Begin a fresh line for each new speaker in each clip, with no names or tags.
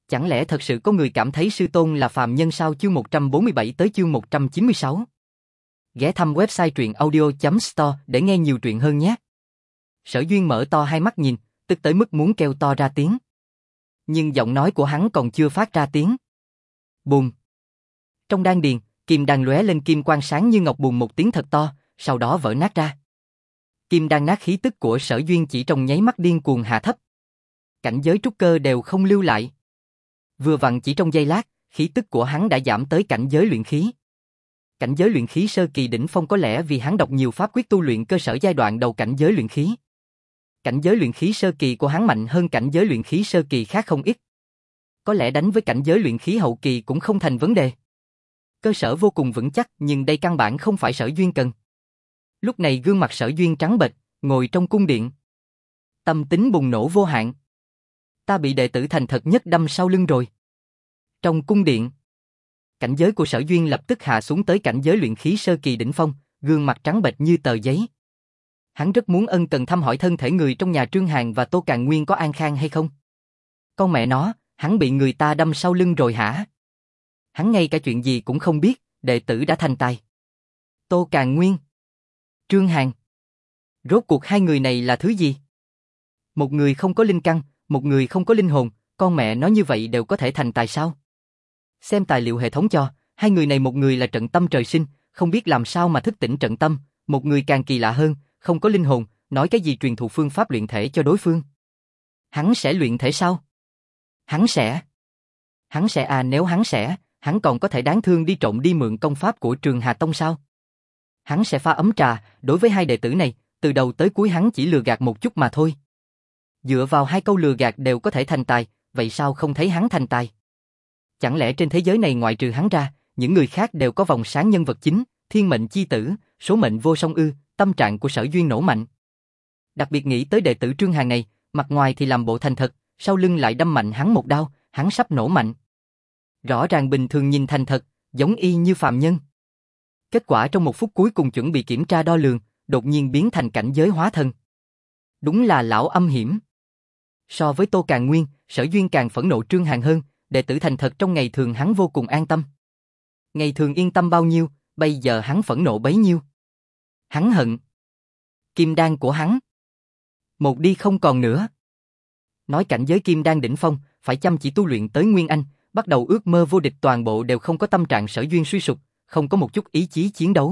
Chẳng lẽ thật sự có người cảm thấy sư tôn là phàm nhân sao? Chương 147 tới chương 196. Ghé thăm website truyện audio.store để nghe nhiều truyện hơn nhé. Sở Duyên mở to hai mắt nhìn, tức tới mức muốn kêu to ra tiếng. Nhưng giọng nói của hắn còn chưa phát ra tiếng. Bùm. Trong đan điền, kim đan lóe lên kim quang sáng như ngọc, bùm một tiếng thật to, sau đó vỡ nát ra. Kim đan nát, khí tức của Sở Duyên chỉ trong nháy mắt điên cuồng hạ thấp. Cảnh giới trúc cơ đều không lưu lại. Vừa vặn chỉ trong giây lát, khí tức của hắn đã giảm tới cảnh giới luyện khí. Cảnh giới luyện khí sơ kỳ đỉnh phong có lẽ vì hắn đọc nhiều pháp quyết tu luyện cơ sở giai đoạn đầu cảnh giới luyện khí. Cảnh giới luyện khí sơ kỳ của hắn mạnh hơn cảnh giới luyện khí sơ kỳ khác không ít. Có lẽ đánh với cảnh giới luyện khí hậu kỳ cũng không thành vấn đề. Cơ sở vô cùng vững chắc, nhưng đây căn bản không phải Sở Duyên cần. Lúc này gương mặt Sở Duyên trắng bệch, ngồi trong cung điện. Tâm tính bùng nổ vô hạn. Ta bị đệ tử thành thật nhất đâm sau lưng rồi. Trong cung điện, cảnh giới của Sở Duyên lập tức hạ xuống tới cảnh giới luyện khí sơ kỳ đỉnh phong, gương mặt trắng bệch như tờ giấy. Hắn rất muốn ân cần thăm hỏi thân thể người trong nhà Trương Hàn và Tô Càn Nguyên có an khang hay không. Con mẹ nó, hắn bị người ta đâm sau lưng rồi hả? Hắn ngay cả chuyện gì cũng không biết, đệ tử đã thành tài. Tô Càn Nguyên, Trương Hàn, rốt cuộc hai người này là thứ gì? Một người không có linh căn, một người không có linh hồn, con mẹ nó như vậy đều có thể thành tài sao? Xem tài liệu hệ thống cho, hai người này một người là trận tâm trời sinh, không biết làm sao mà thức tỉnh trận tâm, một người càng kỳ lạ hơn, không có linh hồn, nói cái gì truyền thụ phương pháp luyện thể cho đối phương. Hắn sẽ luyện thể sao? Hắn sẽ à, nếu hắn sẽ, hắn còn có thể đáng thương đi trộm đi mượn công pháp của Trường Hà Tông sao? Hắn sẽ pha ấm trà, đối với hai đệ tử này, từ đầu tới cuối hắn chỉ lừa gạt một chút mà thôi. Dựa vào hai câu lừa gạt đều có thể thành tài, vậy sao không thấy hắn thành tài? Chẳng lẽ trên thế giới này ngoại trừ hắn ra, những người khác đều có vòng sáng nhân vật chính, thiên mệnh chi tử, số mệnh vô song ư? Tâm trạng của Sở Duyên nổ mạnh. Đặc biệt nghĩ tới đệ tử Trương Hàn này, mặt ngoài thì làm bộ thành thật, sau lưng lại đâm mạnh hắn một đao, hắn sắp nổ mạnh. Rõ ràng bình thường nhìn thành thật, giống y như phàm nhân. Kết quả trong một phút cuối cùng chuẩn bị kiểm tra đo lường, đột nhiên biến thành cảnh giới hóa thân. Đúng là lão âm hiểm. So với Tô Càn Nguyên, Sở Duyên càng phẫn nộ Trương Hàn hơn, đệ tử thành thật trong ngày thường hắn vô cùng an tâm. Ngày thường yên tâm bao nhiêu, bây giờ hắn phẫn nộ bấy nhiêu. Hắn hận kim đan của hắn một đi không còn nữa. Nói cảnh giới kim đan đỉnh phong, phải chăm chỉ tu luyện tới Nguyên Anh, bắt đầu ước mơ vô địch toàn bộ đều không có. Tâm trạng Sở Duyên suy sụp, không có một chút ý chí chiến đấu.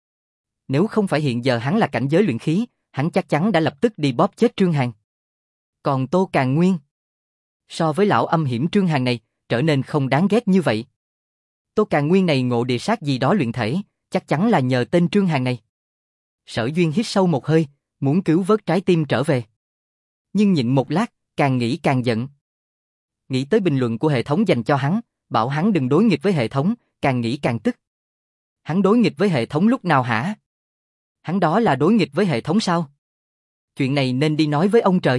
Nếu không phải hiện giờ hắn là cảnh giới luyện khí, hắn chắc chắn đã lập tức đi bóp chết Trương Hàn. Còn Tô Càn Nguyên, so với lão âm hiểm Trương Hàn này, trở nên không đáng ghét như vậy. Tô Càn Nguyên này ngộ địa sát gì đó luyện thể, chắc chắn là nhờ tên Trương Hàn này. Sở Duyên hít sâu một hơi, muốn cứu vớt trái tim trở về. Nhưng nhịn một lát, càng nghĩ càng giận. Nghĩ tới bình luận của hệ thống dành cho hắn, bảo hắn đừng đối nghịch với hệ thống, càng nghĩ càng tức. Hắn đối nghịch với hệ thống lúc nào hả? Hắn đó là đối nghịch với hệ thống sao? Chuyện này nên đi nói với ông trời.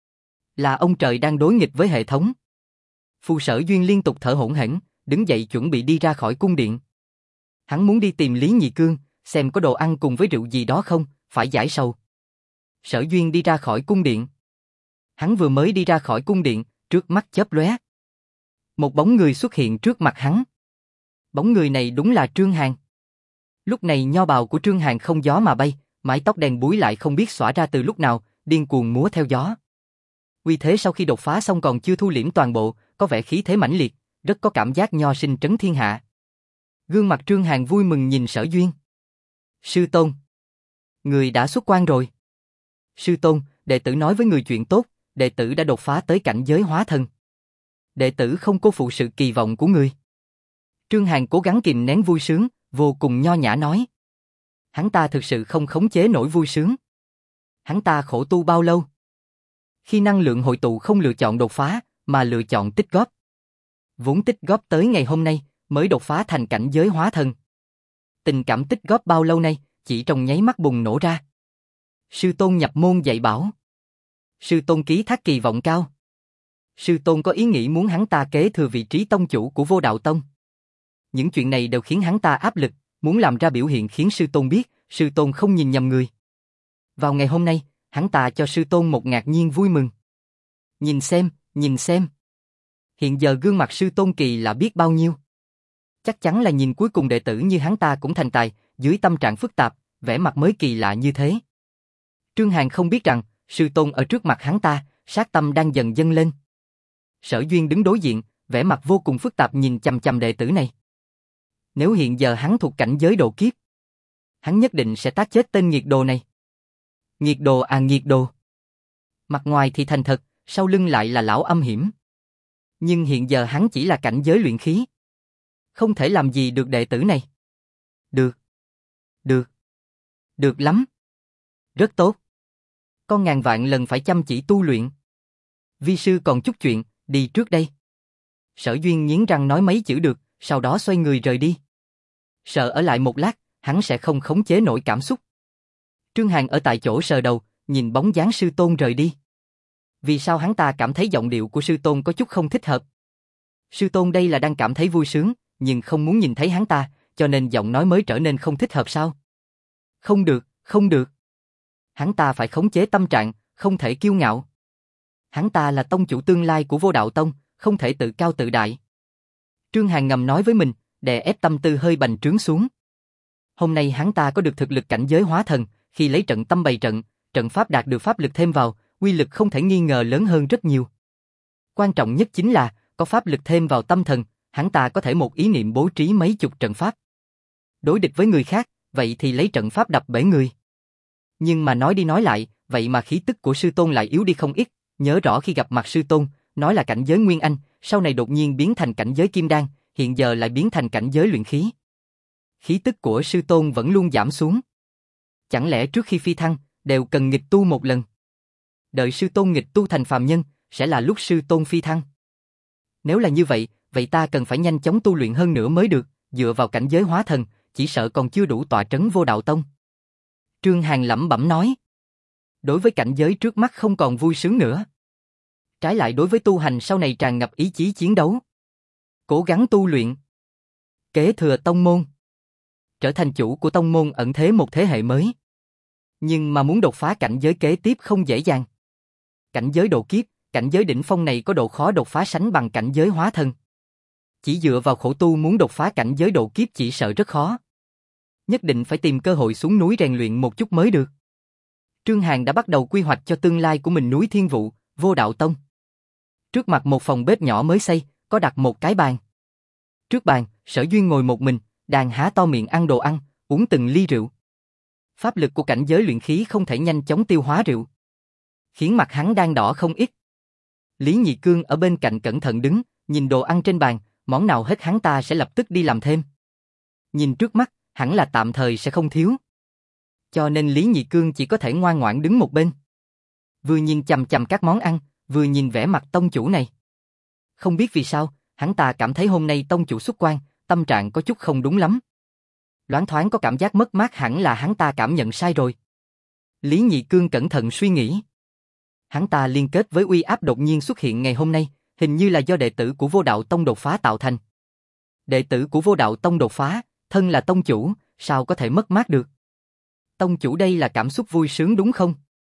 Là ông trời đang đối nghịch với hệ thống. Phù Sở Duyên liên tục thở hổn hển, đứng dậy chuẩn bị đi ra khỏi cung điện. Hắn muốn đi tìm Lý Nhị Cương, xem có đồ ăn cùng với rượu gì đó không, phải giải sầu. Sở Duyên đi ra khỏi cung điện. Hắn vừa mới đi ra khỏi cung điện, trước mắt chớp lóe. Một bóng người xuất hiện trước mặt hắn. Bóng người này đúng là Trương Hàn. Lúc này nho bào của Trương Hàn không gió mà bay, mái tóc đen búi lại không biết xõa ra từ lúc nào, điên cuồng múa theo gió. Uy thế sau khi đột phá xong còn chưa thu liễm toàn bộ, có vẻ khí thế mãnh liệt, rất có cảm giác nho sinh trấn thiên hạ. Gương mặt Trương Hàn vui mừng nhìn Sở Duyên. Sư tôn, người đã xuất quan rồi. Sư tôn, đệ tử nói với người chuyện tốt, đệ tử đã đột phá tới cảnh giới hóa thân. Đệ tử không cô phụ sự kỳ vọng của người. Trương Hàn cố gắng kìm nén vui sướng, vô cùng nho nhã nói. Hắn ta thực sự không khống chế nổi vui sướng. Hắn ta khổ tu bao lâu? Khi năng lượng hội tụ không lựa chọn đột phá, mà lựa chọn tích góp. Vốn tích góp tới ngày hôm nay, mới đột phá thành cảnh giới hóa thân. Tình cảm tích góp bao lâu nay, chỉ trong nháy mắt bùng nổ ra. Sư tôn nhập môn dạy bảo. Sư tôn ký thác kỳ vọng cao. Sư tôn có ý nghĩ muốn hắn ta kế thừa vị trí tông chủ của Vô Đạo Tông. Những chuyện này đều khiến hắn ta áp lực, muốn làm ra biểu hiện khiến sư tôn biết, sư tôn không nhìn nhầm người. Vào ngày hôm nay, hắn ta cho sư tôn một ngạc nhiên vui mừng. Nhìn xem, nhìn xem. Hiện giờ gương mặt sư tôn kỳ lạ biết bao nhiêu. Chắc chắn là nhìn cuối cùng đệ tử như hắn ta cũng thành tài, dưới tâm trạng phức tạp, vẻ mặt mới kỳ lạ như thế. Trương Hàn không biết rằng, sư tôn ở trước mặt hắn ta, sát tâm đang dần dâng lên. Sở Duyên đứng đối diện, vẻ mặt vô cùng phức tạp nhìn chằm chằm đệ tử này. Nếu hiện giờ hắn thuộc cảnh giới độ kiếp, hắn nhất định sẽ tác chết tên nghiệt đồ này. Nghiệt đồ à nghiệt đồ. Mặt ngoài thì thành thật, sau lưng lại là lão âm hiểm. Nhưng hiện giờ hắn chỉ là cảnh giới luyện khí. Không thể làm gì được đệ tử này. Được. Được. Được lắm. Rất tốt. Con ngàn vạn lần phải chăm chỉ tu luyện. Vi sư còn chút chuyện, đi trước đây. Sở Duyên nghiến răng nói mấy chữ được, sau đó xoay người rời đi. Sợ ở lại một lát, hắn sẽ không khống chế nổi cảm xúc. Trương Hàn ở tại chỗ sờ đầu, nhìn bóng dáng sư tôn rời đi. Vì sao hắn ta cảm thấy giọng điệu của sư tôn có chút không thích hợp? Sư tôn đây là đang cảm thấy vui sướng, nhưng không muốn nhìn thấy hắn ta, cho nên giọng nói mới trở nên không thích hợp sao? Không được, không được. Hắn ta phải khống chế tâm trạng, không thể kiêu ngạo. Hắn ta là tông chủ tương lai của Vô Đạo Tông, không thể tự cao tự đại. Trương Hàn ngầm nói với mình, đè ép tâm tư hơi bành trướng xuống. Hôm nay hắn ta có được thực lực cảnh giới hóa thần, khi lấy trận tâm bày trận, trận pháp đạt được pháp lực thêm vào, uy lực không thể nghi ngờ lớn hơn rất nhiều. Quan trọng nhất chính là, có pháp lực thêm vào tâm thần, hắn ta có thể một ý niệm bố trí mấy chục trận pháp. Đối địch với người khác, vậy thì lấy trận pháp đập bể người. Nhưng mà nói đi nói lại, vậy mà khí tức của sư tôn lại yếu đi không ít, nhớ rõ khi gặp mặt sư tôn, nói là cảnh giới Nguyên Anh, sau này đột nhiên biến thành cảnh giới Kim Đan, hiện giờ lại biến thành cảnh giới luyện khí. Khí tức của sư tôn vẫn luôn giảm xuống. Chẳng lẽ trước khi phi thăng, đều cần nghịch tu một lần? Đợi sư tôn nghịch tu thành phàm nhân, sẽ là lúc sư tôn phi thăng. Nếu là như vậy, vậy ta cần phải nhanh chóng tu luyện hơn nữa mới được, dựa vào cảnh giới hóa thần, chỉ sợ còn chưa đủ tọa trấn Vô Đạo Tông. Trương Hàn lẩm bẩm nói. Đối với cảnh giới trước mắt không còn vui sướng nữa. Trái lại đối với tu hành sau này tràn ngập ý chí chiến đấu. Cố gắng tu luyện. Kế thừa tông môn. Trở thành chủ của tông môn ẩn thế một thế hệ mới. Nhưng mà muốn đột phá cảnh giới kế tiếp không dễ dàng. Cảnh giới độ kiếp, cảnh giới đỉnh phong này có độ khó đột phá sánh bằng cảnh giới hóa thần. Chỉ dựa vào khổ tu muốn đột phá cảnh giới độ kiếp chỉ sợ rất khó. Nhất định phải tìm cơ hội xuống núi rèn luyện một chút mới được. Trương Hàn đã bắt đầu quy hoạch cho tương lai của mình núi Thiên Vụ, Vô Đạo Tông. Trước mặt một phòng bếp nhỏ mới xây, có đặt một cái bàn. Trước bàn, Sở Duyên ngồi một mình, đang há to miệng ăn đồ ăn, uống từng ly rượu. Pháp lực của cảnh giới luyện khí không thể nhanh chóng tiêu hóa rượu, khiến mặt hắn đang đỏ không ít. Lý Nhị Cương ở bên cạnh cẩn thận đứng, nhìn đồ ăn trên bàn, món nào hết hắn ta sẽ lập tức đi làm thêm. Nhìn trước mắt, hẳn là tạm thời sẽ không thiếu. Cho nên Lý Nhị Cương chỉ có thể ngoan ngoãn đứng một bên. Vừa nhìn chằm chằm các món ăn, vừa nhìn vẻ mặt tông chủ này. Không biết vì sao, hắn ta cảm thấy hôm nay tông chủ xuất quan, tâm trạng có chút không đúng lắm. Loáng thoáng có cảm giác mất mát, hẳn là hắn ta cảm nhận sai rồi. Lý Nhị Cương cẩn thận suy nghĩ. Hắn ta liên kết với uy áp đột nhiên xuất hiện ngày hôm nay, hình như là do đệ tử của Vô Đạo Tông đột phá tạo thành. Đệ tử của Vô Đạo Tông đột phá, thân là tông chủ, sao có thể mất mát được? Tông chủ đây là cảm xúc vui sướng đúng không?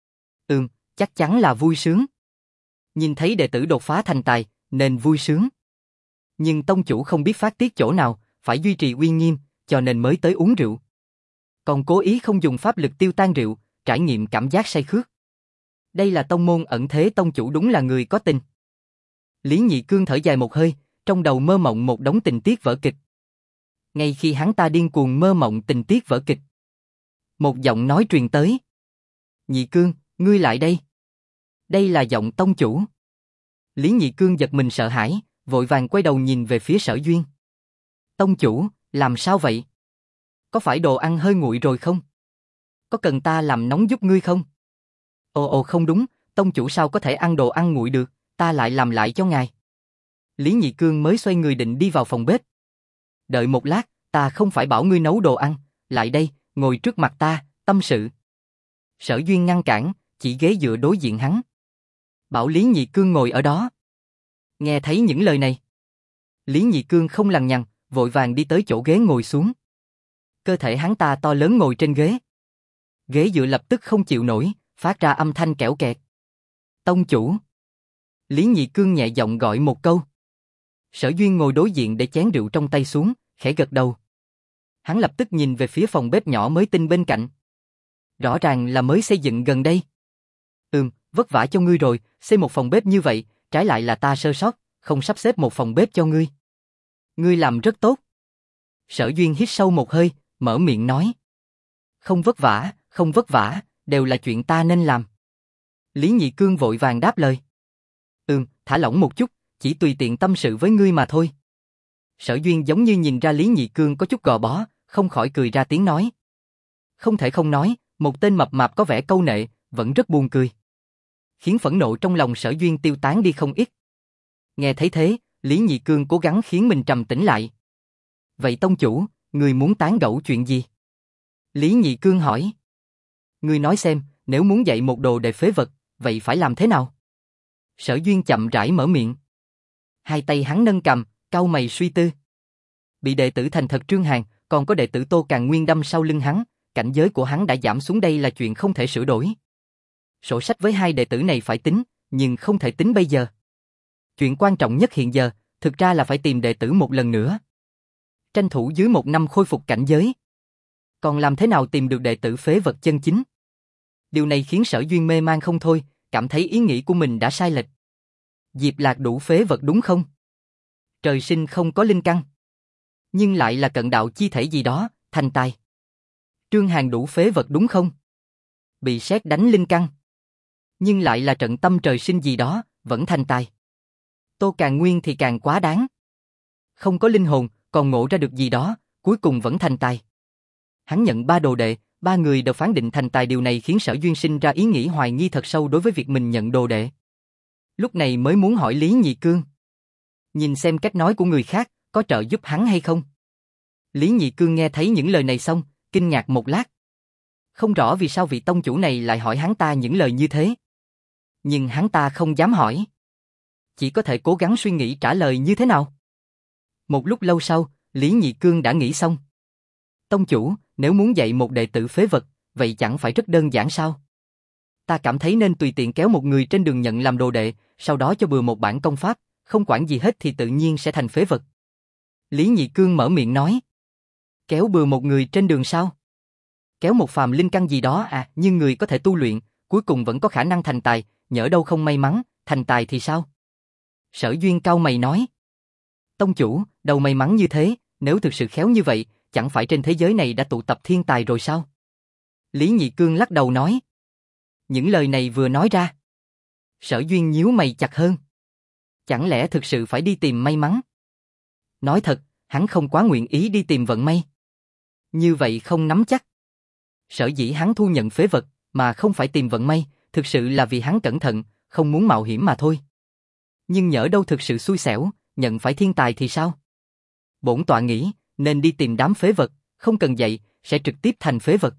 Chắc chắn là vui sướng. Nhìn thấy đệ tử đột phá thành tài, nên vui sướng. Nhưng tông chủ không biết phát tiết chỗ nào, phải duy trì uy nghiêm, cho nên mới tới uống rượu. Còn cố ý không dùng pháp lực tiêu tan rượu, trải nghiệm cảm giác say khướt. Đây là tông môn ẩn thế, tông chủ đúng là người có tình. Lý Nhị Cương thở dài một hơi, trong đầu mơ mộng một đống tình tiết vở kịch. Ngay khi hắn ta điên cuồng mơ mộng tình tiết vở kịch, một giọng nói truyền tới. Nhị Cương, ngươi lại đây. Đây là giọng tông chủ. Lý Nhị Cương giật mình sợ hãi, vội vàng quay đầu nhìn về phía Sở Duyên. Tông chủ, làm sao vậy? Có phải đồ ăn hơi nguội rồi không? Có cần ta làm nóng giúp ngươi không? Ồ không đúng, tông chủ sao có thể ăn đồ ăn nguội được, ta lại làm lại cho ngài. Lý Nhị Cương mới xoay người định đi vào phòng bếp. Đợi một lát, ta không phải bảo ngươi nấu đồ ăn, lại đây, ngồi trước mặt ta, tâm sự. Sở Duyên ngăn cản, chỉ ghế dựa đối diện hắn. Bảo Lý Nhị Cương ngồi ở đó. Nghe thấy những lời này, Lý Nhị Cương không lằng nhằng, vội vàng đi tới chỗ ghế ngồi xuống. Cơ thể hắn ta to lớn ngồi trên ghế. Ghế dựa lập tức không chịu nổi, phát ra âm thanh kẽo kẹt. Tông chủ. Lý Nhị Cương nhẹ giọng gọi một câu. Sở Duyên ngồi đối diện để chén rượu trong tay xuống, khẽ gật đầu. Hắn lập tức nhìn về phía phòng bếp nhỏ mới tinh bên cạnh. Rõ ràng là mới xây dựng gần đây. Vất vả cho ngươi rồi, xây một phòng bếp như vậy, trái lại là ta sơ sót, không sắp xếp một phòng bếp cho ngươi. Ngươi làm rất tốt. Sở Duyên hít sâu một hơi, mở miệng nói. Không vất vả, đều là chuyện ta nên làm. Lý Nhị Cương vội vàng đáp lời. Thả lỏng một chút, chỉ tùy tiện tâm sự với ngươi mà thôi. Sở Duyên giống như nhìn ra Lý Nhị Cương có chút gò bó, không khỏi cười ra tiếng nói. Không thể không nói, một tên mập mạp có vẻ câu nệ, vẫn rất buồn cười. Khiến phẫn nộ trong lòng Sở Duyên tiêu tán đi không ít. Nghe thấy thế, Lý Nhị Cương cố gắng khiến mình trầm tĩnh lại. Vậy tông chủ, người muốn tán gẫu chuyện gì? Lý Nhị Cương hỏi. Ngươi nói xem, nếu muốn dạy một đồ đệ phế vật, vậy phải làm thế nào? Sở Duyên chậm rãi mở miệng. Hai tay hắn nâng cằm, cau mày suy tư. Bị đệ tử thành thật Trương Hàn, còn có đệ tử Tô Càn Nguyên đâm sau lưng hắn, cảnh giới của hắn đã giảm xuống, đây là chuyện không thể sửa đổi. Sổ sách với hai đệ tử này phải tính, nhưng không thể tính bây giờ. Chuyện quan trọng nhất hiện giờ, thực ra là phải tìm đệ tử một lần nữa. Tranh thủ dưới 1 năm khôi phục cảnh giới. Còn làm thế nào tìm được đệ tử phế vật chân chính? Điều này khiến Sở Duyên mê man không thôi, cảm thấy ý nghĩ của mình đã sai lệch. Diệp Lạc đủ phế vật đúng không? Trời sinh không có linh căn, nhưng lại là cận đạo chi thể gì đó, thành tài. Trương Hàn đủ phế vật đúng không? Bị sét đánh linh căn, nhưng lại là trận tâm trời sinh gì đó, vẫn thành tài. Tô Càn Nguyên thì càng quá đáng. Không có linh hồn, còn ngộ ra được gì đó, cuối cùng vẫn thành tài. Hắn nhận 3 đồ đệ, 3 người đều phán định thành tài, điều này khiến Sở Duyên sinh ra ý nghĩ hoài nghi thật sâu đối với việc mình nhận đồ đệ. Lúc này mới muốn hỏi Lý Nhị Cương. Nhìn xem cách nói của người khác, có trợ giúp hắn hay không? Lý Nhị Cương nghe thấy những lời này xong, kinh ngạc một lát. Không rõ vì sao vị tông chủ này lại hỏi hắn ta những lời như thế. Nhưng hắn ta không dám hỏi. Chỉ có thể cố gắng suy nghĩ trả lời như thế nào. Một lúc lâu sau, Lý Nhị Cương đã nghĩ xong. Tông chủ, nếu muốn dạy một đệ tử phế vật, vậy chẳng phải rất đơn giản sao? Ta cảm thấy nên tùy tiện kéo một người trên đường nhận làm đồ đệ, sau đó cho bừa một bản công pháp, không quản gì hết thì tự nhiên sẽ thành phế vật. Lý Nhị Cương mở miệng nói. Kéo bừa một người trên đường sao? Kéo một phàm linh căn gì đó à, nhưng người có thể tu luyện, cuối cùng vẫn có khả năng thành tài, nhỡ đâu không may mắn, thành tài thì sao? Sở Duyên cau mày nói. Tông chủ, đâu may mắn như thế, nếu thực sự khéo như vậy, chẳng phải trên thế giới này đã tụ tập thiên tài rồi sao? Lý Nhị Cương lắc đầu nói. Những lời này vừa nói ra, Sở Duyên nhíu mày chặt hơn. Chẳng lẽ thực sự phải đi tìm may mắn? Nói thật, hắn không quá nguyện ý đi tìm vận may. Như vậy không nắm chắc. Sở dĩ hắn thu nhận phế vật, mà không phải tìm vận may, thực sự là vì hắn cẩn thận, không muốn mạo hiểm mà thôi. Nhưng nhỡ đâu thực sự xui xẻo, nhận phải thiên tài thì sao? Bổn tọa nghĩ, nên đi tìm đám phế vật, không cần dạy, sẽ trực tiếp thành phế vật.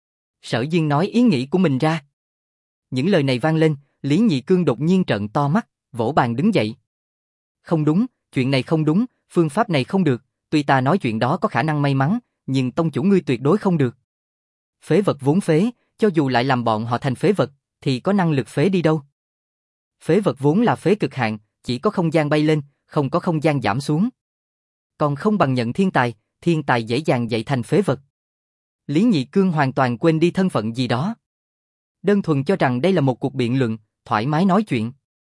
Sở Duyên nói ý nghĩ của mình ra. Những lời này vang lên, Lý Nhị Cương đột nhiên trợn to mắt, vỗ bàn đứng dậy. Không đúng, chuyện này không đúng, phương pháp này không được, tuy ta nói chuyện đó có khả năng may mắn, nhưng tông chủ ngươi tuyệt đối không được. Phế vật vốn phế, cho dù lại làm bọn họ thành phế vật, thì có năng lực phế đi đâu. Phế vật vốn là phế cực hạn, chỉ có không gian bay lên, không có không gian giảm xuống. Còn không bằng nhận thiên tài dễ dàng dạy thành phế vật. Lý Nhị Cương hoàn toàn quên đi thân phận gì đó. Đơn thuần cho rằng đây là một cuộc biện luận, thoải mái nói chuyện.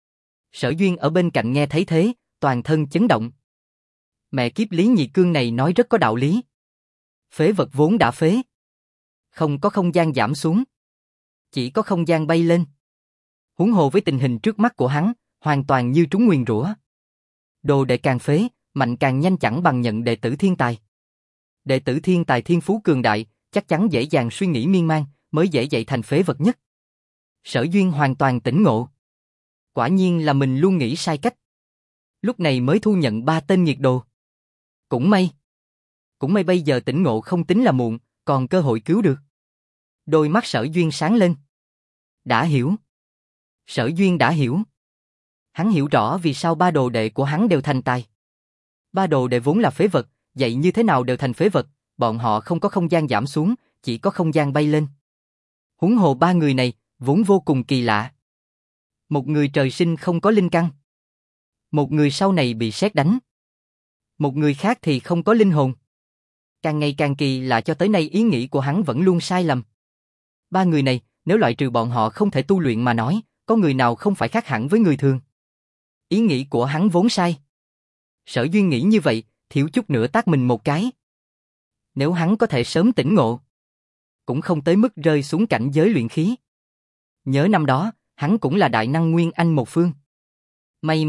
Sở Duyên ở bên cạnh nghe thấy thế, toàn thân chấn động. Mẹ kiếp, Lý Nhị Cương này nói rất có đạo lý. Phế vật vốn đã phế. Không có không gian giảm xuống. Chỉ có không gian bay lên. Huống hồ với tình hình trước mắt của hắn, hoàn toàn như trúng nguyền rủa. Đồ đệ càng phế, mạnh càng nhanh, chẳng bằng nhận đệ tử thiên tài. Đệ tử thiên tài thiên phú cường đại, chắc chắn dễ dàng suy nghĩ miên man, mới dễ dạy thành phế vật nhất. Sở Duyên hoàn toàn tỉnh ngộ. Quả nhiên là mình luôn nghĩ sai cách. Lúc này mới thu nhận 3 tên nghiệt đồ. Cũng may bây giờ tỉnh ngộ không tính là muộn, còn cơ hội cứu được. Đôi mắt Sở Duyên sáng lên. Đã hiểu. Sở Duyên đã hiểu. Hắn hiểu rõ vì sao 3 đồ đệ của hắn đều thành tài. 3 đồ đệ vốn là phế vật, dạy như thế nào đều thành phế vật, bọn họ không có không gian giảm xuống, chỉ có không gian bay lên. Huống hồ 3 người này, vốn vô cùng kỳ lạ. Một người trời sinh không có linh căn. Một người sau này bị sét đánh. Một người khác thì không có linh hồn. Càng ngày càng kỳ lạ cho tới nay ý nghĩ của hắn vẫn luôn sai lầm. Ba người này, nếu loại trừ bọn họ không thể tu luyện mà nói, có người nào không phải khác hẳn với người thường. Ý nghĩ của hắn vốn sai. Sở Duyên nghĩ như vậy, thiếu chút nữa tát mình một cái. Nếu hắn có thể sớm tỉnh ngộ, cũng không tới mức rơi xuống cảnh giới luyện khí. Nhớ năm đó, hắn cũng là đại năng Nguyên Anh một phương. May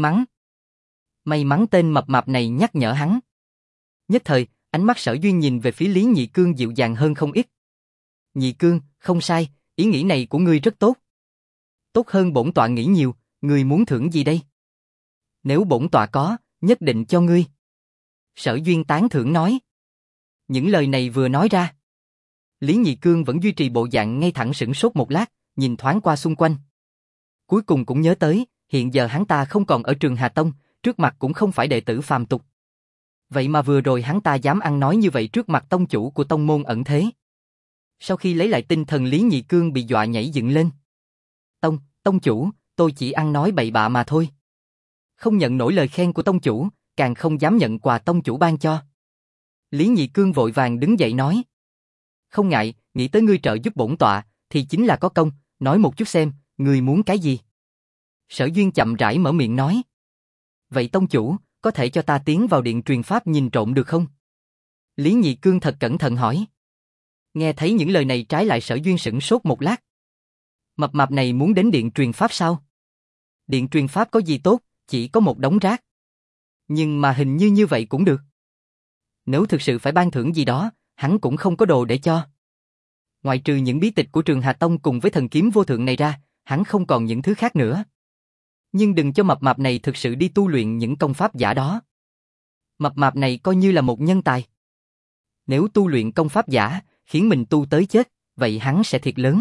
mắn tên mập mạp này nhắc nhở hắn. Nhất thời, ánh mắt Sở Duyên nhìn về phía Lý Nhị Cương dịu dàng hơn không ít. Nhị Cương, không sai, ý nghĩ này của ngươi rất tốt. Tốt hơn bổn tọa nghĩ nhiều, ngươi muốn thưởng gì đây? Nếu bổn tọa có, nhất định cho ngươi. Sở Duyên tán thưởng nói. Những lời này vừa nói ra, Lý Nhị Cương vẫn duy trì bộ dạng ngay thẳng sửng sốt một lát, nhìn thoáng qua xung quanh. Cuối cùng cũng nhớ tới, hiện giờ hắn ta không còn ở Trường Hà Tông, trước mặt cũng không phải đệ tử phàm tục. Vậy mà vừa rồi hắn ta dám ăn nói như vậy trước mặt tông chủ của tông môn ẩn thế. Sau khi lấy lại tinh thần, Lý Nhị Cương bị dọa nhảy dựng lên. Tông chủ, tôi chỉ ăn nói bậy bạ mà thôi. Không nhận nổi lời khen của tông chủ, càng không dám nhận quà tông chủ ban cho. Lý Nhị Cương vội vàng đứng dậy nói. Không ngại, nghĩ tới ngươi trợ giúp bổn tọa, thì chính là có công, nói một chút xem, ngươi muốn cái gì? Sở Duyên chậm rãi mở miệng nói. Vậy tông chủ, có thể cho ta tiến vào điện truyền pháp nhìn trộm được không? Lý Nhị Cương thật cẩn thận hỏi. Nghe thấy những lời này trái lại Sở Duyên sửng sốt một lát. Mập mạp này muốn đến điện truyền pháp sao? Điện truyền pháp có gì tốt, chỉ có một đống rác. Nhưng mà hình như vậy cũng được. Nếu thực sự phải ban thưởng gì đó, hắn cũng không có đồ để cho. Ngoại trừ những bí tịch của Trường Hà Tông cùng với thần kiếm vô thượng này ra, hắn không còn những thứ khác nữa. Nhưng đừng cho mập mạp này thực sự đi tu luyện những công pháp giả đó. Mập mạp này coi như là một nhân tài. Nếu tu luyện công pháp giả, khiến mình tu tới chết, vậy hắn sẽ thiệt lớn.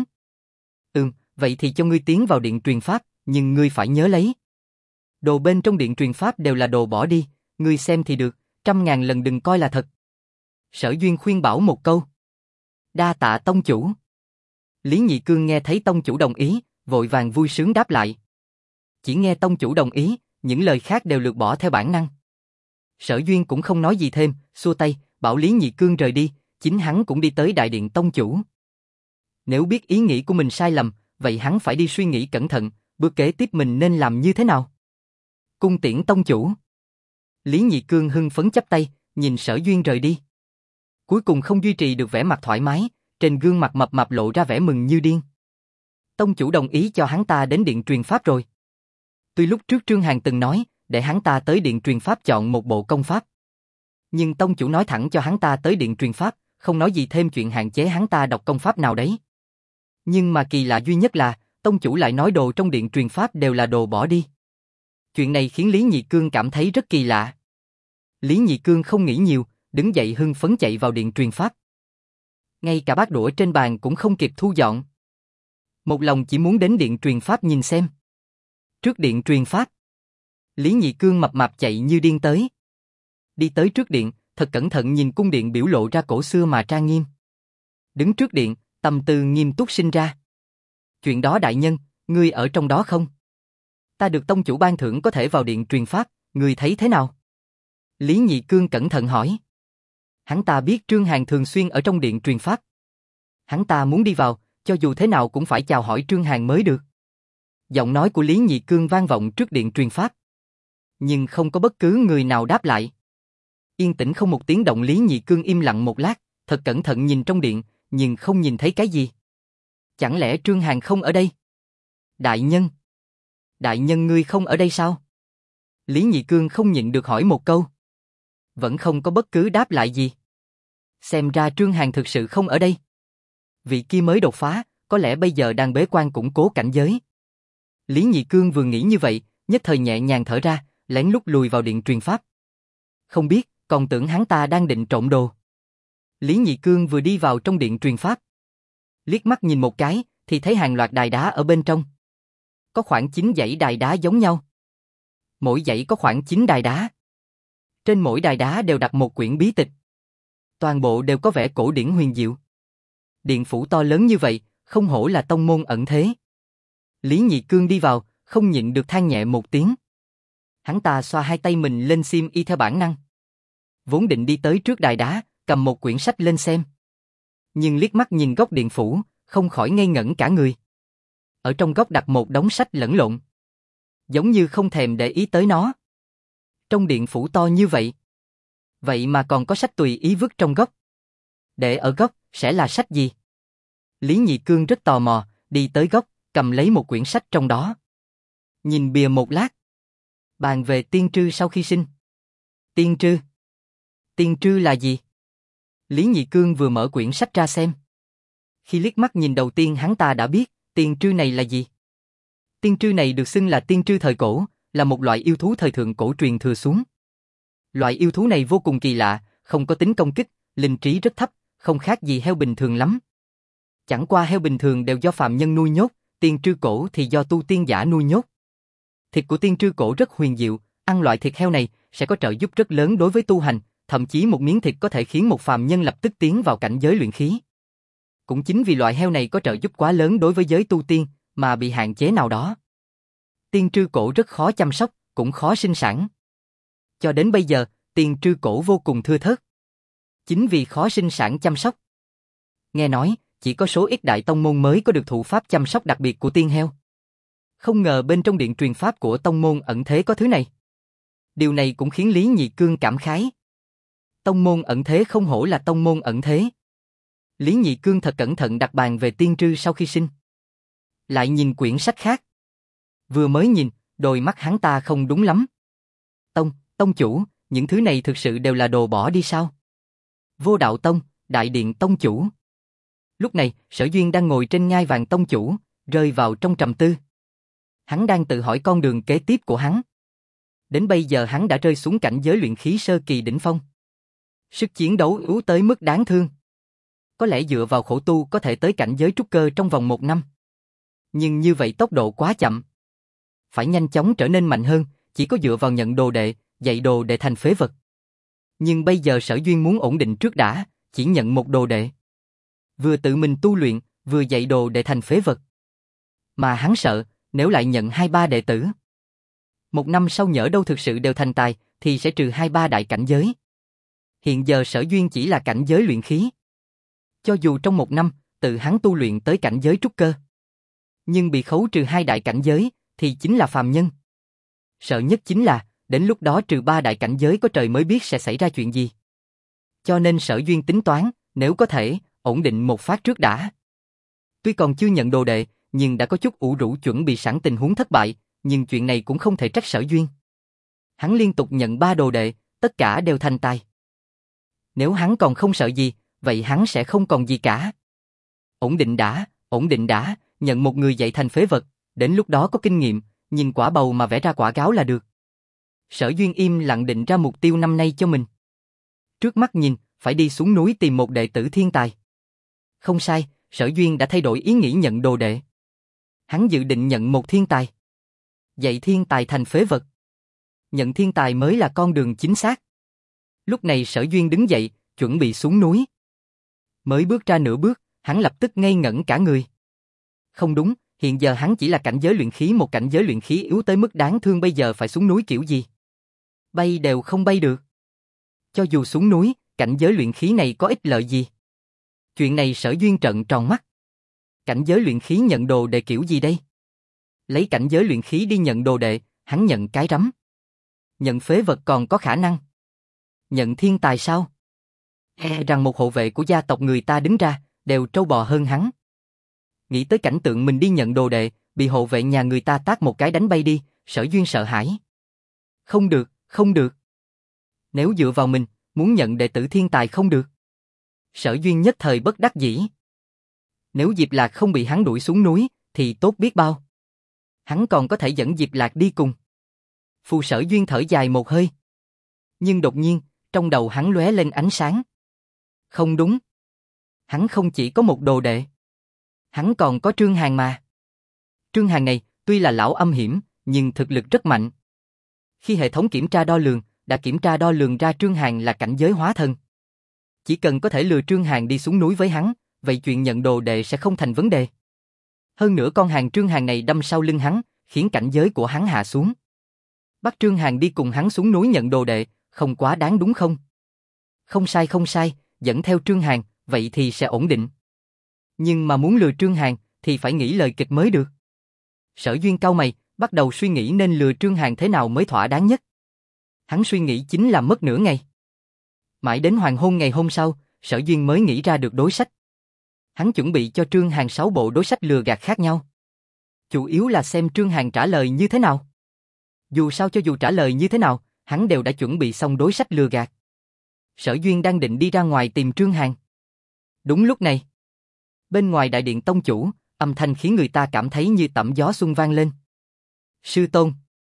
Vậy thì cho ngươi tiến vào điện truyền pháp, nhưng ngươi phải nhớ lấy. Đồ bên trong điện truyền pháp đều là đồ bỏ đi, ngươi xem thì được, 100.000 lần đừng coi là thật. Sở Duyên khuyên bảo một câu. Đa tạ tông chủ. Lý Nhị Cương nghe thấy tông chủ đồng ý, vội vàng vui sướng đáp lại. Chỉ nghe tông chủ đồng ý, những lời khác đều lược bỏ theo bản năng. Sở Duyên cũng không nói gì thêm, xua tay, bảo Lý Nhị Cương rời đi, chính hắn cũng đi tới đại điện tông chủ. Nếu biết ý nghĩ của mình sai lầm, vậy hắn phải đi suy nghĩ cẩn thận, bước kế tiếp mình nên làm như thế nào. Cung tiễn tông chủ. Lý Nhị Cương hưng phấn chắp tay, nhìn Sở Duyên rời đi. Cuối cùng không duy trì được vẻ mặt thoải mái, trên gương mặt mập mạp lộ ra vẻ mừng như điên. Tông chủ đồng ý cho hắn ta đến điện truyền pháp rồi. Tuy lúc trước Trương Hàn từng nói, để hắn ta tới điện truyền pháp chọn một bộ công pháp. Nhưng tông chủ nói thẳng cho hắn ta tới điện truyền pháp, không nói gì thêm chuyện hạn chế hắn ta đọc công pháp nào đấy. Nhưng mà kỳ lạ duy nhất là, tông chủ lại nói đồ trong điện truyền pháp đều là đồ bỏ đi. Chuyện này khiến Lý Nhị Cương cảm thấy rất kỳ lạ. Lý Nhị Cương không nghĩ nhiều, đứng dậy hưng phấn chạy vào điện truyền pháp. Ngay cả bát đũa trên bàn cũng không kịp thu dọn. Một lòng chỉ muốn đến điện truyền pháp nhìn xem. Trước điện truyền pháp, Lý Nhị Cương mập mạp chạy như điên tới. Đi tới trước điện, thật cẩn thận nhìn cung điện biểu lộ ra cổ xưa mà trang nghiêm. Đứng trước điện, tâm tư nghiêm túc sinh ra. Chuyện đó đại nhân, ngươi ở trong đó không? Ta được tông chủ ban thưởng có thể vào điện truyền pháp, ngươi thấy thế nào? Lý Nhị Cương cẩn thận hỏi. Hắn ta biết Trương Hàn thường xuyên ở trong điện truyền pháp. Hắn ta muốn đi vào, cho dù thế nào cũng phải chào hỏi Trương Hàn mới được. Giọng nói của Lý Nhị Cương vang vọng trước điện truyền pháp. Nhưng không có bất cứ người nào đáp lại. Yên tĩnh không một tiếng động. Lý Nhị Cương im lặng một lát, thật cẩn thận nhìn trong điện, nhưng không nhìn thấy cái gì. Chẳng lẽ Trương Hàn không ở đây? Đại nhân ngươi không ở đây sao? Lý Nhị Cương không nhịn được hỏi một câu. Vẫn không có bất cứ đáp lại gì. Xem ra Trương Hàn thực sự không ở đây. Vị kia mới đột phá, có lẽ bây giờ đang bế quan củng cố cảnh giới. Lý Nhị Cương vừa nghĩ như vậy, nhất thời nhẹ nhàng thở ra, lén lút lùi vào điện truyền pháp. Không biết, còn tưởng hắn ta đang định trộm đồ. Lý Nhị Cương vừa đi vào trong điện truyền pháp. Liếc mắt nhìn một cái, thì thấy hàng loạt đài đá ở bên trong. Có khoảng 9 dãy đài đá giống nhau. Mỗi dãy có khoảng 9 đài đá. Trên mỗi đài đá đều đặt một quyển bí tịch. Toàn bộ đều có vẻ cổ điển huyền diệu. Điện phủ to lớn như vậy, không hổ là tông môn ẩn thế. Lý Nhị Cương đi vào, không nhịn được than nhẹ một tiếng. Hắn ta xoa hai tay mình lên xiêm y theo bản năng. Vốn định đi tới trước đài đá, cầm một quyển sách lên xem. Nhưng liếc mắt nhìn góc điện phủ, không khỏi ngây ngẩn cả người. Ở trong góc đặt một đống sách lẫn lộn. Giống như không thèm để ý tới nó. Trong điện phủ to như vậy. Vậy mà còn có sách tùy ý vứt trong góc. Để ở góc, sẽ là sách gì? Lý Nhị Cương rất tò mò, đi tới góc, cầm lấy một quyển sách trong đó. Nhìn bìa một lát. Bàn về tiên trư sau khi sinh. Tiên trư? Tiên trư là gì? Lý Nhị Cương vừa mở quyển sách ra xem. Khi liếc mắt nhìn đầu tiên hắn ta đã biết, tiên trư này là gì? Tiên trư này được xưng là tiên trư thời cổ, là một loại yêu thú thời thượng cổ truyền thừa xuống. Loại yêu thú này vô cùng kỳ lạ, không có tính công kích, linh trí rất thấp, không khác gì heo bình thường lắm. Chẳng qua heo bình thường đều do phàm nhân nuôi nhốt, tiên trư cổ thì do tu tiên giả nuôi nhốt. Thịt của tiên trư cổ rất huyền diệu, ăn loại thịt heo này sẽ có trợ giúp rất lớn đối với tu hành, thậm chí một miếng thịt có thể khiến một phàm nhân lập tức tiến vào cảnh giới luyện khí. Cũng chính vì loại heo này có trợ giúp quá lớn đối với giới tu tiên, mà bị hạn chế nào đó. Tiên trư cổ rất khó chăm sóc, cũng khó sinh sản. Cho đến bây giờ, tiên trư cổ vô cùng thưa thớt. Chính vì khó sinh sản chăm sóc. Nghe nói, chỉ có số ít đại tông môn mới có được thụ pháp chăm sóc đặc biệt của tiên heo. Không ngờ bên trong điện truyền pháp của tông môn ẩn thế có thứ này. Điều này cũng khiến Lý Nhị Cương cảm khái. Tông môn ẩn thế không hổ là tông môn ẩn thế. Lý Nhị Cương thật cẩn thận đặt bàn về tiên trư sau khi sinh. Lại nhìn quyển sách khác. Vừa mới nhìn, đôi mắt hắn ta không đúng lắm. Tông chủ, những thứ này thực sự đều là đồ bỏ đi sao? Vô Đạo Tông, Đại Điện Tông chủ. Lúc này, Sở Duyên đang ngồi trên ngai vàng tông chủ, rơi vào trong trầm tư. Hắn đang tự hỏi con đường kế tiếp của hắn. Đến bây giờ hắn đã rơi xuống cảnh giới luyện khí sơ kỳ đỉnh phong. Sức chiến đấu yếu tới mức đáng thương. Có lẽ dựa vào khổ tu có thể tới cảnh giới trúc cơ trong vòng 1 năm. Nhưng như vậy tốc độ quá chậm. Phải nhanh chóng trở nên mạnh hơn, chỉ có dựa vào nhận đồ đệ, dạy đồ đệ thành phế vật. Nhưng bây giờ Sở Duyên muốn ổn định trước đã, chỉ nhận một đồ đệ. Vừa tự mình tu luyện, vừa dạy đồ đệ thành phế vật. Mà hắn sợ, nếu lại nhận 2-3 đệ tử. 1 năm sau nhỡ đâu thực sự đều thành tài, thì sẽ trừ 2-3 đại cảnh giới. Hiện giờ Sở Duyên chỉ là cảnh giới luyện khí. Cho dù trong 1 năm, tự hắn tu luyện tới cảnh giới trúc cơ. Nhưng bị khấu trừ 2 đại cảnh giới, thì chính là phàm nhân. Sợ nhất chính là, đến lúc đó trừ 3 đại cảnh giới có trời mới biết sẽ xảy ra chuyện gì. Cho nên Sở Duyên tính toán, nếu có thể, ổn định một phát trước đã. Tuy còn chưa nhận đồ đệ, nhưng đã có chút ủ rũ chuẩn bị sẵn tình huống thất bại, nhưng chuyện này cũng không thể trách Sở Duyên. Hắn liên tục nhận 3 đồ đệ, tất cả đều thành tài. Nếu hắn còn không sợ gì, vậy hắn sẽ không còn gì cả. Ổn định đã, nhận một người dạy thành phế vật, đến lúc đó có kinh nghiệm, nhìn quả bầu mà vẽ ra quả gáo là được. Sở Duyên im lặng định ra mục tiêu năm nay cho mình. Trước mắt nhìn, phải đi xuống núi tìm một đệ tử thiên tài. Không sai, Sở Duyên đã thay đổi ý nghĩ nhận đồ đệ. Hắn dự định nhận một thiên tài. Dạy thiên tài thành phế vật. Nhận thiên tài mới là con đường chính xác. Lúc này Sở Duyên đứng dậy, chuẩn bị xuống núi. Mới bước ra nửa bước, hắn lập tức ngây ngẩn cả người. Không đúng, hiện giờ hắn chỉ là cảnh giới luyện khí, một cảnh giới luyện khí yếu tới mức đáng thương, bây giờ phải xuống núi kiểu gì? Bay đều không bay được. Cho dù xuống núi, cảnh giới luyện khí này có ích lợi gì? Chuyện này Sở Duyên trợn tròn mắt. Cảnh giới luyện khí nhận đồ đệ kiểu gì đây? Lấy cảnh giới luyện khí đi nhận đồ đệ, hắn nhận cái rắm. Nhận phế vật còn có khả năng. Nhận thiên tài sao? E rằng một hộ vệ của gia tộc người ta đứng ra, đều trâu bò hơn hắn. Nghĩ tới cảnh tượng mình đi nhận đồ đệ, bị hộ vệ nhà người ta tát một cái đánh bay đi, Sở Duyên sợ hãi. Không được, không được. Nếu dựa vào mình, muốn nhận đệ tử thiên tài không được. Sở Duyên nhất thời bất đắc dĩ. Nếu Diệp Lạc không bị hắn đuổi xuống núi, thì tốt biết bao. Hắn còn có thể dẫn Diệp Lạc đi cùng. Phù Sở Duyên thở dài một hơi. Nhưng đột nhiên, trong đầu hắn lóe lên ánh sáng. Không đúng. Hắn không chỉ có một đồ đệ. Hắn còn có Trương Hàn mà. Trương Hàn này, tuy là lão âm hiểm, nhưng thực lực rất mạnh. Khi hệ thống kiểm tra đo lường, đã kiểm tra đo lường ra Trương Hàn là cảnh giới hóa thần. Chỉ cần có thể lừa Trương Hàn đi xuống núi với hắn, vậy chuyện nhận đồ đệ sẽ không thành vấn đề. Hơn nữa con hàng Trương Hàn này đâm sau lưng hắn, khiến cảnh giới của hắn hạ xuống. Bắt Trương Hàn đi cùng hắn xuống núi nhận đồ đệ, không quá đáng đúng không? Không sai, dẫn theo Trương Hàn, vậy thì sẽ ổn định. Nhưng mà muốn lừa Trương Hàn thì phải nghĩ lời kịch mới được. Sở Duyên cau mày, bắt đầu suy nghĩ nên lừa Trương Hàn thế nào mới thỏa đáng nhất. Hắn suy nghĩ chính là mất nửa ngày. Mãi đến hoàng hôn ngày hôm sau, Sở Duyên mới nghĩ ra được đối sách. Hắn chuẩn bị cho Trương Hàn 6 bộ đối sách lừa gạt khác nhau. Chủ yếu là xem Trương Hàn trả lời như thế nào. Dù sao cho dù trả lời như thế nào, hắn đều đã chuẩn bị xong đối sách lừa gạt. Sở Duyên đang định đi ra ngoài tìm Trương Hàn. Đúng lúc này, bên ngoài đại điện tông chủ, âm thanh khiến người ta cảm thấy như tẩm gió xuân vang lên. Sư tôn,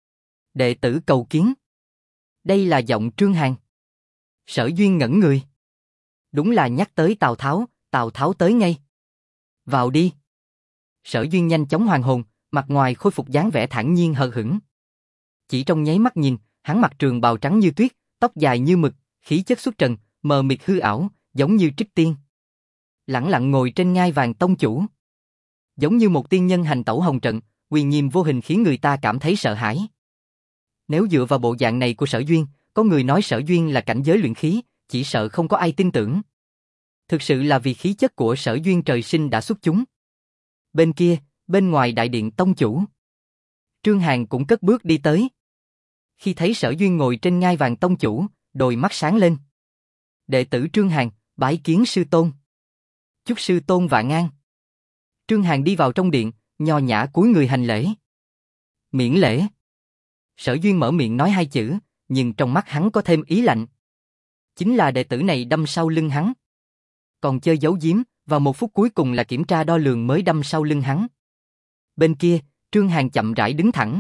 đệ tử cầu kiến. Đây là giọng Trương Hàn. Sở Duyên ngẩn người. Đúng là nhắc tới Tào Tháo tới ngay. Vào đi. Sở Duyên nhanh chóng hoàn hồn, mặt ngoài khôi phục dáng vẻ thản nhiên hờ hững. Chỉ trong nháy mắt nhìn, hắn mặc trường bào trắng như tuyết, tóc dài như mực, khí chất xuất trần, mờ mịt hư ảo, giống như trích tiên. Lẳng lặng ngồi trên ngai vàng tông chủ. Giống như một tiên nhân hành tẩu hồng trận, uy nghiêm vô hình khiến người ta cảm thấy sợ hãi. Nếu dựa vào bộ dạng này của Sở Duyên, có người nói Sở Duyên là cảnh giới luyện khí, chỉ sợ không có ai tin tưởng. Thực sự là vì khí chất của Sở Duyên trời sinh đã xuất chúng. Bên kia, bên ngoài đại điện tông chủ, Trương Hàn cũng cất bước đi tới. Khi thấy Sở Duyên ngồi trên ngai vàng tông chủ, đôi mắt sáng lên. Đệ tử Trương Hàn, bái kiến sư tôn. Chúc sư tôn vạn an. Trương Hàn đi vào trong điện, nho nhã cúi người hành lễ. Miễn lễ. Sở Duyên mở miệng nói hai chữ, nhưng trong mắt hắn có thêm ý lạnh. Chính là đệ tử này đâm sau lưng hắn. Còn chơi giấu giếm, vào một phút cuối cùng là kiểm tra đo lường mới đâm sau lưng hắn. Bên kia, Trương Hàn chậm rãi đứng thẳng.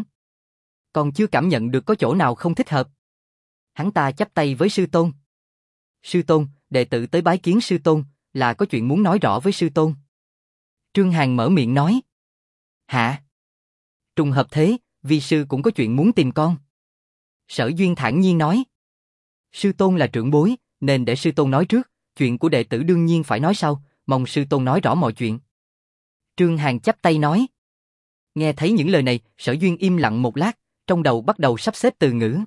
Còn chưa cảm nhận được có chỗ nào không thích hợp. Hắn ta chắp tay với sư tôn. Sư tôn, đệ tử tới bái kiến sư tôn, là có chuyện muốn nói rõ với sư tôn. Trương Hàn mở miệng nói. Hả? Trùng hợp thế, vi sư cũng có chuyện muốn tìm con. Sở Duyên thản nhiên nói. Sư tôn là trưởng bối, nên để sư tôn nói trước, chuyện của đệ tử đương nhiên phải nói sau, mong sư tôn nói rõ mọi chuyện. Trương Hàn chắp tay nói. Nghe thấy những lời này, Sở Duyên im lặng một lát, trong đầu bắt đầu sắp xếp từ ngữ.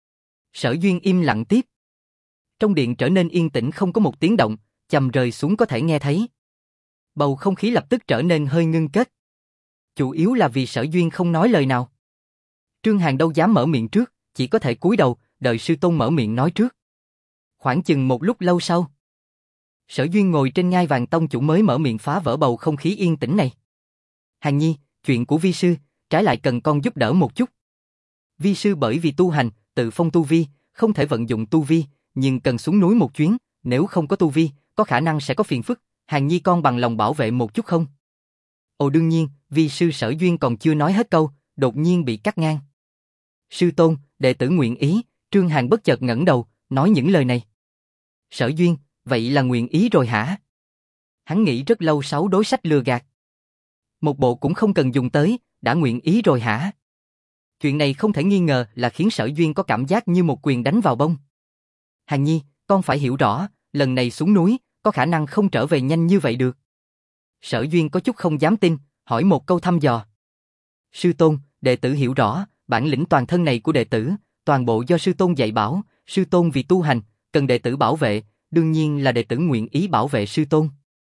Sở Duyên im lặng tiếp. Trong điện trở nên yên tĩnh không có một tiếng động, chầm rơi xuống có thể nghe thấy. Bầu không khí lập tức trở nên hơi ngưng kết. Chủ yếu là vì Sở Duyên không nói lời nào. Trương Hàn đâu dám mở miệng trước, chỉ có thể cúi đầu, đợi sư tôn mở miệng nói trước. Khoảng chừng một lúc lâu sau, Sở Duyên ngồi trên ngai vàng tông chủ mới mở miệng phá vỡ bầu không khí yên tĩnh này. Hàn Nhi, chuyện của vi sư, trái lại cần con giúp đỡ một chút. Vi sư bởi vì tu hành, tự phong tu vi, không thể vận dụng tu vi, nhưng cần xuống núi một chuyến, nếu không có tu vi, có khả năng sẽ có phiền phức, Hàn Nhi con bằng lòng bảo vệ một chút không? Ồ đương nhiên, vi sư Sở Duyên còn chưa nói hết câu, đột nhiên bị cắt ngang. Sư tôn, đệ tử nguyện ý, Trương Hàn bất chợt ngẩng đầu, nói những lời này. Sở Duyên, vậy là nguyện ý rồi hả? Hắn nghĩ rất lâu 6 đối sách lừa gạt. Một bộ cũng không cần dùng tới, đã nguyện ý rồi hả? Chuyện này không thể nghi ngờ là khiến Sở Duyên có cảm giác như một quyền đánh vào bông. Hàn Nhi, con phải hiểu rõ, lần này xuống núi, có khả năng không trở về nhanh như vậy được. Sở Duyên có chút không dám tin, hỏi một câu thăm dò. Sư tôn, đệ tử hiểu rõ, bản lĩnh toàn thân này của đệ tử, toàn bộ do sư tôn dạy bảo, sư tôn vì tu hành, cần đệ tử bảo vệ, đương nhiên là đệ tử nguyện ý bảo vệ sư tôn.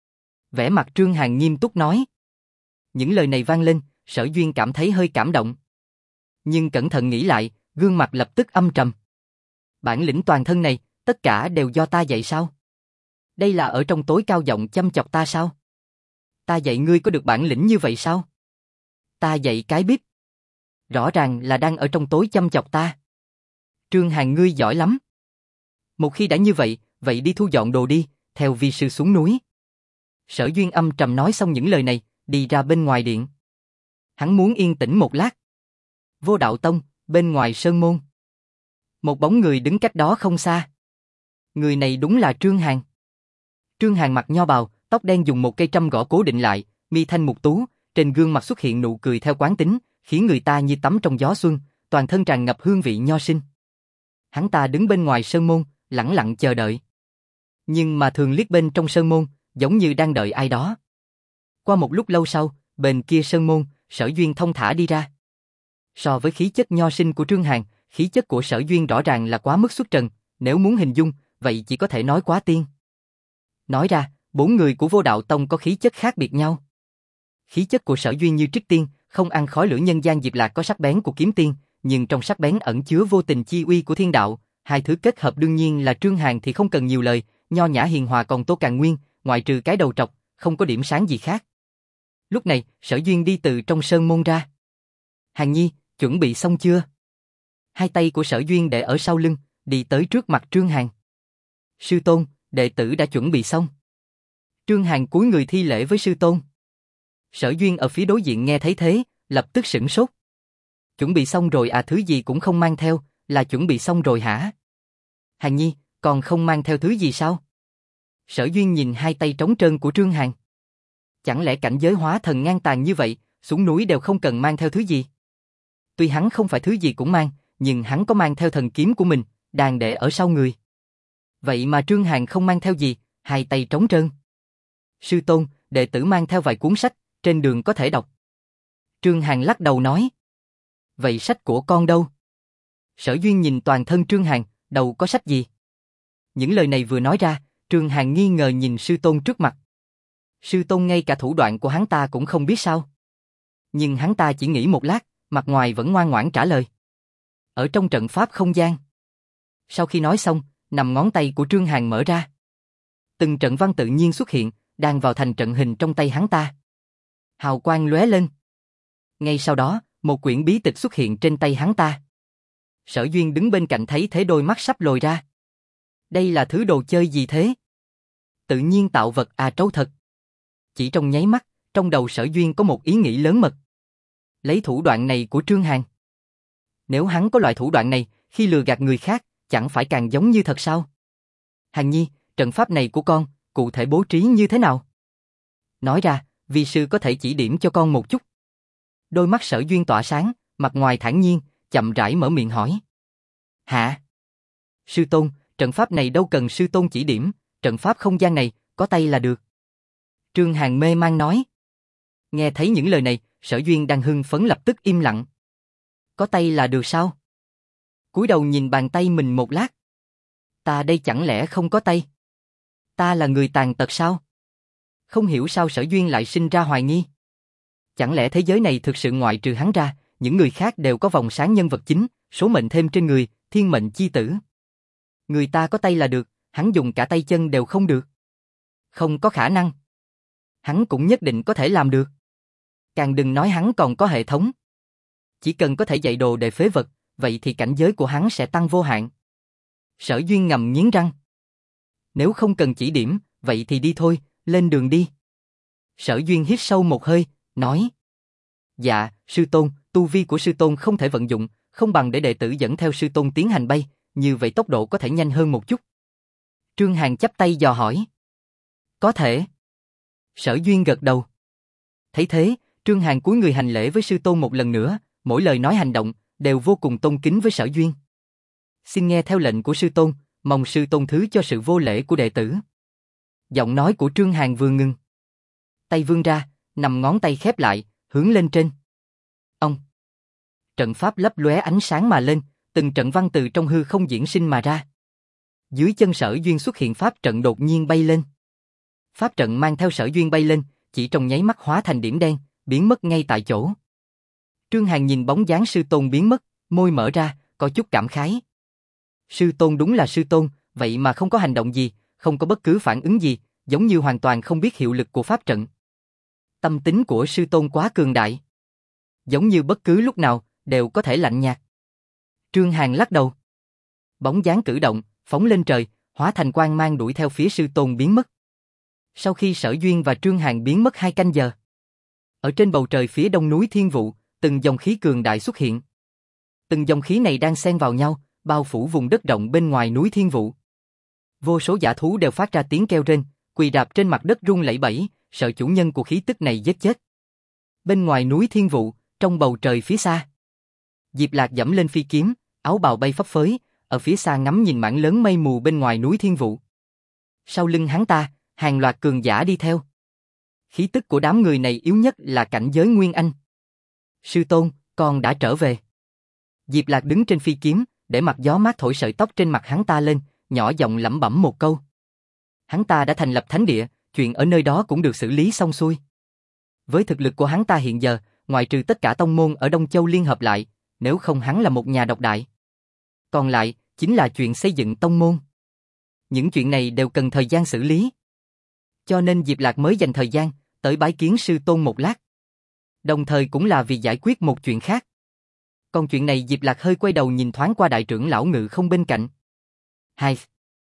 Vẻ mặt Trương Hàn nghiêm túc nói. Những lời này vang lên, Sở Duyên cảm thấy hơi cảm động. Nhưng cẩn thận nghĩ lại, gương mặt lập tức âm trầm. Bản lĩnh toàn thân này, tất cả đều do ta dạy sao? Đây là ở trong tối cao giọng chăm chọc ta sao? Ta dạy ngươi có được bản lĩnh như vậy sao? Ta dạy cái bíp. Rõ ràng là đang ở trong tối chăm chọc ta. Trương Hàn ngươi giỏi lắm. Một khi đã như vậy, vậy đi thu dọn đồ đi, theo vi sư xuống núi. Sở Duyên âm trầm nói xong những lời này, đi ra bên ngoài điện. Hắn muốn yên tĩnh một lát. Vô Đạo Tông, bên ngoài sơn môn. Một bóng người đứng cách đó không xa. Người này đúng là Trương Hàn. Trương Hàn mặc nho bào, tóc đen dùng một cây trâm gõ cố định lại, mi thanh mục tú, trên gương mặt xuất hiện nụ cười theo quán tính, khiến người ta như tắm trong gió xuân, toàn thân tràn ngập hương vị nho sinh. Hắn ta đứng bên ngoài sơn môn, lẳng lặng chờ đợi. Nhưng mà thường liếc bên trong sơn môn, giống như đang đợi ai đó. Qua một lúc lâu sau, bên kia sơn môn, Sở Duyên thông thả đi ra. So với khí chất nho sinh của Trương Hàn, khí chất của Sở Duyên rõ ràng là quá mức xuất trần, nếu muốn hình dung, vậy chỉ có thể nói quá tiên. Nói ra, 4 người của Vô Đạo Tông có khí chất khác biệt nhau. Khí chất của Sở Duyên như Trích Tiên, không ăn khói lửa nhân gian. Diệp Lạc có sắc bén của Kiếm Tiên, nhưng trong sắc bén ẩn chứa vô tình chi uy của thiên đạo. Hai thứ kết hợp đương nhiên là Trương Hàn thì không cần nhiều lời, nho nhã hiền hòa, còn Tô Càn Nguyên, ngoại trừ cái đầu trọc, không có điểm sáng gì khác. Lúc này, Sở Duyên đi từ trong sơn môn ra. Hàn Nhi, chuẩn bị xong chưa? Hai tay của Sở Duyên để ở sau lưng, đi tới trước mặt Trương Hàn. Sư tôn, đệ tử đã chuẩn bị xong. Trương Hàn cúi người thi lễ với sư tôn. Sở Duyên ở phía đối diện nghe thấy thế, lập tức sửng sốt. Chuẩn bị xong rồi à? Thứ gì cũng không mang theo, là chuẩn bị xong rồi hả? Hàn Nhi, còn không mang theo thứ gì sao? Sở Duyên nhìn hai tay trống trơn của Trương Hàn. Chẳng lẽ cảnh giới hóa thần ngang tàn như vậy, xuống núi đều không cần mang theo thứ gì? Tuy hắn không phải thứ gì cũng mang, nhưng hắn có mang theo thần kiếm của mình, đang để ở sau người. Vậy mà Trương Hàn không mang theo gì, hai tay trống trơn. Sư tôn, đệ tử mang theo vài cuốn sách, trên đường có thể đọc. Trương Hàn lắc đầu nói. Vậy sách của con đâu? Sở Duyên nhìn toàn thân Trương Hàn, đâu có sách gì. Những lời này vừa nói ra, Trương Hàn nghi ngờ nhìn sư tôn trước mặt. Sư tôn ngay cả thủ đoạn của hắn ta cũng không biết sao? Nhưng hắn ta chỉ nghĩ một lát, mặt ngoài vẫn ngoan ngoãn trả lời. Ở trong trận pháp không gian. Sau khi nói xong, nằm ngón tay của Trương Hàn mở ra. Từng trận văn tự nhiên xuất hiện, đang vào thành trận hình trong tay hắn ta. Hào quang lóe lên. Ngay sau đó, một quyển bí tịch xuất hiện trên tay hắn ta. Sở Duyên đứng bên cạnh thấy thế đôi mắt sắp lồi ra. Đây là thứ đồ chơi gì thế? Tự nhiên tạo vật à? Trấu thật. Chỉ trong nháy mắt, trong đầu Sở Duyên có một ý nghĩ lớn mật. Lấy thủ đoạn này của Trương Hàn. Nếu hắn có loại thủ đoạn này, khi lừa gạt người khác, chẳng phải càng giống như thật sao? Hàn Nhi, trận pháp này của con, cụ thể bố trí như thế nào? Nói ra, vi sư có thể chỉ điểm cho con một chút. Đôi mắt Sở Duyên tỏa sáng, mặt ngoài thản nhiên, chậm rãi mở miệng hỏi. Hả? Sư tôn, trận pháp này đâu cần sư tôn chỉ điểm, trận pháp không gian này, có tay là được. Trương Hàn mê mang nói. Nghe thấy những lời này, Sở Duyên đang hưng phấn lập tức im lặng. Có tay là được sao? Cúi đầu nhìn bàn tay mình một lát. Ta đây chẳng lẽ không có tay? Ta là người tàn tật sao? Không hiểu sao Sở Duyên lại sinh ra hoài nghi. Chẳng lẽ thế giới này thực sự ngoại trừ hắn ra, những người khác đều có vòng sáng nhân vật chính, số mệnh thêm trên người, thiên mệnh chi tử. Người ta có tay là được, hắn dùng cả tay chân đều không được. Không có khả năng. Hắn cũng nhất định có thể làm được. Càng đừng nói hắn còn có hệ thống. Chỉ cần có thể dạy đồ để phế vật, vậy thì cảnh giới của hắn sẽ tăng vô hạn. Sở Duyên ngầm nghiến răng. Nếu không cần chỉ điểm, vậy thì đi thôi, lên đường đi. Sở Duyên hít sâu một hơi, nói. Dạ, sư tôn, tu vi của sư tôn không thể vận dụng, không bằng để đệ tử dẫn theo sư tôn tiến hành bay, như vậy tốc độ có thể nhanh hơn một chút. Trương Hàn chắp tay dò hỏi. Có thể. Sở Duyên gật đầu. Thấy thế, Trương Hàn cúi người hành lễ với sư tôn một lần nữa, mỗi lời nói hành động, đều vô cùng tôn kính với Sở Duyên. Xin nghe theo lệnh của sư tôn, mong sư tôn thứ cho sự vô lễ của đệ tử. Giọng nói của Trương Hàn vừa ngừng. Tay vươn ra, nằm ngón tay khép lại, hướng lên trên. Ông. Trận pháp lấp lóe ánh sáng mà lên, từng trận văn từ trong hư không diễn sinh mà ra. Dưới chân Sở Duyên xuất hiện pháp trận đột nhiên bay lên. Pháp trận mang theo Sở Duyên bay lên, chỉ trong nháy mắt hóa thành điểm đen, biến mất ngay tại chỗ. Trương Hàn nhìn bóng dáng sư tôn biến mất, môi mở ra, có chút cảm khái. Sư tôn đúng là sư tôn, vậy mà không có hành động gì, không có bất cứ phản ứng gì, giống như hoàn toàn không biết hiệu lực của pháp trận. Tâm tính của sư tôn quá cường đại. Giống như bất cứ lúc nào, đều có thể lạnh nhạt. Trương Hàn lắc đầu. Bóng dáng cử động, phóng lên trời, hóa thành quang mang đuổi theo phía sư tôn biến mất. Sau khi Sở Duyên và Trương Hàn biến mất 2 canh giờ, ở trên bầu trời phía đông núi Thiên Vụ, từng dòng khí cường đại xuất hiện. Từng dòng khí này đang xen vào nhau, bao phủ vùng đất rộng bên ngoài núi Thiên Vụ. Vô số dã thú đều phát ra tiếng kêu rên, quỳ đạp trên mặt đất run lẩy bẩy, sợ chủ nhân của khí tức này giết chết. Bên ngoài núi Thiên Vụ, trong bầu trời phía xa, Diệp Lạc giẫm lên phi kiếm, áo bào bay phấp phới, ở phía xa ngắm nhìn mảng lớn mây mù bên ngoài núi Thiên Vụ. Sau lưng hắn ta, hàng loạt cường giả đi theo. Khí tức của đám người này yếu nhất là cảnh giới Nguyên Anh. Sư tôn, con đã trở về. Diệp Lạc đứng trên phi kiếm, để mặt gió mát thổi sợi tóc trên mặt hắn ta lên, nhỏ giọng lẩm bẩm một câu. Hắn ta đã thành lập thánh địa, chuyện ở nơi đó cũng được xử lý xong xuôi. Với thực lực của hắn ta hiện giờ, ngoại trừ tất cả tông môn ở Đông Châu liên hợp lại, nếu không hắn là một nhà độc đại. Còn lại, chính là chuyện xây dựng tông môn. Những chuyện này đều cần thời gian xử lý. Cho nên Diệp Lạc mới dành thời gian, tới bái kiến sư tôn một lát. Đồng thời cũng là vì giải quyết một chuyện khác. Còn chuyện này Diệp Lạc hơi quay đầu nhìn thoáng qua đại trưởng lão Ngự Không bên cạnh. Hai.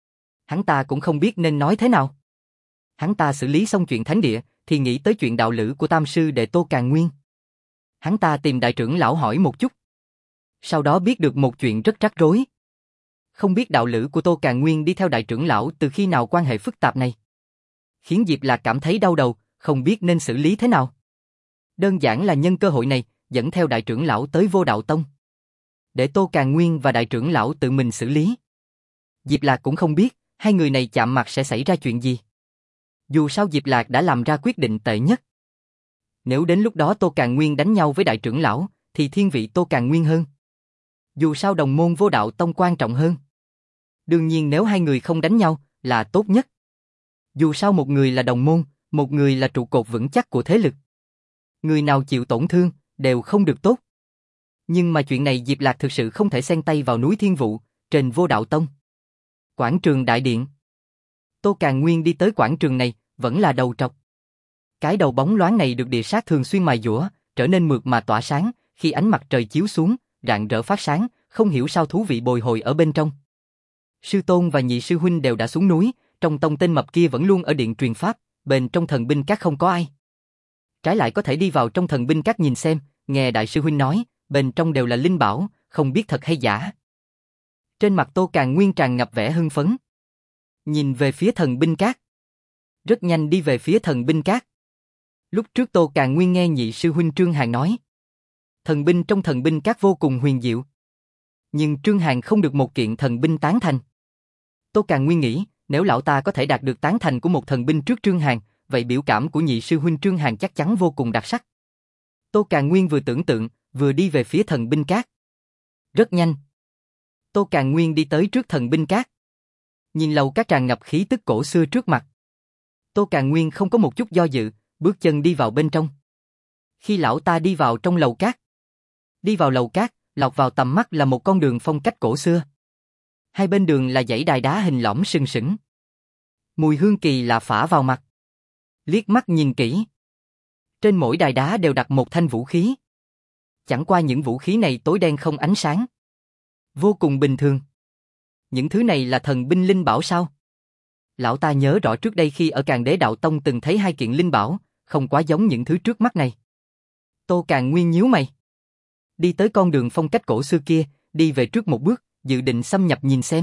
Hắn ta cũng không biết nên nói thế nào. Hắn ta xử lý xong chuyện thánh địa, thì nghĩ tới chuyện đạo lữ của tam sư đệ Tô Càn Nguyên. Hắn ta tìm đại trưởng lão hỏi một chút. Sau đó biết được một chuyện rất rắc rối. Không biết đạo lữ của Tô Càn Nguyên đi theo đại trưởng lão từ khi nào quan hệ phức tạp này. Khiến Diệp Lạc cảm thấy đau đầu, không biết nên xử lý thế nào. Đơn giản là nhân cơ hội này, dẫn theo đại trưởng lão tới Vô Đạo Tông. Để Tô Càn Nguyên và đại trưởng lão tự mình xử lý. Diệp Lạc cũng không biết, hai người này chạm mặt sẽ xảy ra chuyện gì. Dù sao Diệp Lạc đã làm ra quyết định tệ nhất. Nếu đến lúc đó Tô Càn Nguyên đánh nhau với đại trưởng lão, thì thiên vị Tô Càn Nguyên hơn. Dù sao đồng môn Vô Đạo Tông quan trọng hơn. Đương nhiên nếu hai người không đánh nhau, là tốt nhất. Dù sao một người là đồng môn, một người là trụ cột vững chắc của thế lực. Người nào chịu tổn thương, đều không được tốt. Nhưng mà chuyện này Diệp Lạc thực sự không thể xen tay vào núi Thiên Vụ, trên Vô Đạo Tông. Quảng trường đại điện. Tô Càn Nguyên đi tới quảng trường này, vẫn là đầu trọc. Cái đầu bóng loáng này được địa sát thường xuyên mài dũa, trở nên mượt mà tỏa sáng, khi ánh mặt trời chiếu xuống, rạng rỡ phát sáng, không hiểu sao thú vị bồi hồi ở bên trong. Sư tôn và nhị sư huynh đều đã xuống núi, trong tông tên mập kia vẫn luôn ở điện truyền pháp, bên trong thần binh các không có ai. Trái lại có thể đi vào trong thần binh các nhìn xem, nghe đại sư huynh nói, bên trong đều là linh bảo, không biết thật hay giả. Trên mặt Tô Càn Nguyên tràn ngập vẻ hưng phấn. Nhìn về phía thần binh các. Rất nhanh đi về phía thần binh các. Lúc trước Tô Càn Nguyên nghe nhị sư huynh Trương Hàn nói. Thần binh trong thần binh các vô cùng huyền diệu. Nhưng Trương Hàn không được một kiện thần binh tán thành. Tô Càn Nguyên nghĩ, nếu lão ta có thể đạt được tán thành của một thần binh trước Trương Hàn, vậy biểu cảm của nhị sư huynh Trương Hàn chắc chắn vô cùng đặc sắc. Tô Càn Nguyên vừa tưởng tượng, vừa đi về phía thần binh các. Rất nhanh. Tô Càn Nguyên đi tới trước thần binh các. Nhìn lầu các tràn ngập khí tức cổ xưa trước mặt. Tô Càn Nguyên không có một chút do dự, bước chân đi vào bên trong. Khi lão ta đi vào trong lầu các. Đi vào lầu các, lọt vào tầm mắt là một con đường phong cách cổ xưa. Hai bên đường là dãy đài đá hình lõm sừng sững. Mùi hương kỳ lạ phả vào mặt. Liếc mắt nhìn kỹ. Trên mỗi đài đá đều đặt một thanh vũ khí. Chẳng qua những vũ khí này tối đen không ánh sáng. Vô cùng bình thường. Những thứ này là thần binh linh bảo sao? Lão ta nhớ rõ trước đây khi ở Càn Đế Đạo Tông từng thấy hai kiện linh bảo, không quá giống những thứ trước mắt này. Tô Càn Nguyên nhíu mày. Đi tới con đường phong cách cổ xưa kia, đi về trước một bước, dự định xâm nhập nhìn xem.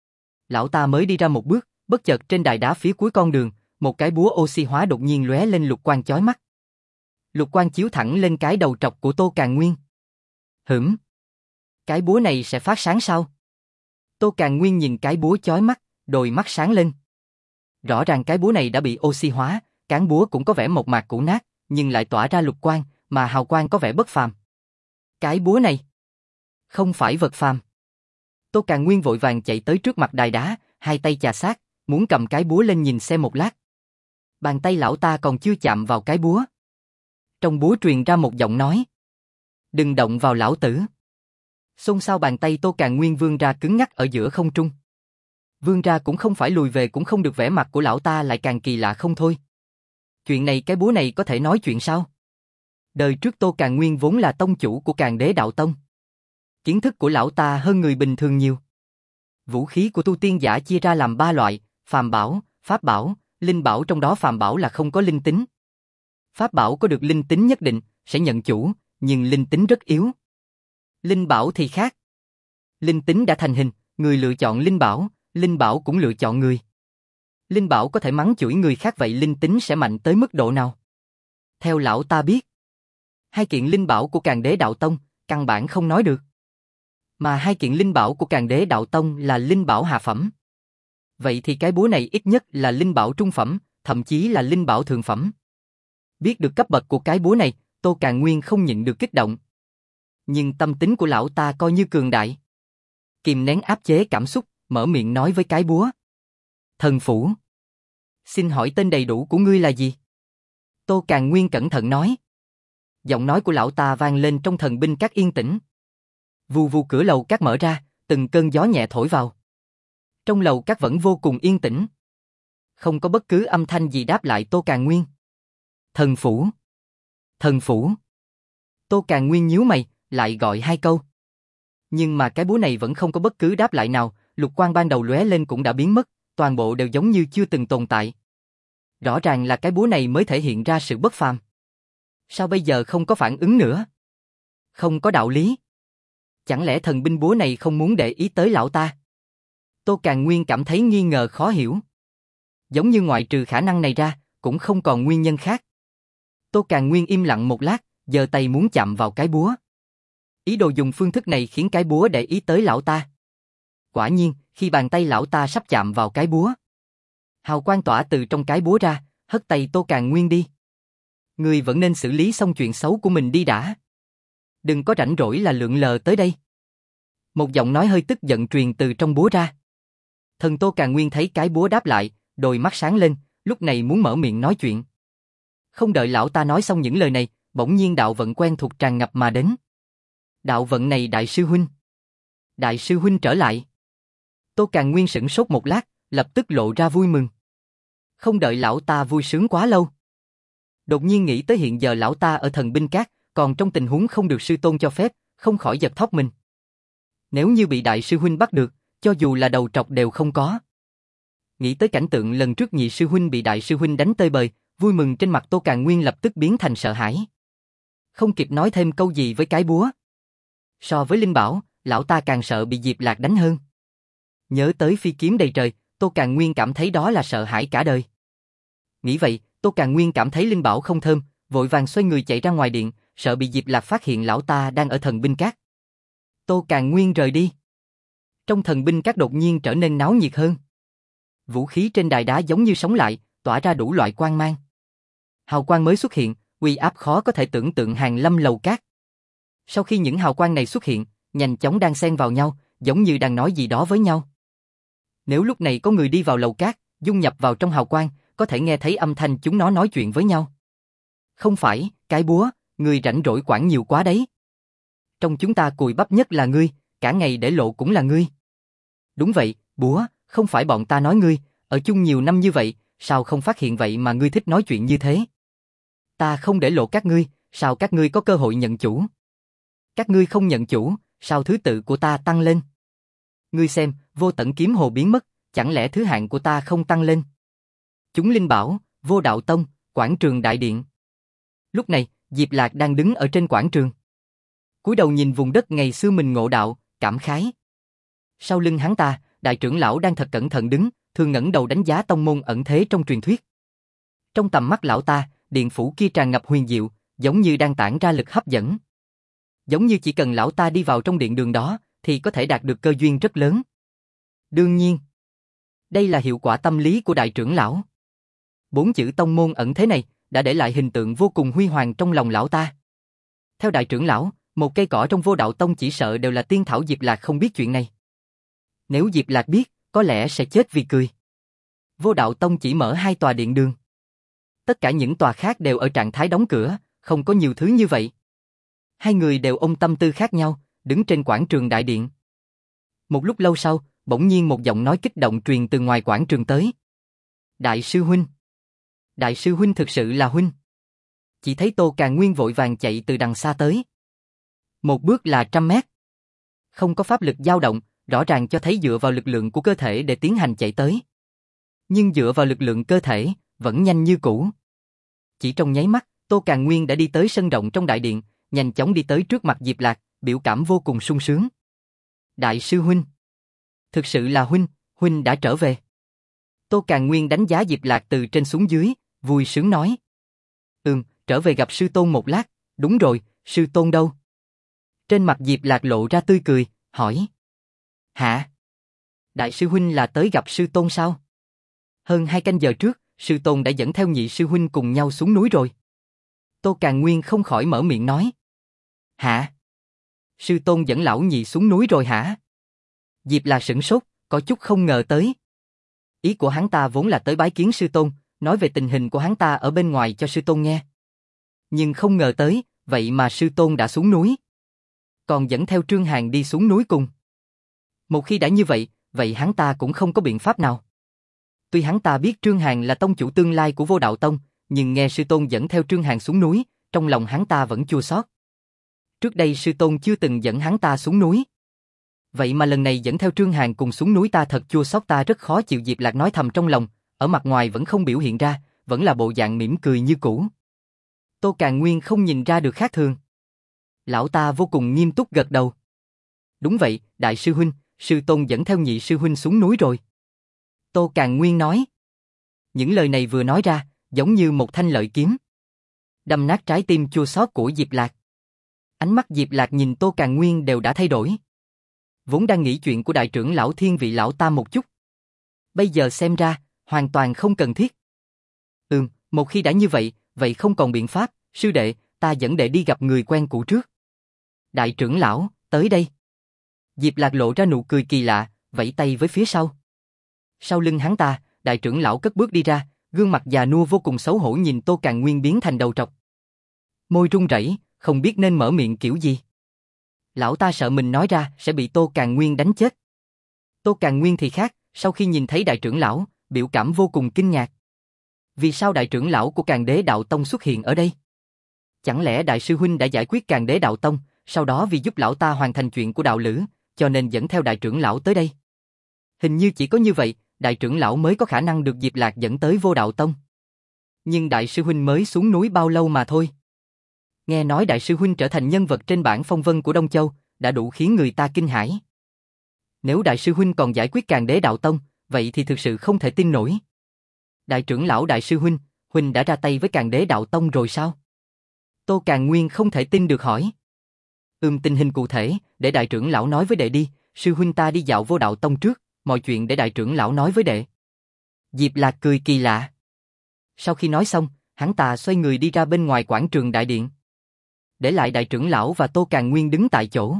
Lão ta mới đi ra một bước, bất chợt trên đài đá phía cuối con đường, một cái búa oxy hóa đột nhiên lóe lên lục quang chói mắt. Lục quang chiếu thẳng lên cái đầu trọc của Tô Càn Nguyên. Cái búa này sẽ phát sáng sao? Tô Càn Nguyên nhìn cái búa chói mắt, đôi mắt sáng lên. Rõ ràng cái búa này đã bị oxy hóa, cán búa cũng có vẻ mộc mạc cũ nát, nhưng lại tỏa ra lục quang, mà hào quang có vẻ bất phàm. Cái búa này không phải vật phàm. Tô Càn Nguyên vội vàng chạy tới trước mặt đài đá, hai tay chà sát, muốn cầm cái búa lên nhìn xem một lát. Bàn tay lão ta còn chưa chạm vào cái búa. Trong búa truyền ra một giọng nói. Đừng động vào lão tử. Xôn xao bàn tay Tô Càn Nguyên vươn ra cứng ngắc ở giữa không trung. Vươn ra cũng không phải lùi về cũng không được, vẻ mặt của lão ta lại càng kỳ lạ không thôi. Chuyện này cái búa này có thể nói chuyện sao? Đời trước Tô Càn Nguyên vốn là tông chủ của Càn Đế Đạo Tông. Kiến thức của lão ta hơn người bình thường nhiều. Vũ khí của tu tiên giả chia ra làm 3 loại, phàm bảo, pháp bảo, linh bảo, trong đó phàm bảo là không có linh tính. Pháp bảo có được linh tính nhất định, sẽ nhận chủ, nhưng linh tính rất yếu. Linh bảo thì khác. Linh tính đã thành hình, người lựa chọn linh bảo cũng lựa chọn người. Linh bảo có thể mắng chửi người khác, vậy linh tính sẽ mạnh tới mức độ nào? Theo lão ta biết, hai kiện linh bảo của Càn Đế Đạo Tông, căn bản không nói được. Mà hai kiện linh bảo của Càn Đế Đạo Tông là linh bảo hạ phẩm. Vậy thì cái búa này ít nhất là linh bảo trung phẩm, thậm chí là linh bảo thượng phẩm. Biết được cấp bậc của cái búa này, Tô Càn Nguyên không nhịn được kích động. Nhưng tâm tính của lão ta coi như cường đại. Kìm nén áp chế cảm xúc, mở miệng nói với cái búa. Thần Phủ. Xin hỏi tên đầy đủ của ngươi là gì? Tô Càn Nguyên cẩn thận nói. Giọng nói của lão ta vang lên trong thần binh các yên tĩnh. Vù vù cửa lầu các mở ra, từng cơn gió nhẹ thổi vào. Trong lầu các vẫn vô cùng yên tĩnh. Không có bất cứ âm thanh gì đáp lại Tô Càn Nguyên. Thần Phủ. Thần Phủ. Tô Càn Nguyên nhíu mày, lại gọi 2 câu. Nhưng mà cái búa này vẫn không có bất cứ đáp lại nào, lục quang ban đầu lóe lên cũng đã biến mất, toàn bộ đều giống như chưa từng tồn tại. Rõ ràng là cái búa này mới thể hiện ra sự bất phàm. Sao bây giờ không có phản ứng nữa? Không có đạo lý. Chẳng lẽ thần binh búa này không muốn để ý tới lão ta? Tô Càn Nguyên cảm thấy nghi ngờ khó hiểu. Giống như ngoại trừ khả năng này ra, cũng không còn nguyên nhân khác. Tô Càn Nguyên im lặng một lát, giơ tay muốn chạm vào cái búa. Ý đồ dùng phương thức này khiến cái búa để ý tới lão ta. Quả nhiên, khi bàn tay lão ta sắp chạm vào cái búa, hào quang tỏa từ trong cái búa ra, hất tay Tô Càn Nguyên đi. Ngươi vẫn nên xử lý xong chuyện xấu của mình đi đã. Đừng có rảnh rỗi là lượn lờ tới đây. Một giọng nói hơi tức giận truyền từ trong búa ra. Thần Tô Càn Nguyên thấy cái búa đáp lại, đôi mắt sáng lên, lúc này muốn mở miệng nói chuyện. Không đợi lão ta nói xong những lời này, bỗng nhiên đạo vận quen thuộc tràn ngập mà đến. Đạo vận này đại sư huynh. Đại sư huynh trở lại. Tô Càn Nguyên sửng sốt một lát, lập tức lộ ra vui mừng. Không đợi lão ta vui sướng quá lâu. Đột nhiên nghĩ tới hiện giờ lão ta ở thần binh các, còn trong tình huống không được sư tôn cho phép, không khỏi giật thót mình. Nếu như bị đại sư huynh bắt được, cho dù là đầu trọc đều không có. Nghĩ tới cảnh tượng lần trước nhị sư huynh bị đại sư huynh đánh tơi bời, vui mừng trên mặt Tô Càn Nguyên lập tức biến thành sợ hãi. Không kịp nói thêm câu gì với cái búa. So với Linh Bảo, lão ta càng sợ bị Diệp Lạc đánh hơn. Nhớ tới phi kiếm đầy trời, Tô Càn Nguyên cảm thấy đó là sợ hãi cả đời. Nghĩ vậy, Tô Càn Nguyên cảm thấy Linh Bảo không thơm, vội vàng xoay người chạy ra ngoài điện, sợ bị Diệp Lạc phát hiện lão ta đang ở thần binh các. Tô Càn Nguyên rời đi. Trong thần binh các đột nhiên trở nên náo nhiệt hơn. Vũ khí trên đài đá giống như sống lại, tỏa ra đủ loại quang mang. Hào quang mới xuất hiện, uy áp khó có thể tưởng tượng hàng lâm lầu cát. Sau khi những hào quang này xuất hiện, nhanh chóng đan xen vào nhau, giống như đang nói gì đó với nhau. Nếu lúc này có người đi vào lầu cát, dung nhập vào trong hào quang, có thể nghe thấy âm thanh chúng nó nói chuyện với nhau. Không phải, cái búa, người rảnh rỗi quản nhiều quá đấy. Trong chúng ta cùi bắp nhất là ngươi, cả ngày để lộ cũng là ngươi. Đúng vậy, búa, không phải bọn ta nói ngươi, ở chung nhiều năm như vậy, sao không phát hiện vậy mà ngươi thích nói chuyện như thế? Ta không để lộ các ngươi, sao các ngươi có cơ hội nhận chủ? Các ngươi không nhận chủ, sao thứ tự của ta tăng lên? Ngươi xem, vô tận kiếm hồ biến mất, chẳng lẽ thứ hạng của ta không tăng lên? Chúng Linh Bảo, Vô Đạo Tông, quảng trường đại điện. Lúc này, Diệp Lạc đang đứng ở trên quảng trường. Cúi đầu nhìn vùng đất ngày xưa mình ngộ đạo, cảm khái. Sau lưng hắn ta, đại trưởng lão đang thật cẩn thận đứng, thường ngẩng đầu đánh giá tông môn ẩn thế trong truyền thuyết. Trong tầm mắt lão ta, điện phủ kia tràn ngập huyền diệu, giống như đang tản ra lực hấp dẫn. Giống như chỉ cần lão ta đi vào trong điện đường đó, thì có thể đạt được cơ duyên rất lớn. Đương nhiên, đây là hiệu quả tâm lý của đại trưởng lão. 4 chữ tông môn ẩn thế này đã để lại hình tượng vô cùng huy hoàng trong lòng lão ta. Theo đại trưởng lão, một cây cỏ trong Vô Đạo Tông chỉ sợ đều là tiên thảo. Diệp Lạc không biết chuyện này. Nếu Diệp Lạc biết, có lẽ sẽ chết vì cười. Vô Đạo Tông chỉ mở 2 tòa điện đường. Tất cả những tòa khác đều ở trạng thái đóng cửa, không có nhiều thứ như vậy. Hai người đều ôm tâm tư khác nhau, đứng trên quảng trường đại điện. Một lúc lâu sau, bỗng nhiên một giọng nói kích động truyền từ ngoài quảng trường tới. Đại sư huynh. Đại sư huynh thực sự là huynh. Chỉ thấy Tô Càn Nguyên vội vàng chạy từ đằng xa tới. Một bước là 100 mét. Không có pháp lực dao động, rõ ràng cho thấy dựa vào lực lượng của cơ thể để tiến hành chạy tới. Nhưng dựa vào lực lượng cơ thể, vẫn nhanh như cũ. Chỉ trong nháy mắt, Tô Càn Nguyên đã đi tới sân rộng trong đại điện, nhanh chóng đi tới trước mặt Diệp Lạc, biểu cảm vô cùng sung sướng. Đại sư huynh. Thực sự là huynh đã trở về. Tô Càn Nguyên đánh giá Diệp Lạc từ trên xuống dưới, vui sướng nói. Trở về gặp sư tôn một lát, đúng rồi, sư tôn đâu? Trên mặt Diệp Lạc lộ ra tươi cười, hỏi. Hả? Đại sư huynh là tới gặp sư tôn sao? Hơn 2 canh giờ trước, sư tôn đã dẫn theo nhị sư huynh cùng nhau xuống núi rồi. Tô Càn Nguyên không khỏi mở miệng nói. Hả? Sư tôn dẫn lão nhị xuống núi rồi hả? Diệp Lạc sửng sốt, có chút không ngờ tới. Ý của hắn ta vốn là tới bái kiến sư tôn, nói về tình hình của hắn ta ở bên ngoài cho sư tôn nghe. Nhưng không ngờ tới, vậy mà sư tôn đã xuống núi. Còn dẫn theo Trương Hàn đi xuống núi cùng. Một khi đã như vậy, vậy hắn ta cũng không có biện pháp nào. Tuy hắn ta biết Trương Hàn là tông chủ tương lai của Vô Đạo Tông, nhưng nghe sư tôn dẫn theo Trương Hàn xuống núi, trong lòng hắn ta vẫn chua xót. Trước đây sư tôn chưa từng dẫn hắn ta xuống núi. Vậy mà lần này dẫn theo Trương Hàn cùng xuống núi, ta thật chua xót, ta rất khó chịu. Diệp Lạc nói thầm trong lòng, ở mặt ngoài vẫn không biểu hiện ra, vẫn là bộ dạng mỉm cười như cũ. Tô Càn Nguyên không nhìn ra được khác thường. Lão ta vô cùng nghiêm túc gật đầu. Đúng vậy, đại sư huynh, sư tôn dẫn theo nhị sư huynh xuống núi rồi. Tô Càn Nguyên nói. Những lời này vừa nói ra, giống như một thanh lợi kiếm, đâm nát trái tim chua xót của Diệp Lạc. Ánh mắt Diệp Lạc nhìn Tô Càn Nguyên đều đã thay đổi. Vốn đang nghĩ chuyện của đại trưởng lão thiên vị lão ta một chút. Bây giờ xem ra, hoàn toàn không cần thiết. Một khi đã như vậy, vậy không còn biện pháp, sư đệ, ta dẫn đệ đi gặp người quen cũ trước. Đại trưởng lão, tới đây. Diệp Lạc lộ ra nụ cười kỳ lạ, vẫy tay với phía sau. Sau lưng hắn ta, đại trưởng lão cất bước đi ra, gương mặt già nua vô cùng xấu hổ nhìn Tô Càn Nguyên biến thành đầu trọc. Môi run rẩy, không biết nên mở miệng kiểu gì. Lão ta sợ mình nói ra sẽ bị Tô Càn Nguyên đánh chết. Tô Càn Nguyên thì khác, sau khi nhìn thấy đại trưởng lão, biểu cảm vô cùng kinh ngạc. Vì sao đại trưởng lão của Càn Đế Đạo Tông xuất hiện ở đây? Chẳng lẽ đại sư huynh đã giải quyết Càn Đế Đạo Tông, sau đó vì giúp lão ta hoàn thành chuyện của đạo lữ, cho nên dẫn theo đại trưởng lão tới đây? Hình như chỉ có như vậy, đại trưởng lão mới có khả năng được Diệp Lạc dẫn tới Vô Đạo Tông. Nhưng đại sư huynh mới xuống núi bao lâu mà thôi. Nghe nói đại sư huynh trở thành nhân vật trên bảng phong vân của Đông Châu, đã đủ khiến người ta kinh hãi. Nếu đại sư huynh còn giải quyết Càn Đế Đạo Tông, vậy thì thực sự không thể tin nổi. Đại trưởng lão đại sư huynh, huynh đã ra tay với Càn Đế Đạo Tông rồi sao? Tô Càn Nguyên không thể tin được hỏi. Tình hình cụ thể, để đại trưởng lão nói với đệ đi, sư huynh ta đi dạo Vô Đạo Tông trước, mọi chuyện để đại trưởng lão nói với đệ. Diệp Lạc cười kỳ lạ. Sau khi nói xong, hắn ta xoay người đi ra bên ngoài quảng trường đại điện, để lại đại trưởng lão và Tô Càn Nguyên đứng tại chỗ.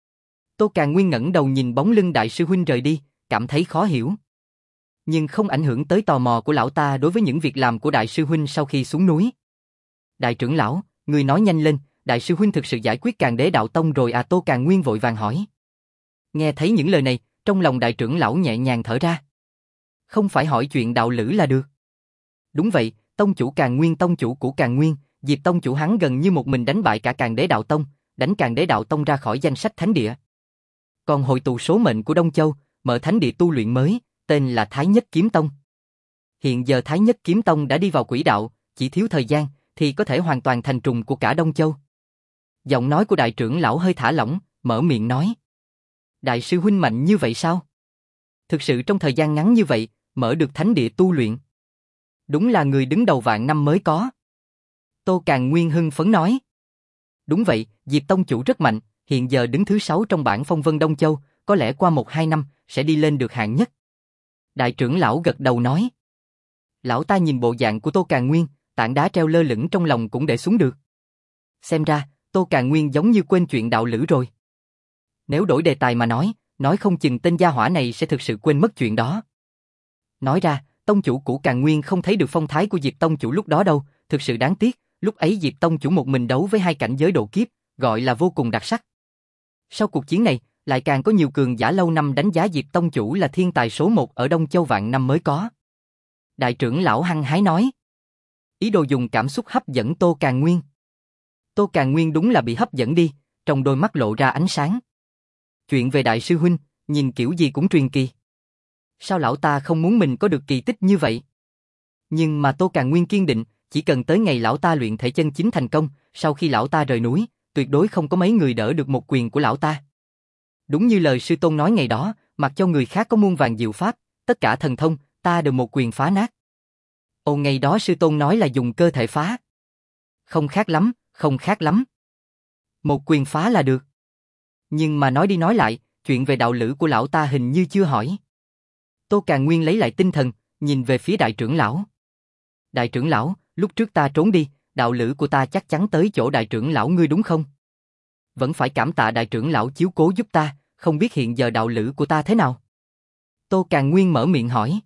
Tô Càn Nguyên ngẩng đầu nhìn bóng lưng đại sư huynh rời đi, cảm thấy khó hiểu. Nhưng không ảnh hưởng tới tò mò của lão ta đối với những việc làm của đại sư huynh sau khi xuống núi. Đại trưởng lão, người nói nhanh lên, đại sư huynh thực sự giải quyết Càn Đế Đạo Tông rồi à? Tô Càn Nguyên vội vàng hỏi. Nghe thấy những lời này, trong lòng đại trưởng lão nhẹ nhàng thở ra. Không phải hỏi chuyện đạo lữ là được. Đúng vậy, tông chủ Càn Nguyên, tông chủ của Càn Nguyên, Diệp tông chủ hắn gần như một mình đánh bại cả Càn Đế Đạo Tông, đánh Càn Đế Đạo Tông ra khỏi danh sách thánh địa. Còn hội tụ số mệnh của Đông Châu, mở thánh địa tu luyện mới, tên là Thái Nhất Kiếm Tông. Hiện giờ Thái Nhất Kiếm Tông đã đi vào quỹ đạo, chỉ thiếu thời gian thì có thể hoàn toàn thành trùng của cả Đông Châu. Giọng nói của đại trưởng lão hơi thả lỏng, mở miệng nói. Đại sư huynh mạnh như vậy sao? Thực sự trong thời gian ngắn như vậy, mở được thánh địa tu luyện. Đúng là người đứng đầu vạn năm mới có. Tô Càn Nguyên hưng phấn nói. Đúng vậy, Diệp tông chủ rất mạnh, hiện giờ đứng thứ 6 trong bảng phong vân Đông Châu, có lẽ qua 1-2 năm sẽ đi lên được hạng nhất. Đại trưởng lão gật đầu nói. Lão ta nhìn bộ dạng của Tô Càn Nguyên, tảng đá treo lơ lửng trong lòng cũng để xuống được. Xem ra, Tô Càn Nguyên giống như quên chuyện đạo lữ rồi. Nếu đổi đề tài mà nói không chừng tên gia hỏa này sẽ thực sự quên mất chuyện đó. Nói ra, tông chủ của Càn Nguyên không thấy được phong thái của Diệp tông chủ lúc đó đâu, thực sự đáng tiếc, lúc ấy Diệp tông chủ một mình đấu với 2 cảnh giới độ kiếp, gọi là vô cùng đặc sắc. Sau cuộc chiến này, lại càng có nhiều cường giả lâu năm đánh giá Diệp tông chủ là thiên tài số 1 ở Đông Châu vạn năm mới có. Đại trưởng lão hăng hái nói. Ý đồ dùng cảm xúc hấp dẫn Tô Càn Nguyên. Tô Càn Nguyên đúng là bị hấp dẫn đi, trong đôi mắt lộ ra ánh sáng. Chuyện về đại sư huynh, nhìn kiểu gì cũng truyền kỳ. Sao lão ta không muốn mình có được kỳ tích như vậy? Nhưng mà Tô Càn Nguyên kiên định, chỉ cần tới ngày lão ta luyện thể chân chính thành công, sau khi lão ta rời núi, tuyệt đối không có mấy người đỡ được một quyền của lão ta. Đúng như lời sư tôn nói ngày đó, mặc cho người khác có muôn vàn diệu pháp, tất cả thần thông, ta đều một quyền phá nát. Ồ, ngày đó sư tôn nói là dùng cơ thể phá. Không khác lắm, không khác lắm. Một quyền phá là được. Nhưng mà nói đi nói lại, chuyện về đạo lữ của lão ta hình như chưa hỏi. Tô Càn Nguyên lấy lại tinh thần, nhìn về phía đại trưởng lão. Đại trưởng lão, lúc trước ta trốn đi, đạo lữ của ta chắc chắn tới chỗ đại trưởng lão ngươi đúng không? Vẫn phải cảm tạ đại trưởng lão chiếu cố giúp ta, không biết hiện giờ đạo lữ của ta thế nào? Tô Càn Nguyên mở miệng hỏi.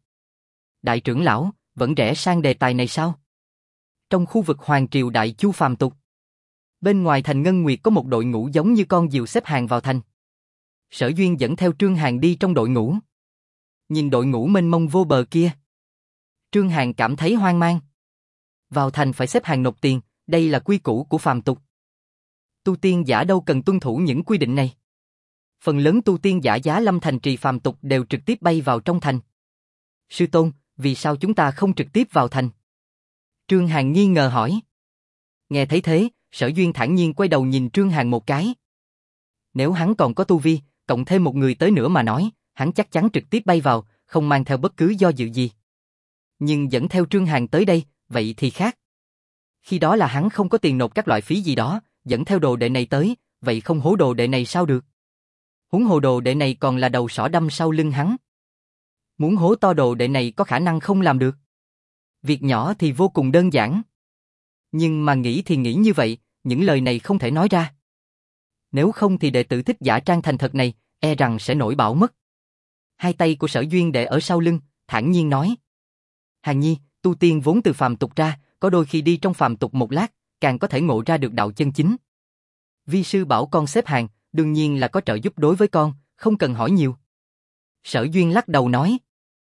Đại trưởng lão, vẫn rẽ sang đề tài này sao? Trong khu vực Hoàng Triều Đại Chu phàm tục, bên ngoài thành Ngân Nguyệt có một đội ngũ giống như con diều xếp hàng vào thành. Sở Duyên dẫn theo Trương Hàn đi trong đội ngũ. Nhìn đội ngũ mênh mông vô bờ kia, Trương Hàn cảm thấy hoang mang. Vào thành phải xếp hàng nộp tiền, đây là quy củ của phàm tục. Tu tiên giả đâu cần tuân thủ những quy định này. Phần lớn tu tiên giả Giá Lâm thành trì phàm tục đều trực tiếp bay vào trong thành. Sư tôn, vì sao chúng ta không trực tiếp vào thành? Trương Hàn nghi ngờ hỏi. Nghe thấy thế, Sở Duyên thản nhiên quay đầu nhìn Trương Hàn một cái. Nếu hắn còn có tu vi, cộng thêm một người tới nữa mà nói, hắn chắc chắn trực tiếp bay vào, không mang theo bất cứ do dự gì. Nhưng dẫn theo Trương Hàn tới đây, vậy thì khác. Khi đó là hắn không có tiền nộp các loại phí gì đó, dẫn theo đồ đệ này tới, vậy không hố đồ đệ này sao được? Huống hồ đồ đệ này còn là đầu sỏ đâm sau lưng hắn. Muốn hố to đồ đệ này có khả năng không làm được. Việc nhỏ thì vô cùng đơn giản. Nhưng mà nghĩ thì nghĩ như vậy, những lời này không thể nói ra. Nếu không thì đệ tử thích giả trang thành thật này, e rằng sẽ nổi bão mất. Hai tay của Sở Duyên để ở sau lưng, thản nhiên nói. Hàn Nhi, tu tiên vốn từ phàm tục ra, có đôi khi đi trong phàm tục một lát, càng có thể ngộ ra được đạo chân chính. Vi sư bảo con xếp hàng, đương nhiên là có trợ giúp đối với con, không cần hỏi nhiều. Sở Duyên lắc đầu nói.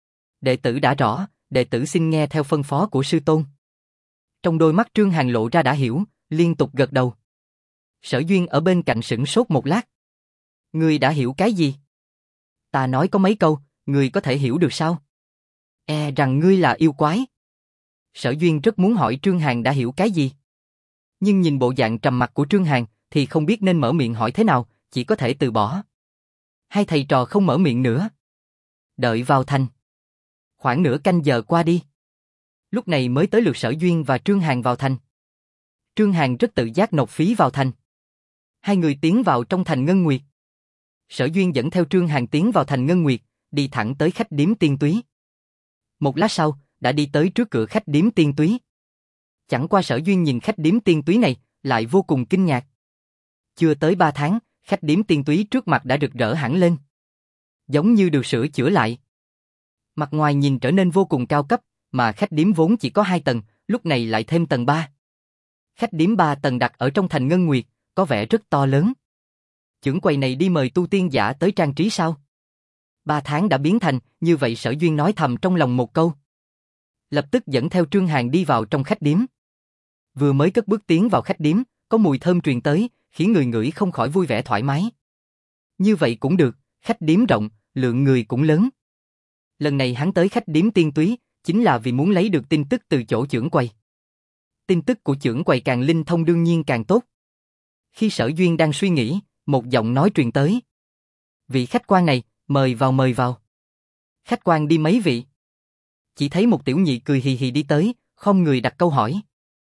Đệ tử đã rõ, đệ tử xin nghe theo phân phó của sư tôn. Trong đôi mắt Trương Hàn lộ ra đã hiểu, liên tục gật đầu. Sở Duyên ở bên cạnh sửng sốt một lát. Ngươi đã hiểu cái gì? Ta nói có mấy câu, ngươi có thể hiểu được sao? E rằng ngươi là yêu quái. Sở Duyên rất muốn hỏi Trương Hàn đã hiểu cái gì. Nhưng nhìn bộ dạng trầm mặc của Trương Hàn, thì không biết nên mở miệng hỏi thế nào, chỉ có thể từ bỏ. Hai thầy trò không mở miệng nữa. Đợi vào thành. Khoảng nửa canh giờ qua đi. Lúc này mới tới lượt Sở Duyên và Trương Hàn vào thành. Trương Hàn rất tự giác nộp phí vào thành. Hai người tiến vào trong thành Ngân Nguyệt. Sở Duyên dẫn theo Trương Hàn tiến vào thành Ngân Nguyệt, đi thẳng tới khách điếm Tiên Túy. Một lát sau, đã đi tới trước cửa khách điếm Tiên Túy. Chẳng qua Sở Duyên nhìn khách điếm Tiên Túy này, lại vô cùng kinh ngạc. Chưa tới 3 tháng, khách điếm Tiên Túy trước mặt đã rực rỡ hẳn lên. Giống như được sửa chữa lại. Mặt ngoài nhìn trở nên vô cùng cao cấp, mà khách điếm vốn chỉ có 2 tầng, lúc này lại thêm tầng 3. Khách điếm 3 tầng đặt ở trong thành Ngân Nguyệt, có vẻ rất to lớn. Chưởng quầy này đi mời tu tiên giả tới trang trí sao? 3 tháng đã biến thành, như vậy Sở Duyên nói thầm trong lòng một câu. Lập tức dẫn theo Trương Hàn đi vào trong khách điếm. Vừa mới cất bước tiến vào khách điếm, có mùi thơm truyền tới, khiến người ngửi không khỏi vui vẻ thoải mái. Như vậy cũng được, khách điếm rộng, lượng người cũng lớn. Lần này hắn tới khách điếm Tiên Túy, chính là vì muốn lấy được tin tức từ chỗ chưởng quầy. Tin tức của chưởng quầy càng linh thông đương nhiên càng tốt. Khi Sở Duyên đang suy nghĩ, một giọng nói truyền tới. Vị khách quan này, mời vào mời vào. Khách quan đi mấy vị? Chỉ thấy một tiểu nhị cười hì hì đi tới, không người đặt câu hỏi.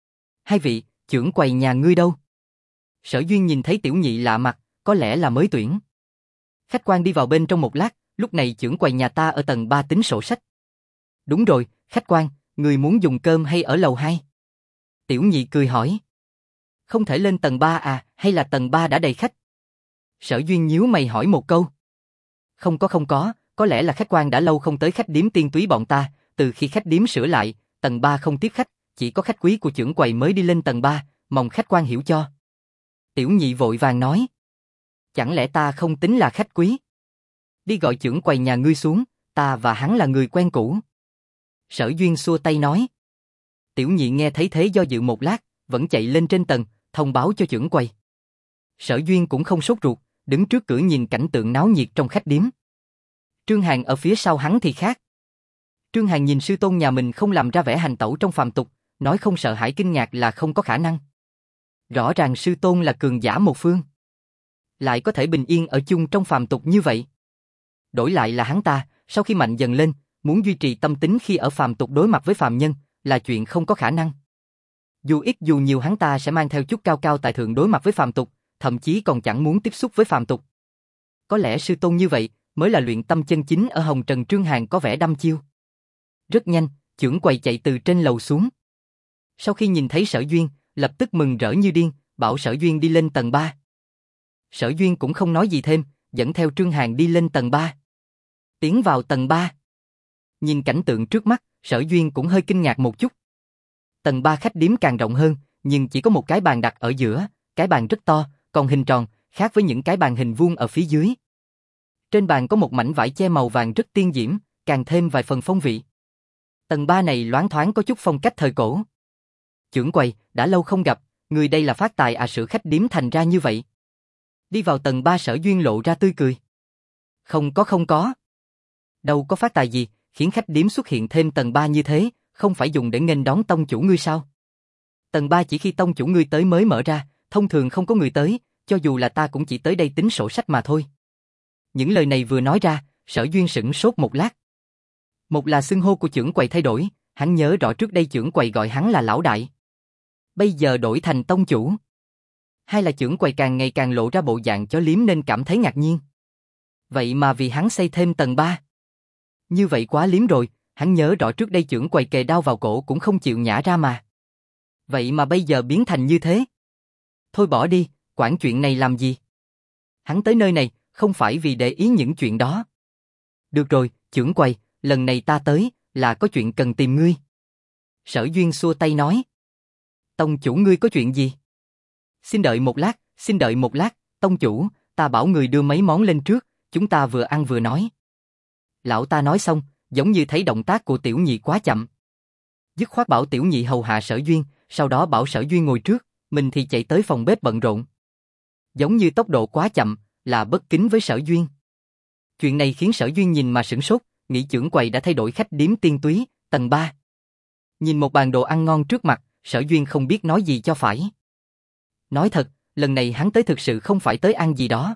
Hai vị, chưởng quầy nhà ngươi đâu? Sở Duyên nhìn thấy tiểu nhị lạ mặt, có lẽ là mới tuyển. Khách quan đi vào bên trong một lát, lúc này chưởng quầy nhà ta ở tầng 3 tính sổ sách. Đúng rồi, khách quan, người muốn dùng cơm hay ở lầu 2? Tiểu nhị cười hỏi. Không thể lên tầng 3 à, hay là tầng 3 đã đầy khách? Sở Duyên nhíu mày hỏi một câu. Không có lẽ là khách quan đã lâu không tới khách điếm Tiên Túy bọn ta, từ khi khách điếm sửa lại, tầng 3 không tiếp khách, chỉ có khách quý của chưởng quầy mới đi lên tầng 3, mong khách quan hiểu cho. Tiểu nhị vội vàng nói. Chẳng lẽ ta không tính là khách quý? Đi gọi chưởng quầy nhà ngươi xuống, ta và hắn là người quen cũ. Sở Duyên xua tay nói. Tiểu nhị nghe thấy thế do dự một lát, vẫn chạy lên trên tầng, thông báo cho chưởng quầy. Sở Duyên cũng không sốt ruột, đứng trước cửa nhìn cảnh tượng náo nhiệt trong khách điếm. Trương Hàn ở phía sau hắn thì khác. Trương Hàn nhìn sư tôn nhà mình không làm ra vẻ hành tẩu trong phàm tục, nói không sợ hãi kinh ngạc là không có khả năng. Rõ ràng sư tôn là cường giả một phương, lại có thể bình yên ở chung trong phàm tục như vậy. Đổi lại là hắn ta, sau khi mạnh dần lên, muốn duy trì tâm tính khi ở phàm tục đối mặt với phàm nhân, là chuyện không có khả năng. Dù ít dù nhiều hắn ta sẽ mang theo chút cao cao tại thượng đối mặt với phàm tục, thậm chí còn chẳng muốn tiếp xúc với phàm tục. Có lẽ sư tôn như vậy mới là luyện tâm chân chính ở hồng trần. Trương Hàn có vẻ đăm chiêu. Rất nhanh, chưởng quầy chạy từ trên lầu xuống. Sau khi nhìn thấy Sở Duyên, lập tức mừng rỡ như điên, bảo Sở Duyên đi lên tầng 3. Sở Duyên cũng không nói gì thêm, dẫn theo Trương Hàn đi lên tầng 3. Tiến vào tầng 3. Nhìn cảnh tượng trước mắt, Sở Duyên cũng hơi kinh ngạc một chút. Tầng 3 khách điếm càng rộng hơn, nhưng chỉ có một cái bàn đặt ở giữa, cái bàn rất to, còn hình tròn, khác với những cái bàn hình vuông ở phía dưới. Trên bàn có một mảnh vải che màu vàng rất tiên diễm, càng thêm vài phần phong vị. Tầng 3 này loáng thoáng có chút phong cách thời cổ. Chưởng quầy, đã lâu không gặp, người đây là phát tài à, sửa khách điếm thành ra như vậy. Đi vào tầng 3, Sở Duyên lộ ra tươi cười. Không có. Đâu có phát tài gì, khiến khách điếm xuất hiện thêm tầng 3 như thế, không phải dùng để nghênh đón tông chủ ngươi sao? Tầng 3 chỉ khi tông chủ ngươi tới mới mở ra, thông thường không có người tới, cho dù là ta cũng chỉ tới đây tính sổ sách mà thôi. Những lời này vừa nói ra, Sở Duyên sửng sốt một lát. Một là xưng hô của chưởng quầy thay đổi, hắn nhớ rõ trước đây chưởng quầy gọi hắn là lão đại. Bây giờ đổi thành tông chủ. Hai là chưởng quầy càng ngày càng lộ ra bộ dạng chó liếm nên cảm thấy ngạc nhiên. Vậy mà vì hắn xây thêm tầng 3. Như vậy quá liếm rồi, hắn nhớ rõ trước đây chưởng quầy kề đao vào cổ cũng không chịu nhả ra mà. Vậy mà bây giờ biến thành như thế. Thôi bỏ đi, quản chuyện này làm gì? Hắn tới nơi này, không phải vì để ý những chuyện đó. Được rồi, chưởng quầy, lần này ta tới, là có chuyện cần tìm ngươi. Sở Duyên xua tay nói. Tông chủ ngươi có chuyện gì? Xin đợi một lát, tông chủ, ta bảo người đưa mấy món lên trước, chúng ta vừa ăn vừa nói. Lão ta nói xong, giống như thấy động tác của tiểu nhị quá chậm. Dứt khoát bảo tiểu nhị hầu hạ Sở Duyên, sau đó bảo Sở Duyên ngồi trước, mình thì chạy tới phòng bếp bận rộn. Giống như tốc độ quá chậm, là bất kính với Sở Duyên. Chuyện này khiến Sở Duyên nhìn mà sửng sốt, nghĩ chưởng quầy đã thay đổi khách điếm tiên túy, tầng 3. Nhìn một bàn đồ ăn ngon trước mặt, Sở Duyên không biết nói gì cho phải. Nói thật, lần này hắn tới thực sự không phải tới ăn gì đó.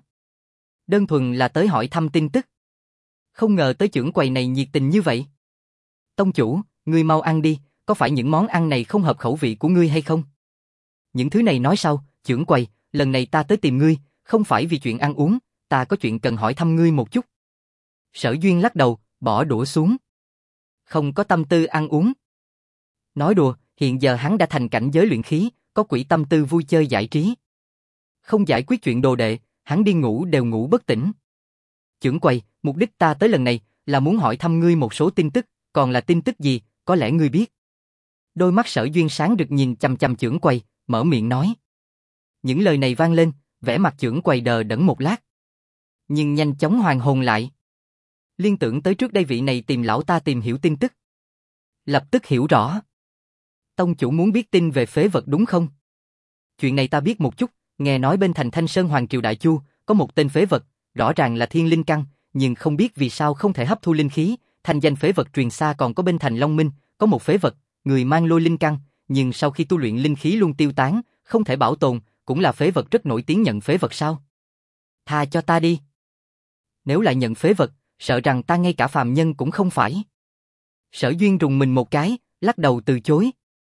Đơn thuần là tới hỏi thăm tin tức. Không ngờ tới chưởng quầy này nhiệt tình như vậy. Tông chủ, ngươi mau ăn đi, có phải những món ăn này không hợp khẩu vị của ngươi hay không? Những thứ này nói sau, chưởng quầy, lần này ta tới tìm ngươi, không phải vì chuyện ăn uống, ta có chuyện cần hỏi thăm ngươi một chút. Sở Duyên lắc đầu, bỏ đũa xuống. Không có tâm tư ăn uống. Nói đùa, hiện giờ hắn đã thành cảnh giới luyện khí, có quỹ tâm tư vui chơi giải trí. Không giải quyết chuyện đồ đệ, hắn đi ngủ đều ngủ bất tỉnh. Chưởng quầy, mục đích ta tới lần này là muốn hỏi thăm ngươi một số tin tức, còn là tin tức gì, có lẽ ngươi biết. Đôi mắt Sở Duyên sáng rực nhìn chằm chằm chưởng quầy, mở miệng nói. Những lời này vang lên, vẻ mặt chưởng quầy đờ đẫn một lát. Nhưng nhanh chóng hoàn hồn lại. Liên tưởng tới trước đây vị này tìm lão ta tìm hiểu tin tức. Lập tức hiểu rõ. Tông chủ muốn biết tin về phế vật đúng không? Chuyện này ta biết một chút, nghe nói bên thành Thanh Sơn Hoàng Triều Đại Chu, có một tên phế vật, rõ ràng là thiên linh căn, nhưng không biết vì sao không thể hấp thu linh khí, thành danh phế vật truyền xa. Còn có bên thành Long Minh, có một phế vật, người mang lôi linh căn, nhưng sau khi tu luyện linh khí luôn tiêu tán, không thể bảo tồn, cũng là phế vật rất nổi tiếng. Nhận phế vật sao? Tha cho ta đi. Nếu lại nhận phế vật, sợ rằng ta ngay cả phàm nhân cũng không phải. Sở Duyên rùng mình một cái, lắc đầu từ chối.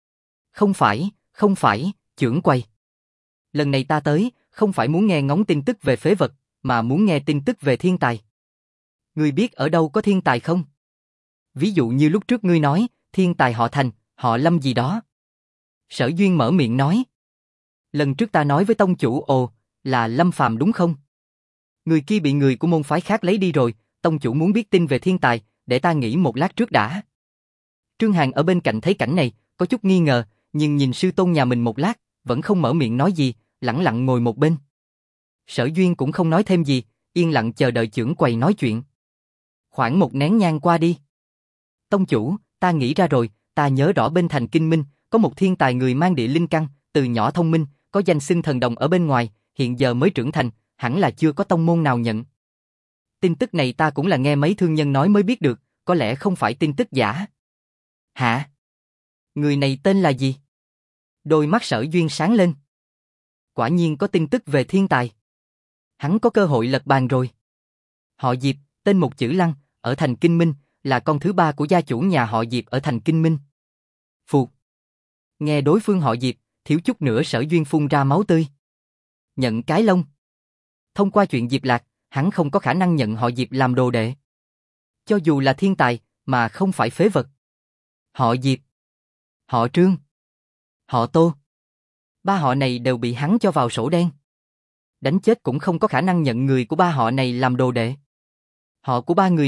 Không phải, chưởng quầy. Lần này ta tới, không phải muốn nghe ngóng tin tức về phế vật, mà muốn nghe tin tức về thiên tài. Ngươi biết ở đâu có thiên tài không? Ví dụ như lúc trước ngươi nói, thiên tài họ Thành, họ Lâm gì đó. Sở Duyên mở miệng nói. Lần trước ta nói với tông chủ, là Lâm Phàm đúng không? Người kia bị người của môn phái khác lấy đi rồi, tông chủ muốn biết tin về thiên tài, để ta nghĩ một lát trước đã. Trương Hàn ở bên cạnh thấy cảnh này, có chút nghi ngờ, nhưng nhìn sư tôn nhà mình một lát, vẫn không mở miệng nói gì, lẳng lặng ngồi một bên. Sở Duyên cũng không nói thêm gì, yên lặng chờ đợi chưởng quầy nói chuyện. Khoảng một nén nhang qua đi. Tông chủ, ta nghĩ ra rồi, ta nhớ rõ bên thành Kinh Minh, có một thiên tài người mang địa linh căn, từ nhỏ thông minh, có danh xưng thần đồng ở bên ngoài, hiện giờ mới trưởng thành, hẳn là chưa có tông môn nào nhận. Tin tức này ta cũng là nghe mấy thương nhân nói mới biết được, có lẽ không phải tin tức giả. Hả? Người này tên là gì? Đôi mắt Sở Duyên sáng lên. Quả nhiên có tin tức về thiên tài. Hắn có cơ hội lật bàn rồi. Họ Diệp, tên một chữ Lăng, ở thành Kinh Minh, là con thứ 3 của gia chủ nhà họ Diệp ở thành Kinh Minh. Phụt. Nghe đối phương họ Diệp, thiếu chút nữa Sở Duyên phun ra máu tươi. Nhận cái lông. Thông qua chuyện Diệp Lạc, hắn không có khả năng nhận họ Diệp làm đồ đệ. Cho dù là thiên tài, mà không phải phế vật. Họ Diệp, họ Trương, họ Tô. 3 họ này đều bị hắn cho vào sổ đen. Đánh chết cũng không có khả năng nhận người của 3 họ này làm đồ đệ. Họ của 3 người này,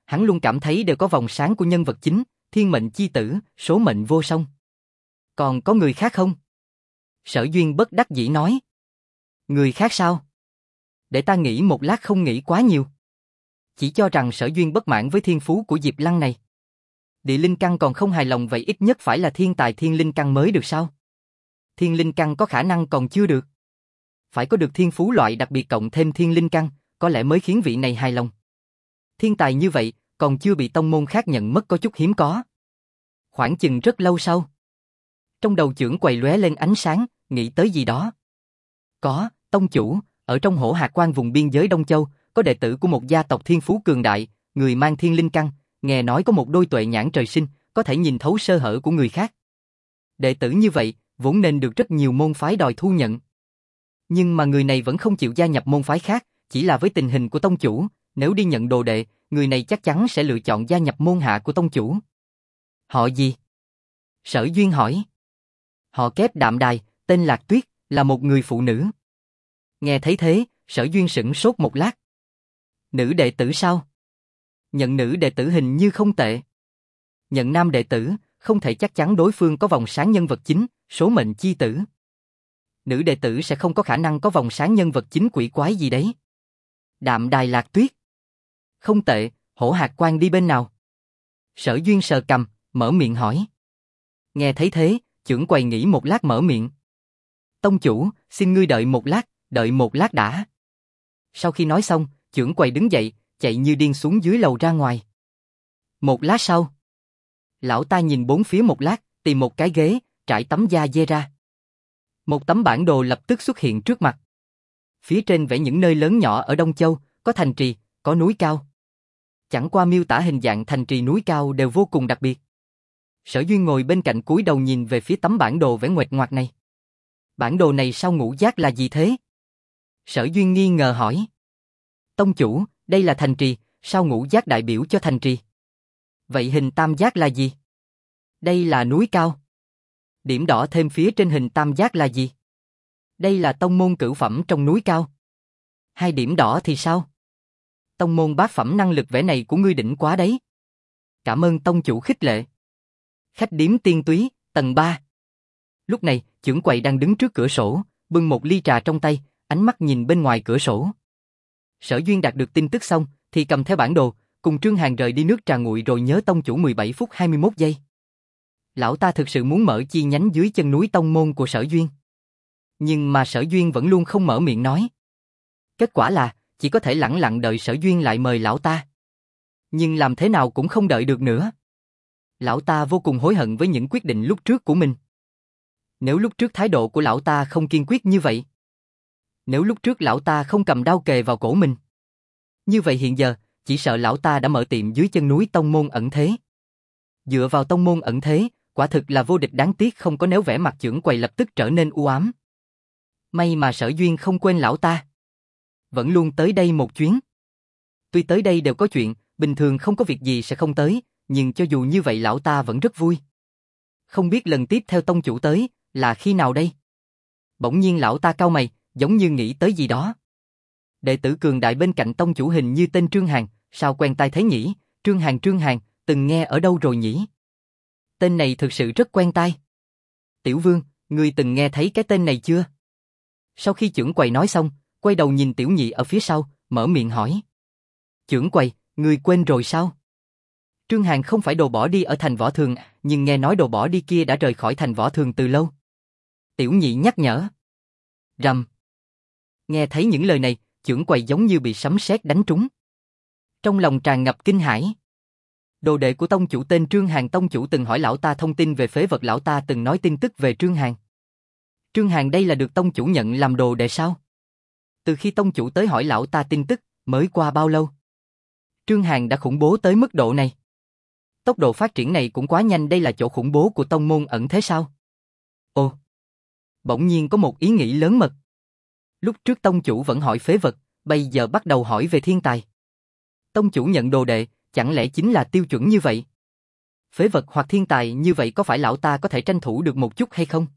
Hắn luôn cảm thấy đều có vòng sáng của nhân vật chính, thiên mệnh chi tử, số mệnh vô song. Còn có người khác không? Sở Duyên bất đắc dĩ nói. Người khác sao? Để ta nghĩ một lát, không nghĩ quá nhiều. Chỉ cho rằng Sở Duyên bất mãn với thiên phú của Diệp Lăng này. Địa linh căn còn không hài lòng, vậy ít nhất phải là thiên tài thiên linh căn mới được sao? Thiên linh căn có khả năng còn chưa được. Phải có được thiên phú loại đặc biệt cộng thêm thiên linh căn, có lẽ mới khiến vị này hài lòng. Thiên tài như vậy, còn chưa bị tông môn khác nhận mất, có chút hiếm có. Khoảng chừng rất lâu sau, trong đầu chưởng quầy lóe lên ánh sáng, nghĩ tới gì đó. Có, tông chủ, ở trong Hổ Hạc Quan vùng biên giới Đông Châu, có đệ tử của một gia tộc thiên phú cường đại, người mang thiên linh căn, nghe nói có một đôi tuệ nhãn trời sinh, có thể nhìn thấu sơ hở của người khác. Đệ tử như vậy, vốn nên được rất nhiều môn phái đòi thu nhận. Nhưng mà người này vẫn không chịu gia nhập môn phái khác, chỉ là với tình hình của tông chủ, nếu đi nhận đồ đệ, người này chắc chắn sẽ lựa chọn gia nhập môn hạ của tông chủ. Họ gì? Sở Duyên hỏi. Họ Kép Đạm Đài, tên Lạc Tuyết, là một người phụ nữ. Nghe thấy thế, Sở Duyên sửng sốt một lát. Nữ đệ tử sao? Nhận nữ đệ tử hình như không tệ. Nhận nam đệ tử, không thể chắc chắn đối phương có vòng sáng nhân vật chính, số mệnh chi tử. Nữ đệ tử sẽ không có khả năng có vòng sáng nhân vật chính quỷ quái gì đấy. Đạm Đài Lạc Tuyết. Không tệ, Hổ Hạc Quan đi bên nào? Sở Duyên sờ cằm, mở miệng hỏi. Nghe thấy thế, chưởng quầy nghĩ một lát mở miệng. Tông chủ, xin ngươi đợi một lát đã. Sau khi nói xong, chưởng quầy đứng dậy, chạy như điên xuống dưới lầu ra ngoài. Một lát sau, lão ta nhìn bốn phía một lát, tìm một cái ghế, trải tấm da dê ra. Một tấm bản đồ lập tức xuất hiện trước mặt. Phía trên vẽ những nơi lớn nhỏ ở Đông Châu, có thành trì, có núi cao. Chẳng qua miêu tả hình dạng thành trì núi cao đều vô cùng đặc biệt. Sở Duyên ngồi bên cạnh cúi đầu nhìn về phía tấm bản đồ vẽ nguệch ngoạc này. Bản đồ này sao ngũ giác là gì thế? Sở Duyên nghi ngờ hỏi. Tông chủ, đây là thành trì, sao ngũ giác đại biểu cho thành trì? Vậy hình tam giác là gì? Đây là núi cao. Điểm đỏ thêm phía trên hình tam giác là gì? Đây là tông môn cửu phẩm trong núi cao. Hai điểm đỏ thì sao? Tông môn bát phẩm, năng lực vẽ này của ngươi đỉnh quá đấy. Cảm ơn tông chủ khích lệ. Khách điếm Tiên Túy, tầng 3. Lúc này, chưởng quầy đang đứng trước cửa sổ, bưng một ly trà trong tay, ánh mắt nhìn bên ngoài cửa sổ. Sở Duyên đạt được tin tức xong, thì cầm theo bản đồ, cùng Trương Hàn rời đi nước trà nguội rồi nhớ tông chủ 17 phút 21 giây. Lão ta thực sự muốn mở chi nhánh dưới chân núi tông môn của Sở Duyên. Nhưng mà Sở Duyên vẫn luôn không mở miệng nói. Kết quả là, chỉ có thể lẳng lặng đợi Sở Duyên lại mời lão ta. Nhưng làm thế nào cũng không đợi được nữa. Lão ta vô cùng hối hận với những quyết định lúc trước của mình. Nếu lúc trước thái độ của lão ta không kiên quyết như vậy. Nếu lúc trước lão ta không cầm đao kề vào cổ mình. Như vậy hiện giờ, chỉ sợ lão ta đã mở tiệm dưới chân núi tông môn ẩn thế. Dựa vào tông môn ẩn thế, quả thực là vô địch, đáng tiếc không có, nếu vẻ mặt chưởng quầy lập tức trở nên u ám. May mà Sở Duyên không quên lão ta. Vẫn luôn tới đây một chuyến. Tuy tới đây đều có chuyện, bình thường không có việc gì sẽ không tới, nhưng cho dù như vậy lão ta vẫn rất vui. Không biết lần tiếp theo tông chủ tới, là khi nào đây? Bỗng nhiên lão ta cau mày, giống như nghĩ tới gì đó. Đệ tử cường đại bên cạnh tông chủ hình như tên Trương Hàn, sao quen tai thế nhỉ? Trương Hàn, từng nghe ở đâu rồi nhỉ? Tên này thực sự rất quen tai. Tiểu Vương, ngươi từng nghe thấy cái tên này chưa? Sau khi chưởng quầy nói xong, quay đầu nhìn Tiểu Nhị ở phía sau, mở miệng hỏi. Chưởng quầy, ngươi quên rồi sao? Trương Hàn không phải đồ bỏ đi ở thành Võ Thường, nhưng nghe nói đồ bỏ đi kia đã rời khỏi thành Võ Thường từ lâu. Tiểu Nhị nhắc nhở. Rầm. Nghe thấy những lời này, chưởng quầy giống như bị sấm sét đánh trúng. Trong lòng tràn ngập kinh hãi. Đồ đệ của tông chủ tên Trương Hàn, tông chủ từng hỏi lão ta thông tin về phế vật, lão ta từng nói tin tức về Trương Hàn. Trương Hàn đây là được tông chủ nhận làm đồ đệ sao? Từ khi tông chủ tới hỏi lão ta tin tức, mới qua bao lâu? Trương Hàn đã khủng bố tới mức độ này. Tốc độ phát triển này cũng quá nhanh, đây là chỗ khủng bố của tông môn ẩn thế sao? Ồ! Bỗng nhiên có một ý nghĩ lớn mật. Lúc trước tông chủ vẫn hỏi phế vật, bây giờ bắt đầu hỏi về thiên tài. Tông chủ nhận đồ đệ, chẳng lẽ chính là tiêu chuẩn như vậy? Phế vật hoặc thiên tài như vậy có phải lão ta có thể tranh thủ được một chút hay không?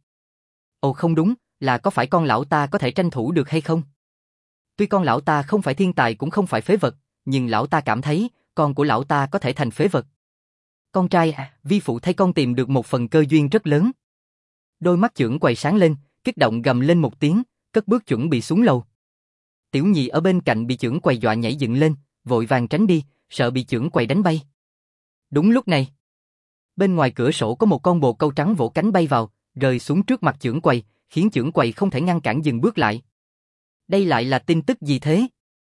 Ồ không đúng, là có phải con lão ta có thể tranh thủ được hay không? Tuy con lão ta không phải thiên tài cũng không phải phế vật, nhưng lão ta cảm thấy, con của lão ta có thể thành phế vật. Con trai à, vi phụ thấy con tìm được một phần cơ duyên rất lớn. Đôi mắt chưởng quầy sáng lên, kích động gầm lên một tiếng, cất bước chuẩn bị xuống lầu. Tiểu nhị ở bên cạnh bị chưởng quầy dọa nhảy dựng lên, vội vàng tránh đi, sợ bị chưởng quầy đánh bay. Đúng lúc này, bên ngoài cửa sổ có một con bồ câu trắng vỗ cánh bay vào, rơi xuống trước mặt chưởng quầy, khiến chưởng quầy không thể ngăn cản dừng bước lại. Đây lại là tin tức gì thế?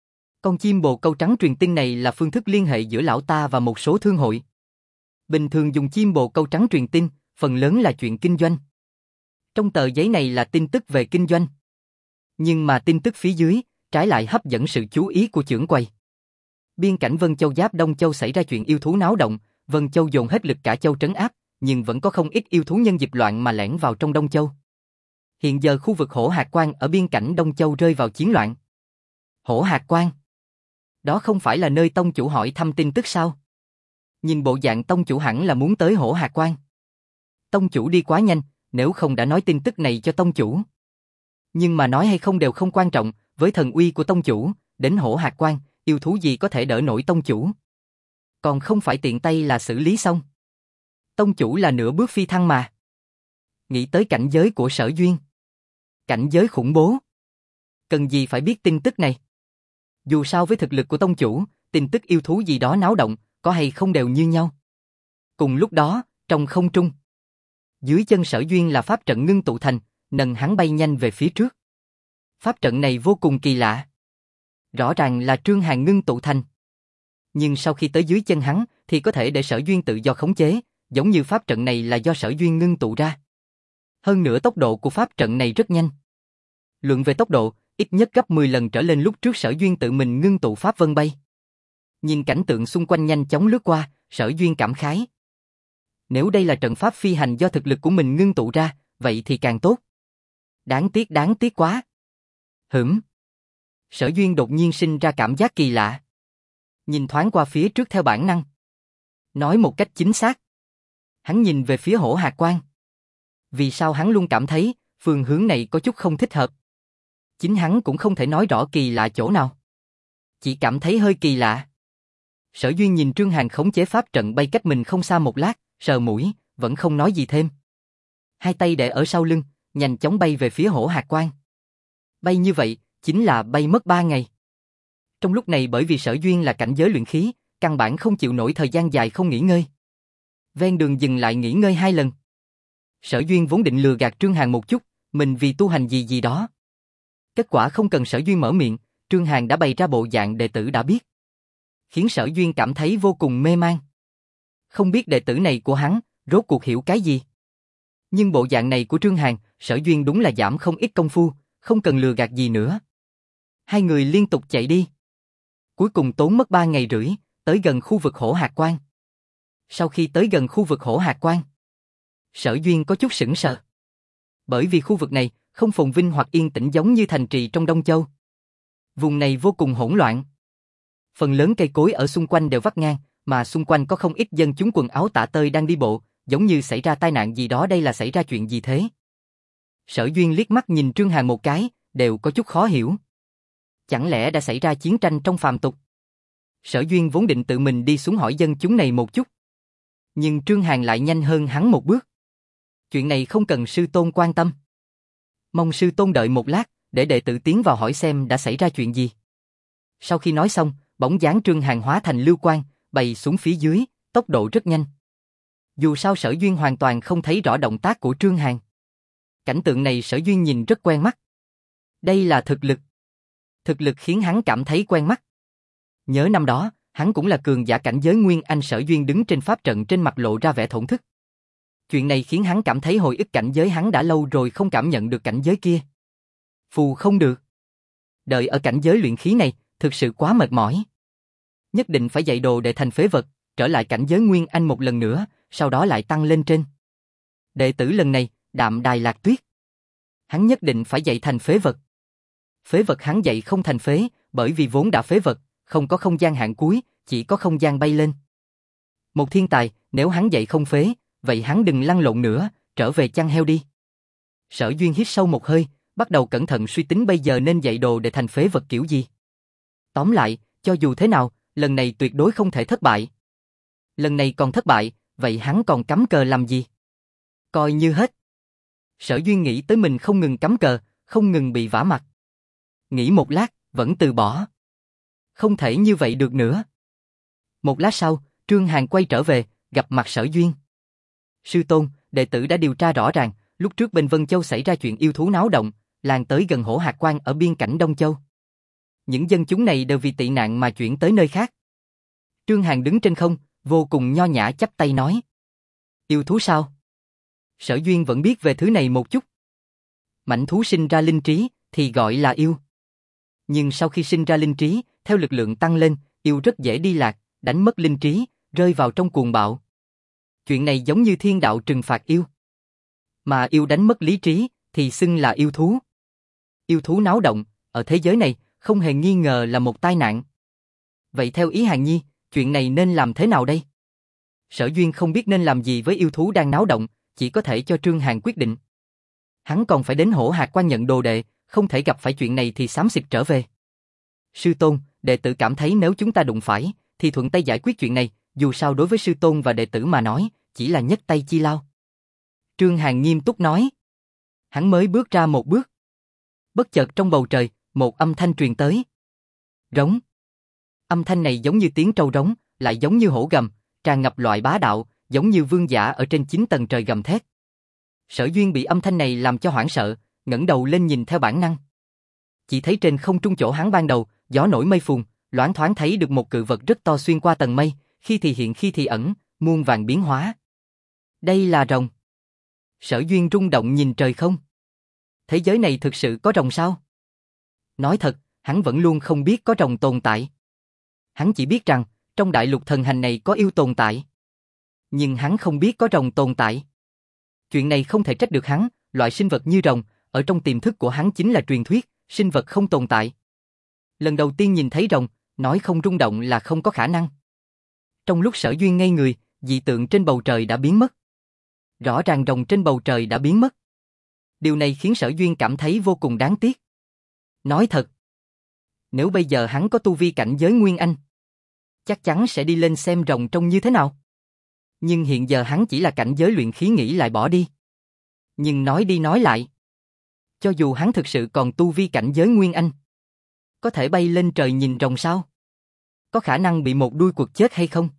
Con chim bồ câu trắng truyền tin này là phương thức liên hệ giữa lão ta và một số thương hội. Bình thường dùng chim bồ câu trắng truyền tin, phần lớn là chuyện kinh doanh. Trong tờ giấy này là tin tức về kinh doanh. Nhưng mà tin tức phía dưới, trái lại hấp dẫn sự chú ý của chưởng quầy. Biên cảnh Vân Châu giáp Đông Châu xảy ra chuyện yêu thú náo động, Vân Châu dồn hết lực cả châu trấn áp, nhưng vẫn có không ít yêu thú nhân dịp loạn mà lẻn vào trong Đông Châu. Hiện giờ khu vực Hổ Hạc Quan ở biên cảnh Đông Châu rơi vào chiến loạn. Hổ Hạc Quan? Đó không phải là nơi tông chủ hỏi thăm tin tức sao? Nhìn bộ dạng tông chủ hẳn là muốn tới Hổ Hạc Quan. Tông chủ đi quá nhanh, nếu không đã nói tin tức này cho tông chủ. Nhưng mà nói hay không đều không quan trọng, với thần uy của tông chủ, đến Hổ Hạc Quan, yêu thú gì có thể đỡ nổi tông chủ. Còn không phải tiện tay là xử lý xong. Tông chủ là nửa bước phi thăng mà. Nghĩ tới cảnh giới của Sở Duyên. Cảnh giới khủng bố. Cần gì phải biết tin tức này. Dù sao với thực lực của tông chủ, tin tức yêu thú gì đó náo động, có hay không đều như nhau. Cùng lúc đó, trong không trung, dưới chân Sở Duyên là pháp trận ngưng tụ thành, nâng hắn bay nhanh về phía trước. Pháp trận này vô cùng kỳ lạ. Rõ ràng là Trương Hàn ngưng tụ thành. Nhưng sau khi tới dưới chân hắn, thì có thể để Sở Duyên tự do khống chế, giống như pháp trận này là do Sở Duyên ngưng tụ ra. Hơn nữa tốc độ của pháp trận này rất nhanh. Luận về tốc độ, ít nhất gấp 10 lần trở lên lúc trước Sở Duyên tự mình ngưng tụ pháp vân bay. Nhìn cảnh tượng xung quanh nhanh chóng lướt qua, Sở Duyên cảm khái. Nếu đây là trận pháp phi hành do thực lực của mình ngưng tụ ra, vậy thì càng tốt. Đáng tiếc quá. Sở Duyên đột nhiên sinh ra cảm giác kỳ lạ. Nhìn thoáng qua phía trước theo bản năng. Nói một cách chính xác. Hắn nhìn về phía Hổ Hạc Quan. Vì sao hắn luôn cảm thấy phương hướng này có chút không thích hợp. Chính hắn cũng không thể nói rõ kỳ lạ chỗ nào. Chỉ cảm thấy hơi kỳ lạ. Sở Duyên nhìn Trương Hàn khống chế pháp trận bay cách mình không xa một lát, sờ mũi, vẫn không nói gì thêm. Hai tay để ở sau lưng, nhanh chóng bay về phía Hổ Hạc Quan. Bay như vậy, chính là bay mất 3 ngày. Trong lúc này bởi vì Sở Duyên là cảnh giới luyện khí, căn bản không chịu nổi thời gian dài không nghỉ ngơi. Ven đường dừng lại nghỉ ngơi 2 lần. Sở Duyên vốn định lừa gạt Trương Hàn một chút, mình vì tu hành gì đó. Kết quả không cần Sở Duyên mở miệng, Trương Hàn đã bày ra bộ dạng đệ tử đã biết. Khiến Sở Duyên cảm thấy vô cùng mê man. Không biết đệ tử này của hắn, rốt cuộc hiểu cái gì. Nhưng bộ dạng này của Trương Hàn, Sở Duyên đúng là giảm không ít công phu, không cần lừa gạt gì nữa. Hai người liên tục chạy đi. Cuối cùng tốn mất 3 ngày rưỡi, tới gần khu vực Hổ Hạc Quan. Sau khi tới gần khu vực Hổ Hạc Quan, Sở Duyên có chút sững sờ. Bởi vì khu vực này không phồn vinh hoặc yên tĩnh giống như thành trì trong Đông Châu. Vùng này vô cùng hỗn loạn. Phần lớn cây cối ở xung quanh đều vắt ngang, mà xung quanh có không ít dân chúng quần áo tả tơi đang đi bộ, giống như xảy ra tai nạn gì đó. Đây là xảy ra chuyện gì thế? Sở Duyên liếc mắt nhìn Trương Hàn một cái, đều có chút khó hiểu. Chẳng lẽ đã xảy ra chiến tranh trong phàm tục? Sở Duyên vốn định tự mình đi xuống hỏi dân chúng này một chút. Nhưng Trương Hàn lại nhanh hơn hắn một bước. Chuyện này không cần sư tôn quan tâm. Mong sư tôn đợi một lát, để đệ tử tiến vào hỏi xem đã xảy ra chuyện gì. Sau khi nói xong, bóng dáng Trương Hàn hóa thành lưu quang, bay xuống phía dưới, tốc độ rất nhanh. Dù sao Sở Duyên hoàn toàn không thấy rõ động tác của Trương Hàn. Cảnh tượng này Sở Duyên nhìn rất quen mắt. Đây là thực lực. Thực lực khiến hắn cảm thấy quen mắt. Nhớ năm đó, hắn cũng là cường giả cảnh giới Nguyên Anh. Sở Duyên đứng trên pháp trận, trên mặt lộ ra vẻ thổn thức. Chuyện này khiến hắn cảm thấy hồi ức cảnh giới hắn đã lâu rồi không cảm nhận được cảnh giới kia. Phù không được. Đợi ở cảnh giới luyện khí này, thực sự quá mệt mỏi. Nhất định phải dạy đồ để thành phế vật, trở lại cảnh giới Nguyên Anh một lần nữa, sau đó lại tăng lên trên. Đệ tử lần này, Đạm Đài Lạc Tuyết. Hắn nhất định phải dạy thành phế vật. Phế vật hắn dạy không thành phế, bởi vì vốn đã phế vật, không có không gian hạn cuối, chỉ có không gian bay lên. Một thiên tài, nếu hắn dạy không phế, vậy hắn đừng lăn lộn nữa, trở về chăn heo đi. Sở Duyên hít sâu một hơi, bắt đầu cẩn thận suy tính bây giờ nên dạy đồ để thành phế vật kiểu gì. Tóm lại, cho dù thế nào, lần này tuyệt đối không thể thất bại. Lần này còn thất bại, vậy hắn còn cắm cờ làm gì? Coi như hết. Sở Duyên nghĩ tới mình không ngừng cắm cờ, không ngừng bị vả mặt. Nghĩ một lát, vẫn từ bỏ. Không thể như vậy được nữa. Một lát sau, Trương Hàn quay trở về, gặp mặt Sở Duyên. Sư tôn, đệ tử đã điều tra rõ ràng, lúc trước bên Vân Châu xảy ra chuyện yêu thú náo động, lan tới gần Hổ Hạc Quan ở biên cảnh Đông Châu. Những dân chúng này đều vì tị nạn mà chuyển tới nơi khác. Trương Hàn đứng trên không, vô cùng nho nhã chắp tay nói. Yêu thú sao? Sở Duyên vẫn biết về thứ này một chút. Mãnh thú sinh ra linh trí, thì gọi là yêu. Nhưng sau khi sinh ra linh trí, theo lực lượng tăng lên, yêu rất dễ đi lạc, đánh mất linh trí, rơi vào trong cuồng bạo. Chuyện này giống như thiên đạo trừng phạt yêu. Mà yêu đánh mất lý trí, thì xưng là yêu thú. Yêu thú náo động, ở thế giới này, không hề nghi ngờ là một tai nạn. Vậy theo ý Hàn Nhi, chuyện này nên làm thế nào đây? Sở Duyên không biết nên làm gì với yêu thú đang náo động, chỉ có thể cho Trương Hàn quyết định. Hắn còn phải đến Hổ Hạc Quan nhận đồ đệ, không thể gặp phải chuyện này thì xám xịt trở về. Sư tôn, đệ tử cảm thấy nếu chúng ta đụng phải, thì thuận tay giải quyết chuyện này, dù sao đối với sư tôn và đệ tử mà nói, chỉ là nhấc tay chi lao. Trương Hàn nghiêm túc nói. Hắn mới bước ra một bước. Bất chợt trong bầu trời, một âm thanh truyền tới. Rống. Âm thanh này giống như tiếng trâu rống, lại giống như hổ gầm, tràn ngập loại bá đạo, giống như vương giả ở trên 9 tầng trời gầm thét. Sở Duyên bị âm thanh này làm cho hoảng sợ, ngẩng đầu lên nhìn theo bản năng. Chỉ thấy trên không trung chỗ hắn ban đầu, gió nổi mây phùn, loáng thoáng thấy được một cự vật rất to xuyên qua tầng mây, khi thì hiện khi thì ẩn, muôn vàn biến hóa. Đây là rồng. Sở Duyên rung động nhìn trời không. Thế giới này thực sự có rồng sao? Nói thật, hắn vẫn luôn không biết có rồng tồn tại. Hắn chỉ biết rằng, trong đại lục thần hành này có yêu tồn tại. Nhưng hắn không biết có rồng tồn tại. Chuyện này không thể trách được hắn, loại sinh vật như rồng, ở trong tiềm thức của hắn chính là truyền thuyết, sinh vật không tồn tại. Lần đầu tiên nhìn thấy rồng, nói không rung động là không có khả năng. Trong lúc Sở Duyên ngây người, dị tượng trên bầu trời đã biến mất. Rõ ràng rồng trên bầu trời đã biến mất. Điều này khiến Sở Duyên cảm thấy vô cùng đáng tiếc. Nói thật, nếu bây giờ hắn có tu vi cảnh giới Nguyên Anh, chắc chắn sẽ đi lên xem rồng trông như thế nào. Nhưng hiện giờ hắn chỉ là cảnh giới luyện khí nghĩ lại bỏ đi. Nhưng nói đi nói lại, cho dù hắn thực sự còn tu vi cảnh giới Nguyên Anh, có thể bay lên trời nhìn rồng sao? Có khả năng bị một đuôi quật chết hay không?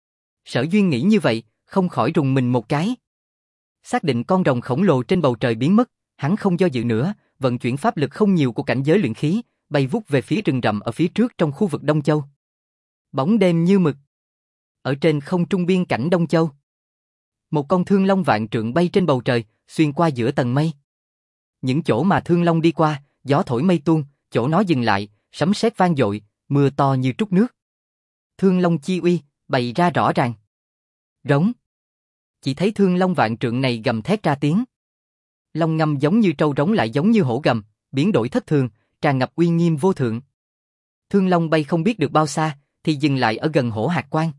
Sở Duyên nghĩ như vậy, không khỏi rùng mình một cái. Xác định con rồng khổng lồ trên bầu trời biến mất, hắn không do dự nữa, vận chuyển pháp lực không nhiều của cảnh giới luyện khí, bay vút về phía rừng rậm ở phía trước trong khu vực Đông Châu. Bóng đêm như mực. Ở trên không trung biên cảnh Đông Châu, một con thương long vạn trượng bay trên bầu trời, xuyên qua giữa tầng mây. Những chỗ mà thương long đi qua, gió thổi mây tuôn, chỗ nó dừng lại, sấm sét vang dội, mưa to như trút nước. Thương long chi uy bày ra rõ ràng. Rống. Chỉ thấy thương long vạn trượng này gầm thét ra tiếng. Long ngâm giống như trâu rống lại giống như hổ gầm, biến đổi thất thường, tràn ngập uy nghiêm vô thượng. Thương long bay không biết được bao xa, thì dừng lại ở gần Hổ Hạc Quan.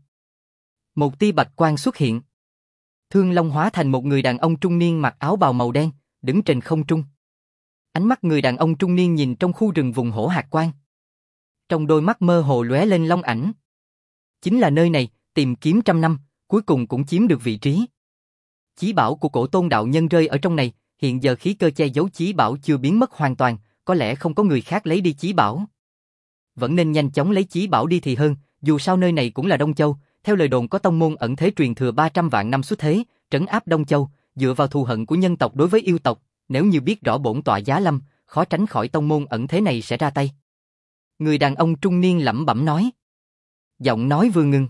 Một tia bạch quang xuất hiện. Thương long hóa thành một người đàn ông trung niên mặc áo bào màu đen, đứng trên không trung. Ánh mắt người đàn ông trung niên nhìn trong khu rừng vùng Hổ Hạc Quan. Trong đôi mắt mơ hồ lóe lên long ảnh. Chính là nơi này, tìm kiếm trăm năm, cuối cùng cũng chiếm được vị trí. Chí bảo của Cổ Tôn đạo nhân rơi ở trong này, hiện giờ khí cơ che giấu chí bảo chưa biến mất hoàn toàn, có lẽ không có người khác lấy đi chí bảo. Vẫn nên nhanh chóng lấy chí bảo đi thì hơn, dù sao nơi này cũng là Đông Châu, theo lời đồn có tông môn ẩn thế truyền thừa 300 vạn năm xuất thế, trấn áp Đông Châu, dựa vào thù hận của nhân tộc đối với yêu tộc, nếu như biết rõ bổn tọa giá lâm, khó tránh khỏi tông môn ẩn thế này sẽ ra tay. Người đàn ông trung niên lẩm bẩm nói. Giọng nói vừa ngừng,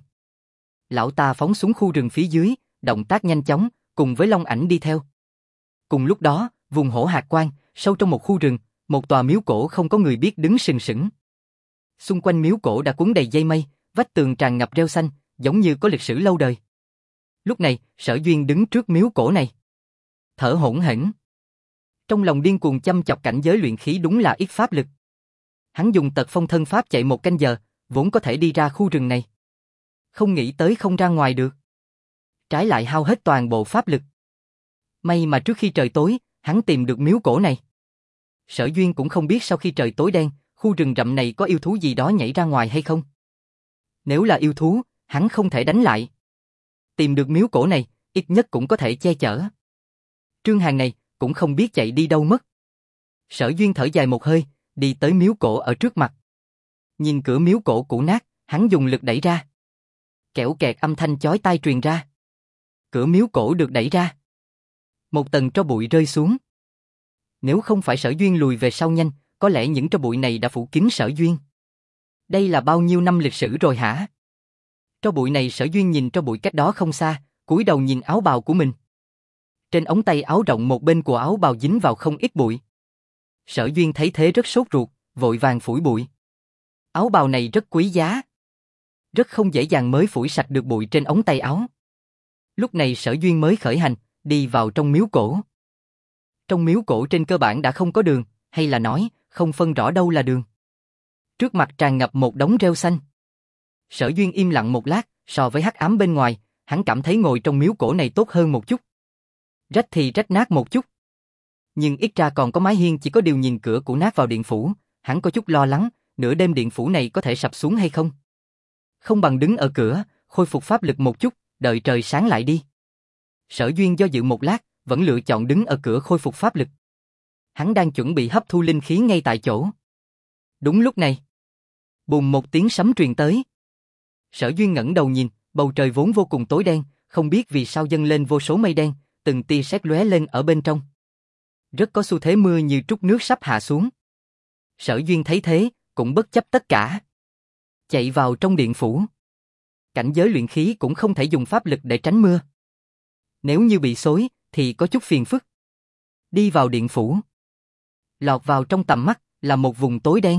lão ta phóng xuống khu rừng phía dưới, động tác nhanh chóng, cùng với long ảnh đi theo. Cùng lúc đó, vùng Hổ Hạc Quan, sâu trong một khu rừng, một tòa miếu cổ không có người biết đứng sừng sững. Xung quanh miếu cổ đã cuốn đầy dây mây, vách tường tràn ngập rêu xanh, giống như có lịch sử lâu đời. Lúc này, Sở Duyên đứng trước miếu cổ này, thở hổn hển. Trong lòng điên cuồng chăm chọc cảnh giới luyện khí đúng là ít pháp lực. Hắn dùng tật phong thân pháp chạy 1 canh giờ, vốn có thể đi ra khu rừng này. Không nghĩ tới không ra ngoài được. Trái lại hao hết toàn bộ pháp lực. May mà trước khi trời tối, hắn tìm được miếu cổ này. Sở Duyên cũng không biết sau khi trời tối đen, khu rừng rậm này có yêu thú gì đó nhảy ra ngoài hay không. Nếu là yêu thú, hắn không thể đánh lại. Tìm được miếu cổ này, ít nhất cũng có thể che chở. Trương Hàn này, cũng không biết chạy đi đâu mất. Sở Duyên thở dài một hơi, đi tới miếu cổ ở trước mặt. Nhìn cửa miếu cổ cũ nát, hắn dùng lực đẩy ra. Kẽo kẹt âm thanh chói tai truyền ra. Cửa miếu cổ được đẩy ra. Một tầng tro bụi rơi xuống. Nếu không phải Sở Duyên lùi về sau nhanh, có lẽ những tro bụi này đã phủ kín Sở Duyên. Đây là bao nhiêu năm lịch sử rồi hả? Tro bụi này Sở Duyên nhìn tro bụi cách đó không xa, cúi đầu nhìn áo bào của mình. Trên ống tay áo rộng một bên của áo bào dính vào không ít bụi. Sở Duyên thấy thế rất sốt ruột, vội vàng phủi bụi. Áo bào này rất quý giá. Rất không dễ dàng mới phủi sạch được bụi trên ống tay áo. Lúc này Sở Duyên mới khởi hành, đi vào trong miếu cổ. Trong miếu cổ trên cơ bản đã không có đường, hay là nói, không phân rõ đâu là đường. Trước mặt tràn ngập một đống rêu xanh. Sở Duyên im lặng một lát, so với hắc ám bên ngoài, hắn cảm thấy ngồi trong miếu cổ này tốt hơn một chút. Rách thì rách nát một chút. Nhưng ít ra còn có mái hiên, chỉ có điều nhìn cửa cũ nát vào điện phủ, hắn có chút lo lắng, nửa đêm điện phủ này có thể sập xuống hay không. Không bằng đứng ở cửa, khôi phục pháp lực một chút, đợi trời sáng lại đi. Sở Duyên do dự một lát, vẫn lựa chọn đứng ở cửa khôi phục pháp lực. Hắn đang chuẩn bị hấp thu linh khí ngay tại chỗ. Đúng lúc này, bùm một tiếng sấm truyền tới. Sở Duyên ngẩng đầu nhìn, bầu trời vốn vô cùng tối đen, không biết vì sao dâng lên vô số mây đen, từng tia sét lóe lên ở bên trong. Rất có xu thế mưa như trút nước sắp hạ xuống. Sở Duyên thấy thế, cũng bất chấp tất cả. Chạy vào trong điện phủ. Cảnh giới luyện khí cũng không thể dùng pháp lực để tránh mưa. Nếu như bị xối, thì có chút phiền phức. Đi vào điện phủ. Lọt vào trong tầm mắt, là một vùng tối đen.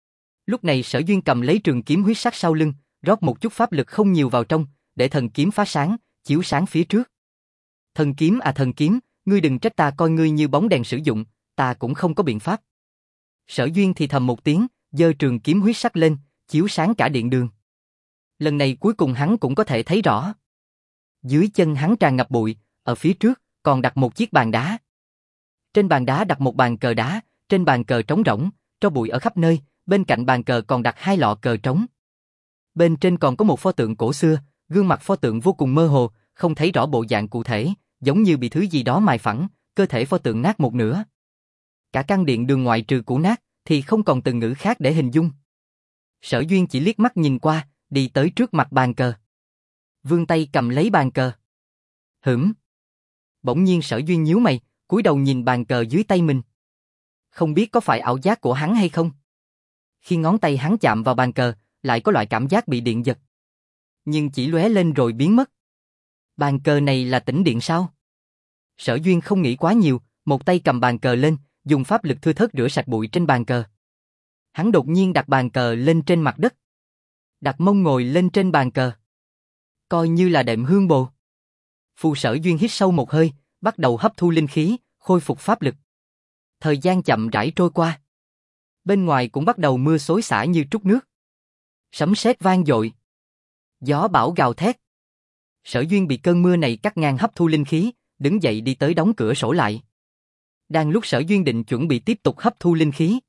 Lúc này Sở Duyên cầm lấy trường kiếm huyết sắc sau lưng, rót một chút pháp lực không nhiều vào trong, để thần kiếm phá sáng, chiếu sáng phía trước. Thần kiếm à thần kiếm, ngươi đừng trách ta coi ngươi như bóng đèn sử dụng, ta cũng không có biện pháp. Sở Duyên thì thầm một tiếng, giơ trường kiếm huyết sắc lên, chiếu sáng cả điện đường. Lần này cuối cùng hắn cũng có thể thấy rõ. Dưới chân hắn tràn ngập bụi, ở phía trước còn đặt một chiếc bàn đá. Trên bàn đá đặt một bàn cờ đá, trên bàn cờ trống rỗng, tro bụi ở khắp nơi, bên cạnh bàn cờ còn đặt hai lọ cờ trống. Bên trên còn có một pho tượng cổ xưa, gương mặt pho tượng vô cùng mơ hồ, không thấy rõ bộ dạng cụ thể, giống như bị thứ gì đó mài phẳng, cơ thể pho tượng nát một nửa. Cả căn điện đường ngoại trừ cũ nát, thì không còn từ ngữ khác để hình dung. Sở Duyên chỉ liếc mắt nhìn qua, đi tới trước mặt bàn cờ. Vươn tay cầm lấy bàn cờ. Bỗng nhiên Sở Duyên nhíu mày, cúi đầu nhìn bàn cờ dưới tay mình. Không biết có phải ảo giác của hắn hay không? Khi ngón tay hắn chạm vào bàn cờ, lại có loại cảm giác bị điện giật. Nhưng chỉ lóe lên rồi biến mất. Bàn cờ này là tĩnh điện sao? Sở Duyên không nghĩ quá nhiều, một tay cầm bàn cờ lên, dùng pháp lực thưa thớt rửa sạch bụi trên bàn cờ. Hắn đột nhiên đặt bàn cờ lên trên mặt đất. Đặt mông ngồi lên trên bàn cờ. Coi như là đệm hương bồ. Phù Sở Duyên hít sâu một hơi, bắt đầu hấp thu linh khí, khôi phục pháp lực. Thời gian chậm rãi trôi qua. Bên ngoài cũng bắt đầu mưa xối xả như trút nước. Sấm sét vang dội. Gió bão gào thét. Sở Duyên bị cơn mưa này cắt ngang hấp thu linh khí, đứng dậy đi tới đóng cửa sổ lại. Đang lúc Sở Duyên định chuẩn bị tiếp tục hấp thu linh khí,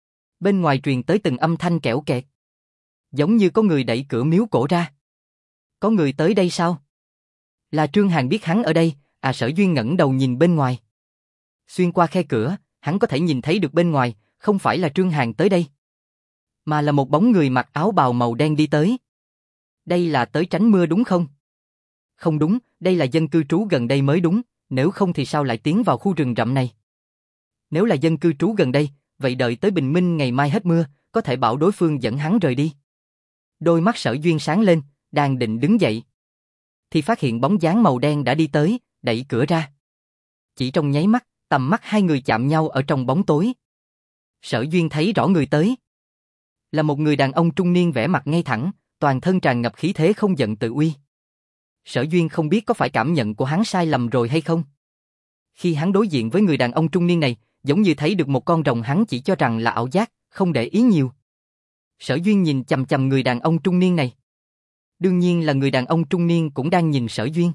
bên ngoài truyền tới từng âm thanh kẽo kẹt. Giống như có người đẩy cửa miếu cổ ra. Có người tới đây sao? Là Trương Hàn biết hắn ở đây, à Sở Duyên ngẩng đầu nhìn bên ngoài. Xuyên qua khe cửa, hắn có thể nhìn thấy được bên ngoài, không phải là Trương Hàn tới đây, mà là một bóng người mặc áo bào màu đen đi tới. Đây là tới tránh mưa đúng không? Không đúng, đây là dân cư trú gần đây mới đúng, nếu không thì sao lại tiến vào khu rừng rậm này? Nếu là dân cư trú gần đây, vậy đợi tới bình minh ngày mai hết mưa, có thể bảo đối phương dẫn hắn rời đi. Đôi mắt Sở Duyên sáng lên, đang định đứng dậy, thì phát hiện bóng dáng màu đen đã đi tới, đẩy cửa ra. Chỉ trong nháy mắt, tầm mắt hai người chạm nhau ở trong bóng tối. Sở Duyên thấy rõ người tới. Là một người đàn ông trung niên vẻ mặt ngay thẳng, toàn thân tràn ngập khí thế không giận tự uy. Sở Duyên không biết có phải cảm nhận của hắn sai lầm rồi hay không. Khi hắn đối diện với người đàn ông trung niên này, giống như thấy được một con rồng, hắn chỉ cho rằng là ảo giác, không để ý nhiều. Sở Duyên nhìn chằm chằm người đàn ông trung niên này. Đương nhiên là người đàn ông trung niên cũng đang nhìn Sở Duyên.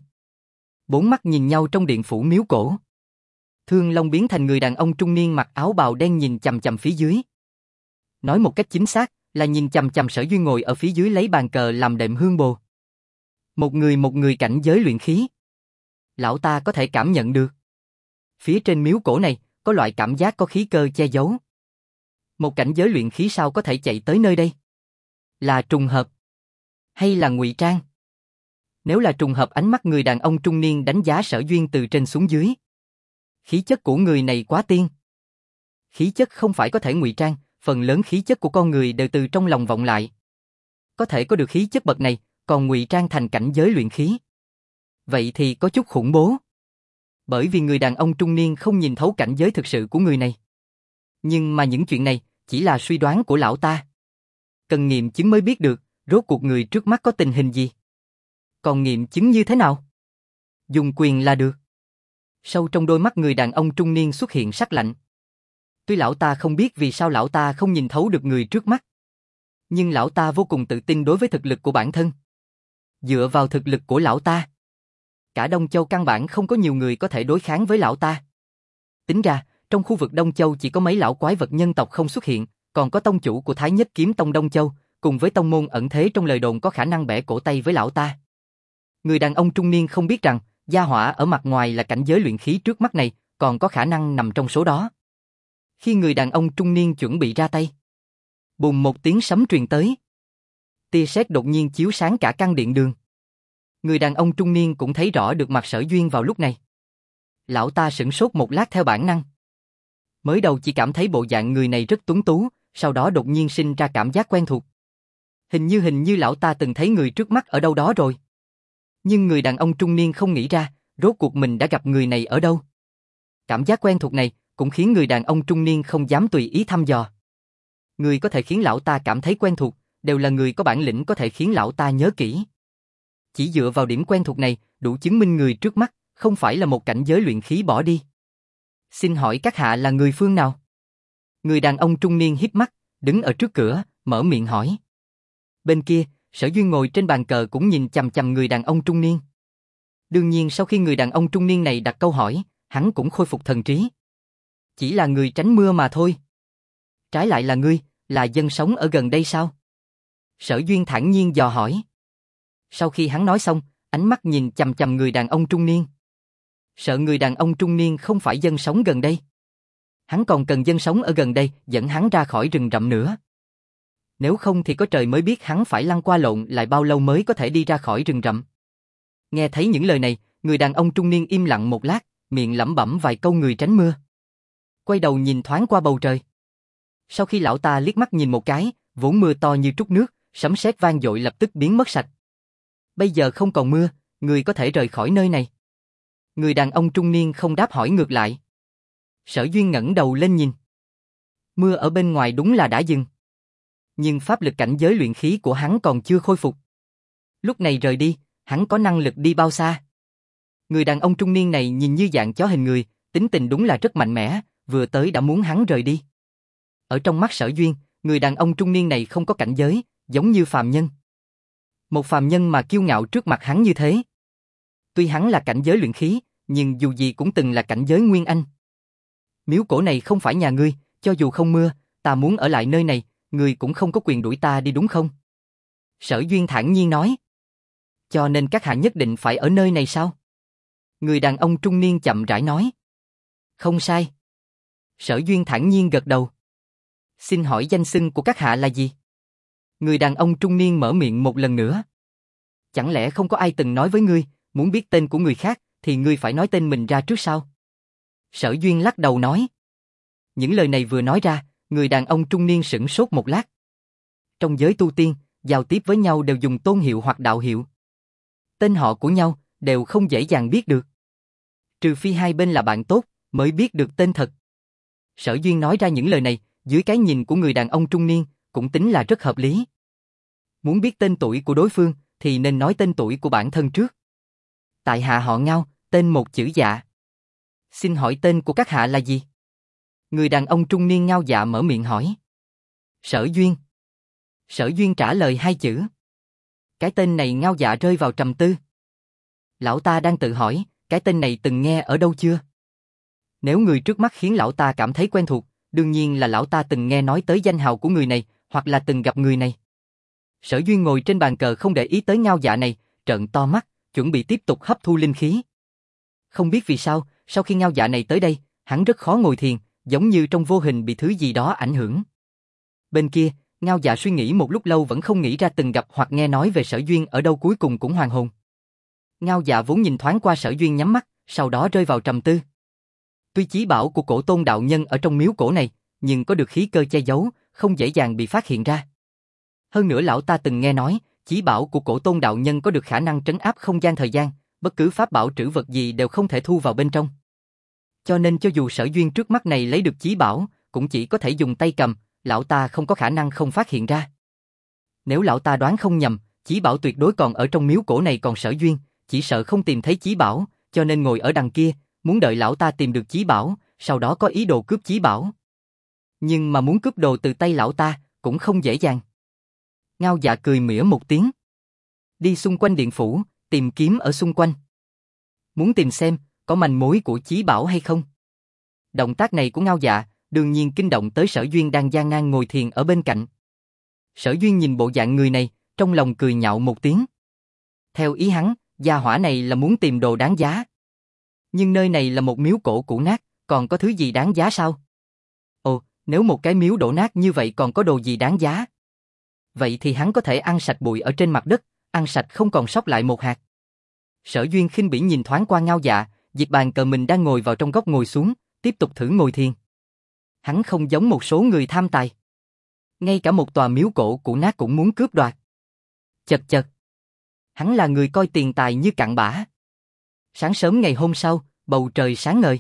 Bốn mắt nhìn nhau trong điện phủ miếu cổ. Thương Long biến thành người đàn ông trung niên mặc áo bào đen nhìn chằm chằm phía dưới. Nói một cách chính xác là nhìn chằm chằm Sở Duyên ngồi ở phía dưới lấy bàn cờ làm đệm hương bồ. Một người cảnh giới luyện khí. Lão ta có thể cảm nhận được. Phía trên miếu cổ này, có loại cảm giác có khí cơ che giấu. Một cảnh giới luyện khí sao có thể chạy tới nơi đây? Là trùng hợp? Hay là ngụy trang? Nếu là trùng hợp, ánh mắt người đàn ông trung niên đánh giá Sở Duyên từ trên xuống dưới. Khí chất của người này quá tiên. Khí chất không phải có thể ngụy trang, phần lớn khí chất của con người đều từ trong lòng vọng lại. Có thể có được khí chất bậc này, còn ngụy trang thành cảnh giới luyện khí. Vậy thì có chút khủng bố. Bởi vì người đàn ông trung niên không nhìn thấu cảnh giới thực sự của người này. Nhưng mà những chuyện này chỉ là suy đoán của lão ta. Cần nghiệm chứng mới biết được, rốt cuộc người trước mắt có tình hình gì. Còn nghiệm chứng như thế nào? Dùng quyền là được. Sâu trong đôi mắt người đàn ông trung niên xuất hiện sắc lạnh. Tuy lão ta không biết vì sao lão ta không nhìn thấu được người trước mắt. Nhưng lão ta vô cùng tự tin đối với thực lực của bản thân. Dựa vào thực lực của lão ta, cả Đông Châu căn bản không có nhiều người có thể đối kháng với lão ta. Tính ra, trong khu vực Đông Châu chỉ có mấy lão quái vật nhân tộc không xuất hiện, còn có tông chủ của Thái Nhất Kiếm Tông Đông Châu, cùng với tông môn ẩn thế trong lời đồn có khả năng bẻ cổ tay với lão ta. Người đàn ông trung niên không biết rằng, gia hỏa ở mặt ngoài là cảnh giới luyện khí trước mắt này, còn có khả năng nằm trong số đó. Khi người đàn ông trung niên chuẩn bị ra tay, bùng một tiếng sấm truyền tới. Tia sét đột nhiên chiếu sáng cả căn điện đường. Người đàn ông trung niên cũng thấy rõ được mặt Sở Duyên vào lúc này. Lão ta sửng sốt một lát theo bản năng. Mới đầu chỉ cảm thấy bộ dạng người này rất tuấn tú, sau đó đột nhiên sinh ra cảm giác quen thuộc. Hình như lão ta từng thấy người trước mắt ở đâu đó rồi. Nhưng người đàn ông trung niên không nghĩ ra, rốt cuộc mình đã gặp người này ở đâu. Cảm giác quen thuộc này cũng khiến người đàn ông trung niên không dám tùy ý thăm dò. Người có thể khiến lão ta cảm thấy quen thuộc, đều là người có bản lĩnh có thể khiến lão ta nhớ kỹ. Chỉ dựa vào điểm quen thuộc này, đủ chứng minh người trước mắt không phải là một cảnh giới luyện khí bỏ đi. Xin hỏi các hạ là người phương nào? Người đàn ông trung niên híp mắt, đứng ở trước cửa, mở miệng hỏi. Bên kia, Sở Duyên ngồi trên bàn cờ cũng nhìn chằm chằm người đàn ông trung niên. Đương nhiên sau khi người đàn ông trung niên này đặt câu hỏi, hắn cũng khôi phục thần trí. Chỉ là người tránh mưa mà thôi. Trái lại là ngươi, là dân sống ở gần đây sao? Sở Duyên thản nhiên dò hỏi. Sau khi hắn nói xong, ánh mắt nhìn chằm chằm người đàn ông trung niên. Sợ người đàn ông trung niên không phải dân sống gần đây. Hắn còn cần dân sống ở gần đây dẫn hắn ra khỏi rừng rậm nữa. Nếu không thì có trời mới biết hắn phải lăn qua lộn lại bao lâu mới có thể đi ra khỏi rừng rậm. Nghe thấy những lời này, người đàn ông trung niên im lặng một lát, miệng lẩm bẩm vài câu người tránh mưa. Quay đầu nhìn thoáng qua bầu trời. Sau khi lão ta liếc mắt nhìn một cái, vốn mưa to như trút nước, sấm sét vang dội lập tức biến mất sạch. Bây giờ không còn mưa, người có thể rời khỏi nơi này. Người đàn ông trung niên không đáp hỏi ngược lại. Sở Duyên ngẩng đầu lên nhìn. Mưa ở bên ngoài đúng là đã dừng. Nhưng pháp lực cảnh giới luyện khí của hắn còn chưa khôi phục. Lúc này rời đi, hắn có năng lực đi bao xa? Người đàn ông trung niên này nhìn như dạng chó hình người, tính tình đúng là rất mạnh mẽ, vừa tới đã muốn hắn rời đi. Ở trong mắt Sở Duyên, người đàn ông trung niên này không có cảnh giới, giống như phàm nhân. Một phàm nhân mà kiêu ngạo trước mặt hắn như thế. Tuy hắn là cảnh giới luyện khí, nhưng dù gì cũng từng là cảnh giới nguyên anh. Miếu cổ này không phải nhà ngươi, cho dù không mưa, ta muốn ở lại nơi này, ngươi cũng không có quyền đuổi ta đi đúng không? Sở Duyên thản nhiên nói. Cho nên các hạ nhất định phải ở nơi này sao? Người đàn ông trung niên chậm rãi nói. Không sai. Sở Duyên thản nhiên gật đầu. Xin hỏi danh xưng của các hạ là gì? Người đàn ông trung niên mở miệng một lần nữa. Chẳng lẽ không có ai từng nói với ngươi, muốn biết tên của người khác, thì ngươi phải nói tên mình ra trước sao? Sở Duyên lắc đầu nói. Những lời này vừa nói ra, người đàn ông trung niên sửng sốt một lát. Trong giới tu tiên, giao tiếp với nhau đều dùng tôn hiệu hoặc đạo hiệu. Tên họ của nhau đều không dễ dàng biết được. Trừ phi hai bên là bạn tốt, mới biết được tên thật. Sở Duyên nói ra những lời này, dưới cái nhìn của người đàn ông trung niên, cũng tính là rất hợp lý. Muốn biết tên tuổi của đối phương, thì nên nói tên tuổi của bản thân trước. Tại hạ họ Ngao, tên một chữ Dạ. Xin hỏi tên của các hạ là gì? Người đàn ông trung niên Ngao Dạ mở miệng hỏi. Sở Duyên. Sở Duyên trả lời hai chữ. Cái tên này Ngao Dạ rơi vào trầm tư. Lão ta đang tự hỏi, cái tên này từng nghe ở đâu chưa? Nếu người trước mắt khiến lão ta cảm thấy quen thuộc, đương nhiên là lão ta từng nghe nói tới danh hào của người này, hoặc là từng gặp người này. Sở Duyên ngồi trên bàn cờ không để ý tới Ngao Dạ này, trợn to mắt, chuẩn bị tiếp tục hấp thu linh khí. Không biết vì sao, sau khi Ngao Dạ này tới đây, hắn rất khó ngồi thiền, giống như trong vô hình bị thứ gì đó ảnh hưởng. Bên kia, Ngao Dạ suy nghĩ một lúc lâu vẫn không nghĩ ra từng gặp hoặc nghe nói về Sở Duyên ở đâu, cuối cùng cũng hoàn hồn. Ngao Dạ vốn nhìn thoáng qua Sở Duyên nhắm mắt, sau đó rơi vào trầm tư. Tuy chí bảo của Cổ Tôn đạo nhân ở trong miếu cổ này, nhưng có được khí cơ che giấu, không dễ dàng bị phát hiện ra. Hơn nữa lão ta từng nghe nói, chí bảo của Cổ Tôn đạo nhân có được khả năng trấn áp không gian thời gian, bất cứ pháp bảo trữ vật gì đều không thể thu vào bên trong. Cho nên cho dù Sở Duyên trước mắt này lấy được chí bảo, cũng chỉ có thể dùng tay cầm, lão ta không có khả năng không phát hiện ra. Nếu lão ta đoán không nhầm, chí bảo tuyệt đối còn ở trong miếu cổ này, còn Sở Duyên chỉ sợ không tìm thấy chí bảo, cho nên ngồi ở đằng kia, muốn đợi lão ta tìm được chí bảo, sau đó có ý đồ cướp chí bảo. Nhưng mà muốn cướp đồ từ tay lão ta, cũng không dễ dàng. Ngao Dạ cười mỉa một tiếng. Đi xung quanh điện phủ, tìm kiếm ở xung quanh. Muốn tìm xem, có manh mối của chí bảo hay không. Động tác này của Ngao Dạ, đương nhiên kinh động tới Sở Duyên đang gian nan ngồi thiền ở bên cạnh. Sở Duyên nhìn bộ dạng người này, trong lòng cười nhạo một tiếng. Theo ý hắn, gia hỏa này là muốn tìm đồ đáng giá. Nhưng nơi này là một miếu cổ cũ nát, còn có thứ gì đáng giá sao? Ồ, nếu một cái miếu đổ nát như vậy còn có đồ gì đáng giá? Vậy thì hắn có thể ăn sạch bụi ở trên mặt đất, ăn sạch không còn sót lại một hạt. Sở Duyên khinh bỉ nhìn thoáng qua Ngao Dạ, dịch bàn cờ mình đang ngồi vào trong góc ngồi xuống, tiếp tục thử ngồi thiền. Hắn không giống một số người tham tài. Ngay cả một tòa miếu cổ cũ nát cũng muốn cướp đoạt. Chật chật. Hắn là người coi tiền tài như cặn bã. Sáng sớm ngày hôm sau, bầu trời sáng ngời.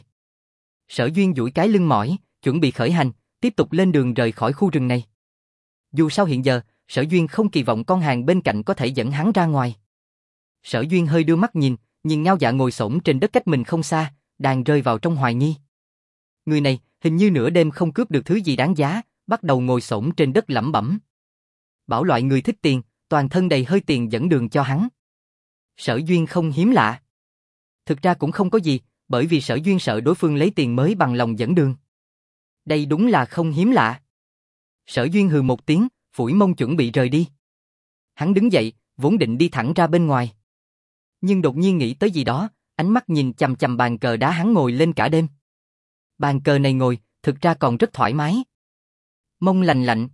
Sở Duyên duỗi cái lưng mỏi, chuẩn bị khởi hành, tiếp tục lên đường rời khỏi khu rừng này. Dù sao hiện giờ, Sở Duyên không kỳ vọng con hàng bên cạnh có thể dẫn hắn ra ngoài. Sở Duyên hơi đưa mắt nhìn Ngao Dạ ngồi xổm trên đất cách mình không xa, đang rơi vào trong hoài nghi. Người này hình như nửa đêm không cướp được thứ gì đáng giá, bắt đầu ngồi xổm trên đất lẩm bẩm. Bảo loại người thích tiền, toàn thân đầy hơi tiền dẫn đường cho hắn. Sở Duyên không hiếm lạ. Thực ra cũng không có gì, bởi vì Sở Duyên sợ đối phương lấy tiền mới bằng lòng dẫn đường. Đây đúng là không hiếm lạ. Sở Duyên hừ một tiếng, phủi mông chuẩn bị rời đi. Hắn đứng dậy, vốn định đi thẳng ra bên ngoài. Nhưng đột nhiên nghĩ tới gì đó, ánh mắt nhìn chằm chằm bàn cờ đá hắn ngồi lên cả đêm. Bàn cờ này ngồi, thực ra còn rất thoải mái. Mông lành lạnh.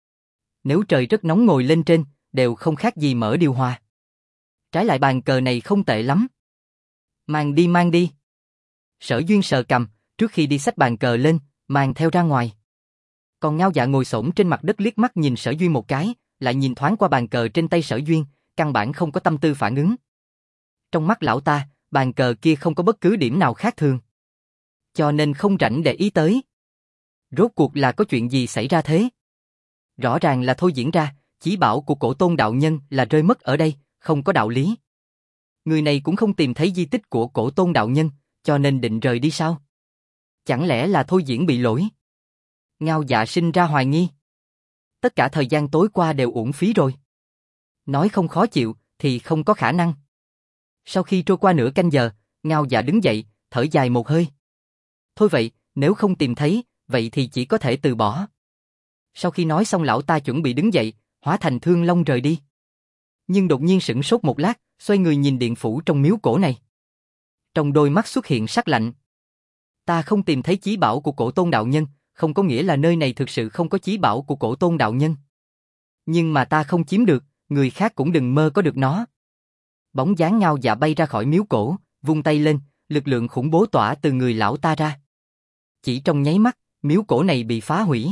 Nếu trời rất nóng ngồi lên trên, đều không khác gì mở điều hòa. Trái lại bàn cờ này không tệ lắm. Mang đi mang đi. Sở Duyên sờ cằm, trước khi đi xách bàn cờ lên, mang theo ra ngoài. Còn Ngao Dạ ngồi xổm trên mặt đất liếc mắt nhìn Sở Duyên một cái, lại nhìn thoáng qua bàn cờ trên tay Sở Duyên, căn bản không có tâm tư phản ứng. Trong mắt lão ta, bàn cờ kia không có bất cứ điểm nào khác thường. Cho nên không rảnh để ý tới. Rốt cuộc là có chuyện gì xảy ra thế? Rõ ràng là thôi diễn ra, chí bảo của Cổ Tôn đạo nhân là rơi mất ở đây, không có đạo lý. Người này cũng không tìm thấy di tích của Cổ Tôn đạo nhân, cho nên định rời đi sao? Chẳng lẽ là thôi diễn bị lỗi? Ngao Dạ sinh ra hoài nghi. Tất cả thời gian tối qua đều uổng phí rồi. Nói không khó chịu, thì không có khả năng. Sau khi trôi qua nửa canh giờ, Ngao Dạ đứng dậy, thở dài một hơi. Thôi vậy, nếu không tìm thấy, vậy thì chỉ có thể từ bỏ. Sau khi nói xong lão ta chuẩn bị đứng dậy, hóa thành thương long rời đi. Nhưng đột nhiên sửng sốt một lát, xoay người nhìn điện phủ trong miếu cổ này. Trong đôi mắt xuất hiện sắc lạnh. Ta không tìm thấy chí bảo của Cổ Tôn đạo nhân, không có nghĩa là nơi này thực sự không có chí bảo của Cổ Tôn đạo nhân. Nhưng mà ta không chiếm được, người khác cũng đừng mơ có được nó. Bóng dáng Ngao Dạ bay ra khỏi miếu cổ, vung tay lên, lực lượng khủng bố tỏa từ người lão ta ra. Chỉ trong nháy mắt, miếu cổ này bị phá hủy.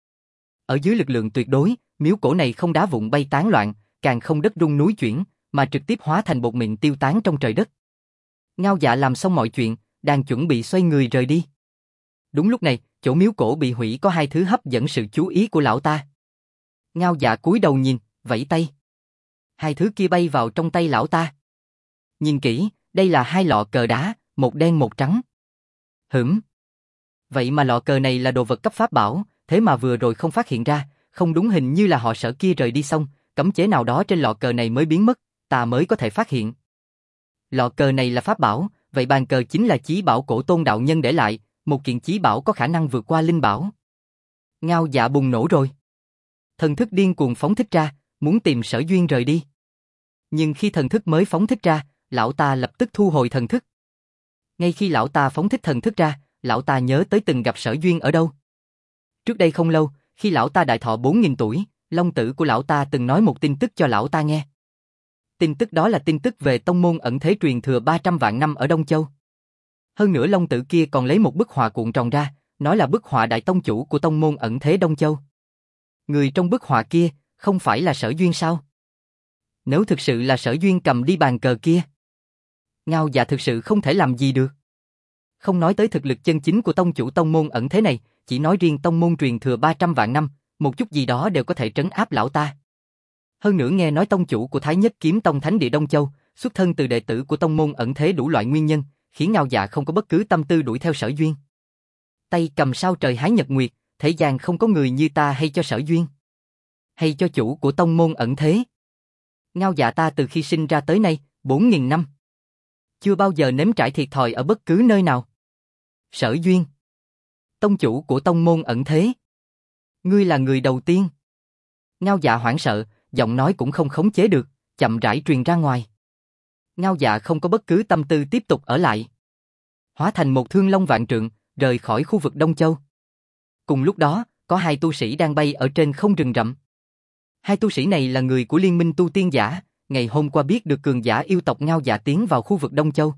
Ở dưới lực lượng tuyệt đối, miếu cổ này không đá vụn bay tán loạn, càng không đất rung núi chuyển, mà trực tiếp hóa thành bột mịn tiêu tán trong trời đất. Ngao Dạ làm xong mọi chuyện, đang chuẩn bị xoay người rời đi. Đúng lúc này, chỗ miếu cổ bị hủy có hai thứ hấp dẫn sự chú ý của lão ta. Ngao Dạ cúi đầu nhìn, vẫy tay. Hai thứ kia bay vào trong tay lão ta. Nhìn kỹ, đây là hai lọ cờ đá, một đen một trắng. Vậy mà lọ cờ này là đồ vật cấp pháp bảo, thế mà vừa rồi không phát hiện ra, không đúng, hình như là họ Sở kia rời đi xong, cấm chế nào đó trên lọ cờ này mới biến mất, ta mới có thể phát hiện. Lọ cờ này là pháp bảo, vậy bàn cờ chính là chí bảo Cổ Tôn đạo nhân để lại, một kiện chí bảo có khả năng vượt qua linh bảo. Ngao Dạ bùng nổ rồi. Thần thức điên cuồng phóng thích ra, muốn tìm Sở Duyên rời đi. Nhưng khi thần thức mới phóng thích ra, lão ta lập tức thu hồi thần thức. Ngay khi lão ta phóng thích thần thức ra, lão ta nhớ tới từng gặp Sở Duyên ở đâu. Trước đây không lâu, khi lão ta đại thọ 4.000 tuổi, long tử của lão ta từng nói một tin tức cho lão ta nghe. Tin tức đó là tin tức về tông môn ẩn thế truyền thừa 300 vạn năm ở Đông Châu. Hơn nữa long tử kia còn lấy một bức họa cuộn tròn ra, nói là bức họa đại tông chủ của tông môn ẩn thế Đông Châu. Người trong bức họa kia, không phải là Sở Duyên sao? Nếu thực sự là Sở Duyên cầm đi bàn cờ kia, Ngao Dạ thực sự không thể làm gì được. Không nói tới thực lực chân chính của tông chủ tông môn ẩn thế này, chỉ nói riêng tông môn truyền thừa 300 vạn năm, một chút gì đó đều có thể trấn áp lão ta. Hơn nữa nghe nói tông chủ của Thái Nhất Kiếm Tông Thánh Địa Đông Châu, xuất thân từ đệ tử của tông môn ẩn thế đủ loại nguyên nhân, khiến Ngao Dạ không có bất cứ tâm tư đuổi theo Sở Duyên. Tay cầm sao trời hái nhật nguyệt, thế gian không có người như ta hay cho Sở Duyên, hay cho chủ của tông môn ẩn thế. Ngao Dạ ta từ khi sinh ra tới nay, 4.000 năm, chưa bao giờ nếm trải thiệt thòi ở bất cứ nơi nào. Sở Duyên, tông chủ của tông môn ẩn thế, ngươi là người đầu tiên. Ngao Dạ hoảng sợ, giọng nói cũng không khống chế được, chậm rãi truyền ra ngoài. Ngao Dạ không có bất cứ tâm tư tiếp tục ở lại, hóa thành một thương long vạn trượng, rời khỏi khu vực Đông Châu. Cùng lúc đó, có hai tu sĩ đang bay ở trên không rừng rậm. Hai tu sĩ này là người của Liên minh tu tiên giả, ngày hôm qua biết được cường giả yêu tộc Ngao Dạ tiến vào khu vực Đông Châu.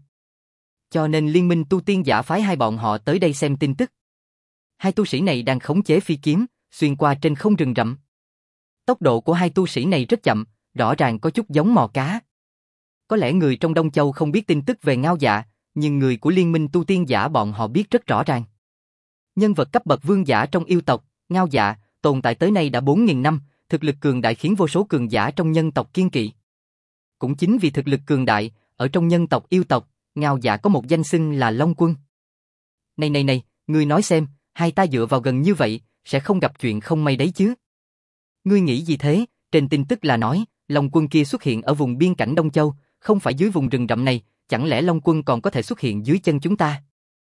Cho nên Liên minh tu tiên giả phái hai bọn họ tới đây xem tin tức. Hai tu sĩ này đang khống chế phi kiếm, xuyên qua trên không rừng rậm. Tốc độ của hai tu sĩ này rất chậm, rõ ràng có chút giống mò cá. Có lẽ người trong Đông Châu không biết tin tức về Ngao Dạ, nhưng người của Liên minh tu tiên giả bọn họ biết rất rõ ràng. Nhân vật cấp bậc vương giả trong yêu tộc, Ngao Dạ, tồn tại tới nay đã 4.000 năm, thực lực cường đại khiến vô số cường giả trong nhân tộc kiêng kỵ. Cũng chính vì thực lực cường đại, ở trong nhân tộc yêu tộc, Ngao Dạ có một danh xưng là Long Quân. Này, ngươi nói xem, hai ta dựa vào gần như vậy, sẽ không gặp chuyện không may đấy chứ? Ngươi nghĩ gì thế? Trên tin tức là nói, Long Quân kia xuất hiện ở vùng biên cảnh Đông Châu, không phải dưới vùng rừng rậm này, chẳng lẽ Long Quân còn có thể xuất hiện dưới chân chúng ta?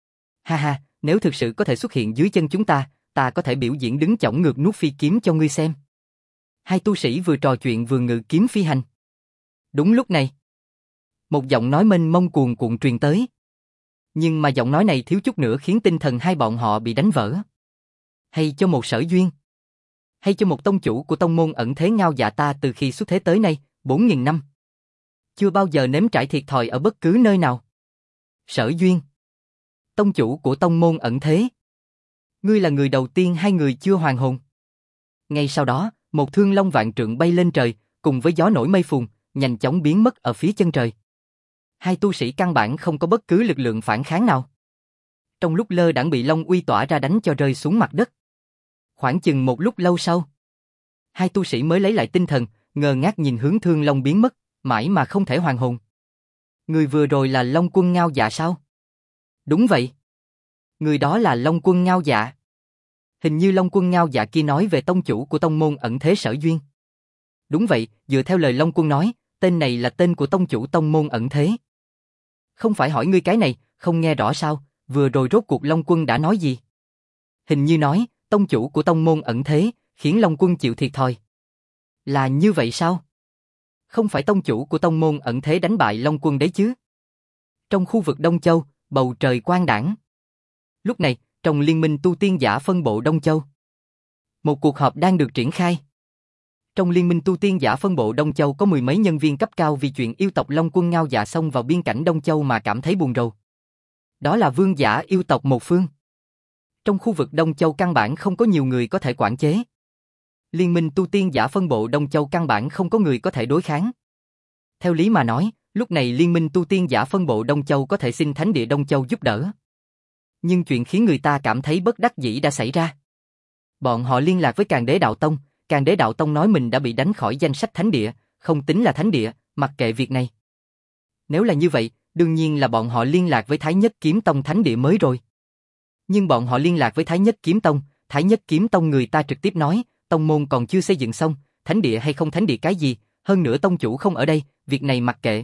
Ha ha, nếu thực sự có thể xuất hiện dưới chân chúng ta, ta có thể biểu diễn đứng chổng ngược nuốt phi kiếm cho ngươi xem. Hai tu sĩ vừa trò chuyện vừa ngự kiếm phi hành. Đúng lúc này, một giọng nói mênh mông cuồn cuộn truyền tới. Nhưng mà giọng nói này thiếu chút nữa khiến tinh thần hai bọn họ bị đánh vỡ. Hay cho một Sở Duyên, hay cho một tông chủ của tông môn ẩn thế Ngao Dạ ta từ khi xuất thế tới nay, 4.000 năm, chưa bao giờ nếm trải thiệt thòi ở bất cứ nơi nào. Sở Duyên, tông chủ của tông môn ẩn thế, ngươi là người đầu tiên hai người chưa hoàn hồn. Ngay sau đó, một thương long vạn trượng bay lên trời, cùng với gió nổi mây phùn, nhanh chóng biến mất ở phía chân trời. Hai tu sĩ căn bản không có bất cứ lực lượng phản kháng nào. Trong lúc lơ đãng bị long uy tỏa ra đánh cho rơi xuống mặt đất. Khoảng chừng một lúc lâu sau, hai tu sĩ mới lấy lại tinh thần, ngơ ngác nhìn hướng thương long biến mất, mãi mà không thể hoàn hồn. Người vừa rồi là Long Quân Ngao Dạ sao? Đúng vậy. Người đó là Long Quân Ngao Dạ. Hình như Long Quân Ngao Dạ kia nói về tông chủ của tông môn ẩn thế Sở Duyên. Đúng vậy, dựa theo lời Long Quân nói, tên này là tên của tông chủ tông môn ẩn thế. Không phải hỏi ngươi cái này, không nghe rõ sao, vừa rồi rốt cuộc Long Quân đã nói gì? Hình như nói, tông chủ của tông môn ẩn thế, khiến Long Quân chịu thiệt thòi. Là như vậy sao? Không phải tông chủ của tông môn ẩn thế đánh bại Long Quân đấy chứ? Trong khu vực Đông Châu, bầu trời quang đãng. Lúc này, trong Liên minh tu tiên giả phân bộ Đông Châu, một cuộc họp đang được triển khai. Trong Liên minh tu tiên giả phân bộ Đông Châu có mười mấy nhân viên cấp cao vì chuyện yêu tộc Long Quân Ngao Dạ xông vào biên cảnh Đông Châu mà cảm thấy buồn rầu. Đó là vương giả yêu tộc một phương. Trong khu vực Đông Châu căn bản không có nhiều người có thể quản chế. Liên minh tu tiên giả phân bộ Đông Châu căn bản không có người có thể đối kháng. Theo lý mà nói, lúc này Liên minh tu tiên giả phân bộ Đông Châu có thể xin Thánh địa Đông Châu giúp đỡ. Nhưng chuyện khiến người ta cảm thấy bất đắc dĩ đã xảy ra. Bọn họ liên lạc với Càn Đế Đạo Tông, Càn Đế Đạo Tông nói mình đã bị đánh khỏi danh sách Thánh địa, không tính là Thánh địa, mặc kệ việc này. Nếu là như vậy, đương nhiên là bọn họ liên lạc với Thái Nhất Kiếm Tông Thánh địa mới rồi. Nhưng bọn họ liên lạc với Thái Nhất Kiếm Tông người ta trực tiếp nói, tông môn còn chưa xây dựng xong, Thánh địa hay không Thánh địa cái gì, hơn nữa tông chủ không ở đây, việc này mặc kệ.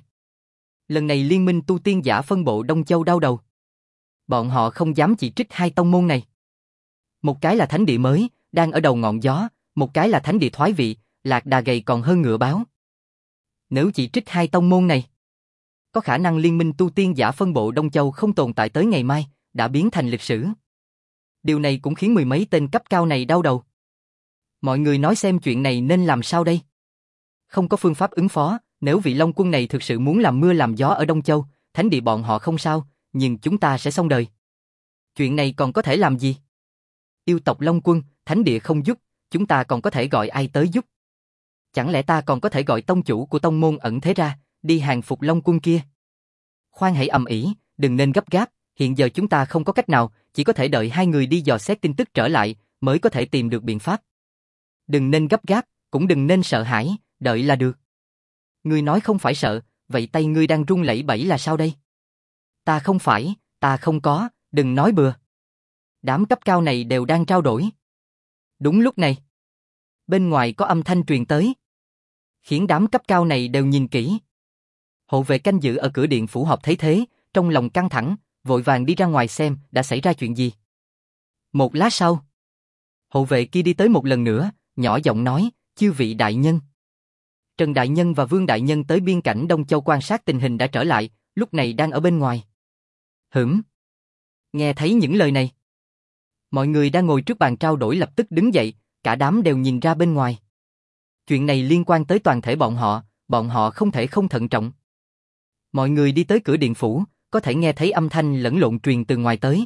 Lần này Liên minh tu tiên giả phân bộ Đông Châu đau đầu. Bọn họ không dám chỉ trích hai tông môn này. Một cái là Thánh địa mới, đang ở đầu ngọn gió, một cái là thánh địa thoái vị, lạc đà gầy còn hơn ngựa báo. Nếu chỉ trích hai tông môn này, có khả năng liên minh tu tiên giả phân bộ Đông Châu không tồn tại tới ngày mai, đã biến thành lịch sử. Điều này cũng khiến mười mấy tên cấp cao này đau đầu. Mọi người nói xem chuyện này nên làm sao đây? Không có phương pháp ứng phó, nếu vị Long Quân này thực sự muốn làm mưa làm gió ở Đông Châu, thánh địa bọn họ không sao, nhưng chúng ta sẽ xong đời. Chuyện này còn có thể làm gì? Yêu tộc Long Quân, thánh địa không giúp, chúng ta còn có thể gọi ai tới giúp? Chẳng lẽ ta còn có thể gọi tông chủ của tông môn ẩn thế ra, đi hàng phục Long Quân kia? Khoan hãy ầm ĩ, đừng nên gấp gáp, hiện giờ chúng ta không có cách nào, chỉ có thể đợi hai người đi dò xét tin tức trở lại, mới có thể tìm được biện pháp. Đừng nên gấp gáp, cũng đừng nên sợ hãi, đợi là được. Ngươi nói không phải sợ, vậy tay ngươi đang run lẩy bẩy là sao đây? Ta không phải, ta không có, đừng nói bừa. Đám cấp cao này đều đang trao đổi. Đúng lúc này, bên ngoài có âm thanh truyền tới, khiến đám cấp cao này đều nhìn kỹ. Hộ vệ canh giữ ở cửa điện phủ họp thấy thế, trong lòng căng thẳng, vội vàng đi ra ngoài xem đã xảy ra chuyện gì. Một lát sau, hộ vệ kia đi tới một lần nữa, nhỏ giọng nói, chư vị đại nhân. Trần Đại Nhân và Vương Đại Nhân tới biên cảnh Đông Châu quan sát tình hình đã trở lại, lúc này đang ở bên ngoài. Nghe thấy những lời này, mọi người đang ngồi trước bàn trao đổi lập tức đứng dậy, cả đám đều nhìn ra bên ngoài. Chuyện này liên quan tới toàn thể bọn họ không thể không thận trọng. Mọi người đi tới cửa điện phủ, có thể nghe thấy âm thanh lẫn lộn truyền từ ngoài tới.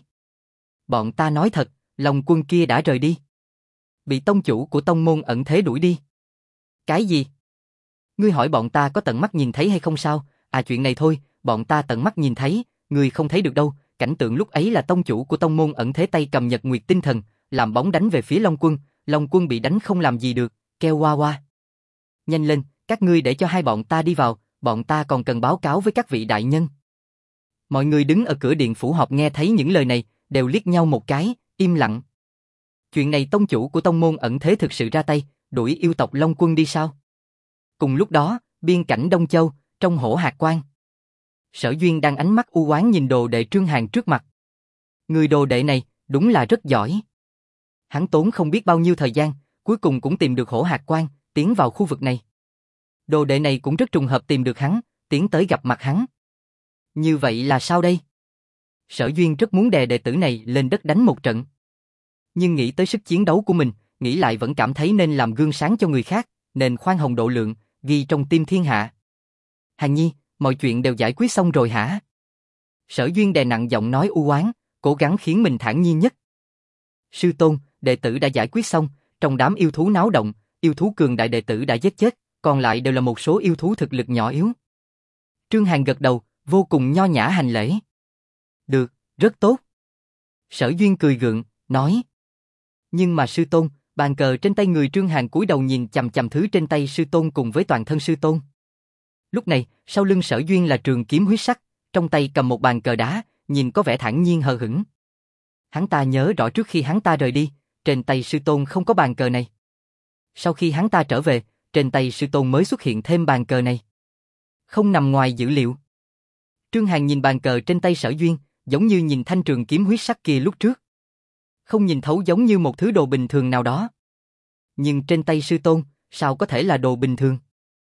Bọn ta nói thật, Long Quân kia đã rời đi. Bị tông chủ của tông môn ẩn thế đuổi đi. Cái gì? Ngươi hỏi bọn ta có tận mắt nhìn thấy hay không sao? À, chuyện này thôi, bọn ta tận mắt nhìn thấy, ngươi không thấy được đâu. Cảnh tượng lúc ấy là tông chủ của tông môn ẩn thế tay cầm Nhật Nguyệt tinh thần, làm bóng đánh về phía Long Quân bị đánh không làm gì được, kêu oa oa. Nhanh lên, các ngươi để cho hai bọn ta đi vào, bọn ta còn cần báo cáo với các vị đại nhân. Mọi người đứng ở cửa điện phủ họp nghe thấy những lời này, đều liếc nhau một cái, im lặng. Chuyện này tông chủ của tông môn ẩn thế thực sự ra tay, đuổi yêu tộc Long Quân đi sao? Cùng lúc đó, biên cảnh Đông Châu, trong Hổ Hạc Quan. Sở Duyên đang ánh mắt u oán nhìn đồ đệ Trương Hàn trước mặt. Người đồ đệ này, đúng là rất giỏi. Hắn tốn không biết bao nhiêu thời gian, cuối cùng cũng tìm được Hổ Hạc Quan, tiến vào khu vực này. Đồ đệ này cũng rất trùng hợp tìm được hắn, tiến tới gặp mặt hắn. Như vậy là sao đây? Sở Duyên rất muốn đè đệ tử này lên đất đánh một trận. Nhưng nghĩ tới sức chiến đấu của mình, nghĩ lại vẫn cảm thấy nên làm gương sáng cho người khác, nên khoan hồng độ lượng, ghi trong tim thiên hạ. Hàn Nhi, mọi chuyện đều giải quyết xong rồi hả? Sở Duyên đè nặng giọng nói u oán, cố gắng khiến mình thản nhiên nhất. Sư tôn, đệ tử đã giải quyết xong, trong đám yêu thú náo động, yêu thú cường đại đệ tử đã giết chết, còn lại đều là một số yêu thú thực lực nhỏ yếu. Trương Hàn gật đầu, vô cùng nho nhã hành lễ. Được, rất tốt. Sở Duyên cười gượng, nói. Nhưng mà sư tôn, bàn cờ trên tay người Trương Hàn cúi đầu nhìn chằm chằm thứ trên tay sư tôn cùng với toàn thân sư tôn. Lúc này, sau lưng Sở Duyên là trường kiếm huyết sắc, trong tay cầm một bàn cờ đá, nhìn có vẻ thản nhiên hờ hững. Hắn ta nhớ rõ trước khi hắn ta rời đi, trên tay sư tôn không có bàn cờ này. Sau khi hắn ta trở về, trên tay sư tôn mới xuất hiện thêm bàn cờ này. Không nằm ngoài dữ liệu. Trương Hàn nhìn bàn cờ trên tay Sở Duyên, giống như nhìn thanh trường kiếm huyết sắc kia lúc trước. Không nhìn thấu giống như một thứ đồ bình thường nào đó. Nhưng trên tay sư tôn, sao có thể là đồ bình thường?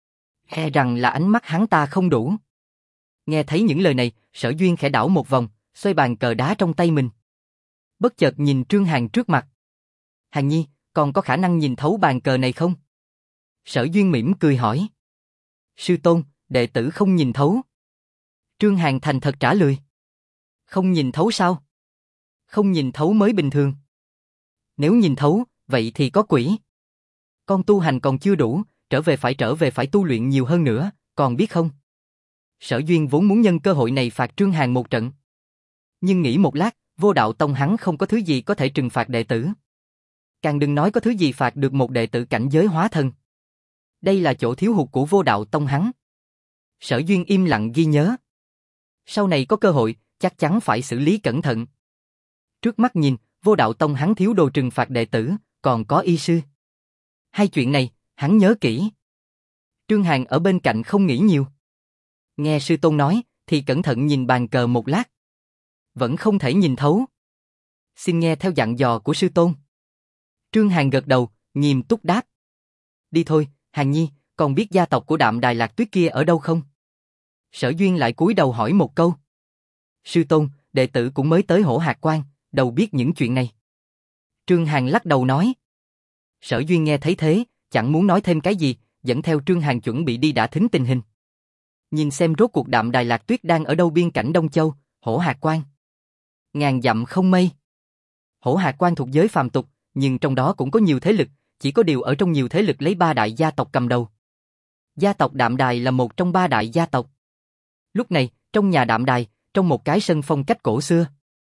E rằng là ánh mắt hắn ta không đủ. Nghe thấy những lời này, Sở Duyên khẽ đảo một vòng, xoay bàn cờ đá trong tay mình. Bất chợt nhìn Trương Hàn trước mặt. Hàn Nhi, còn có khả năng nhìn thấu bàn cờ này không? Sở Duyên mỉm cười hỏi. Sư tôn, đệ tử không nhìn thấu. Trương Hàn thành thật trả lời. Không nhìn thấu sao? Không nhìn thấu mới bình thường. Nếu nhìn thấu, vậy thì có quỷ. Con tu hành còn chưa đủ, trở về phải tu luyện nhiều hơn nữa, còn biết không? Sở Duyên vốn muốn nhân cơ hội này phạt Trương Hàn một trận. Nhưng nghĩ một lát, Vô Đạo Tông hắn không có thứ gì có thể trừng phạt đệ tử. Càng đừng nói có thứ gì phạt được một đệ tử cảnh giới hóa thần. Đây là chỗ thiếu hụt của Vô Đạo Tông hắn. Sở Duyên im lặng ghi nhớ. Sau này có cơ hội, chắc chắn phải xử lý cẩn thận. Trước mắt nhìn, Vô Đạo Tông hắn thiếu đồ trừng phạt đệ tử, còn có y sư. Hai chuyện này, hắn nhớ kỹ. Trương Hàn ở bên cạnh không nghĩ nhiều. Nghe sư tôn nói, thì cẩn thận nhìn bàn cờ một lát. Vẫn không thể nhìn thấu. Xin nghe theo dặn dò của sư tôn. Trương Hàn gật đầu, nghiêm túc đáp. Đi thôi, Hàn Nhi, còn biết gia tộc của Đạm Đài Lạc Tuyết kia ở đâu không? Sở Duyên lại cúi đầu hỏi một câu. Sư tôn, đệ tử cũng mới tới Hổ Hạc Quan, đâu biết những chuyện này. Trương Hàn lắc đầu nói. Sở Duyên nghe thấy thế, chẳng muốn nói thêm cái gì, dẫn theo Trương Hàn chuẩn bị đi đả thính tình hình. Nhìn xem rốt cuộc Đạm Đài Lạc Tuyết đang ở đâu biên cảnh Đông Châu, Hổ Hạc Quan. Ngàn dặm không mây. Hổ Hạc Quan thuộc giới phàm tục, nhưng trong đó cũng có nhiều thế lực, chỉ có điều ở trong nhiều thế lực lấy 3 đại gia tộc cầm đầu. Gia tộc Đạm Đài là một trong 3 đại gia tộc. Lúc này, trong nhà Đạm Đài, trong một cái sân phong cách cổ xưa.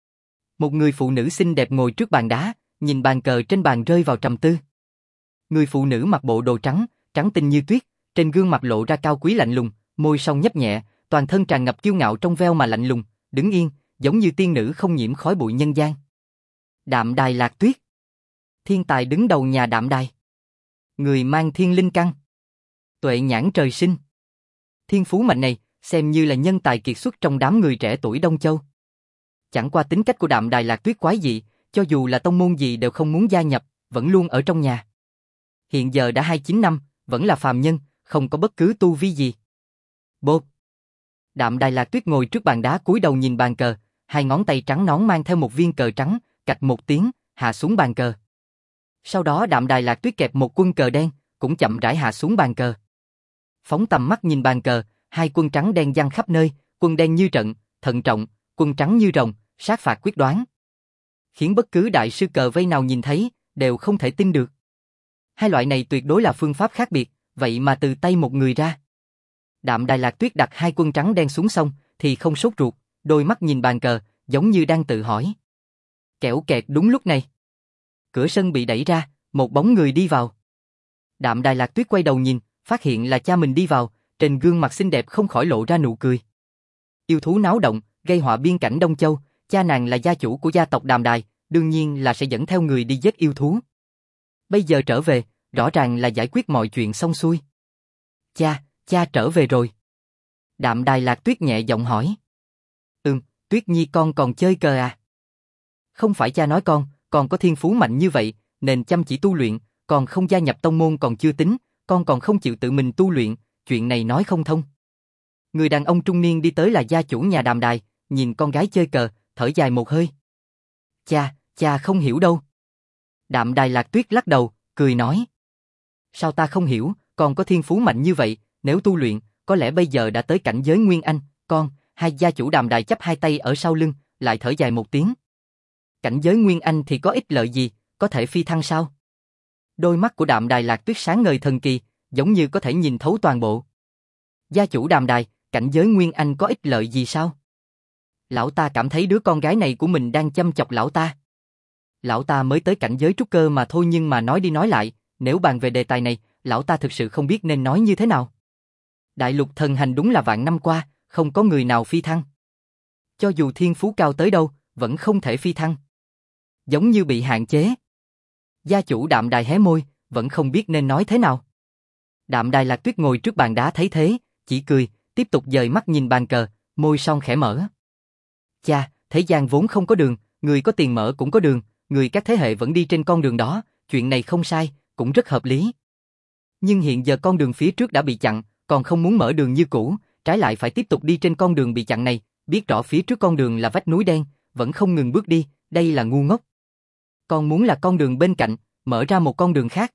Một người phụ nữ xinh đẹp ngồi trước bàn đá, nhìn bàn cờ trên bàn rơi vào trầm tư. Người phụ nữ mặc bộ đồ trắng, trắng tinh như tuyết, trên gương mặt lộ ra cao quý lạnh lùng, môi son nhấp nhẹ, toàn thân tràn ngập kiêu ngạo trong veo mà lạnh lùng, đứng yên, giống như tiên nữ không nhiễm khói bụi nhân gian. Đạm Đài Lạc Tuyết, thiên tài đứng đầu nhà Đạm Đài. Người mang thiên linh căn, tuệ nhãn trời sinh. Thiên phú mạnh này, xem như là nhân tài kiệt xuất trong đám người trẻ tuổi Đông Châu. Chẳng qua tính cách của Đạm Đài Lạc Tuyết quái dị, cho dù là tông môn gì đều không muốn gia nhập, vẫn luôn ở trong nhà. Hiện giờ đã 29 năm, vẫn là phàm nhân, không có bất cứ tu vi gì. Bộp. Đạm Đài Lạc Tuyết ngồi trước bàn đá cúi đầu nhìn bàn cờ, hai ngón tay trắng nõn mang theo một viên cờ trắng, cạch một tiếng, hạ xuống bàn cờ. Sau đó Đạm Đài Lạc Tuyết kẹp một quân cờ đen, cũng chậm rãi hạ xuống bàn cờ. Phóng tầm mắt nhìn bàn cờ, hai quân trắng đen giăng khắp nơi, quân đen như trận, thận trọng, quân trắng như rồng, sát phạt quyết đoán. Khiến bất cứ đại sư cờ vây nào nhìn thấy, đều không thể tin được. Hai loại này tuyệt đối là phương pháp khác biệt, vậy mà từ tay một người ra. Đạm Đài Lạc Tuyết đặt hai quân trắng đen xuống xong, thì không sốt ruột, đôi mắt nhìn bàn cờ, giống như đang tự hỏi. Kẻo kẹt đúng lúc này. Cửa sân bị đẩy ra, một bóng người đi vào. Đạm Đài Lạc Tuyết quay đầu nhìn, phát hiện là cha mình đi vào, trên gương mặt xinh đẹp không khỏi lộ ra nụ cười. Yêu thú náo động, gây họa biên cảnh Đông Châu, cha nàng là gia chủ của gia tộc Đạm Đài, đương nhiên là sẽ dẫn theo người đi giết yêu thú. Bây giờ trở về, rõ ràng là giải quyết mọi chuyện xong xuôi. Cha trở về rồi. Đạm Đài Lạc Tuyết nhẹ giọng hỏi. Tuyết Nhi con còn chơi cờ à? Không phải cha nói con có thiên phú mạnh như vậy, nên chăm chỉ tu luyện, còn không gia nhập tông môn còn chưa tính, con còn không chịu tự mình tu luyện, chuyện này nói không thông. Người đàn ông trung niên đi tới là gia chủ nhà Đạm Đài, nhìn con gái chơi cờ, thở dài một hơi. Cha không hiểu đâu. Đạm Đài Lạc Tuyết lắc đầu, cười nói. Sao ta không hiểu, con có thiên phú mạnh như vậy, nếu tu luyện, có lẽ bây giờ đã tới cảnh giới Nguyên Anh, hai gia chủ Đạm Đài chắp hai tay ở sau lưng, lại thở dài một tiếng. Cảnh giới Nguyên Anh thì có ích lợi gì, có thể phi thăng sao? Đôi mắt của Đạm Đài Lạc Tuyết sáng ngời thần kỳ, giống như có thể nhìn thấu toàn bộ. Gia chủ Đạm Đài, cảnh giới Nguyên Anh có ích lợi gì sao? Lão ta cảm thấy đứa con gái này của mình đang chăm chọc lão ta. Lão ta mới tới cảnh giới trúc cơ mà thôi, nhưng mà nói đi nói lại, nếu bàn về đề tài này, lão ta thực sự không biết nên nói như thế nào. Đại lục thần hành đúng là vạn năm qua, không có người nào phi thăng. Cho dù thiên phú cao tới đâu, vẫn không thể phi thăng. Giống như bị hạn chế. Gia chủ Đạm Đài hé môi, vẫn không biết nên nói thế nào. Đạm Đài Lạc Tuyết ngồi trước bàn đá thấy thế, chỉ cười, tiếp tục dời mắt nhìn bàn cờ, môi son khẽ mở. Thế gian vốn không có đường, người có tiền mở cũng có đường, người các thế hệ vẫn đi trên con đường đó, chuyện này không sai, cũng rất hợp lý. Nhưng hiện giờ con đường phía trước đã bị chặn, còn không muốn mở đường như cũ, trái lại phải tiếp tục đi trên con đường bị chặn này, biết rõ phía trước con đường là vách núi đen, vẫn không ngừng bước đi, đây là ngu ngốc. Con muốn là con đường bên cạnh, mở ra một con đường khác.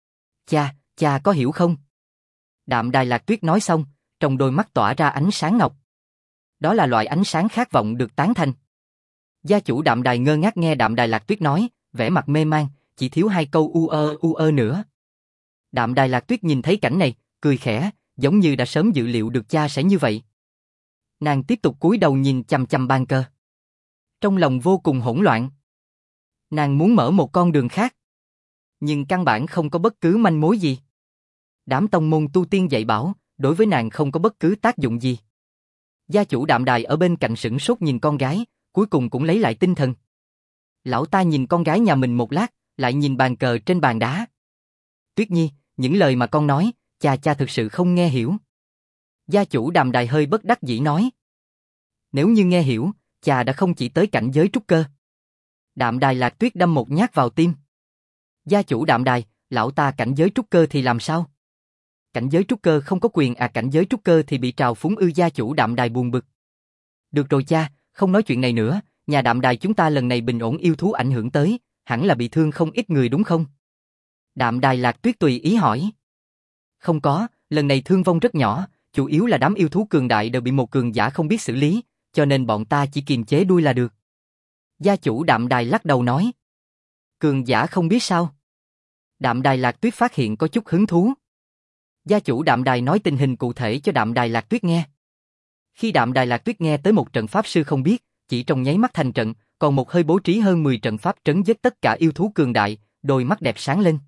Cha có hiểu không? Đạm Đài Lạc Tuyết nói xong, trong đôi mắt tỏa ra ánh sáng ngọc. Đó là loại ánh sáng khát vọng được tán thành. Gia chủ Đạm Đài ngơ ngác nghe Đạm Đài Lạc Tuyết nói, vẻ mặt mê man, chỉ thiếu hai câu u ơ nữa. Đạm Đài Lạc Tuyết nhìn thấy cảnh này, cười khẽ, giống như đã sớm dự liệu được cha sẽ như vậy. Nàng tiếp tục cúi đầu nhìn chằm chằm bàn cờ. Trong lòng vô cùng hỗn loạn. Nàng muốn mở một con đường khác. Nhưng căn bản không có bất cứ manh mối gì. Đám tông môn tu tiên dạy bảo, đối với nàng không có bất cứ tác dụng gì. Gia chủ Đạm Đài ở bên cạnh sửng sốt nhìn con gái, cuối cùng cũng lấy lại tinh thần. Lão ta nhìn con gái nhà mình một lát, lại nhìn bàn cờ trên bàn đá. Tuyết Nhi, những lời mà con nói, cha thực sự không nghe hiểu. Gia chủ Đạm Đài hơi bất đắc dĩ nói. Nếu như nghe hiểu, cha đã không chỉ tới cảnh giới trúc cơ. Đạm Đài Lạc Tuyết đâm một nhát vào tim. Gia chủ Đạm Đài, Lão ta cảnh giới trúc cơ thì làm sao? Cảnh giới trúc cơ không có quyền à? Cảnh giới trúc cơ thì bị trào phúng ư? Gia chủ Đạm Đài buồn bực. Được rồi cha, không nói chuyện này nữa, nhà Đạm Đài chúng ta lần này bình ổn yêu thú ảnh hưởng tới, hẳn là bị thương không ít người đúng không? Đạm Đài Lạc Tuyết tùy ý hỏi. Không có, lần này thương vong rất nhỏ, chủ yếu là đám yêu thú cường đại đều bị một cường giả không biết xử lý, cho nên bọn ta chỉ kiềm chế đuôi là được. Gia chủ Đạm Đài lắc đầu nói. Cường giả không biết sao? Đạm Đài Lạc Tuyết phát hiện có chút hứng thú. Gia chủ Đạm Đài nói tình hình cụ thể cho Đạm Đài Lạc Tuyết nghe. Khi Đạm Đài Lạc Tuyết nghe tới một trận pháp sư không biết, chỉ trong nháy mắt thành trận, còn một hơi bố trí hơn 10 trận pháp trấn giết tất cả yêu thú cường đại, đôi mắt đẹp sáng lên.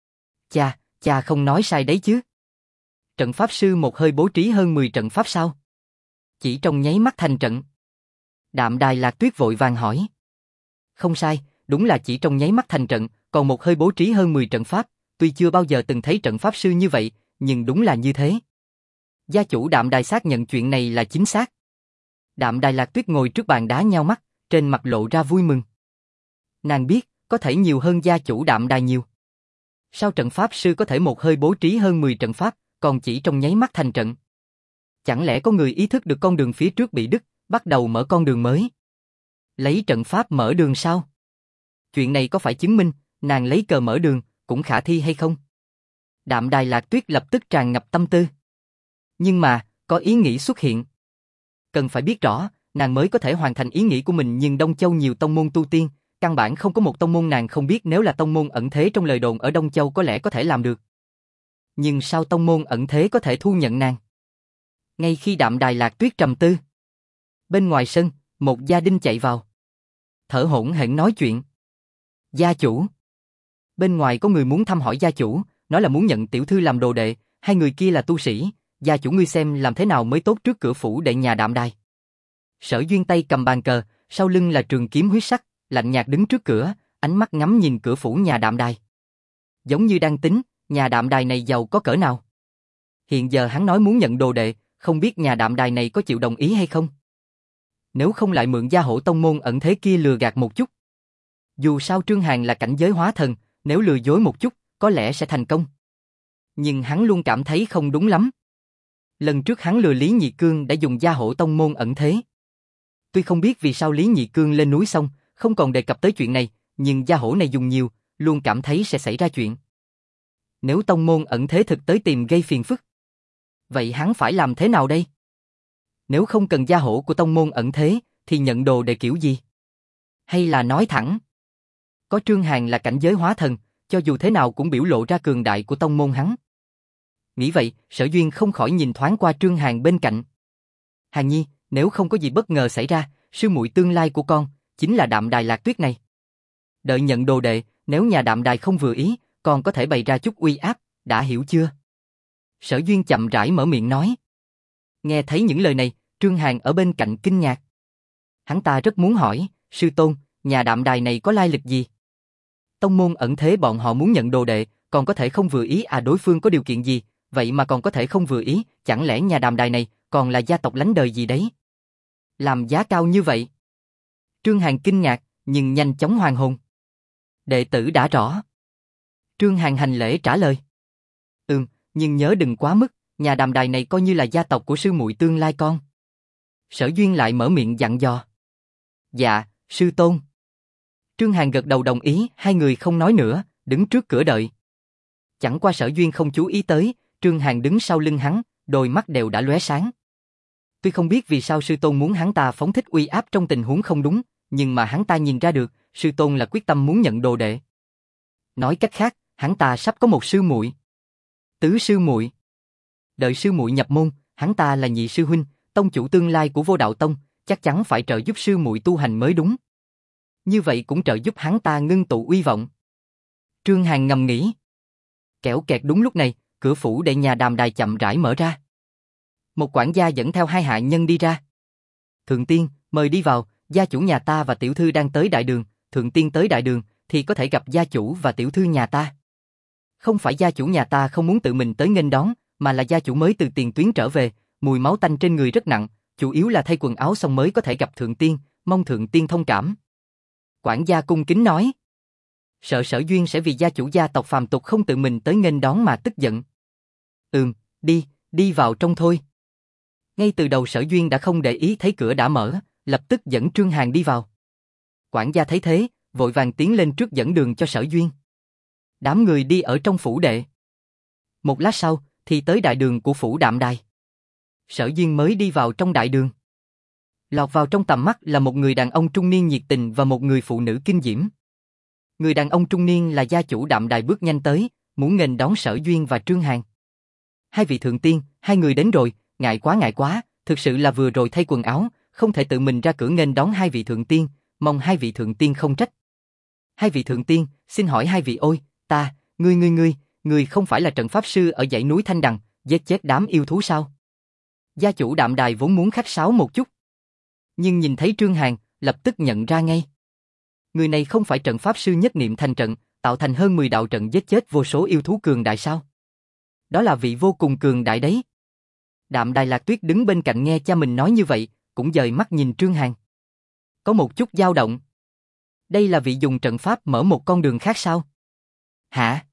Cha không nói sai đấy chứ. Trận pháp sư một hơi bố trí hơn 10 trận pháp sao? Chỉ trong nháy mắt thành trận. Đạm Đài Lạc Tuyết vội vàng hỏi. Không sai, đúng là chỉ trong nháy mắt thành trận, còn một hơi bố trí hơn 10 trận pháp, tuy chưa bao giờ từng thấy trận pháp sư như vậy, nhưng đúng là như thế. Gia chủ Đạm Đài xác nhận chuyện này là chính xác. Đạm Đài Lạc Tuyết ngồi trước bàn đá nhao mắt, trên mặt lộ ra vui mừng. Nàng biết, có thể nhiều hơn gia chủ Đạm Đài nhiều. Sao trận pháp sư có thể một hơi bố trí hơn 10 trận pháp, còn chỉ trong nháy mắt thành trận? Chẳng lẽ có người ý thức được con đường phía trước bị đứt, bắt đầu mở con đường mới? Lấy trận pháp mở đường sao? Chuyện này có phải chứng minh, nàng lấy cờ mở đường, cũng khả thi hay không? Đạm Đài Lạc Tuyết lập tức tràn ngập tâm tư. Nhưng mà, có ý nghĩ xuất hiện. Cần phải biết rõ, nàng mới có thể hoàn thành ý nghĩ của mình, nhưng Đông Châu nhiều tông môn tu tiên, căn bản không có một tông môn nàng không biết. Nếu là tông môn ẩn thế trong lời đồn ở Đông Châu có lẽ có thể làm được. Nhưng sao tông môn ẩn thế có thể thu nhận nàng? Ngay khi Đạm Đài Lạc Tuyết trầm tư, bên ngoài sân, một gia đình chạy vào. Thở hổn hển nói chuyện. Gia chủ. Bên ngoài có người muốn thăm hỏi gia chủ, nói là muốn nhận tiểu thư làm đồ đệ, hai người kia là tu sĩ, gia chủ ngươi xem làm thế nào mới tốt trước cửa phủ đệ nhà Đạm Đài. Sở Duyên tay cầm bàn cờ, sau lưng là trường kiếm huyết sắc, lạnh nhạt đứng trước cửa, ánh mắt ngắm nhìn cửa phủ nhà Đạm Đài. Giống như đang tính, nhà Đạm Đài này giàu có cỡ nào. Hiện giờ hắn nói muốn nhận đồ đệ, không biết nhà Đạm Đài này có chịu đồng ý hay không. Nếu không lại mượn gia hổ tông môn ẩn thế kia lừa gạt một chút. Dù sao Trương Hàn là cảnh giới hóa thần, nếu lừa dối một chút, có lẽ sẽ thành công. Nhưng hắn luôn cảm thấy không đúng lắm. Lần trước hắn lừa Lý Nhị Cương đã dùng gia hổ tông môn ẩn thế. Tuy không biết vì sao Lý Nhị Cương lên núi xong, không còn đề cập tới chuyện này, nhưng gia hổ này dùng nhiều, luôn cảm thấy sẽ xảy ra chuyện. Nếu tông môn ẩn thế thực tới tìm gây phiền phức, vậy hắn phải làm thế nào đây? Nếu không cần gia hổ của tông môn ẩn thế, thì nhận đồ để kiểu gì? Hay là nói thẳng, có Trương Hàn là cảnh giới hóa thần, cho dù thế nào cũng biểu lộ ra cường đại của tông môn hắn. Nghĩ vậy, Sở Duyên không khỏi nhìn thoáng qua Trương Hàn bên cạnh. Hàn Nhi, nếu không có gì bất ngờ xảy ra, sư muội tương lai của con, chính là Đạm Đài Lạc Tuyết này. Đợi nhận đồ đệ, nếu nhà Đạm Đài không vừa ý, con có thể bày ra chút uy áp, đã hiểu chưa? Sở Duyên chậm rãi mở miệng nói. Nghe thấy những lời này, Trương Hàn ở bên cạnh kinh ngạc. Hắn ta rất muốn hỏi, sư tôn, nhà Đạm Đài này có lai lịch gì? Tông môn ẩn thế bọn họ muốn nhận đồ đệ, còn có thể không vừa ý à? Đối phương có điều kiện gì, vậy mà còn có thể không vừa ý, chẳng lẽ nhà Đạm Đài này còn là gia tộc lánh đời gì đấy? Làm giá cao như vậy? Trương Hàn kinh ngạc, nhưng nhanh chóng hoàn hồn. Đệ tử đã rõ. Trương Hàn hành lễ trả lời. Nhưng nhớ đừng quá mức, nhà Đạm Đài này coi như là gia tộc của sư muội tương lai con. Sở Duyên lại mở miệng dặn dò. Dạ, sư tôn. Trương Hàn gật đầu đồng ý, hai người không nói nữa, đứng trước cửa đợi. Chẳng qua Sở Duyên không chú ý tới, Trương Hàn đứng sau lưng hắn, đôi mắt đều đã lóe sáng. Tuy không biết vì sao sư tôn muốn hắn ta phóng thích uy áp trong tình huống không đúng, nhưng mà hắn ta nhìn ra được, sư tôn là quyết tâm muốn nhận đồ đệ. Nói cách khác, hắn ta sắp có một sư muội. Tứ sư muội. Đợi sư muội nhập môn, hắn ta là nhị sư huynh, tông chủ tương lai của Vô Đạo Tông, chắc chắn phải trợ giúp sư muội tu hành mới đúng. Như vậy cũng trợ giúp hắn ta ngưng tụ uy vọng. Trương Hàn ngầm nghĩ. Kẻo kẹt đúng lúc này, cửa phủ đệ nhà Đàm Đài chậm rãi mở ra. Một quản gia dẫn theo hai hạ nhân đi ra. Thượng tiên, mời đi vào, gia chủ nhà ta và tiểu thư đang tới đại đường, thượng tiên tới đại đường thì có thể gặp gia chủ và tiểu thư nhà ta. Không phải gia chủ nhà ta không muốn tự mình tới nghênh đón, mà là gia chủ mới từ tiền tuyến trở về, mùi máu tanh trên người rất nặng, chủ yếu là thay quần áo xong mới có thể gặp thượng tiên, mong thượng tiên thông cảm. Quản gia cung kính nói. Sợ Sở Duyên sẽ vì gia chủ gia tộc phàm tục không tự mình tới nghênh đón mà tức giận. Đi vào trong thôi. Ngay từ đầu Sở Duyên đã không để ý thấy cửa đã mở, lập tức dẫn Trương Hàn đi vào. Quản gia thấy thế, vội vàng tiến lên trước dẫn đường cho Sở Duyên. Đám người đi ở trong phủ đệ. Một lát sau, thì tới đại đường của phủ Đạm Đài. Sở Duyên mới đi vào trong đại đường. Lọt vào trong tầm mắt là một người đàn ông trung niên nhiệt tình và một người phụ nữ kinh diễm. Người đàn ông trung niên là gia chủ Đạm Đài bước nhanh tới, muốn nghênh đón Sở Duyên và Trương Hàn. Hai vị thượng tiên, hai người đến rồi, ngại quá, thực sự là vừa rồi thay quần áo, không thể tự mình ra cửa nghênh đón hai vị thượng tiên, mong hai vị thượng tiên không trách. Hai vị thượng tiên, xin hỏi hai vị ôi, ngươi không phải là trận pháp sư ở dãy núi Thanh Đằng, giết chết đám yêu thú sao? Gia chủ Đạm Đài vốn muốn khách sáo một chút, nhưng nhìn thấy Trương Hàn, lập tức nhận ra ngay. Người này không phải trận pháp sư nhất niệm thành trận, tạo thành hơn 10 đạo trận giết chết vô số yêu thú cường đại sao? Đó là vị vô cùng cường đại đấy. Đạm Đài Lạc Tuyết đứng bên cạnh nghe cha mình nói như vậy, cũng dời mắt nhìn Trương Hàn. Có một chút dao động. Đây là vị dùng trận pháp mở một con đường khác sao? Hả?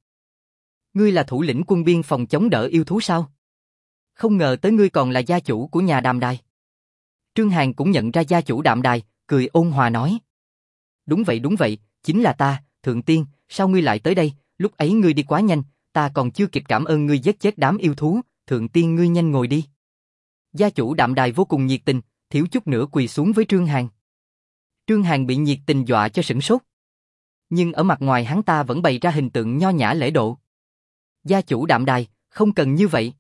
Ngươi là thủ lĩnh quân biên phòng chống đỡ yêu thú sao? Không ngờ tới ngươi còn là gia chủ của nhà Đạm Đài. Trương Hàn cũng nhận ra gia chủ Đạm Đài, cười ôn hòa nói. Đúng vậy, chính là ta, thượng tiên, sao ngươi lại tới đây, lúc ấy ngươi đi quá nhanh, ta còn chưa kịp cảm ơn ngươi giết chết đám yêu thú, thượng tiên ngươi nhanh ngồi đi. Gia chủ Đạm Đài vô cùng nhiệt tình, thiếu chút nữa quỳ xuống với Trương Hàn. Trương Hàn bị nhiệt tình dọa cho sửng sốt. Nhưng ở mặt ngoài hắn ta vẫn bày ra hình tượng nho nhã lễ độ. Gia chủ Đạm Đài, không cần như vậy.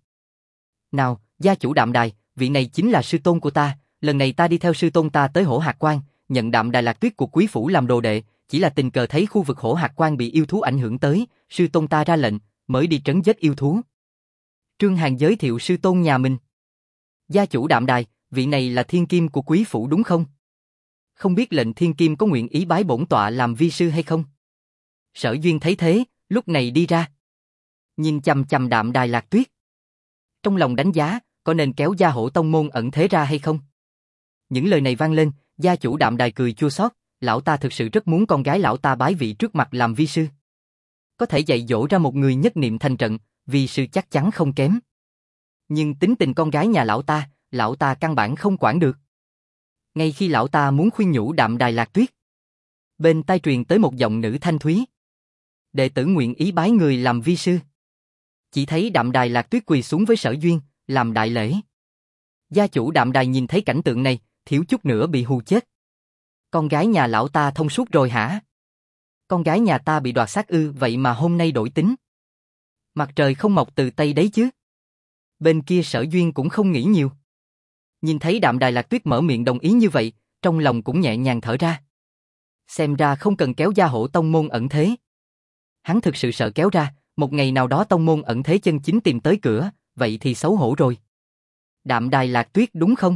Nào, gia chủ Đạm Đài, vị này chính là sư tôn của ta, lần này ta đi theo sư tôn ta tới Hổ Hạc Quan, nhận Đạm Đài Lạc Tuyết của quý phủ làm đồ đệ, chỉ là tình cờ thấy khu vực Hổ Hạc Quan bị yêu thú ảnh hưởng tới, sư tôn ta ra lệnh, mới đi trấn giết yêu thú. Trương Hàn giới thiệu sư tôn nhà mình. Gia chủ Đạm Đài, vị này là thiên kim của quý phủ đúng không? Không biết lệnh thiên kim có nguyện ý bái bổn tọa làm vi sư hay không? Sở Duyên thấy thế, lúc này đi ra. Nhìn chằm chằm Đạm Đài Lạc Tuyết. Trong lòng đánh giá, có nên kéo gia hổ tông môn ẩn thế ra hay không? Những lời này vang lên, gia chủ Đạm Đài cười chua xót, lão ta thực sự rất muốn con gái lão ta bái vị trước mặt làm vi sư. Có thể dạy dỗ ra một người nhất niệm thành trận, vi sư chắc chắn không kém. Nhưng tính tình con gái nhà lão ta căn bản không quản được. Ngay khi lão ta muốn khuyên nhủ Đạm Đài Lạc Tuyết, bên tai truyền tới một giọng nữ thanh thúy. Đệ tử nguyện ý bái người làm vi sư. Chỉ thấy Đạm Đài Lạc Tuyết quỳ xuống với Sở Duyên, làm đại lễ. Gia chủ Đạm Đài nhìn thấy cảnh tượng này, thiếu chút nữa bị hù chết. Con gái nhà lão ta thông suốt rồi hả? Con gái nhà ta bị đoạt xác ư, vậy mà hôm nay đổi tính. Mặt trời không mọc từ Tây đấy chứ. Bên kia Sở Duyên cũng không nghĩ nhiều. Nhìn thấy Đạm Đài Lạc Tuyết mở miệng đồng ý như vậy, trong lòng cũng nhẹ nhàng thở ra. Xem ra không cần kéo gia hổ tông môn ẩn thế. Hắn thực sự sợ kéo ra, một ngày nào đó tông môn ẩn thế chân chính tìm tới cửa, vậy thì xấu hổ rồi. Đạm Đài Lạc Tuyết đúng không?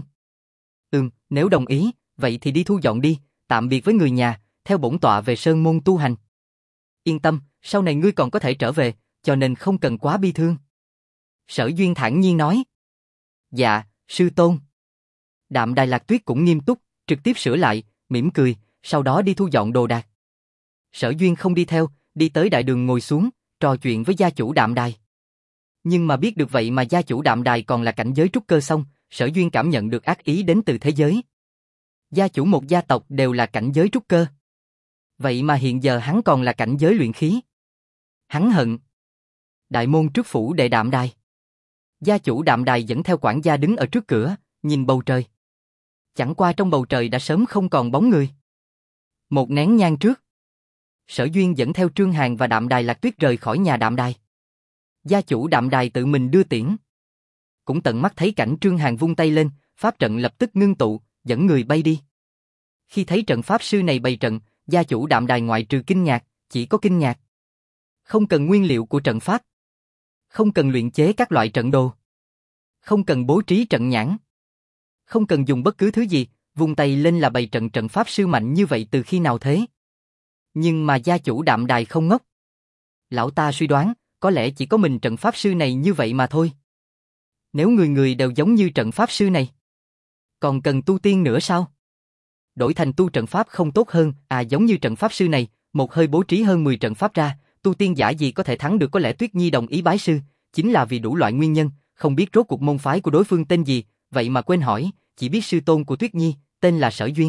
Nếu đồng ý, vậy thì đi thu dọn đi, tạm biệt với người nhà, theo bổn tọa về sơn môn tu hành. Yên tâm, sau này ngươi còn có thể trở về, cho nên không cần quá bi thương. Sở Duyên thản nhiên nói. Dạ, sư tôn. Đạm Đài Lạc Tuyết cũng nghiêm túc, trực tiếp sửa lại, mỉm cười, sau đó đi thu dọn đồ đạc. Sở Duyên không đi theo, đi tới đại đường ngồi xuống, trò chuyện với gia chủ Đạm Đài. Nhưng mà biết được vậy mà gia chủ Đạm Đài còn là cảnh giới trúc cơ xong, Sở Duyên cảm nhận được ác ý đến từ thế giới. Gia chủ một gia tộc đều là cảnh giới trúc cơ. Vậy mà hiện giờ hắn còn là cảnh giới luyện khí. Hắn hận. Đại môn trước phủ đệ Đạm Đài. Gia chủ Đạm Đài dẫn theo quản gia đứng ở trước cửa, nhìn bầu trời. Chẳng qua trong bầu trời đã sớm không còn bóng người. Một nén nhang trước, Sở Duyên dẫn theo Trương Hàn và Đạm Đài Lạc Tuyết rời khỏi nhà Đạm Đài. Gia chủ Đạm Đài tự mình đưa tiễn. Cũng tận mắt thấy cảnh Trương Hàn vung tay lên, pháp trận lập tức ngưng tụ, dẫn người bay đi. Khi thấy trận pháp sư này bày trận, gia chủ Đạm Đài ngoại trừ kinh ngạc, chỉ có kinh ngạc. Không cần nguyên liệu của trận pháp. Không cần luyện chế các loại trận đồ. Không cần bố trí trận nhãn. Không cần dùng bất cứ thứ gì, vung tay lên là bày trận pháp sư mạnh như vậy từ khi nào thế? Nhưng mà gia chủ Đạm Đài không ngốc. Lão ta suy đoán, có lẽ chỉ có mình trận pháp sư này như vậy mà thôi. Nếu người người đều giống như trận pháp sư này, còn cần tu tiên nữa sao? Đổi thành tu trận pháp không tốt hơn, giống như trận pháp sư này, một hơi bố trí hơn 10 trận pháp ra, tu tiên giả gì có thể thắng được. Có lẽ Tuyết Nhi đồng ý bái sư, chính là vì đủ loại nguyên nhân, không biết rốt cuộc môn phái của đối phương tên gì, vậy mà quên hỏi, chỉ biết sư tôn của Tuyết Nhi, tên là Sở Duyên.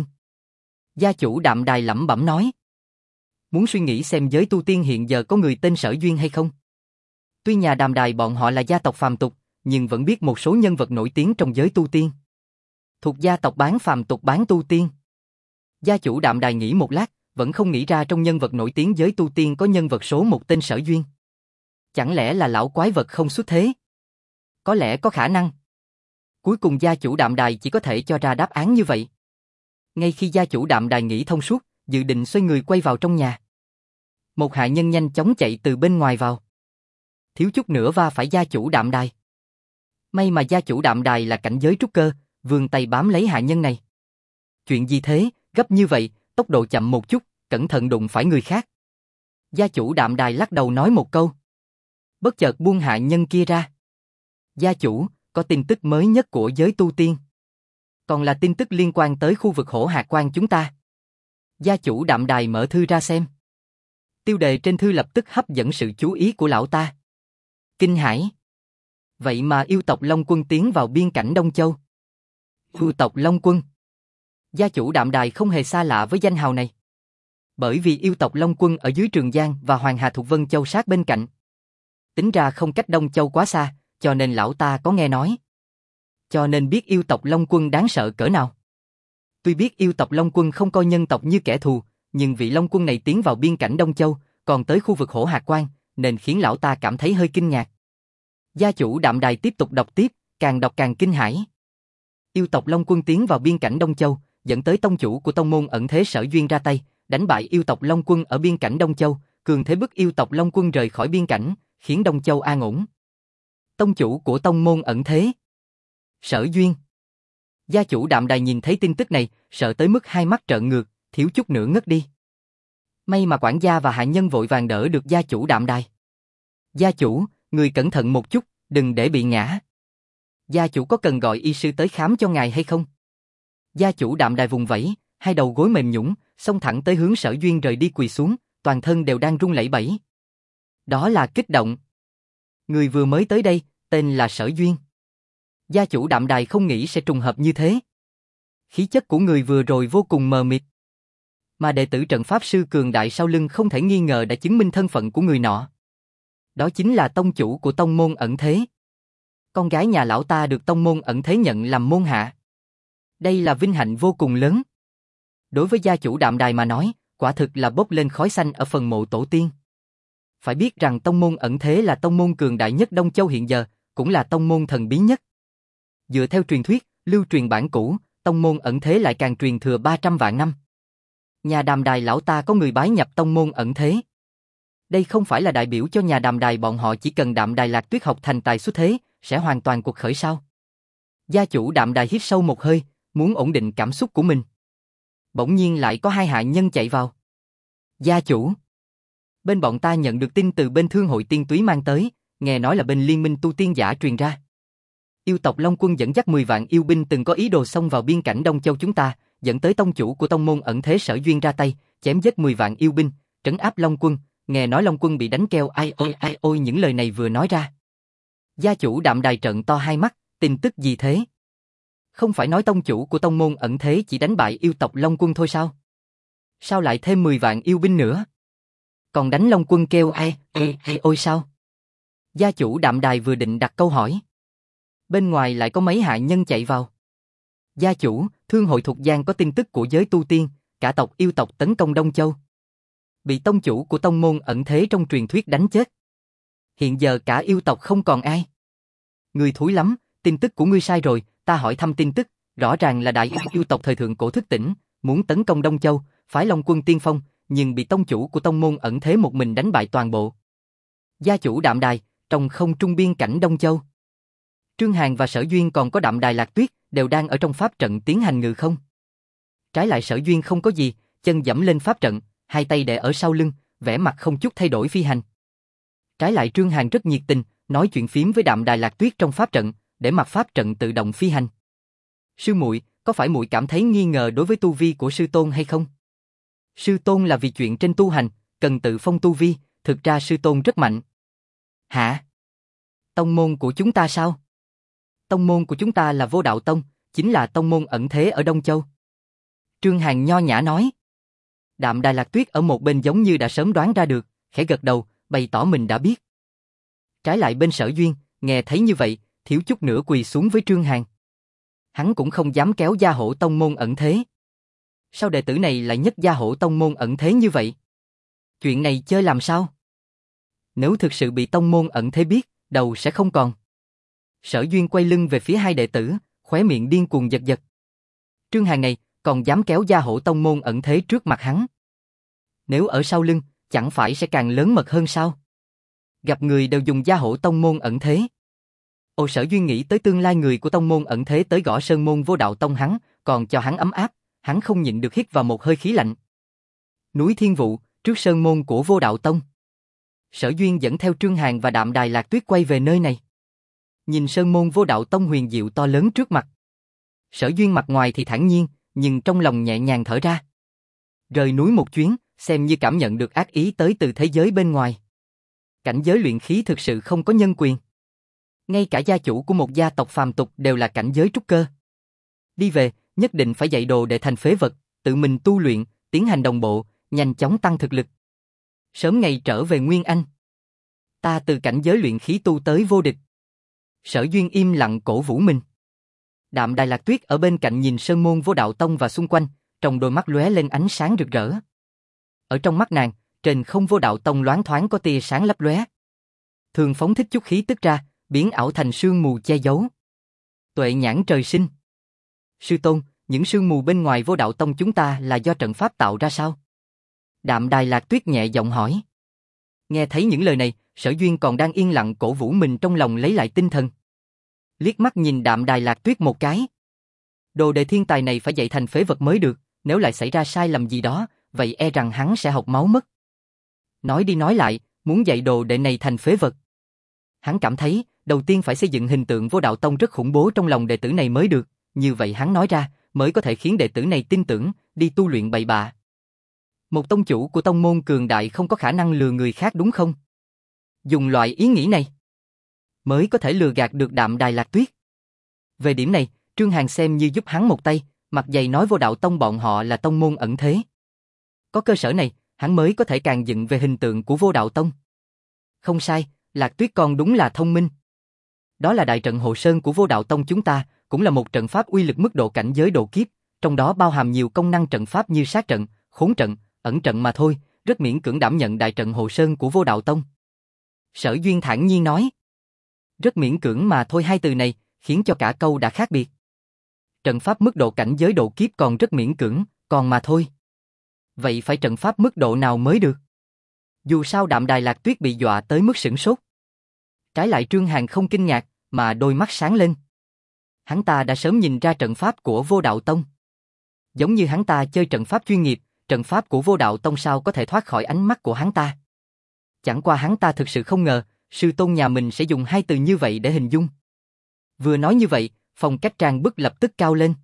Gia chủ Đạm Đài lẩm bẩm nói. Muốn suy nghĩ xem giới tu tiên hiện giờ có người tên Sở Duyên hay không? Tuy nhà Đàm Đài bọn họ là gia tộc phàm tục, nhưng vẫn biết một số nhân vật nổi tiếng trong giới tu tiên. Thuộc gia tộc bán phàm tục bán tu tiên. Gia chủ Đạm Đài nghĩ một lát, vẫn không nghĩ ra trong nhân vật nổi tiếng giới tu tiên có nhân vật số một tên Sở Duyên. Chẳng lẽ là lão quái vật không xuất thế? Có lẽ có khả năng. Cuối cùng gia chủ Đạm Đài chỉ có thể cho ra đáp án như vậy. Ngay khi gia chủ Đạm Đài nghĩ thông suốt, dự định xoay người quay vào trong nhà. Một hạ nhân nhanh chóng chạy từ bên ngoài vào. Thiếu chút nữa va phải gia chủ Đạm Đài. May mà gia chủ Đạm Đài là cảnh giới trúc cơ, vươn tay bám lấy hạ nhân này. Chuyện gì thế, gấp như vậy, tốc độ chậm một chút, cẩn thận đụng phải người khác. Gia chủ Đạm Đài lắc đầu nói một câu. Bất chợt buông hạ nhân kia ra. Gia chủ, có tin tức mới nhất của giới tu tiên. Còn là tin tức liên quan tới khu vực Hổ Hạc Quan chúng ta. Gia chủ Đạm Đài mở thư ra xem. Tiêu đề trên thư lập tức hấp dẫn sự chú ý của lão ta. Kinh hãi. Vậy mà yêu tộc Long Quân tiến vào biên cảnh Đông Châu. Yêu tộc Long Quân. Gia chủ Đạm Đài không hề xa lạ với danh hào này. Bởi vì yêu tộc Long Quân ở dưới Trường Giang và Hoàng Hà thuộc Vân Châu sát bên cạnh. Tính ra không cách Đông Châu quá xa, cho nên lão ta có nghe nói. Cho nên biết yêu tộc Long Quân đáng sợ cỡ nào. Tuy biết yêu tộc Long Quân không coi nhân tộc như kẻ thù, nhưng vị Long Quân này tiến vào biên cảnh Đông Châu, còn tới khu vực Hổ Hạc Quan, nên khiến lão ta cảm thấy hơi kinh ngạc. Gia chủ Đạm Đài tiếp tục đọc tiếp, càng đọc càng kinh hãi. Yêu tộc Long Quân tiến vào biên cảnh Đông Châu, dẫn tới tông chủ của tông môn ẩn thế Sở Duyên ra tay, đánh bại yêu tộc Long Quân ở biên cảnh Đông Châu, cường thế bức yêu tộc Long Quân rời khỏi biên cảnh, khiến Đông Châu an ổn. Tông chủ của tông môn ẩn thế Sở Duyên. Gia chủ Đạm Đài nhìn thấy tin tức này, sợ tới mức hai mắt trợn ngược, thiếu chút nữa ngất đi. May mà quản gia và hạ nhân vội vàng đỡ được gia chủ Đạm Đài. Gia chủ, người cẩn thận một chút, đừng để bị ngã. Gia chủ có cần gọi y sư tới khám cho ngài hay không? Gia chủ Đạm Đài vùng vẫy, hai đầu gối mềm nhũn, xông thẳng tới hướng Sở Duyên rời đi quỳ xuống, toàn thân đều đang run lẩy bẩy. Đó là kích động. Người vừa mới tới đây, tên là Sở Duyên. Gia chủ Đạm Đài không nghĩ sẽ trùng hợp như thế. Khí chất của người vừa rồi vô cùng mờ mịt. Mà đệ tử trận pháp sư cường đại sau lưng không thể nghi ngờ đã chứng minh thân phận của người nọ. Đó chính là tông chủ của tông môn ẩn thế. Con gái nhà lão ta được tông môn ẩn thế nhận làm môn hạ. Đây là vinh hạnh vô cùng lớn. Đối với gia chủ Đạm Đài mà nói, quả thực là bốc lên khói xanh ở phần mộ tổ tiên. Phải biết rằng tông môn ẩn thế là tông môn cường đại nhất Đông Châu hiện giờ, cũng là tông môn thần bí nhất. Dựa theo truyền thuyết, lưu truyền bản cũ, tông môn ẩn thế lại càng truyền thừa 300 vạn năm. Nhà Đàm Đài lão ta có người bái nhập tông môn ẩn thế. Đây không phải là đại biểu cho nhà Đàm Đài bọn họ chỉ cần Đạm Đài Lạc Tuyết học thành tài xuất thế, sẽ hoàn toàn cuộc khởi sao? Gia chủ Đạm Đài hít sâu một hơi, muốn ổn định cảm xúc của mình. Bỗng nhiên lại có hai hạ nhân chạy vào. Gia chủ. Bên bọn ta nhận được tin từ bên Thương hội Tiên Túy mang tới, nghe nói là bên Liên minh tu tiên giả truyền ra. Yêu tộc Long Quân dẫn dắt 10 vạn yêu binh từng có ý đồ xông vào biên cảnh Đông Châu chúng ta, dẫn tới tông chủ của tông môn ẩn thế Sở Duyên ra tay, chém giết 10 vạn yêu binh, trấn áp Long Quân, nghe nói Long Quân bị đánh keo ai ôi những lời này vừa nói ra. Gia chủ Đạm Đài trợn to hai mắt, tin tức gì thế? Không phải nói tông chủ của tông môn ẩn thế chỉ đánh bại yêu tộc Long Quân thôi sao? Sao lại thêm 10 vạn yêu binh nữa? Còn đánh Long Quân kêu ai ôi sao? Gia chủ Đạm Đài vừa định đặt câu hỏi. Bên ngoài lại có mấy hạ nhân chạy vào. Gia chủ, Thương hội thuộc Giang có tin tức của giới tu tiên, cả tộc yêu tộc tấn công Đông Châu. Bị tông chủ của tông môn ẩn thế trong truyền thuyết đánh chết. Hiện giờ cả yêu tộc không còn ai. Ngươi thúi lắm, tin tức của ngươi sai rồi, ta hỏi thăm tin tức, rõ ràng là đại yêu tộc thời thượng cổ thức tỉnh, muốn tấn công Đông Châu, phái Long Quân tiên phong, nhưng bị tông chủ của tông môn ẩn thế một mình đánh bại toàn bộ. Gia chủ Đạm Đài, trong không trung biên cảnh Đông Châu. Trương Hàn và Sở Duyên còn có Đạm Đài Lạc Tuyết, đều đang ở trong pháp trận tiến hành ngự không. Trái lại Sở Duyên không có gì, chân dẫm lên pháp trận, hai tay đè ở sau lưng, vẻ mặt không chút thay đổi phi hành. Trái lại Trương Hàn rất nhiệt tình, nói chuyện phím với Đạm Đài Lạc Tuyết trong pháp trận, để mặc pháp trận tự động phi hành. Sư muội, có phải muội cảm thấy nghi ngờ đối với tu vi của sư tôn hay không? Sư tôn là vì chuyện trên tu hành, cần tự phong tu vi, thực ra sư tôn rất mạnh. Hả? Tông môn của chúng ta sao? Tông môn của chúng ta là Vô Đạo Tông, chính là tông môn ẩn thế ở Đông Châu. Trương Hàn nho nhã nói. Đạm Đài Lạc Tuyết ở một bên giống như đã sớm đoán ra được, khẽ gật đầu, bày tỏ mình đã biết. Trái lại bên Sở Duyên, nghe thấy như vậy, thiếu chút nữa quỳ xuống với Trương Hàn. Hắn cũng không dám kéo gia hổ tông môn ẩn thế. Sao đệ tử này lại nhất gia hổ tông môn ẩn thế như vậy? Chuyện này chơi làm sao? Nếu thực sự bị tông môn ẩn thế biết, đầu sẽ không còn. Sở Duyên quay lưng về phía hai đệ tử, khóe miệng điên cuồng giật giật. Trương Hàn này còn dám kéo gia hổ tông môn ẩn thế trước mặt hắn. Nếu ở sau lưng, chẳng phải sẽ càng lớn mật hơn sao? Gặp người đều dùng gia hổ tông môn ẩn thế. Ồ, Sở Duyên nghĩ tới tương lai người của tông môn ẩn thế tới gõ sơn môn Vô Đạo Tông hắn, còn cho hắn ấm áp, hắn không nhịn được hít vào một hơi khí lạnh. Núi Thiên Vụ, trước sơn môn của Vô Đạo Tông. Sở Duyên dẫn theo Trương Hàn và Đạm Đài Lạc Tuyết quay về nơi này. Nhìn sơn môn Vô Đạo Tông huyền diệu to lớn trước mặt. Sở Duyên mặt ngoài thì thản nhiên, nhưng trong lòng nhẹ nhàng thở ra. Rời núi một chuyến, xem như cảm nhận được ác ý tới từ thế giới bên ngoài. Cảnh giới luyện khí thực sự không có nhân quyền. Ngay cả gia chủ của một gia tộc phàm tục đều là cảnh giới trúc cơ. Đi về, nhất định phải dạy đồ để thành phế vật, tự mình tu luyện, tiến hành đồng bộ, nhanh chóng tăng thực lực. Sớm ngày trở về Nguyên Anh. Ta từ cảnh giới luyện khí tu tới vô địch. Sở Duyên im lặng cổ vũ mình. Đạm Đài Lạc Tuyết ở bên cạnh nhìn sơn môn Vô Đạo Tông và xung quanh, trong đôi mắt lóe lên ánh sáng rực rỡ. Ở trong mắt nàng, trên không Vô Đạo Tông loáng thoáng có tia sáng lấp lóe. Thường phóng thích chút khí tức ra, biến ảo thành sương mù che giấu. Tuệ nhãn trời sinh. Sư tôn, những sương mù bên ngoài Vô Đạo Tông chúng ta là do trận pháp tạo ra sao? Đạm Đài Lạc Tuyết nhẹ giọng hỏi. Nghe thấy những lời này, Sở Duyên còn đang yên lặng cổ vũ mình trong lòng lấy lại tinh thần. Liếc mắt nhìn Đạm Đài Lạc Tuyết một cái. Đồ đệ thiên tài này phải dạy thành phế vật mới được, nếu lại xảy ra sai lầm gì đó, vậy e rằng hắn sẽ học máu mất. Nói đi nói lại, muốn dạy đồ đệ này thành phế vật. Hắn cảm thấy, đầu tiên phải xây dựng hình tượng Vô Đạo Tông rất khủng bố trong lòng đệ tử này mới được, như vậy hắn nói ra, mới có thể khiến đệ tử này tin tưởng, đi tu luyện bậy bạ. Một tông chủ của tông môn cường đại không có khả năng lừa người khác đúng không? Dùng loại ý nghĩ này, mới có thể lừa gạt được Đạm Đài Lạc Tuyết. Về điểm này, Trương Hàn xem như giúp hắn một tay, mặt dày nói Vô Đạo Tông bọn họ là tông môn ẩn thế. Có cơ sở này, hắn mới có thể càng dựng về hình tượng của Vô Đạo Tông. Không sai, Lạc Tuyết con đúng là thông minh. Đó là đại trận Hộ Sơn của Vô Đạo Tông chúng ta, cũng là một trận pháp uy lực mức độ cảnh giới độ kiếp, trong đó bao hàm nhiều công năng trận pháp như sát trận, khốn trận, ẩn trận mà thôi, rất miễn cưỡng đảm nhận đại trận Hộ Sơn của Vô Đạo Tông. Sở Duyên thản nhiên nói. Rất miễn cưỡng mà thôi, hai từ này, khiến cho cả câu đã khác biệt. Trận pháp mức độ cảnh giới độ kiếp còn rất miễn cưỡng, còn mà thôi. Vậy phải trận pháp mức độ nào mới được? Dù sao Đạm Đài Lạc Tuyết bị dọa tới mức sửng sốt. Trái lại Trương Hàn không kinh ngạc, mà đôi mắt sáng lên. Hắn ta đã sớm nhìn ra trận pháp của Vô Đạo Tông. Giống như hắn ta chơi trận pháp chuyên nghiệp, trận pháp của Vô Đạo Tông sao có thể thoát khỏi ánh mắt của hắn ta. Chẳng qua hắn ta thực sự không ngờ, sư tôn nhà mình sẽ dùng hai từ như vậy để hình dung. Vừa nói như vậy, phong cách trang bức lập tức cao lên.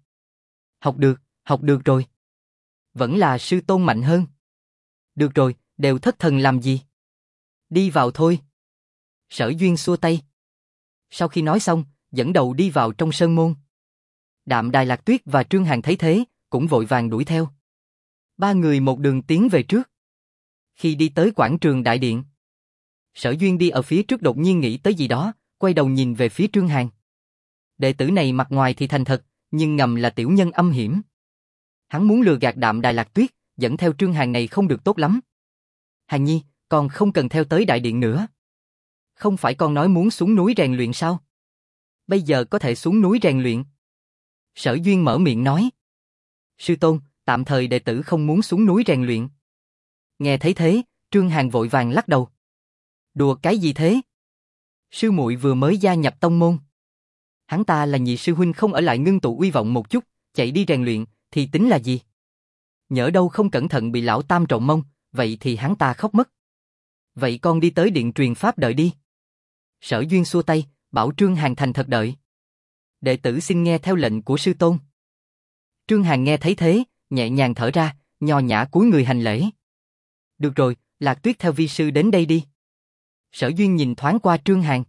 Học được rồi. Vẫn là sư tôn mạnh hơn. Được rồi, đều thất thần làm gì? Đi vào thôi. Sở Duyên xua tay. Sau khi nói xong, dẫn đầu đi vào trong sơn môn. Đạm Đài Lạc Tuyết và Trương Hàn thấy thế, cũng vội vàng đuổi theo. Ba người một đường tiến về trước. Khi đi tới quảng trường đại điện, Sở Duyên đi ở phía trước đột nhiên nghĩ tới gì đó, quay đầu nhìn về phía Trương Hàn. Đệ tử này mặt ngoài thì thành thật, nhưng ngầm là tiểu nhân âm hiểm. Hắn muốn lừa gạt Đạm Đài Lạc Tuyết, dẫn theo Trương Hàn này không được tốt lắm. Hàn Nhi, con không cần theo tới đại điện nữa. Không phải con nói muốn xuống núi rèn luyện sao? Bây giờ có thể xuống núi rèn luyện. Sở Duyên mở miệng nói. Sư tôn, tạm thời đệ tử không muốn xuống núi rèn luyện. Nghe thấy thế, Trương Hàn vội vàng lắc đầu. Đùa cái gì thế? Sư muội vừa mới gia nhập tông môn. Hắn ta là nhị sư huynh, không ở lại ngưng tụ uy vọng một chút, chạy đi rèn luyện, thì tính là gì? Nhỡ đâu không cẩn thận bị lão tam trộn mông, vậy thì hắn ta khóc mất. Vậy con đi tới điện truyền pháp đợi đi. Sở Duyên xua tay, bảo Trương Hàn thành thật đợi. Đệ tử xin nghe theo lệnh của sư tôn. Trương Hàn nghe thấy thế, nhẹ nhàng thở ra, nho nhã cúi người hành lễ. Được rồi, Lạc Tuyết theo vi sư đến đây đi. Sở Duyên nhìn thoáng qua Trương Hàn.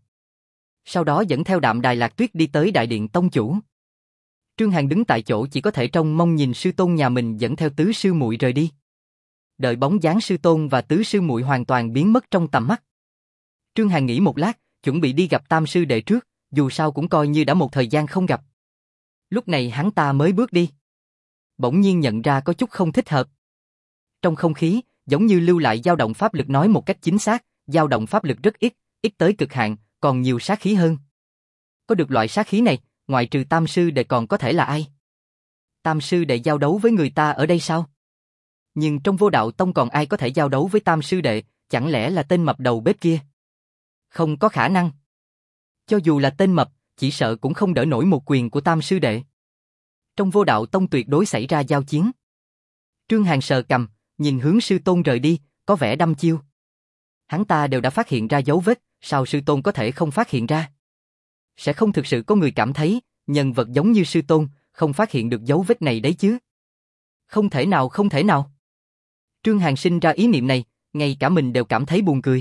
Sau đó dẫn theo Đạm Đài Lạc Tuyết đi tới đại điện tông chủ. Trương Hàn đứng tại chỗ chỉ có thể trông mong nhìn sư tôn nhà mình dẫn theo tứ sư muội rời đi. Đợi bóng dáng sư tôn và tứ sư muội hoàn toàn biến mất trong tầm mắt. Trương Hàn nghĩ một lát, chuẩn bị đi gặp tam sư đệ trước, dù sao cũng coi như đã một thời gian không gặp. Lúc này hắn ta mới bước đi. Bỗng nhiên nhận ra có chút không thích hợp. Trong không khí, giống như lưu lại dao động pháp lực nói một cách chính xác, dao động pháp lực rất ít, ít tới cực hạn, còn nhiều sát khí hơn. Có được loại sát khí này, ngoại trừ tam sư đệ còn có thể là ai? Tam sư đệ giao đấu với người ta ở đây sao? Nhưng trong Vô Đạo Tông còn ai có thể giao đấu với tam sư đệ, chẳng lẽ là tên mập đầu bếp kia? Không có khả năng. Cho dù là tên mập, chỉ sợ cũng không đỡ nổi một quyền của tam sư đệ. Trong Vô Đạo Tông tuyệt đối xảy ra giao chiến. Trương Hàn sờ cằm, nhìn hướng sư tôn rời đi, có vẻ đăm chiêu. Hắn ta đều đã phát hiện ra dấu vết, sao sư tôn có thể không phát hiện ra? Sẽ không thực sự có người cảm thấy, nhân vật giống như sư tôn, không phát hiện được dấu vết này đấy chứ? Không thể nào, không thể nào. Trương Hàn sinh ra ý niệm này, ngay cả mình đều cảm thấy buồn cười.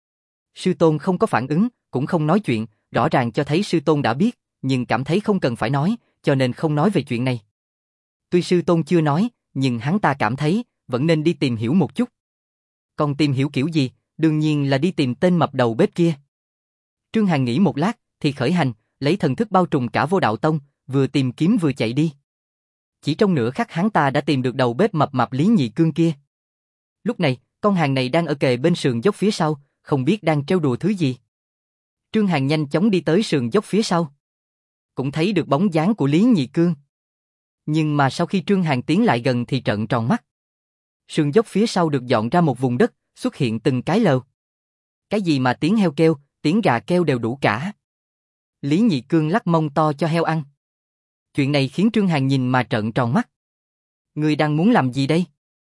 Sư tôn không có phản ứng, cũng không nói chuyện, rõ ràng cho thấy sư tôn đã biết, nhưng cảm thấy không cần phải nói, cho nên không nói về chuyện này. Tuy sư tôn chưa nói, nhưng hắn ta cảm thấy, vẫn nên đi tìm hiểu một chút. Còn tìm hiểu kiểu gì, đương nhiên là đi tìm tên mập đầu bếp kia. Trương Hàn nghĩ một lát, thì khởi hành, lấy thần thức bao trùm cả Vô Đạo Tông, vừa tìm kiếm vừa chạy đi. Chỉ trong nửa khắc hắn ta đã tìm được đầu bếp mập mạp Lý Nhị Cương kia. Lúc này, con hàng này đang ở kề bên sườn dốc phía sau, không biết đang trêu đùa thứ gì. Trương Hàn nhanh chóng đi tới sườn dốc phía sau. Cũng thấy được bóng dáng của Lý Nhị Cương. Nhưng mà sau khi Trương Hàn tiến lại gần thì trợn tròn mắt. Sườn dốc phía sau được dọn ra một vùng đất, xuất hiện từng cái lều. Cái gì mà tiếng heo kêu, tiếng gà kêu đều đủ cả. Lý Nhị Cương lắc mông to cho heo ăn. Chuyện này khiến Trương Hàn nhìn mà trợn tròn mắt. Ngươi đang muốn làm gì đây?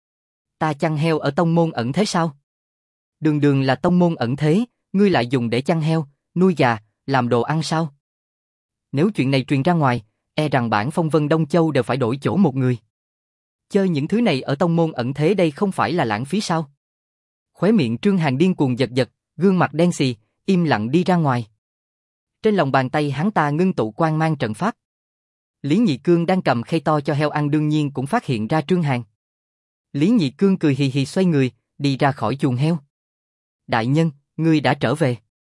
Ta chăn heo ở tông môn ẩn thế sao? Đường đường là tông môn ẩn thế, ngươi lại dùng để chăn heo, nuôi gà, làm đồ ăn sao? Nếu chuyện này truyền ra ngoài, e rằng bản phong vân Đông Châu đều phải đổi chỗ một người. Chơi những thứ này ở tông môn ẩn thế đây không phải là lãng phí sao? Khóe miệng Trương Hàn điên cuồng giật giật, gương mặt đen xì, im lặng đi ra ngoài. Trên lòng bàn tay hắn ta ngưng tụ quang mang trận pháp. Lý Nhị Cương đang cầm khay to cho heo ăn đương nhiên cũng phát hiện ra Trương Hàn. Lý Nhị Cương cười hì hì xoay người, đi ra khỏi chuồng heo. Đại nhân, ngươi đã trở về.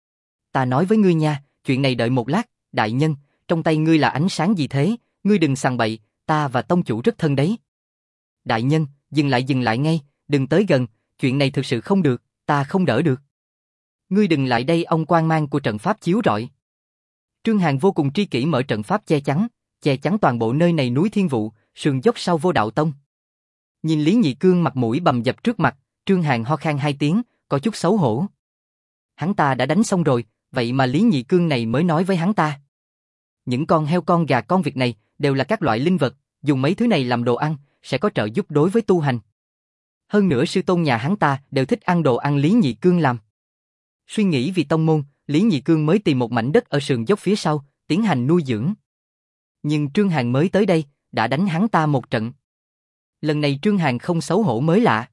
Ta nói với ngươi nha, chuyện này đợi một lát, đại nhân, trong tay ngươi là ánh sáng gì thế, ngươi đừng sằng bậy, ta và tông chủ rất thân đấy. Đại nhân, dừng lại ngay, đừng tới gần, chuyện này thực sự không được, ta không đỡ được. Ngươi đừng lại đây, ông quang mang của trận pháp chiếu rọi. Trương Hàn vô cùng tri kỷ mở trận pháp che chắn toàn bộ nơi này núi Thiên Vụ, sườn dốc sau Vô Đạo Tông. Nhìn Lý Nhị Cương mặt mũi bầm dập trước mặt, Trương Hàn ho khan hai tiếng, có chút xấu hổ. Hắn ta đã đánh xong rồi, vậy mà Lý Nhị Cương này mới nói với hắn ta. Những con heo con gà con vịt này đều là các loại linh vật, dùng mấy thứ này làm đồ ăn, sẽ có trợ giúp đối với tu hành. Hơn nữa sư tôn nhà hắn ta đều thích ăn đồ ăn Lý Nhị Cương làm. Suy nghĩ vì tông môn, Lý Nhị Cương mới tìm một mảnh đất ở sườn dốc phía sau, tiến hành nuôi dưỡng. Nhưng Trương Hàn mới tới đây, đã đánh hắn ta một trận. Lần này Trương Hàn không xấu hổ mới lạ.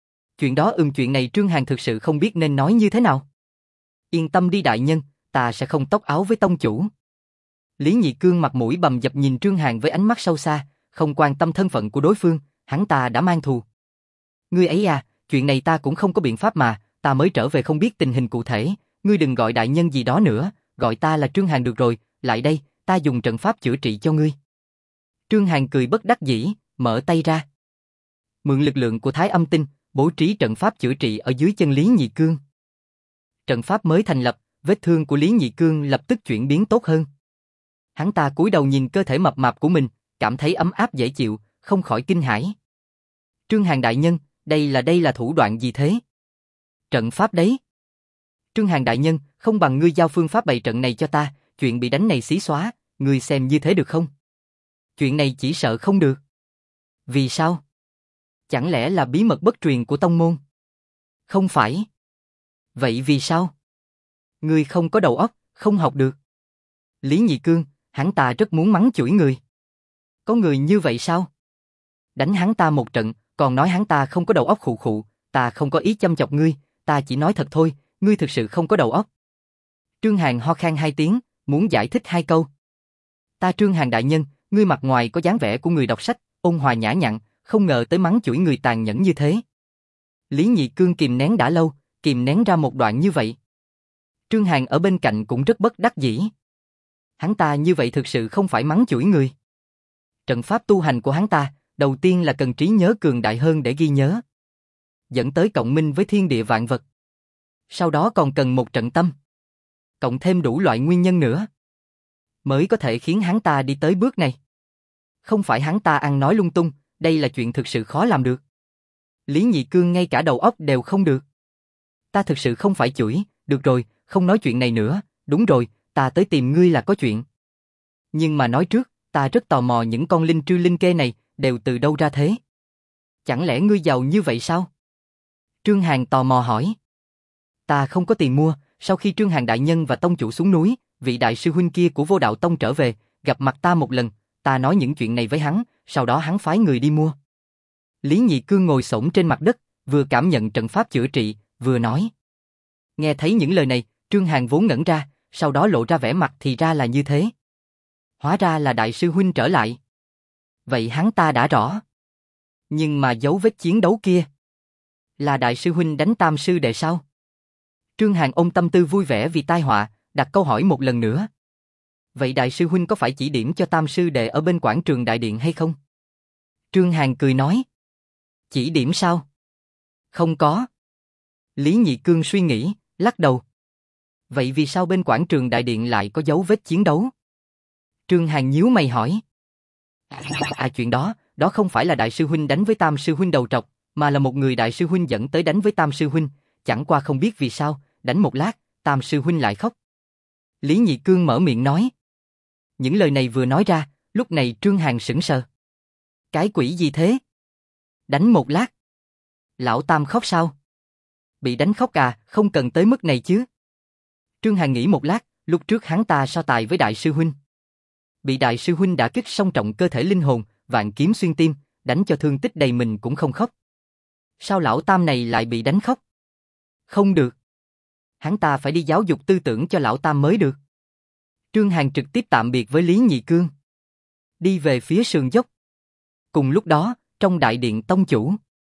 Chuyện này Trương Hàn thực sự không biết nên nói như thế nào. Yên tâm đi đại nhân, ta sẽ không tóc áo với tông chủ. Lý Nhị Cương mặt mũi bầm dập nhìn Trương Hàn với ánh mắt sâu xa, không quan tâm thân phận của đối phương, hắn ta đã mang thù. Ngươi ấy à, chuyện này ta cũng không có biện pháp mà, ta mới trở về không biết tình hình cụ thể, ngươi đừng gọi đại nhân gì đó nữa, gọi ta là Trương Hàn được rồi, lại đây, ta dùng trận pháp chữa trị cho ngươi. Trương Hàn cười bất đắc dĩ, mở tay ra. Mượn lực lượng của Thái Âm Tinh, bố trí trận pháp chữa trị ở dưới chân Lý Nhị Cương. Trận pháp mới thành lập, vết thương của Lý Nhị Cương lập tức chuyển biến tốt hơn. Hắn ta cúi đầu nhìn cơ thể mập mạp của mình, cảm thấy ấm áp dễ chịu, không khỏi kinh hãi. Trương Hàn đại nhân, đây là thủ đoạn gì thế? Trận pháp đấy. Trương Hàn đại nhân, không bằng ngươi giao phương pháp bày trận này cho ta, chuyện bị đánh này xí xóa, ngươi xem như thế được không? Chuyện này chỉ sợ không được. Vì sao? Chẳng lẽ là bí mật bất truyền của tông môn? Không phải. Vậy vì sao? Ngươi không có đầu óc, không học được. Lý Nhị Cương, hắn ta rất muốn mắng chửi người. Có người như vậy sao? Đánh hắn ta một trận, còn nói hắn ta không có đầu óc khụ khụ, ta không có ý châm chọc ngươi, ta chỉ nói thật thôi, ngươi thực sự không có đầu óc. Trương Hàn ho khan 2 tiếng, muốn giải thích 2 câu. Ta Trương Hàn đại nhân, ngươi mặt ngoài có dáng vẻ của người đọc sách, ôn hòa nhã nhặn, không ngờ tới mắng chửi người tàn nhẫn như thế. Lý Nhị Cương kìm nén đã lâu, kìm nén ra một đoạn như vậy. Trương Hàn ở bên cạnh cũng rất bất đắc dĩ. Hắn ta như vậy thực sự không phải mắng chửi người. Trận pháp tu hành của hắn ta, đầu tiên là cần trí nhớ cường đại hơn để ghi nhớ, dẫn tới cộng minh với thiên địa vạn vật. Sau đó còn cần một trận tâm, cộng thêm đủ loại nguyên nhân nữa, mới có thể khiến hắn ta đi tới bước này. Không phải hắn ta ăn nói lung tung, đây là chuyện thực sự khó làm được. Lý Nhị Cương ngay cả đầu óc đều không được. Ta thực sự không phải chửi, được rồi, không nói chuyện này nữa, đúng rồi, ta tới tìm ngươi là có chuyện. Nhưng mà nói trước, ta rất tò mò những con linh trư linh kê này đều từ đâu ra thế. Chẳng lẽ ngươi giàu như vậy sao? Trương Hàn tò mò hỏi. Ta không có tiền mua, sau khi Trương Hàn đại nhân và tông chủ xuống núi, vị đại sư huynh kia của Vô Đạo Tông trở về, gặp mặt ta một lần, ta nói những chuyện này với hắn, sau đó hắn phái người đi mua. Lý Nhị Cương ngồi xổm trên mặt đất, vừa cảm nhận trận pháp chữa trị, vừa nói. Nghe thấy những lời này, Trương Hàn vốn ngẩn ra, sau đó lộ ra vẻ mặt thì ra là như thế. Hóa ra là đại sư huynh trở lại. Vậy hắn ta đã rõ. Nhưng mà dấu vết chiến đấu kia, là đại sư huynh đánh tam sư đệ sao? Trương Hàn ôm tâm tư vui vẻ vì tai họa, đặt câu hỏi một lần nữa. Vậy đại sư huynh có phải chỉ điểm cho tam sư đệ ở bên quảng trường đại điện hay không? Trương Hàn cười nói. Chỉ điểm sao? Không có. Lý Nhị Cương suy nghĩ, lắc đầu. Vậy vì sao bên quảng trường đại điện lại có dấu vết chiến đấu? Trương Hàn nhíu mày hỏi. Chuyện đó không phải là đại sư huynh đánh với tam sư huynh đầu trọc, mà là một người đại sư huynh dẫn tới đánh với tam sư huynh, chẳng qua không biết vì sao, đánh một lát, tam sư huynh lại khóc. Lý Nhị Cương mở miệng nói. Những lời này vừa nói ra, lúc này Trương Hàn sững sờ. Cái quỷ gì thế? Đánh một lát. Lão tam khóc sao? Bị đánh khóc à, không cần tới mức này chứ. Trương Hàn nghĩ một lát, lúc trước hắn ta so tài với đại sư huynh. Bị đại sư huynh đả kích song trọng cơ thể linh hồn, vạn kiếm xuyên tim, đánh cho thương tích đầy mình cũng không khóc. Sao lão tam này lại bị đánh khóc? Không được. Hắn ta phải đi giáo dục tư tưởng cho lão tam mới được. Trương Hàn trực tiếp tạm biệt với Lý Nhị Cương, đi về phía sườn dốc. Cùng lúc đó, trong đại điện tông chủ,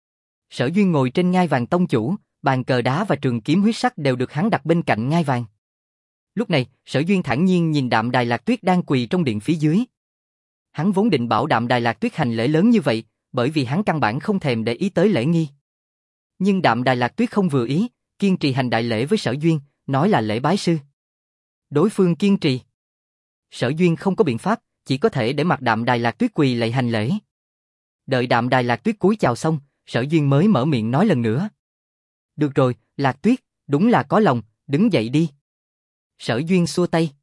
Sở Duyên ngồi trên ngai vàng tông chủ, bàn cờ đá và trường kiếm huyết sắc đều được hắn đặt bên cạnh ngai vàng. Lúc này, Sở Duyên thản nhiên nhìn Đạm Đài Lạc Tuyết đang quỳ trong điện phía dưới. Hắn vốn định bảo Đạm Đài Lạc Tuyết hành lễ lớn như vậy, bởi vì hắn căn bản không thèm để ý tới lễ nghi. Nhưng Đạm Đài Lạc Tuyết không vừa ý, kiên trì hành đại lễ với Sở Duyên, nói là lễ bái sư. Đối phương kiên trì. Sở Duyên không có biện pháp, chỉ có thể để mặc Đạm Đài Lạc Tuyết quỳ lạy hành lễ. Đợi Đạm Đài Lạc Tuyết cúi chào xong, Sở Duyên mới mở miệng nói lần nữa. Được rồi, Lạc Tuyết, đúng là có lòng, đứng dậy đi. Sở Duyên xua tay,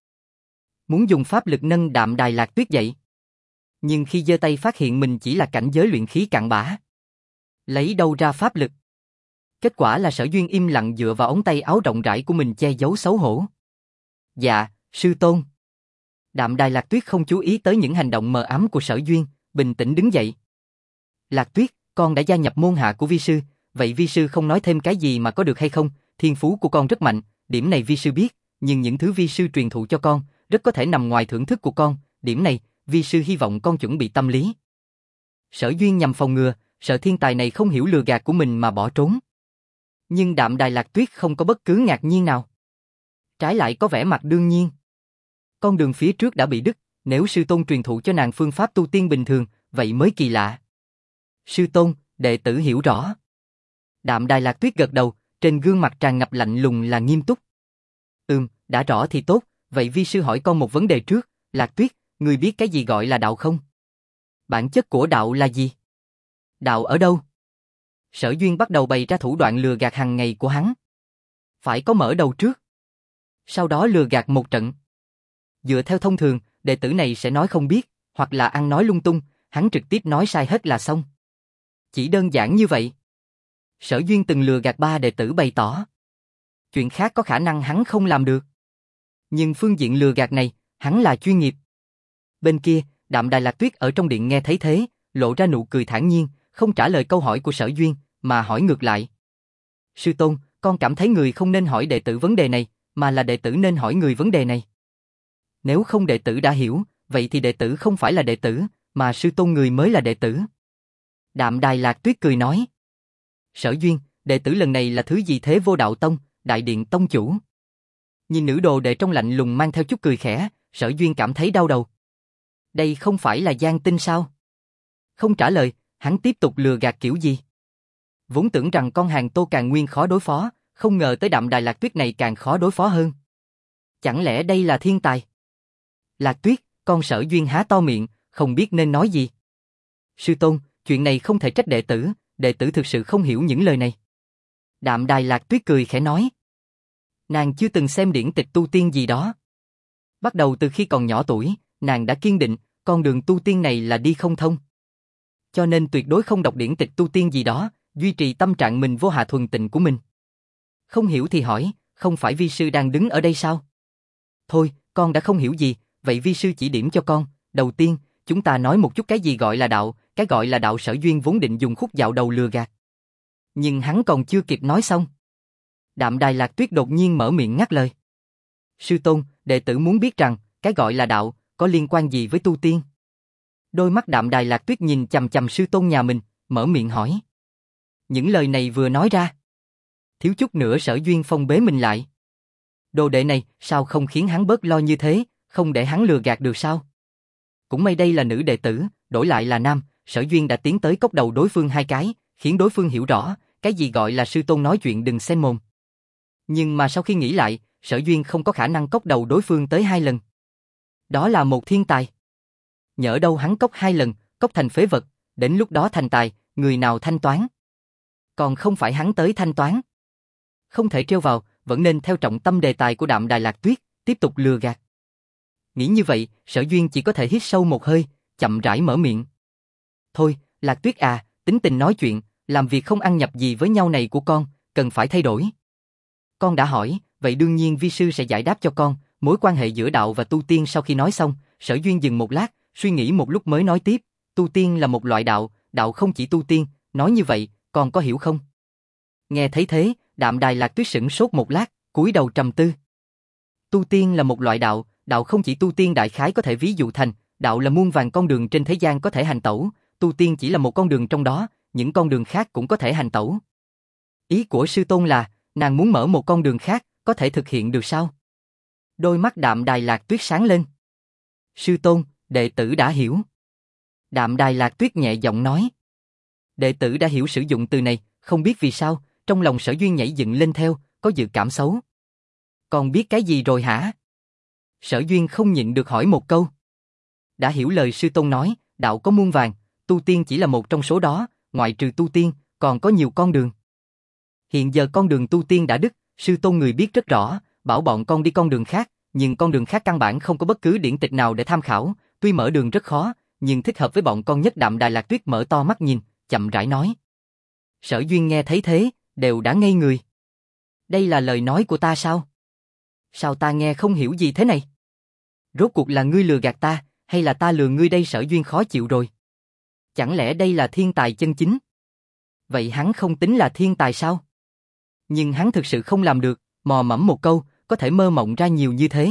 muốn dùng pháp lực nâng Đạm Đài Lạc Tuyết dậy. Nhưng khi giơ tay phát hiện mình chỉ là cảnh giới luyện khí cặn bã. Lấy đâu ra pháp lực? Kết quả là Sở Duyên im lặng dựa vào ống tay áo rộng rãi của mình che giấu xấu hổ. Dạ, sư tôn. Đạm Đài Lạc Tuyết không chú ý tới những hành động mờ ám của Sở Duyên, bình tĩnh đứng dậy. Lạc Tuyết, con đã gia nhập môn hạ của vi sư, vậy vi sư không nói thêm cái gì mà có được hay không? Thiên phú của con rất mạnh, điểm này vi sư biết, nhưng những thứ vi sư truyền thụ cho con, rất có thể nằm ngoài thưởng thức của con, điểm này, vi sư hy vọng con chuẩn bị tâm lý. Sở Duyên nhằm phòng ngừa, sợ thiên tài này không hiểu lừa gạt của mình mà bỏ trốn. Nhưng Đạm Đài Lạc Tuyết không có bất cứ ngạc nhiên nào. Trái lại có vẻ mặt đương nhiên. Con đường phía trước đã bị đứt, nếu sư tôn truyền thụ cho nàng phương pháp tu tiên bình thường, vậy mới kỳ lạ. Sư tôn, đệ tử hiểu rõ. Đạm Đài Lạc Tuyết gật đầu, trên gương mặt tràn ngập lạnh lùng là nghiêm túc. Đã rõ thì tốt, vậy vi sư hỏi con một vấn đề trước, Lạc Tuyết, ngươi biết cái gì gọi là đạo không? Bản chất của đạo là gì? Đạo ở đâu? Sở Duyên bắt đầu bày ra thủ đoạn lừa gạt hàng ngày của hắn. Phải có mở đầu trước, sau đó lừa gạt một trận. Dựa theo thông thường, đệ tử này sẽ nói không biết, hoặc là ăn nói lung tung, hắn trực tiếp nói sai hết là xong. Chỉ đơn giản như vậy. Sở Duyên từng lừa gạt 3 đệ tử bày tỏ. Chuyện khác có khả năng hắn không làm được. Nhưng phương diện lừa gạt này, hắn là chuyên nghiệp. Bên kia, Đạm Đài Lạc Tuyết ở trong điện nghe thấy thế, lộ ra nụ cười thản nhiên, không trả lời câu hỏi của Sở Duyên, mà hỏi ngược lại. Sư tôn, con cảm thấy người không nên hỏi đệ tử vấn đề này, mà là đệ tử nên hỏi người vấn đề này. Nếu không đệ tử đã hiểu, vậy thì đệ tử không phải là đệ tử, mà sư tôn người mới là đệ tử. Đạm Đài Lạc Tuyết cười nói. Sở Duyên, đệ tử lần này là thứ gì thế Vô Đạo Tông, Đại Điện Tông chủ? Nhìn nữ đồ đệ trong lạnh lùng mang theo chút cười khẽ, Sở Duyên cảm thấy đau đầu. Đây không phải là Giang Tinh sao? Không trả lời, hắn tiếp tục lừa gạt kiểu gì? Vốn tưởng rằng con hàng Tô Càn Nguyên khó đối phó, không ngờ tới Đạm Đài Lạc Tuyết này càng khó đối phó hơn. Chẳng lẽ đây là thiên tài? Lạc Tuyết, con Sở Duyên há to miệng, không biết nên nói gì. Sư tôn, chuyện này không thể trách đệ tử thực sự không hiểu những lời này. Đạm Đài Lạc Tuyết cười khẽ nói. Nàng chưa từng xem điển tịch tu tiên gì đó. Bắt đầu từ khi còn nhỏ tuổi, nàng đã kiên định, con đường tu tiên này là đi không thông. Cho nên tuyệt đối không đọc điển tịch tu tiên gì đó, duy trì tâm trạng mình vô hạ thuần tịnh của mình. Không hiểu thì hỏi, không phải vi sư đang đứng ở đây sao? Thôi, con đã không hiểu gì, vậy vi sư chỉ điểm cho con. Đầu tiên, chúng ta nói một chút cái gì gọi là đạo, cái gọi là đạo. Sở Duyên vốn định dùng khúc dạo đầu lừa gạt. Nhưng hắn còn chưa kịp nói xong. Đạm Đài Lạc Tuyết đột nhiên mở miệng ngắt lời. Sư tôn, đệ tử muốn biết rằng, cái gọi là đạo, có liên quan gì với tu tiên? Đôi mắt Đạm Đài Lạc Tuyết nhìn chằm chằm sư tôn nhà mình, mở miệng hỏi. Những lời này vừa nói ra, thiếu chút nữa Sở Duyên phong bế mình lại. Đồ đệ này, sao không khiến hắn bớt lo như thế, không để hắn lừa gạt được sao? Cũng may đây là nữ đệ tử, đổi lại là nam, Sở Duyên đã tiến tới cốc đầu đối phương 2 cái, khiến đối phương hiểu rõ, cái gì gọi là sư tôn nói chuyện đừng xen mồm. Nhưng mà sau khi nghĩ lại, Sở Duyên không có khả năng cốc đầu đối phương tới 2 lần. Đó là một thiên tài. Nhỡ đâu hắn cốc 2 lần, cốc thành phế vật, đến lúc đó thành tài, người nào thanh toán? Còn không phải hắn tới thanh toán. Không thể trêu vào, vẫn nên theo trọng tâm đề tài của Đạm Đài Lạc Tuyết, tiếp tục lừa gạt. Nghĩ như vậy, Sở Duyên chỉ có thể hít sâu một hơi, chậm rãi mở miệng. Thôi, Lạc Tuyết à, tính tình nói chuyện, làm việc không ăn nhập gì với nhau này của con, cần phải thay đổi. Con đã hỏi, vậy đương nhiên vi sư sẽ giải đáp cho con, mối quan hệ giữa đạo và tu tiên. Sau khi nói xong, Sở Duyên dừng một lát, suy nghĩ một lúc mới nói tiếp, tu tiên là một loại đạo, đạo không chỉ tu tiên, nói như vậy, con có hiểu không? Nghe thấy thế, Đạm Đài Lạc Tuyết sửng sốt một lát, cúi đầu trầm tư. Tu tiên là một loại đạo, đạo không chỉ tu tiên đại khái có thể ví dụ thành, đạo là muôn vàn con đường trên thế gian có thể hành tẩu, tu tiên chỉ là một con đường trong đó, những con đường khác cũng có thể hành tẩu. Ý của sư tôn là, nàng muốn mở một con đường khác, có thể thực hiện được sao? Đôi mắt Đạm Đài Lạc Tuyết sáng lên. Sư tôn, đệ tử đã hiểu. Đạm Đài Lạc Tuyết nhẹ giọng nói. Đệ tử đã hiểu sử dụng từ này, không biết vì sao, trong lòng Sở Duyên nhảy dựng lên theo, có dự cảm xấu. Con biết cái gì rồi hả? Sở Duyên không nhịn được hỏi một câu. Đã hiểu lời sư tôn nói, đạo có muôn vàn, tu tiên chỉ là một trong số đó, ngoại trừ tu tiên, còn có nhiều con đường. Hiện giờ con đường tu tiên đã đứt, sư tôn người biết rất rõ, bảo bọn con đi con đường khác, nhưng con đường khác căn bản không có bất cứ điển tịch nào để tham khảo, tuy mở đường rất khó, nhưng thích hợp với bọn con nhất. Đạm Đài Lạc Tuyết mở to mắt nhìn, chậm rãi nói. Sở Duyên nghe thấy thế, đều đã ngây người. Đây là lời nói của ta sao? Sao ta nghe không hiểu gì thế này? Rốt cuộc là ngươi lừa gạt ta, hay là ta lừa ngươi đây? Sở Duyên khó chịu rồi. Chẳng lẽ đây là thiên tài chân chính? Vậy hắn không tính là thiên tài sao? Nhưng hắn thực sự không làm được, mò mẫm một câu, có thể mơ mộng ra nhiều như thế.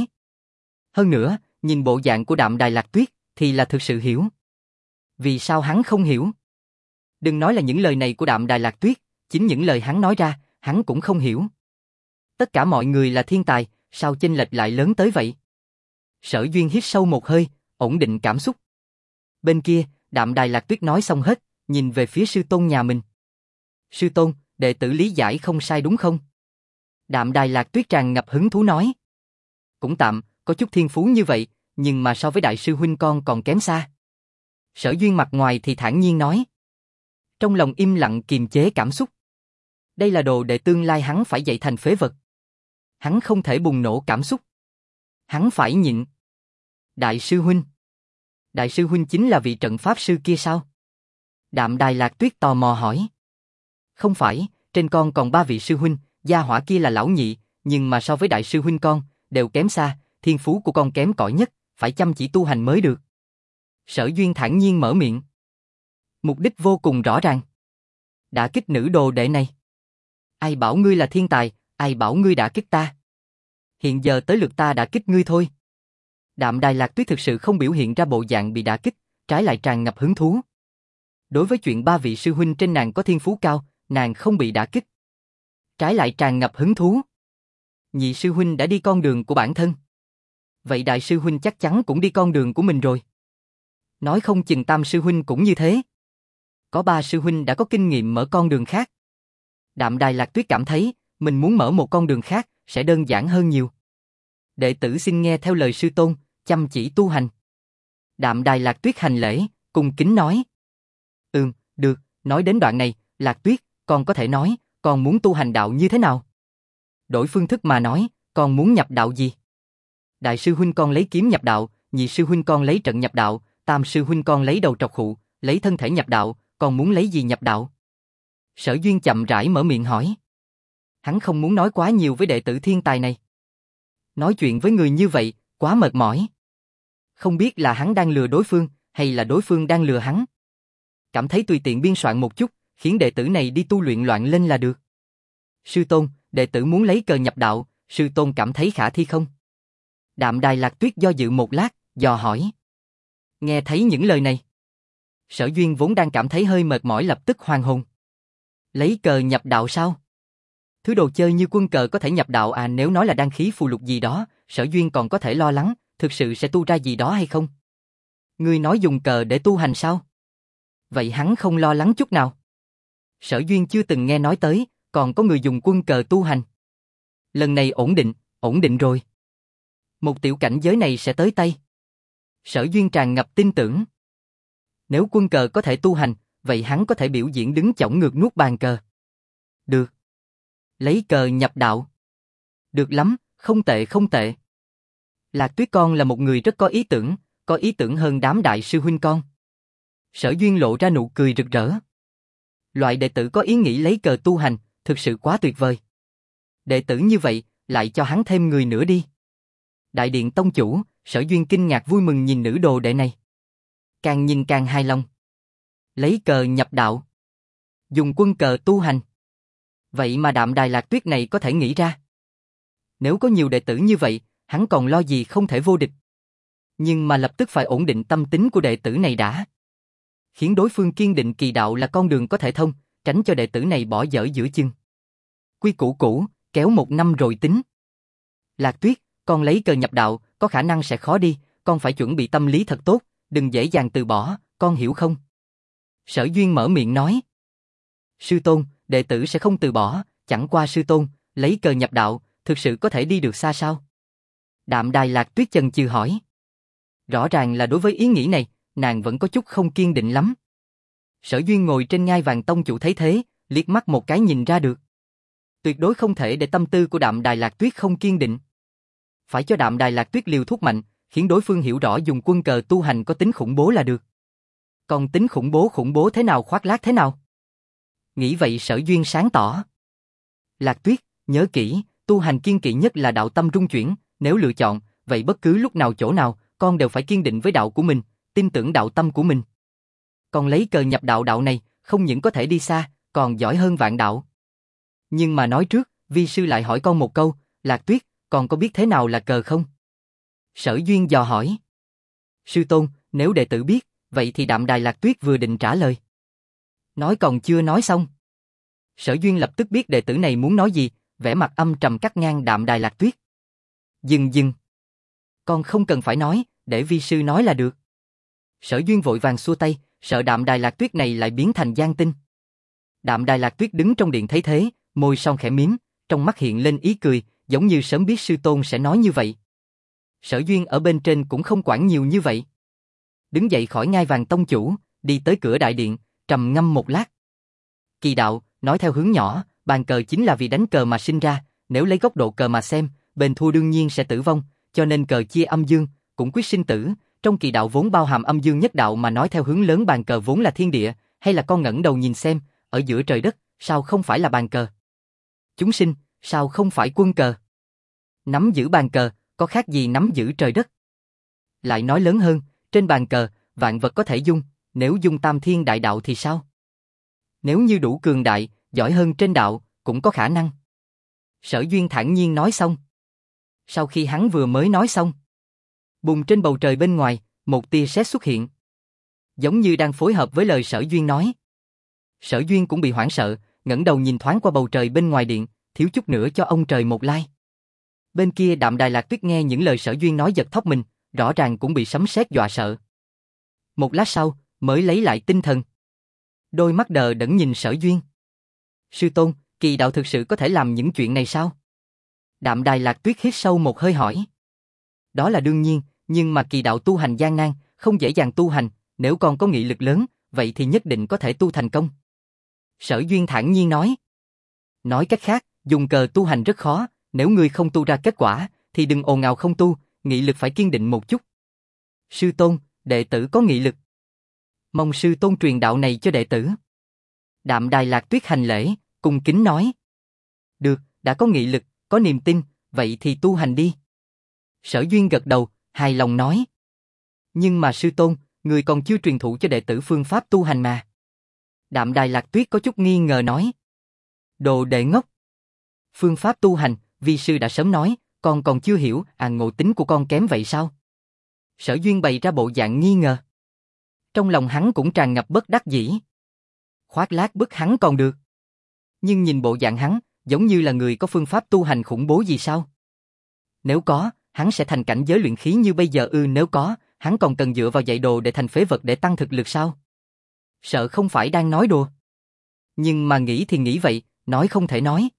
Hơn nữa, nhìn bộ dạng của Đạm Đài Lạc Tuyết, thì là thực sự hiểu. Vì sao hắn không hiểu? Đừng nói là những lời này của Đạm Đài Lạc Tuyết, chính những lời hắn nói ra, hắn cũng không hiểu. Tất cả mọi người là thiên tài, sao chênh lệch lại lớn tới vậy? Sở Duyên hít sâu một hơi, ổn định cảm xúc. Bên kia, Đạm Đài Lạc Tuyết nói xong hết, nhìn về phía sư tôn nhà mình. Sư tôn, đệ tử lý giải không sai đúng không? Đạm Đài Lạc Tuyết tràn ngập hứng thú nói. Cũng tạm, có chút thiên phú như vậy, nhưng mà so với đại sư huynh con còn kém xa. Sở Duyên mặt ngoài thì thản nhiên nói. Trong lòng im lặng kiềm chế cảm xúc. Đây là đồ đệ tương lai hắn phải dạy thành phế vật. Hắn không thể bùng nổ cảm xúc. Hắn phải nhịn. Đại sư huynh. Đại sư huynh chính là vị trận pháp sư kia sao? Đạm Đài Lạc Tuyết tò mò hỏi. Không phải, trên con còn 3 vị sư huynh, gia hỏa kia là lão nhị, nhưng mà so với đại sư huynh con, đều kém xa, thiên phú của con kém cỏi nhất, phải chăm chỉ tu hành mới được. Sở Duyên thản nhiên mở miệng. Mục đích vô cùng rõ ràng. Đả kích nữ đồ đệ này. Ai bảo ngươi là thiên tài, ai bảo ngươi đã kích ta. Hiện giờ tới lượt ta đã kích ngươi thôi. Đạm Đài Lạc Tuyết thực sự không biểu hiện ra bộ dạng bị đả kích, trái lại tràn ngập hứng thú. Đối với chuyện ba vị sư huynh trên nàng có thiên phú cao, nàng không bị đả kích. Trái lại tràn ngập hứng thú. Nhị sư huynh đã đi con đường của bản thân. Vậy đại sư huynh chắc chắn cũng đi con đường của mình rồi. Nói không chừng tam sư huynh cũng như thế. Có ba sư huynh đã có kinh nghiệm mở con đường khác. Đạm Đài Lạc Tuyết cảm thấy, mình muốn mở một con đường khác, sẽ đơn giản hơn nhiều. Đệ tử xin nghe theo lời sư tôn, chăm chỉ tu hành. Đạm Đài Lạc Tuyết hành lễ, cung kính nói. Được, nói đến đoạn này, Lạc Tuyết, con có thể nói, con muốn tu hành đạo như thế nào? Đổi phương thức mà nói, con muốn nhập đạo gì? Đại sư huynh con lấy kiếm nhập đạo, nhị sư huynh con lấy trận nhập đạo, tam sư huynh con lấy đầu trọc khụ, lấy thân thể nhập đạo, con muốn lấy gì nhập đạo? Sở Duyên chậm rãi mở miệng hỏi. Hắn không muốn nói quá nhiều với đệ tử thiên tài này. Nói chuyện với người như vậy, quá mệt mỏi. Không biết là hắn đang lừa đối phương, hay là đối phương đang lừa hắn. Cảm thấy tùy tiện biên soạn một chút, khiến đệ tử này đi tu luyện loạn lên là được. Sư tôn, đệ tử muốn lấy cờ nhập đạo, sư tôn cảm thấy khả thi không? Đạm Đài Lạc Tuyết do dự một lát, dò hỏi. Nghe thấy những lời này, Sở Duyên vốn đang cảm thấy hơi mệt mỏi lập tức hoàn hồn. Lấy cờ nhập đạo sao? Thứ đồ chơi như quân cờ có thể nhập đạo à? Nếu nói là đan khí phù lục gì đó, Sở Duyên còn có thể lo lắng, thực sự sẽ tu ra gì đó hay không? Ngươi nói dùng cờ để tu hành sao? Vậy hắn không lo lắng chút nào. Sở Duyên chưa từng nghe nói tới, còn có người dùng quân cờ tu hành. Lần này ổn định rồi. Một tiểu cảnh giới này sẽ tới tay. Sở Duyên tràn ngập tin tưởng. Nếu quân cờ có thể tu hành, vậy hắn có thể biểu diễn đứng chổng ngược nuốt bàn cờ. Được. Lấy cờ nhập đạo. Được lắm, không tệ không tệ. Lạc Tuyết con là một người rất có ý tưởng hơn đám đại sư huynh con. Sở Duyên lộ ra nụ cười rực rỡ. Loại đệ tử có ý nghĩ lấy cờ tu hành, thực sự quá tuyệt vời. Đệ tử như vậy, lại cho hắn thêm người nữa đi. Đại điện tông chủ, Sở Duyên kinh ngạc vui mừng nhìn nữ đồ đệ này. Càng nhìn càng hài lòng. Lấy cờ nhập đạo. Dùng quân cờ tu hành. Vậy mà Đạm Đài Lạc Tuyết này có thể nghĩ ra. Nếu có nhiều đệ tử như vậy, hắn còn lo gì không thể vô địch. Nhưng mà lập tức phải ổn định tâm tính của đệ tử này đã. Khiến đối phương kiên định kỳ đạo là con đường có thể thông, tránh cho đệ tử này bỏ dở giữa chừng. Quy củ cũ, kéo 1 năm rồi tính. Lạc Tuyết, con lấy cờ nhập đạo, có khả năng sẽ khó đi, con phải chuẩn bị tâm lý thật tốt, đừng dễ dàng từ bỏ, con hiểu không? Sở Duyên mở miệng nói. Sư tôn, đệ tử sẽ không từ bỏ, chẳng qua sư tôn, lấy cờ nhập đạo, thực sự có thể đi được xa sao? Đạm Đài Lạc Tuyết chần chừ hỏi. Rõ ràng là đối với ý nghĩ này, nàng vẫn có chút không kiên định lắm. Sở Duyên ngồi trên ngai vàng tông chủ thấy thế, liếc mắt một cái nhìn ra được. Tuyệt đối không thể để tâm tư của Đạm Đài Lạc Tuyết không kiên định. Phải cho Đạm Đài Lạc Tuyết liều thuốc mạnh, khiến đối phương hiểu rõ dùng quân cờ tu hành có tính khủng bố là được. Còn tính khủng bố thế nào khoác lác thế nào? Nghĩ vậy Sở Duyên sáng tỏ. Lạc Tuyết, nhớ kỹ, tu hành kiên kỵ nhất là đạo tâm rung chuyển, nếu lựa chọn, vậy bất cứ lúc nào chỗ nào, con đều phải kiên định với đạo của mình, tin tưởng đạo tâm của mình. Con lấy cờ nhập đạo này, không những có thể đi xa, còn giỏi hơn vạn đạo. Nhưng mà nói trước, vi sư lại hỏi con một câu, Lạc Tuyết, con có biết thế nào là cờ không? Sở Duyên dò hỏi. Sư tôn, nếu đệ tử biết, vậy thì Đạm Đài Lạc Tuyết vừa định trả lời. Nói còn chưa nói xong. Sở Duyên lập tức biết đệ tử này muốn nói gì, vẻ mặt âm trầm cắt ngang Đạm Đài Lạc Tuyết. Dừng. Con không cần phải nói, để vi sư nói là được. Sở Duyên vội vàng xua tay, sợ Đạm Đài Lạc Tuyết này lại biến thành gian tinh. Đạm Đài Lạc Tuyết đứng trong điện thấy thế, môi son khẽ mím, trong mắt hiện lên ý cười, giống như sớm biết sư tôn sẽ nói như vậy. Sở Duyên ở bên trên cũng không quản nhiều như vậy. Đứng dậy khỏi ngai vàng tông chủ, đi tới cửa đại điện, trầm ngâm một lát. Kỳ đạo, nói theo hướng nhỏ, bàn cờ chính là vì đánh cờ mà sinh ra, nếu lấy góc độ cờ mà xem, bên thua đương nhiên sẽ tử vong, cho nên cờ chia âm dương, cũng quyết sinh tử, trong kỳ đạo vốn bao hàm âm dương nhất đạo mà nói theo hướng lớn bàn cờ vốn là thiên địa, hay là con ngẩng đầu nhìn xem, ở giữa trời đất, sao không phải là bàn cờ? Chúng sinh, sao không phải quân cờ? Nắm giữ bàn cờ, có khác gì nắm giữ trời đất? Lại nói lớn hơn, trên bàn cờ, vạn vật có thể dung, nếu dung tam thiên đại đạo thì sao? Nếu như đủ cường đại, giỏi hơn trên đạo, cũng có khả năng. Sở Duyên thản nhiên nói xong. Sau khi hắn vừa mới nói xong, bùng trên bầu trời bên ngoài, một tia sét xuất hiện. Giống như đang phối hợp với lời Sở Duyên nói. Sở Duyên cũng bị hoảng sợ, ngẩng đầu nhìn thoáng qua bầu trời bên ngoài điện, thiếu chút nữa cho ông trời một lai. Bên kia Đạm Đài Lạc Tuyết nghe những lời Sở Duyên nói giật thót mình, rõ ràng cũng bị sấm sét dọa sợ. Một lát sau, mới lấy lại tinh thần. Đôi mắt đờ đẫn nhìn Sở Duyên. Sư tôn, Kỳ đạo thực sự có thể làm những chuyện này sao? Đạm Đài Lạc Tuyết hít sâu một hơi hỏi. Đó là đương nhiên, nhưng mà Kỳ đạo tu hành gian nan, không dễ dàng tu hành, nếu con có nghị lực lớn, vậy thì nhất định có thể tu thành công. Sở Duyên thản nhiên nói. Nói cách khác, dùng cờ tu hành rất khó, nếu ngươi không tu ra kết quả, thì đừng ồn ào không tu, nghị lực phải kiên định một chút. Sư tôn, đệ tử có nghị lực. Mong sư tôn truyền đạo này cho đệ tử. Đạm Đài Lạc Tuyết hành lễ, cung kính nói. Được, đã có nghị lực, có niềm tin, vậy thì tu hành đi. Sở Duyên gật đầu, hài lòng nói. Nhưng mà sư tôn, người còn chưa truyền thụ cho đệ tử phương pháp tu hành mà. Đạm Đài Lạc Tuyết có chút nghi ngờ nói. Đồ đệ ngốc. Phương pháp tu hành, vi sư đã sớm nói, con còn chưa hiểu, ngộ tính của con kém vậy sao? Sở Duyên bày ra bộ dạng nghi ngờ. Trong lòng hắn cũng tràn ngập bất đắc dĩ. Khoác lác bức hắn còn được. Nhưng nhìn bộ dạng hắn, giống như là người có phương pháp tu hành khủng bố gì sao? Nếu có, hắn sẽ thành cảnh giới luyện khí như bây giờ nếu có, hắn còn cần dựa vào dạy đồ để thành phế vật để tăng thực lực sao? Sợ không phải đang nói đùa. Nhưng mà nghĩ thì nghĩ vậy, nói không thể nói.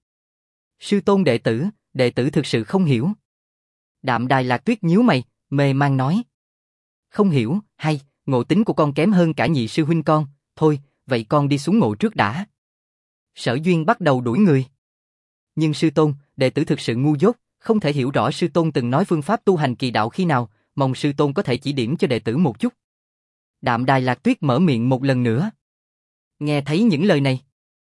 Sư tôn đệ tử thực sự không hiểu. Đạm Đài Lạc Tuyết nhíu mày, mê mang nói. Không hiểu, hay, ngộ tính của con kém hơn cả nhị sư huynh con, thôi, vậy con đi xuống ngộ trước đã. Sở Duyên bắt đầu đuổi người. Nhưng sư tôn, đệ tử thực sự ngu dốt, không thể hiểu rõ sư tôn từng nói phương pháp tu hành kỳ đạo khi nào, mong sư tôn có thể chỉ điểm cho đệ tử một chút. Đạm Đài Lạc Tuyết mở miệng một lần nữa. Nghe thấy những lời này,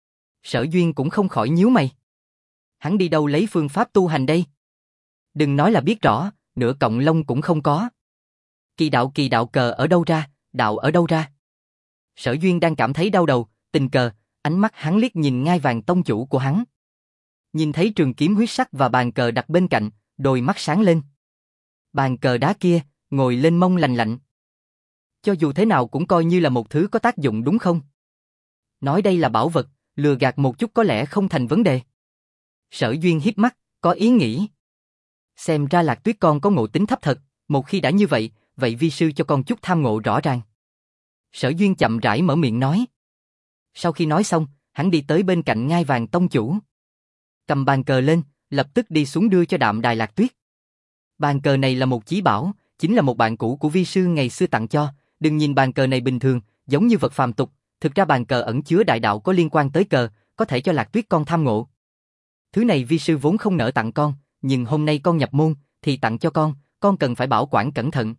Sở Duyên cũng không khỏi nhíu mày. Hắn đi đâu lấy phương pháp tu hành đây? Đừng nói là biết rõ, nửa cọng lông cũng không có. Kỳ đạo cờ ở đâu ra, đạo ở đâu ra? Sở Duyên đang cảm thấy đau đầu, tình cờ, ánh mắt hắn liếc nhìn ngai vàng tông chủ của hắn. Nhìn thấy trường kiếm huyết sắc và bàn cờ đặt bên cạnh, đôi mắt sáng lên. Bàn cờ đá kia, ngồi lên mông lành lạnh. Cho dù thế nào cũng coi như là một thứ có tác dụng đúng không? Nói đây là bảo vật, lừa gạt một chút có lẽ không thành vấn đề. Sở Duyên híp mắt, có ý nghĩ. Xem ra Lạc Tuyết con có ngộ tính thấp thật, một khi đã như vậy, vậy vi sư cho con chút tham ngộ rõ ràng. Sở Duyên chậm rãi mở miệng nói. Sau khi nói xong, hắn đi tới bên cạnh ngai vàng tông chủ. Cầm bàn cờ lên, lập tức đi xuống đưa cho Đạm Đài Lạc Tuyết. Bàn cờ này là một chí bảo, chính là một bạn cũ của vi sư ngày xưa tặng cho, đừng nhìn bàn cờ này bình thường, giống như vật phàm tục, thực ra bàn cờ ẩn chứa đại đạo có liên quan tới cờ, có thể cho Lạc Tuyết con tham ngộ. Thứ này vi sư vốn không nỡ tặng con, nhưng hôm nay con nhập môn, thì tặng cho con cần phải bảo quản cẩn thận.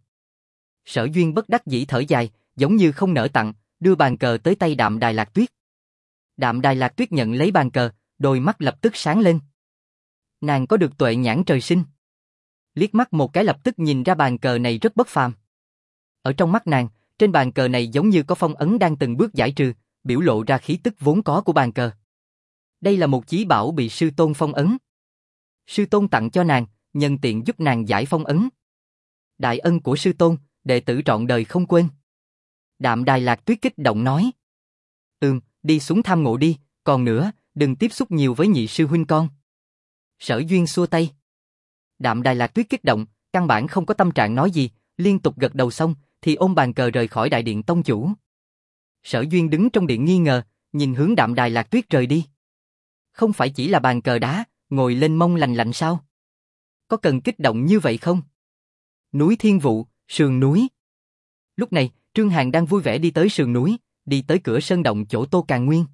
Sở Duyên bất đắc dĩ thở dài, giống như không nỡ tặng, đưa bàn cờ tới tay Đạm Đài Lạc Tuyết. Đạm Đài Lạc Tuyết nhận lấy bàn cờ, đôi mắt lập tức sáng lên. Nàng có được tuệ nhãn trời sinh. Liếc mắt một cái lập tức nhìn ra bàn cờ này rất bất phàm. Ở trong mắt nàng, trên bàn cờ này giống như có phong ấn đang từng bước giải trừ, biểu lộ ra khí tức vốn có của bàn cờ. Đây là một chí bảo bị sư tôn phong ấn. Sư tôn tặng cho nàng, nhân tiện giúp nàng giải phong ấn. Đại ân của sư tôn, đệ tử trọn đời không quên. Đạm Đài Lạc Tuyết kích động nói. Đi xuống tham ngộ đi, còn nữa, đừng tiếp xúc nhiều với nhị sư huynh con. Sở Duyên xua tay. Đạm Đài Lạc Tuyết kích động, căn bản không có tâm trạng nói gì, liên tục gật đầu xong, thì ôm bàn cờ rời khỏi đại điện tông chủ. Sở Duyên đứng trong điện nghi ngờ, nhìn hướng Đạm Đài Lạc Tuyết rời đi. Không phải chỉ là bàn cờ đá, ngồi lên mông lành lạnh sao? Có cần kích động như vậy không? Núi Thiên Vụ, sườn núi. Lúc này, Trương Hàn đang vui vẻ đi tới sườn núi, đi tới cửa sơn động chỗ Tô Càn Nguyên.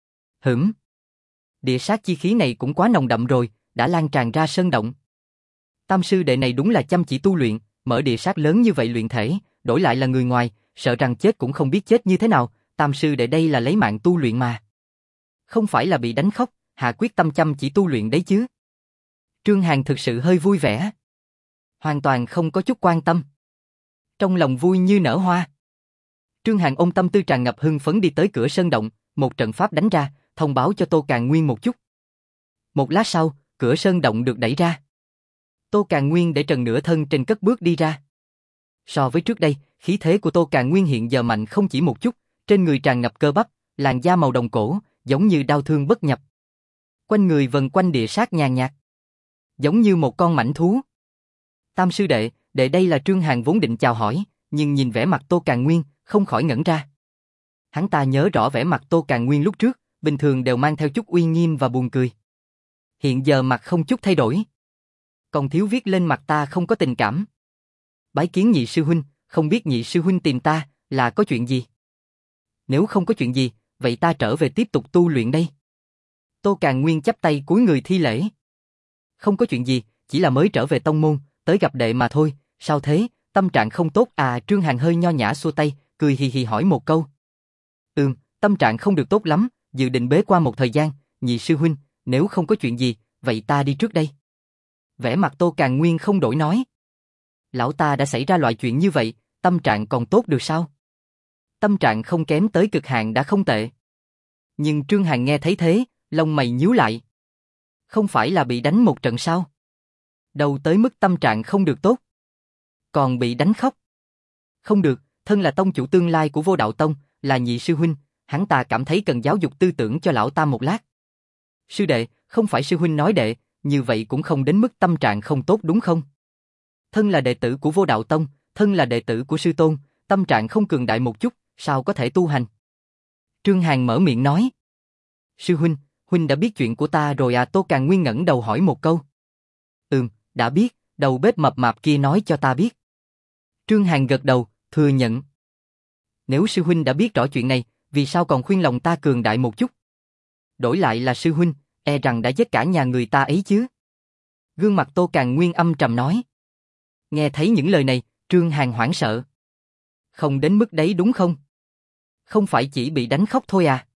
Địa sát chi khí này cũng quá nồng đậm rồi, đã lan tràn ra sơn động. Tam sư đệ này đúng là chăm chỉ tu luyện, mở địa sát lớn như vậy luyện thể, đổi lại là người ngoài, sợ rằng chết cũng không biết chết như thế nào, tam sư đệ đây là lấy mạng tu luyện mà. Không phải là bị đánh khóc, hạ quyết tâm chăm chỉ tu luyện đấy chứ. Trương Hàn thực sự hơi vui vẻ. Hoàn toàn không có chút quan tâm. Trong lòng vui như nở hoa. Trương Hàn ôm tâm tư tràn ngập hưng phấn đi tới cửa sơn động, một trận pháp đánh ra, thông báo cho Tô Càn Nguyên một chút. Một lát sau, cửa sơn động được đẩy ra. Tô Càn Nguyên để trần nửa thân trên cất bước đi ra. So với trước đây, khí thế của Tô Càn Nguyên hiện giờ mạnh không chỉ một chút, trên người tràn ngập cơ bắp, làn da màu đồng cổ, giống như đao thương bất nhập. Quanh người vần quanh địa sát nhàn nhạt, giống như một con mãnh thú. Tam sư đệ, đệ đây là Trương Hàn vốn định chào hỏi, nhưng nhìn vẻ mặt Tô Càn Nguyên, không khỏi ngẩn ra. Hắn ta nhớ rõ vẻ mặt Tô Càn Nguyên lúc trước, bình thường đều mang theo chút uy nghiêm và buồn cười. Hiện giờ mặt không chút thay đổi. Còn thiếu viết lên mặt ta không có tình cảm. Bái kiến nhị sư huynh, không biết nhị sư huynh tìm ta là có chuyện gì? Nếu không có chuyện gì, vậy ta trở về tiếp tục tu luyện đây. Tô Càn Nguyên chắp tay cúi người thi lễ. Không có chuyện gì, chỉ là mới trở về tông môn, tới gặp đệ mà thôi, sao thế, tâm trạng không tốt à? Trương Hàn hơi nho nhã xua tay, cười hì hì hỏi một câu. Tâm trạng không được tốt lắm, dự định bế qua một thời gian, nhị sư huynh, nếu không có chuyện gì, vậy ta đi trước đây. Vẻ mặt Tô Càn Nguyên không đổi nói. Lão ta đã xảy ra loại chuyện như vậy, tâm trạng còn tốt được sao? Tâm trạng không kém tới cực hạn đã không tệ. Nhưng Trương Hàn nghe thấy thế, lông mày nhíu lại. Không phải là bị đánh một trận sao? Đâu tới mức tâm trạng không được tốt. Còn bị đánh khóc. Không được, thân là tông chủ tương lai của Vô Đạo Tông, là nhị sư huynh, hắn ta cảm thấy cần giáo dục tư tưởng cho lão ta một lát. Sư đệ, không phải sư huynh nói đệ, như vậy cũng không đến mức tâm trạng không tốt đúng không? Thân là đệ tử của Vô Đạo Tông, thân là đệ tử của sư tôn, tâm trạng không cường đại một chút, sao có thể tu hành? Trương Hàn mở miệng nói. Sư huynh, huynh đã biết chuyện của ta rồi à? Tô Càn Nguyên ngẩng đầu hỏi một câu. Đã biết, đầu bếp mập mạp kia nói cho ta biết. Trương Hàn gật đầu, thừa nhận. Nếu sư huynh đã biết rõ chuyện này, vì sao còn khuyên lòng ta cường đại một chút? Đổi lại là sư huynh, e rằng đã giết cả nhà người ta ấy chứ. Gương mặt Tô Càn Nguyên âm trầm nói. Nghe thấy những lời này, Trương Hàn hoảng sợ. Không đến mức đấy đúng không? Không phải chỉ bị đánh khóc thôi à?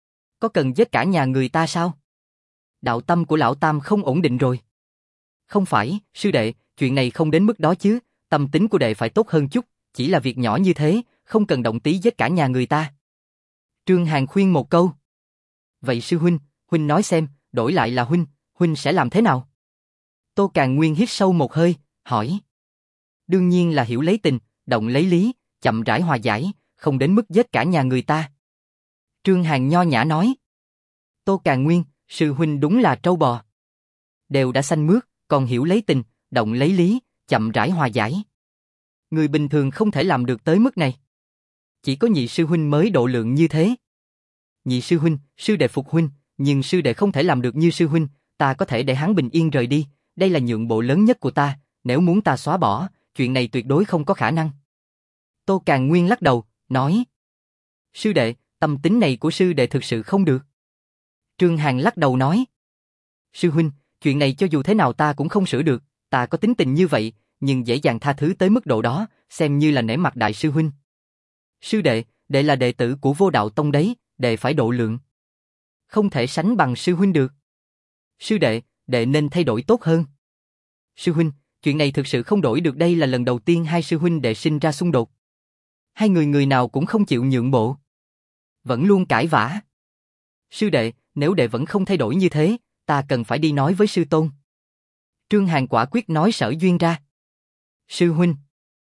Có cần giết cả nhà người ta sao? Đạo tâm của lão Tam không ổn định rồi. Không phải, sư đệ, chuyện này không đến mức đó chứ, tâm tính của đệ phải tốt hơn chút, chỉ là việc nhỏ như thế, không cần động tí giết cả nhà người ta. Trương Hàn khuyên một câu. Vậy sư huynh, huynh nói xem, đổi lại là huynh sẽ làm thế nào? Tô Càn Nguyên hít sâu một hơi, hỏi. Đương nhiên là hiểu lấy tình, động lấy lý, chậm rãi hòa giải, không đến mức giết cả nhà người ta. Trương Hàn nho nhã nói. Tô Càn Nguyên, sư huynh đúng là trâu bò. Đều đã xanh mướt, còn hiểu lấy tình, động lấy lý, chậm rãi hòa giải. Người bình thường không thể làm được tới mức này. Chỉ có nhị sư huynh mới độ lượng như thế. Nhị sư huynh, sư đệ phục huynh, nhưng sư đệ không thể làm được như sư huynh, ta có thể để hắn bình yên rời đi, đây là nhượng bộ lớn nhất của ta, nếu muốn ta xóa bỏ, chuyện này tuyệt đối không có khả năng. Tô Càn Nguyên lắc đầu, nói. Sư đệ, tâm tính này của sư đệ thực sự không được. Trương Hàn lắc đầu nói. Sư huynh, chuyện này cho dù thế nào ta cũng không sửa được, ta có tính tình như vậy, nhưng dễ dàng tha thứ tới mức độ đó, xem như là nể mặt đại sư huynh. Sư đệ, đệ là đệ tử của Vô Đạo Tông đấy, đệ phải độ lượng. Không thể sánh bằng sư huynh được. Sư đệ, đệ nên thay đổi tốt hơn. Sư huynh, chuyện này thực sự không đổi được, đây là lần đầu tiên hai sư huynh đệ sinh ra xung đột. Hai người người nào cũng không chịu nhượng bộ. Vẫn luôn cãi vã. Sư đệ, nếu đệ vẫn không thay đổi như thế, ta cần phải đi nói với sư tôn. Trương Hàn quả quyết nói sở duyên ra. Sư huynh.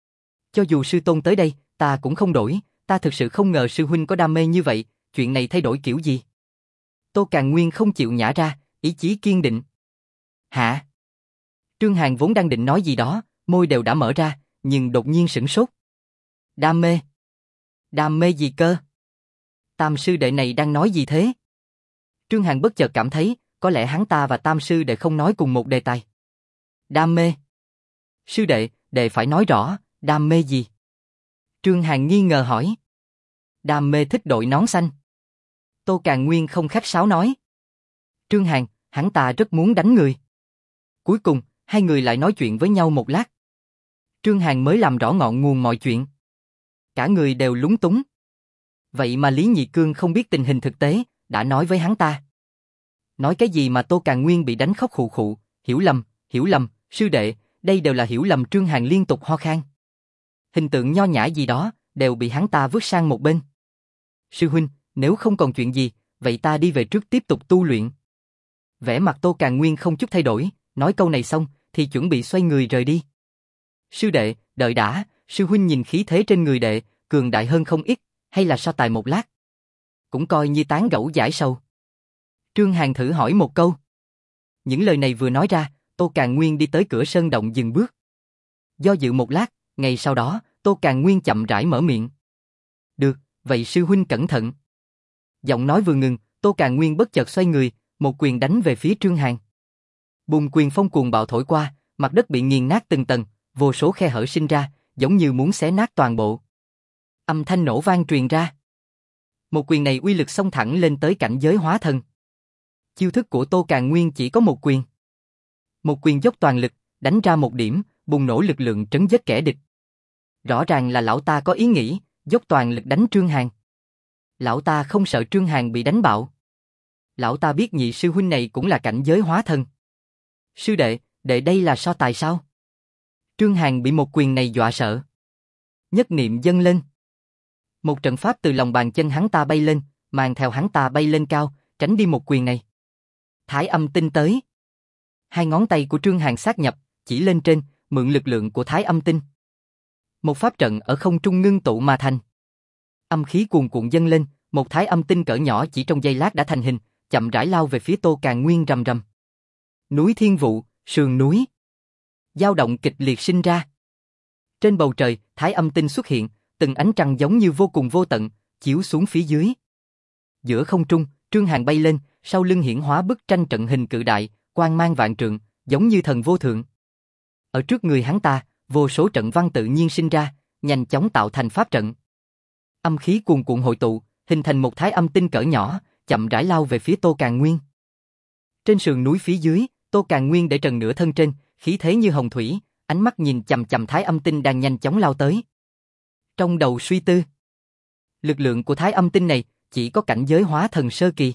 Cho dù sư tôn tới đây, ta cũng không đổi, ta thực sự không ngờ sư huynh có đam mê như vậy, chuyện này thay đổi kiểu gì? Tô Càn Nguyên không chịu nhả ra, ý chí kiên định. Hả? Trương Hàn vốn đang định nói gì đó, môi đều đã mở ra, nhưng đột nhiên sửng sốt. Đam mê? Đam mê gì cơ? Tam sư đệ này đang nói gì thế? Trương Hàn bất chợt cảm thấy, có lẽ hắn ta và tam sư đệ không nói cùng một đề tài. Đam mê? Sư đệ, đệ phải nói rõ, đam mê gì? Trương Hàn nghi ngờ hỏi. Đam mê thích đội nón xanh. Tô Càn Nguyên không khách sáo nói. Trương Hàn, hắn ta rất muốn đánh người. Cuối cùng, hai người lại nói chuyện với nhau một lát. Trương Hàn mới làm rõ ngọn nguồn mọi chuyện. Cả người đều lúng túng. Vậy mà Lý Nhị Cương không biết tình hình thực tế, đã nói với hắn ta. Nói cái gì mà Tô Càn Nguyên bị đánh khóc khụ khụ, hiểu lầm, sư đệ, đây đều là hiểu lầm. Trương Hàn liên tục ho khan. Hình tượng nho nhã gì đó, đều bị hắn ta vứt sang một bên. Sư huynh, nếu không còn chuyện gì, vậy ta đi về trước tiếp tục tu luyện. Vẻ mặt Tô Càn Nguyên không chút thay đổi, nói câu này xong, thì chuẩn bị xoay người rời đi. Sư đệ, đợi đã, sư huynh nhìn khí thế trên người đệ, cường đại hơn không ít, hay là so tài một lát? Cũng coi như tán gẫu giải sầu. Trương Hàn thử hỏi một câu. Những lời này vừa nói ra, Tô Càn Nguyên đi tới cửa sơn động dừng bước. Do dự một lát, ngay sau đó, Tô Càn Nguyên chậm rãi mở miệng. Được, vậy sư huynh cẩn thận. Giọng nói vừa ngừng, Tô Càn Nguyên bất chợt xoay người, một quyền đánh về phía Trương Hàn. Bùng quyền phong cuồng bạo thổi qua, mặt đất bị nghiền nát từng tầng, vô số khe hở sinh ra, giống như muốn xé nát toàn bộ. Âm thanh nổ vang truyền ra. Một quyền này uy lực xông thẳng lên tới cảnh giới hóa thần. Chiêu thức của Tô Càn Nguyên chỉ có một quyền. Một quyền dốc toàn lực, đánh ra một điểm, bùng nổ lực lượng trấn giết kẻ địch. Rõ ràng là lão ta có ý nghĩ, dốc toàn lực đánh Trương Hàn. Lão ta không sợ Trương Hàn bị đánh bạo. Lão ta biết nhị sư huynh này cũng là cảnh giới hóa thần. Sư đệ, đệ đây là so tài sao? Trương Hàn bị một quyền này dọa sợ. Nhất niệm dâng lên. Một trận pháp từ lòng bàn chân hắn ta bay lên, mang theo hắn ta bay lên cao, tránh đi một quyền này. Thái âm tinh tới. Hai ngón tay của Trương Hàn sát nhập, chỉ lên trên, mượn lực lượng của Thái âm tinh. Một pháp trận ở không trung ngưng tụ mà thành. Âm khí cuồn cuộn dâng lên, một Thái âm tinh cỡ nhỏ chỉ trong giây lát đã thành hình, chậm rãi lao về phía Tô Càn Nguyên rầm rầm. Núi Thiên Vụ, sườn núi. Dao động kịch liệt sinh ra. Trên bầu trời, Thái âm tinh xuất hiện, từng ánh trăng giống như vô cùng vô tận, chiếu xuống phía dưới. Giữa không trung, Trương Hàn bay lên, sau lưng hiển hóa bức tranh trận hình cự đại, quang mang vạn trượng, giống như thần vô thượng. Ở trước người hắn ta, vô số trận văn tự nhiên sinh ra, nhanh chóng tạo thành pháp trận. Âm khí cuồn cuộn hội tụ, hình thành một Thái âm tinh cỡ nhỏ, chậm rãi lao về phía Tô Càn Nguyên. Trên sườn núi phía dưới, Tô Càn Nguyên để trần nửa thân trên, khí thế như hồng thủy, ánh mắt nhìn chằm chằm Thái âm tinh đang nhanh chóng lao tới. Trong đầu suy tư, lực lượng của Thái âm tinh này chỉ có cảnh giới hóa thần sơ kỳ.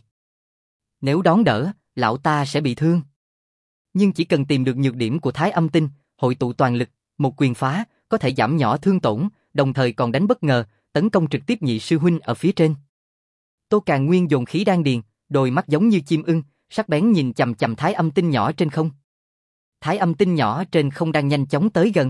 Nếu đón đỡ, lão ta sẽ bị thương. Nhưng chỉ cần tìm được nhược điểm của Thái âm tinh, hội tụ toàn lực, một quyền phá, có thể giảm nhỏ thương tổn, đồng thời còn đánh bất ngờ, tấn công trực tiếp nhị sư huynh ở phía trên. Tô Càn Nguyên dồn khí đan điền, đôi mắt giống như chim ưng, sắc bén nhìn chằm chằm Thái âm tinh nhỏ trên không. Thái âm tinh nhỏ trên không đang nhanh chóng tới gần.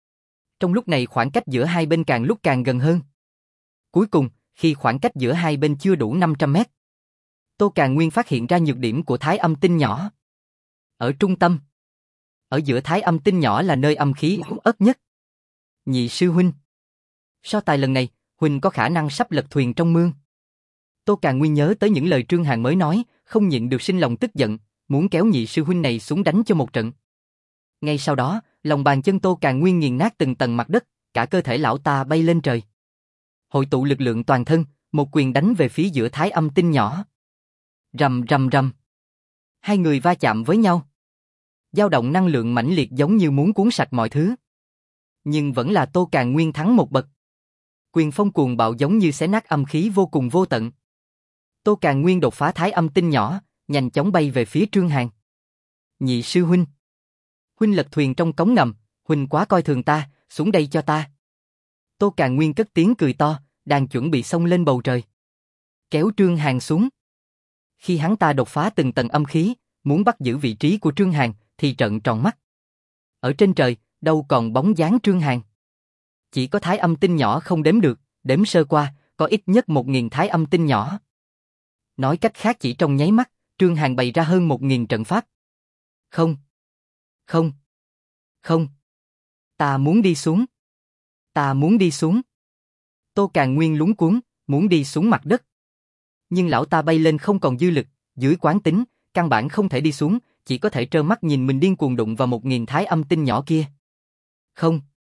Trong lúc này khoảng cách giữa hai bên càng lúc càng gần hơn. Cuối cùng, khi khoảng cách giữa hai bên chưa đủ 500 mét, Tô Càn Nguyên phát hiện ra nhược điểm của Thái âm tinh nhỏ. Ở trung tâm, ở giữa Thái âm tinh nhỏ là nơi âm khí yếu ớt nhất. Nhị sư huynh, so tài lần này, huynh có khả năng sắp lật thuyền trong mương. Tô Càn Nguyên nhớ tới những lời Trương Hàn mới nói, không nhịn được sinh lòng tức giận, muốn kéo nhị sư huynh này xuống đánh cho một trận. Ngay sau đó, lòng bàn chân Tô Càn Nguyên nghiền nát từng tầng mặt đất, cả cơ thể lão ta bay lên trời. Hội tụ lực lượng toàn thân, một quyền đánh về phía giữa Thái âm tinh nhỏ. Rầm rầm rầm. Hai người va chạm với nhau. Dao động năng lượng mãnh liệt giống như muốn cuốn sạch mọi thứ. Nhưng vẫn là Tô Càn Nguyên thắng một bậc. Quyền phong cuồng bạo giống như xé nát âm khí vô cùng vô tận. Tô Càn Nguyên đột phá Thái âm tinh nhỏ, nhanh chóng bay về phía Trương Hàn. Nhị sư huynh. Huynh lật thuyền trong cống ngầm, huynh quá coi thường ta, xuống đây cho ta. Tô Càn Nguyên cất tiếng cười to, đang chuẩn bị xông lên bầu trời. Kéo Trương Hàn xuống. Khi hắn ta đột phá từng tầng âm khí, muốn bắt giữ vị trí của Trương Hàn, thì trợn tròn mắt. Ở trên trời, đâu còn bóng dáng Trương Hàn. Chỉ có Thái âm tinh nhỏ không đếm được, đếm sơ qua, có ít nhất 1000 Thái âm tinh nhỏ. Nói cách khác chỉ trong nháy mắt, Trương Hàn bày ra hơn 1000 trận pháp. Không. Không. Không. Ta muốn đi xuống. Ta muốn đi xuống. Tô Càn Nguyên luống cuống, muốn đi xuống mặt đất. Nhưng lão ta bay lên không còn dư lực, dưới quán tính, căn bản không thể đi xuống, chỉ có thể trơ mắt nhìn mình điên cuồng đụng vào 1000 Thái âm tinh nhỏ kia. Không.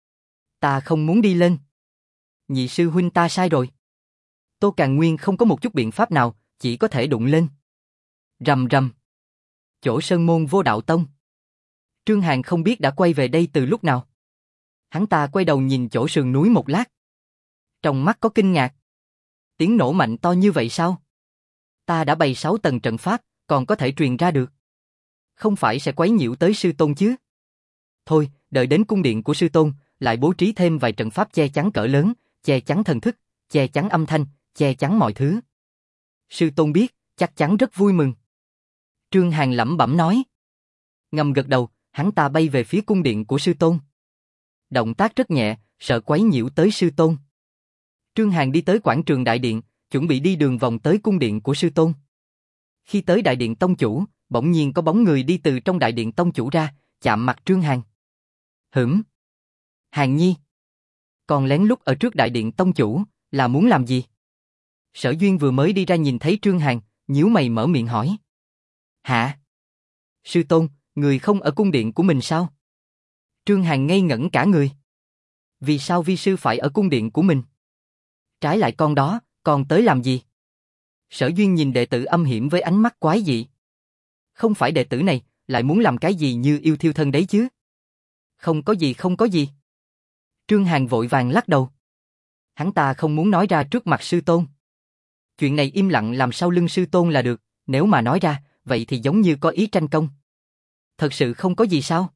Ta không muốn đi lên. Nhị sư huynh ta sai rồi. Tô Càn Nguyên không có một chút biện pháp nào, chỉ có thể đụng lên. Rầm rầm. Chỗ Sơn Môn Vô Đạo Tông. Trương Hàn không biết đã quay về đây từ lúc nào. Hắn ta quay đầu nhìn chỗ sườn núi một lát. Trong mắt có kinh ngạc. Tiếng nổ mạnh to như vậy sao? Ta đã bày 6 tầng trận pháp, còn có thể truyền ra được. Không phải sẽ quấy nhiễu tới sư tôn chứ? Thôi, đợi đến cung điện của sư tôn, lại bố trí thêm vài trận pháp che chắn cỡ lớn, che chắn thần thức, che chắn âm thanh, che chắn mọi thứ. Sư tôn biết, chắc chắn rất vui mừng. Trương Hàn lẩm bẩm nói. Ngầm gật đầu, hắn ta bay về phía cung điện của sư tôn. Động tác rất nhẹ, sợ quấy nhiễu tới sư tôn. Trương Hàn đi tới quảng trường đại điện, chuẩn bị đi đường vòng tới cung điện của sư tôn. Khi tới đại điện tông chủ, bỗng nhiên có bóng người đi từ trong đại điện tông chủ ra, chạm mặt Trương Hàn. Hửm? Hàn Nhi. Còn lén lút ở trước đại điện tông chủ, là muốn làm gì? Sở Duyên vừa mới đi ra nhìn thấy Trương Hàn, nhíu mày mở miệng hỏi. Hả? Sư tôn, người không ở cung điện của mình sao? Trương Hàn ngây ngẩn cả người. Vì sao vi sư phải ở cung điện của mình? Trái lại con đó, còn tới làm gì? Sở Duyên nhìn đệ tử âm hiểm với ánh mắt quái dị. Không phải đệ tử này, lại muốn làm cái gì như yêu thiêu thân đấy chứ? Không có gì không có gì. Trương Hàn vội vàng lắc đầu. Hắn ta không muốn nói ra trước mặt sư tôn. Chuyện này im lặng làm sau lưng sư tôn là được, nếu mà nói ra, vậy thì giống như có ý tranh công. Thật sự không có gì sao?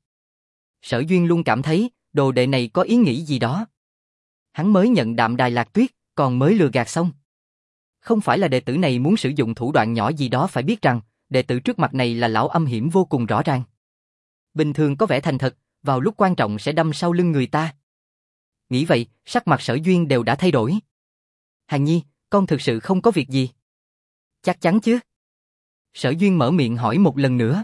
Sở Duyên luôn cảm thấy, đồ đệ này có ý nghĩ gì đó. Hắn mới nhận Đạm Đài Lạc Tuyết, còn mới lừa gạt xong. Không phải là đệ tử này muốn sử dụng thủ đoạn nhỏ gì đó, phải biết rằng, đệ tử trước mặt này là lão âm hiểm vô cùng rõ ràng. Bình thường có vẻ thành thật, vào lúc quan trọng sẽ đâm sau lưng người ta. Nghĩ vậy, sắc mặt Sở Duyên đều đã thay đổi. Hàn Nhi, con thực sự không có việc gì. Chắc chắn chứ? Sở Duyên mở miệng hỏi một lần nữa.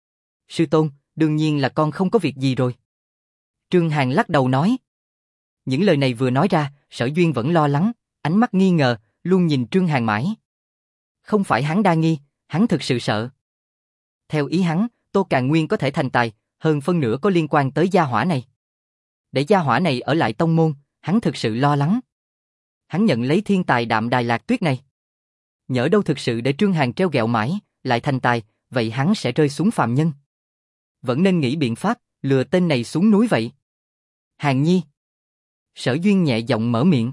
Sư tôn, đương nhiên là con không có việc gì rồi. Trương Hàn lắc đầu nói. Những lời này vừa nói ra, Sở Duyên vẫn lo lắng, ánh mắt nghi ngờ, luôn nhìn Trương Hàn mãi. Không phải hắn đa nghi, hắn thực sự sợ. Theo ý hắn, Tô Càn Nguyên có thể thành tài, hơn phân nửa có liên quan tới gia hỏa này. Để gia hỏa này ở lại tông môn, hắn thực sự lo lắng. Hắn nhận lấy thiên tài Đạm Đài Lạc Tuyết này. Nhỡ đâu thực sự để Trương Hàn treo gẹo mãi, lại thành tài, vậy hắn sẽ rơi xuống phàm nhân. Vẫn nên nghĩ biện pháp, lừa tên này xuống núi vậy. Hàn Nhi. Sở Duyên nhẹ giọng mở miệng.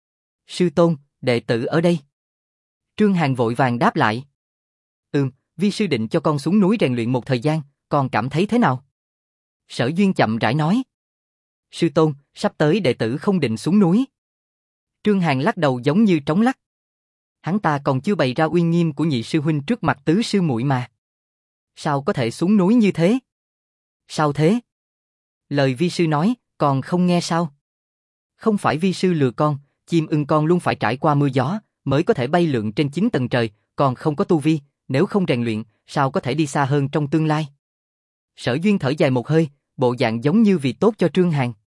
Sư tôn, đệ tử ở đây. Trương Hàn vội vàng đáp lại. Vi sư định cho con xuống núi rèn luyện một thời gian, con cảm thấy thế nào? Sở Duyên chậm rãi nói. Sư tôn, sắp tới đệ tử không định xuống núi. Trương Hàn lắc đầu giống như trống lắc. Hắn ta còn chưa bày ra uy nghiêm của nhị sư huynh trước mặt tứ sư muội mà. Sao có thể xuống núi như thế? Sao thế? Lời vi sư nói, còn không nghe sao? Không phải vi sư lừa con, chim ưng con luôn phải trải qua mưa gió, mới có thể bay lượn trên 9 tầng trời, còn không có tu vi, nếu không rèn luyện, sao có thể đi xa hơn trong tương lai? Sở Duyên thở dài một hơi, bộ dạng giống như vì tốt cho Trương Hàn.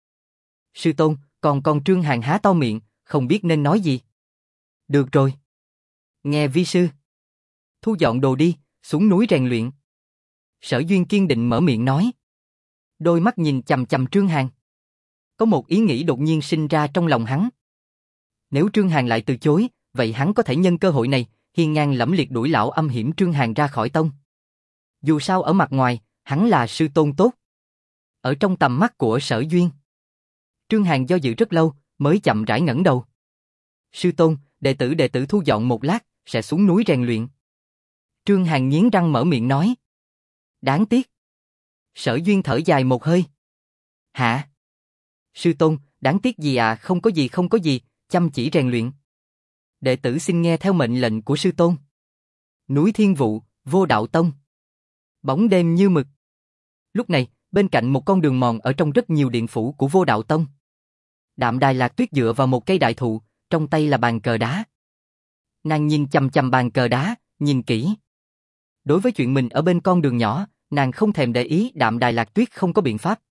Sư tôn, còn Trương Hàn há to miệng, không biết nên nói gì. Được rồi. Nghe vi sư. Thu dọn đồ đi, xuống núi rèn luyện. Sở Duyên kiên định mở miệng nói. Đôi mắt nhìn chằm chằm Trương Hàn. Có một ý nghĩ đột nhiên sinh ra trong lòng hắn. Nếu Trương Hàn lại từ chối, vậy hắn có thể nhân cơ hội này, hiên ngang lẫm liệt đuổi lão âm hiểm Trương Hàn ra khỏi tông. Dù sao ở mặt ngoài, hắn là sư tôn tốt. Ở trong tầm mắt của Sở Duyên, Trương Hàn do dự rất lâu, mới chậm rãi ngẩng đầu. Sư tôn, đệ tử thu dọn một lát, sẽ xuống núi rèn luyện. Trương Hàn nghiến răng mở miệng nói. Đáng tiếc. Sở Duyên thở dài một hơi. Hả? Sư tôn, đáng tiếc gì à? Không có gì, chăm chỉ rèn luyện. Đệ tử xin nghe theo mệnh lệnh của sư tôn. Núi Thiên Vụ, Vô Đạo Tông. Bóng đêm như mực. Lúc này, bên cạnh một con đường mòn ở trong rất nhiều điện phủ của Vô Đạo Tông. Đạm Đài Lạc Tuyết dựa vào một cây đại thụ, trong tay là bàn cờ đá. Nàng nhìn chằm chằm bàn cờ đá, nhìn kỹ. Đối với chuyện mình ở bên con đường nhỏ, nàng không thèm để ý. Đạm Đài Lạc Tuyết không có biện pháp.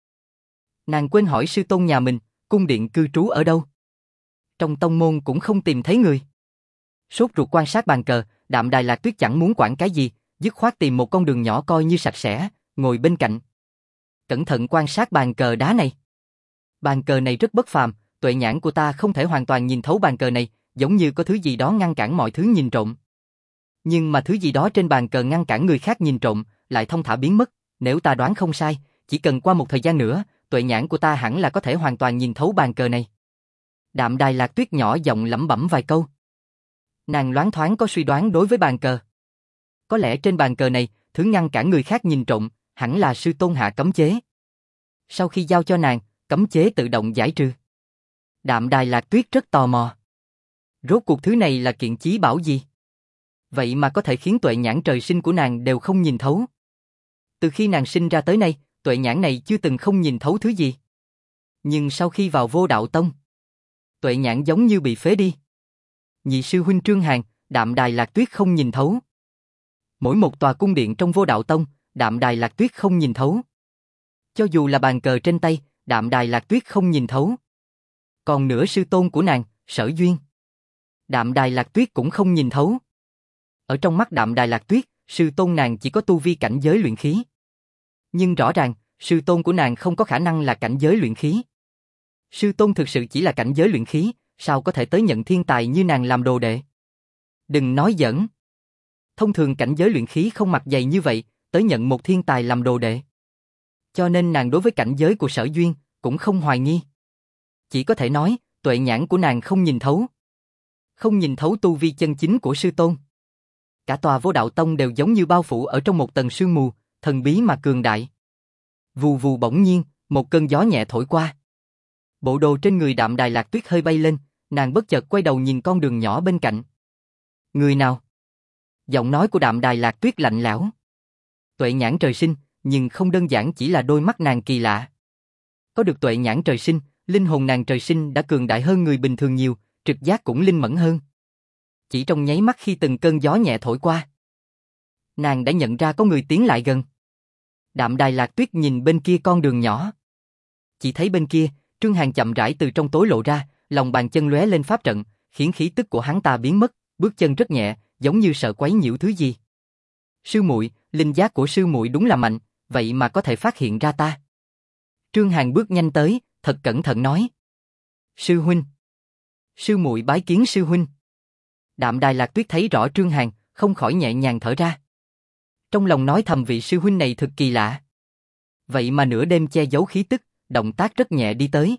Nàng quên hỏi sư tôn nhà mình, cung điện cư trú ở đâu. Trong tông môn cũng không tìm thấy người. Sốt ruột quan sát bàn cờ, Đạm Đài Lạc Tuyết chẳng muốn quản cái gì, dứt khoát tìm một con đường nhỏ coi như sạch sẽ, ngồi bên cạnh. Cẩn thận quan sát bàn cờ đá này. Bàn cờ này rất bất phàm, tuệ nhãn của ta không thể hoàn toàn nhìn thấu bàn cờ này, giống như có thứ gì đó ngăn cản mọi thứ nhìn trộm. Nhưng mà thứ gì đó trên bàn cờ ngăn cản người khác nhìn trộm, lại thông thả biến mất, nếu ta đoán không sai, chỉ cần qua một thời gian nữa, tuệ nhãn của ta hẳn là có thể hoàn toàn nhìn thấu bàn cờ này. Đạm Đài Lạc Tuyết nhỏ giọng lẩm bẩm vài câu. Nàng loáng thoáng có suy đoán đối với bàn cờ. Có lẽ trên bàn cờ này, thứ ngăn cản người khác nhìn trộm, hẳn là sư tôn hạ cấm chế. Sau khi giao cho nàng, cấm chế tự động giải trừ. Đạm Đài Lạc Tuyết rất tò mò. Rốt cuộc thứ này là kiện chí bảo gì? Vậy mà có thể khiến tuệ nhãn trời sinh của nàng đều không nhìn thấu. Từ khi nàng sinh ra tới nay, tuệ nhãn này chưa từng không nhìn thấu thứ gì. Nhưng sau khi vào Vô Đạo Tông, tuệ nhãn giống như bị phế đi. Nhị sư huynh Trương Hàn, Đạm Đài Lạc Tuyết không nhìn thấu. Mỗi một tòa cung điện trong Vô Đạo Tông, Đạm Đài Lạc Tuyết không nhìn thấu. Cho dù là bàn cờ trên tay, Đạm Đài Lạc Tuyết không nhìn thấu. Còn nữa sư tôn của nàng, Sở Duyên, Đạm Đài Lạc Tuyết cũng không nhìn thấu. Ở trong mắt Đạm Đài Lạc Tuyết, sư tôn nàng chỉ có tu vi cảnh giới luyện khí. Nhưng rõ ràng, sư tôn của nàng không có khả năng là cảnh giới luyện khí. Sư tôn thực sự chỉ là cảnh giới luyện khí, sao có thể tới nhận thiên tài như nàng làm đồ đệ? Đừng nói giỡn. Thông thường cảnh giới luyện khí không mặt dày như vậy, tới nhận một thiên tài làm đồ đệ. Cho nên nàng đối với cảnh giới của Sở Duyên, cũng không hoài nghi. Chỉ có thể nói, tuệ nhãn của nàng không nhìn thấu. Không nhìn thấu tu vi chân chính của sư tôn. Cả tòa Vô Đạo Tông đều giống như bao phủ ở trong một tầng sương mù, thần bí mà cường đại. Vù vù bỗng nhiên, một cơn gió nhẹ thổi qua. Bộ đồ trên người Đạm Đài Lạc Tuyết hơi bay lên, nàng bất chợt quay đầu nhìn con đường nhỏ bên cạnh. Người nào? Giọng nói của Đạm Đài Lạc Tuyết lạnh lẽo. Tuệ nhãn trời sinh, nhưng không đơn giản chỉ là đôi mắt nàng kỳ lạ. Có được tuệ nhãn trời sinh, linh hồn nàng trời sinh đã cường đại hơn người bình thường nhiều, trực giác cũng linh mẫn hơn. Chỉ trong nháy mắt khi từng cơn gió nhẹ thổi qua, nàng đã nhận ra có người tiến lại gần. Đạm Đài Lạc Tuyết nhìn bên kia con đường nhỏ. Chỉ thấy bên kia, Trương Hàn chậm rãi từ trong tối lộ ra, lòng bàn chân lóe lên pháp trận, khiến khí tức của hắn ta biến mất, bước chân rất nhẹ, giống như sợ quấy nhiễu thứ gì. Sư muội, linh giác của sư muội đúng là mạnh, vậy mà có thể phát hiện ra ta. Trương Hàn bước nhanh tới, thật cẩn thận nói. Sư huynh. Sư muội bái kiến sư huynh. Đạm Đài Lạc Tuyết thấy rõ Trương Hàn, không khỏi nhẹ nhàng thở ra. Trong lòng nói thầm vị sư huynh này thực kỳ lạ. Vậy mà nửa đêm che giấu khí tức, động tác rất nhẹ đi tới.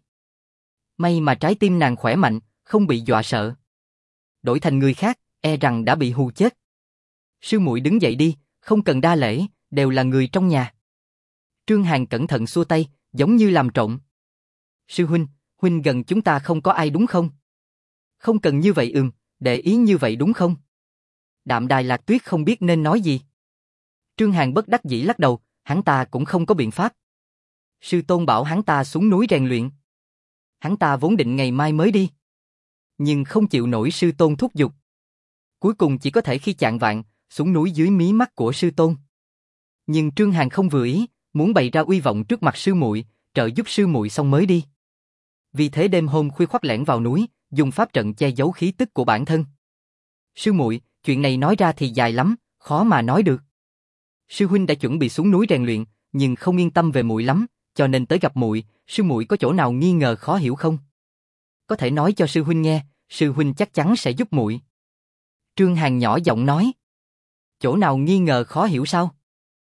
May mà trái tim nàng khỏe mạnh, không bị dọa sợ. Đổi thành người khác, e rằng đã bị hù chết. Sư muội đứng dậy đi, không cần đa lễ, đều là người trong nhà. Trương Hàn cẩn thận xua tay, giống như làm trộn. Sư huynh, huynh gần chúng ta không có ai đúng không? Không cần như vậy để ý như vậy đúng không? Đạm Đài Lạc Tuyết không biết nên nói gì. Trương Hàn bất đắc dĩ lắc đầu, hắn ta cũng không có biện pháp. Sư tôn bảo hắn ta xuống núi rèn luyện. Hắn ta vốn định ngày mai mới đi, nhưng không chịu nổi sư tôn thúc giục. Cuối cùng chỉ có thể khi chạng vạng, xuống núi dưới mí mắt của sư tôn. Nhưng Trương Hàn không vừa ý, muốn bày ra uy vọng trước mặt sư muội, trợ giúp sư muội xong mới đi. Vì thế đêm hôm khuya khoắt lẻn vào núi, dùng pháp trận che giấu khí tức của bản thân. Sư muội, chuyện này nói ra thì dài lắm, khó mà nói được. Sư huynh đã chuẩn bị xuống núi rèn luyện, nhưng không yên tâm về muội lắm, cho nên tới gặp muội. Sư muội có chỗ nào nghi ngờ khó hiểu không? Có thể nói cho sư huynh nghe, sư huynh chắc chắn sẽ giúp muội. Trương Hàn nhỏ giọng nói. Chỗ nào nghi ngờ khó hiểu sao?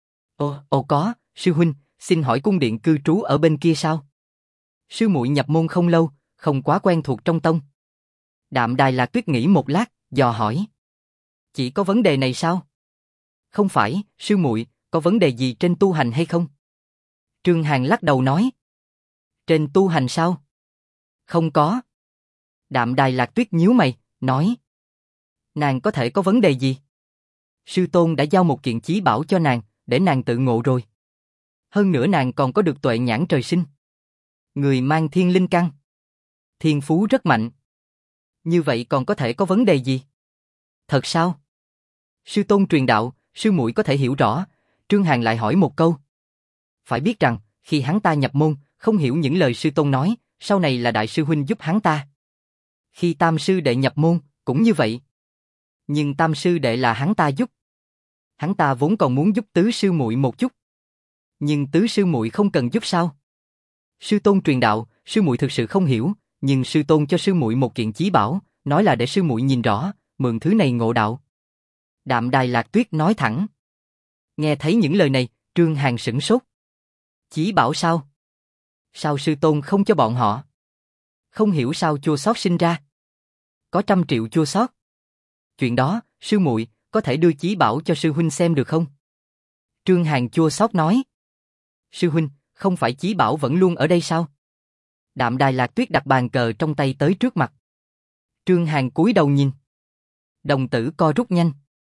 Ồ có, sư huynh, xin hỏi cung điện cư trú ở bên kia sao? Sư muội nhập môn không lâu, không quá quen thuộc trong tông. Đạm Đài Lạc Tuyết nghĩ một lát, dò hỏi. Chỉ có vấn đề này sao? Không phải, sư muội, có vấn đề gì trên tu hành hay không? Trương Hàn lắc đầu nói. Trên tu hành sao? Không có. Đạm Đài Lạc Tuyết nhíu mày, nói. Nàng có thể có vấn đề gì? Sư tôn đã giao một kiện chí bảo cho nàng, để nàng tự ngộ rồi. Hơn nữa nàng còn có được tuệ nhãn trời sinh. Người mang thiên linh căn. Thiên phú rất mạnh. Như vậy còn có thể có vấn đề gì? Thật sao? Sư tôn truyền đạo, sư muội có thể hiểu rõ. Trương Hàn lại hỏi một câu. Phải biết rằng, khi hắn ta nhập môn, không hiểu những lời sư tôn nói, sau này là đại sư huynh giúp hắn ta. Khi tam sư đệ nhập môn, cũng như vậy. Nhưng tam sư đệ là hắn ta giúp. Hắn ta vốn còn muốn giúp tứ sư muội một chút. Nhưng tứ sư muội không cần giúp sao? Sư tôn truyền đạo, sư muội thực sự không hiểu, nhưng sư tôn cho sư muội một kiện chí bảo, nói là để sư muội nhìn rõ, mượn thứ này ngộ đạo. Đạm Đài Lạc Tuyết nói thẳng. Nghe thấy những lời này, Trương Hàn sửng sốt. Chí bảo sao? Sao sư tôn không cho bọn họ? Không hiểu sao chua xót sinh ra. Có 100 triệu chua xót. Chuyện đó, sư muội có thể đưa chí bảo cho sư huynh xem được không? Trương Hàn chua xót nói. Sư huynh, không phải chí bảo vẫn luôn ở đây sao? Đạm Đài Lạc Tuyết đặt bàn cờ trong tay tới trước mặt. Trương Hàn cúi đầu nhìn. Đồng tử co rút nhanh.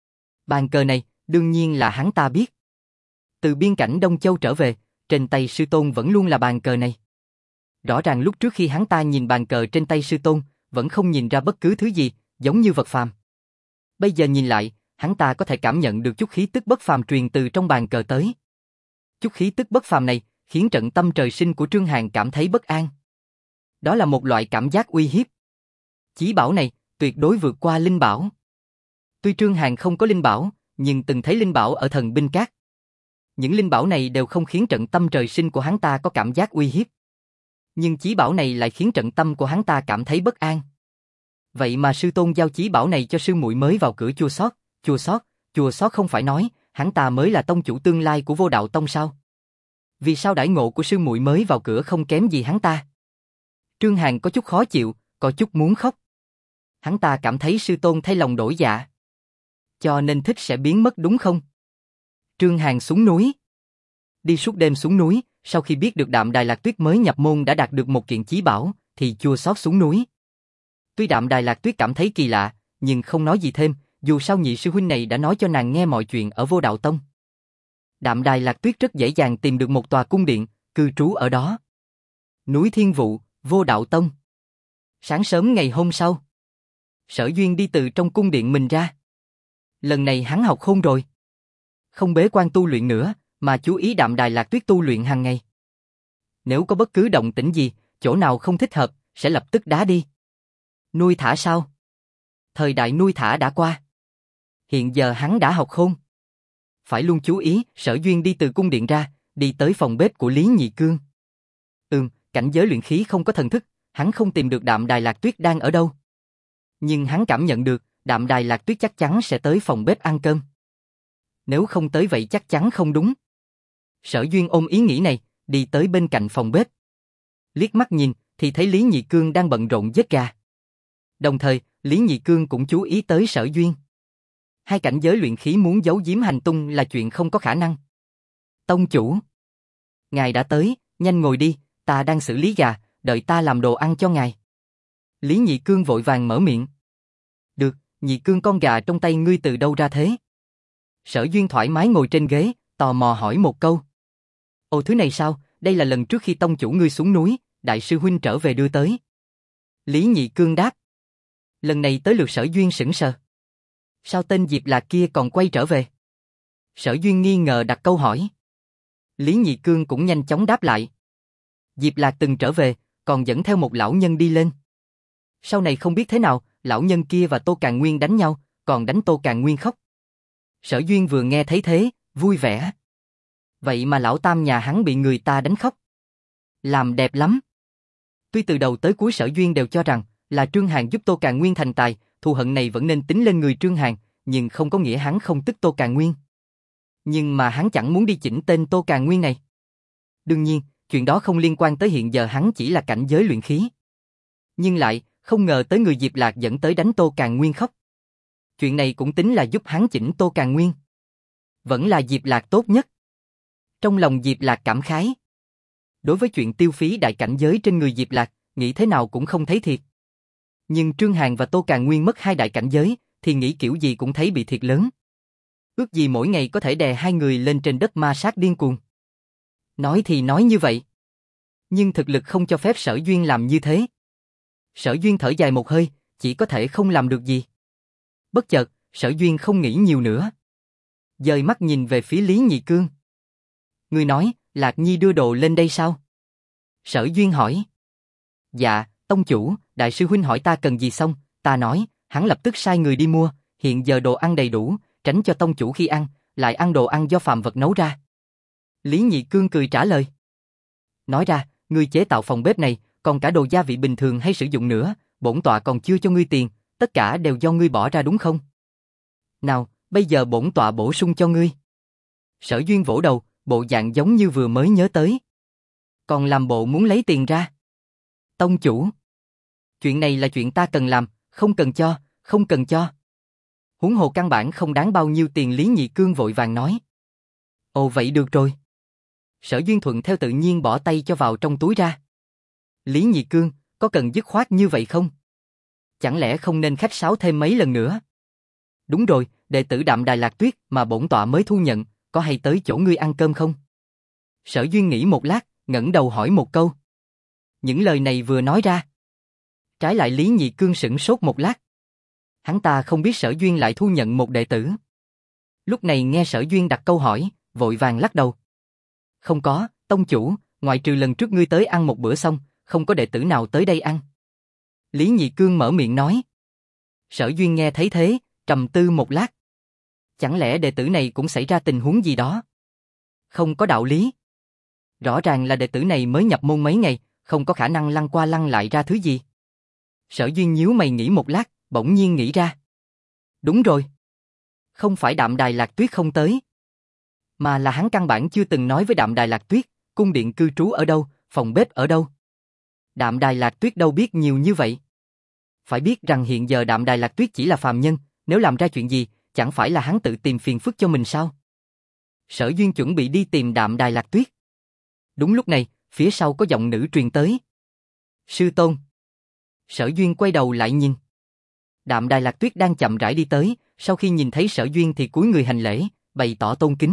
Bàn cờ này, đương nhiên là hắn ta biết. Từ biên cảnh Đông Châu trở về, trên tay sư tôn vẫn luôn là bàn cờ này. Rõ ràng lúc trước khi hắn ta nhìn bàn cờ trên tay sư tôn, vẫn không nhìn ra bất cứ thứ gì, giống như vật phàm. Bây giờ nhìn lại, hắn ta có thể cảm nhận được chút khí tức bất phàm truyền từ trong bàn cờ tới. Chút khí tức bất phàm này, khiến trận tâm trời sinh của Trương Hàn cảm thấy bất an. Đó là một loại cảm giác uy hiếp. Chí bảo này, tuyệt đối vượt qua linh bảo. Tuy Trương Hàn không có linh bảo, nhưng từng thấy linh bảo ở Thần Binh Các. Những linh bảo này đều không khiến trận tâm trời sinh của hắn ta có cảm giác uy hiếp. Nhưng chí bảo này lại khiến trận tâm của hắn ta cảm thấy bất an. Vậy mà sư tôn giao chí bảo này cho sư muội mới vào cửa chua xót không phải nói, hắn ta mới là tông chủ tương lai của Vô Đạo Tông sao? Vì sao đãi ngộ của sư muội mới vào cửa không kém gì hắn ta? Trương Hàn có chút khó chịu, có chút muốn khóc. Hắn ta cảm thấy sư tôn thay lòng đổi dạ. Cho nên thích sẽ biến mất đúng không? Trương Hàn xuống núi. Đi suốt đêm xuống núi, sau khi biết được Đạm Đài Lạc Tuyết mới nhập môn đã đạt được một kiện chí bảo, thì chua xót xuống núi. Tuy Đạm Đài Lạc Tuyết cảm thấy kỳ lạ, nhưng không nói gì thêm, dù sao nhị sư huynh này đã nói cho nàng nghe mọi chuyện ở Vô Đạo Tông. Đạm Đài Lạc Tuyết rất dễ dàng tìm được một tòa cung điện, cư trú ở đó. Núi Thiên Vụ, Vô Đạo Tông. Sáng sớm ngày hôm sau, Sở Duyên đi từ trong cung điện mình ra. Lần này hắn học khôn rồi. Không bế quan tu luyện nữa, mà chú ý Đạm Đài Lạc Tuyết tu luyện hàng ngày. Nếu có bất cứ động tĩnh gì, chỗ nào không thích hợp, sẽ lập tức đá đi. Nuôi thả sao? Thời đại nuôi thả đã qua. Hiện giờ hắn đã học khôn. Phải luôn chú ý. Sở Duyên đi từ cung điện ra, đi tới phòng bếp của Lý Nhị Cương. Cảnh giới luyện khí không có thần thức, hắn không tìm được Đạm Đài Lạc Tuyết đang ở đâu. Nhưng hắn cảm nhận được, Đạm Đài Lạc Tuyết chắc chắn sẽ tới phòng bếp ăn cơm. Nếu không tới vậy chắc chắn không đúng. Sở Duyên ôm ý nghĩ này, đi tới bên cạnh phòng bếp. Liếc mắt nhìn, thì thấy Lý Nhị Cương đang bận rộn giết gà. Đồng thời, Lý Nhị Cương cũng chú ý tới Sở Duyên. Hai cảnh giới luyện khí muốn giấu giếm hành tung là chuyện không có khả năng. Tông chủ, ngài đã tới, nhanh ngồi đi, ta đang xử lý gà, đợi ta làm đồ ăn cho ngài. Lý Nhị Cương vội vàng mở miệng. Được, Nhị Cương, con gà trong tay ngươi từ đâu ra thế? Sở Duyên thoải mái ngồi trên ghế, tò mò hỏi một câu. Ồ, thứ này sao, đây là lần trước khi tông chủ ngươi xuống núi, đại sư huynh trở về đưa tới. Lý Nhị Cương đáp. Lần này tới lượt Sở Duyên sững sờ. Sao tên Diệp Lạc kia còn quay trở về? Sở Duyên nghi ngờ đặt câu hỏi. Lý Nhị Cương cũng nhanh chóng đáp lại. Diệp Lạc từng trở về, còn dẫn theo một lão nhân đi lên. Sau này không biết thế nào, lão nhân kia và Tô Càn Nguyên đánh nhau, còn đánh Tô Càn Nguyên khóc. Sở Duyên vừa nghe thấy thế, vui vẻ. Vậy mà lão tam nhà hắn bị người ta đánh khóc. Làm đẹp lắm. Tuy từ đầu tới cuối Sở Duyên đều cho rằng là Trương Hàn giúp Tô Càn Nguyên thành tài, thù hận này vẫn nên tính lên người Trương Hàn, nhưng không có nghĩa hắn không tức Tô Càn Nguyên. Nhưng mà hắn chẳng muốn đi chỉnh tên Tô Càn Nguyên này. Đương nhiên, chuyện đó không liên quan tới hiện giờ hắn chỉ là cảnh giới luyện khí. Nhưng lại, không ngờ tới người Diệp Lạc dẫn tới đánh Tô Càn Nguyên khóc. Chuyện này cũng tính là giúp hắn chỉnh Tô Càn Nguyên. Vẫn là Diệp Lạc tốt nhất. Trong lòng Diệp Lạc cảm khái. Đối với chuyện tiêu phí đại cảnh giới trên người Diệp Lạc, nghĩ thế nào cũng không thấy thiệt. Nhưng Trương Hàn và Tô Càn Nguyên mất hai đại cảnh giới, thì nghĩ kiểu gì cũng thấy bị thiệt lớn. Ước gì mỗi ngày có thể đè hai người lên trên đất ma sát điên cuồng. Nói thì nói như vậy. Nhưng thực lực không cho phép Sở Duyên làm như thế. Sở Duyên thở dài một hơi, chỉ có thể không làm được gì. Bất chợt, Sở Duyên không nghĩ nhiều nữa. Dời mắt nhìn về phía Lý Nhị Cương. Ngươi nói, Lạc Nhi đưa đồ lên đây sao? Sở Duyên hỏi. Dạ, tông chủ, đại sư huynh hỏi ta cần gì xong, ta nói, hắn lập tức sai người đi mua, hiện giờ đồ ăn đầy đủ, tránh cho tông chủ khi ăn, lại ăn đồ ăn do phàm vật nấu ra. Lý Nhị Cương cười trả lời. Nói ra, ngươi chế tạo phòng bếp này, còn cả đồ gia vị bình thường hay sử dụng nữa, bổn tọa còn chưa cho ngươi tiền, tất cả đều do ngươi bỏ ra đúng không? Nào, bây giờ bổn tọa bổ sung cho ngươi. Sở Duyên vỗ đầu, bộ dạng giống như vừa mới nhớ tới. Còn làm bộ muốn lấy tiền ra. Tông chủ. Chuyện này là chuyện ta cần làm, không cần cho, không cần cho. Huống hồ căn bản không đáng bao nhiêu tiền. Lý Nhị Cương vội vàng nói. Ồ vậy được rồi. Sở Duyên thuận theo tự nhiên bỏ tay cho vào trong túi ra. Lý Nhị Cương, có cần dứt khoát như vậy không? Chẳng lẽ không nên khách sáo thêm mấy lần nữa? Đúng rồi, đệ tử Đạm Đài Lạc Tuyết mà bổn tọa mới thu nhận, có hay tới chỗ ngươi ăn cơm không? Sở Duyên nghĩ một lát, ngẩng đầu hỏi một câu. Những lời này vừa nói ra, trái lại Lý Nhị Cương sửng sốt một lát. Hắn ta không biết Sở Duyên lại thu nhận một đệ tử. Lúc này nghe Sở Duyên đặt câu hỏi, vội vàng lắc đầu. Không có, tông chủ, ngoại trừ lần trước ngươi tới ăn một bữa xong, không có đệ tử nào tới đây ăn. Lý Nhị Cương mở miệng nói. Sở Duyên nghe thấy thế, trầm tư một lát. Chẳng lẽ đệ tử này cũng xảy ra tình huống gì đó? Không có đạo lý. Rõ ràng là đệ tử này mới nhập môn mấy ngày, không có khả năng lăn qua lăn lại ra thứ gì. Sở Duyên nhíu mày nghĩ một lát, bỗng nhiên nghĩ ra. Đúng rồi. Không phải Đạm Đài Lạc Tuyết không tới, mà là hắn căn bản chưa từng nói với Đạm Đài Lạc Tuyết, cung điện cư trú ở đâu, phòng bếp ở đâu. Đạm Đài Lạc Tuyết đâu biết nhiều như vậy. Phải biết rằng hiện giờ Đạm Đài Lạc Tuyết chỉ là phàm nhân, nếu làm ra chuyện gì, chẳng phải là hắn tự tìm phiền phức cho mình sao? Sở Duyên chuẩn bị đi tìm Đạm Đài Lạc Tuyết. Đúng lúc này, phía sau có giọng nữ truyền tới. Sư tôn. Sở Duyên quay đầu lại nhìn. Đạm Đài Lạc Tuyết đang chậm rãi đi tới, sau khi nhìn thấy Sở Duyên thì cúi người hành lễ, bày tỏ tôn kính.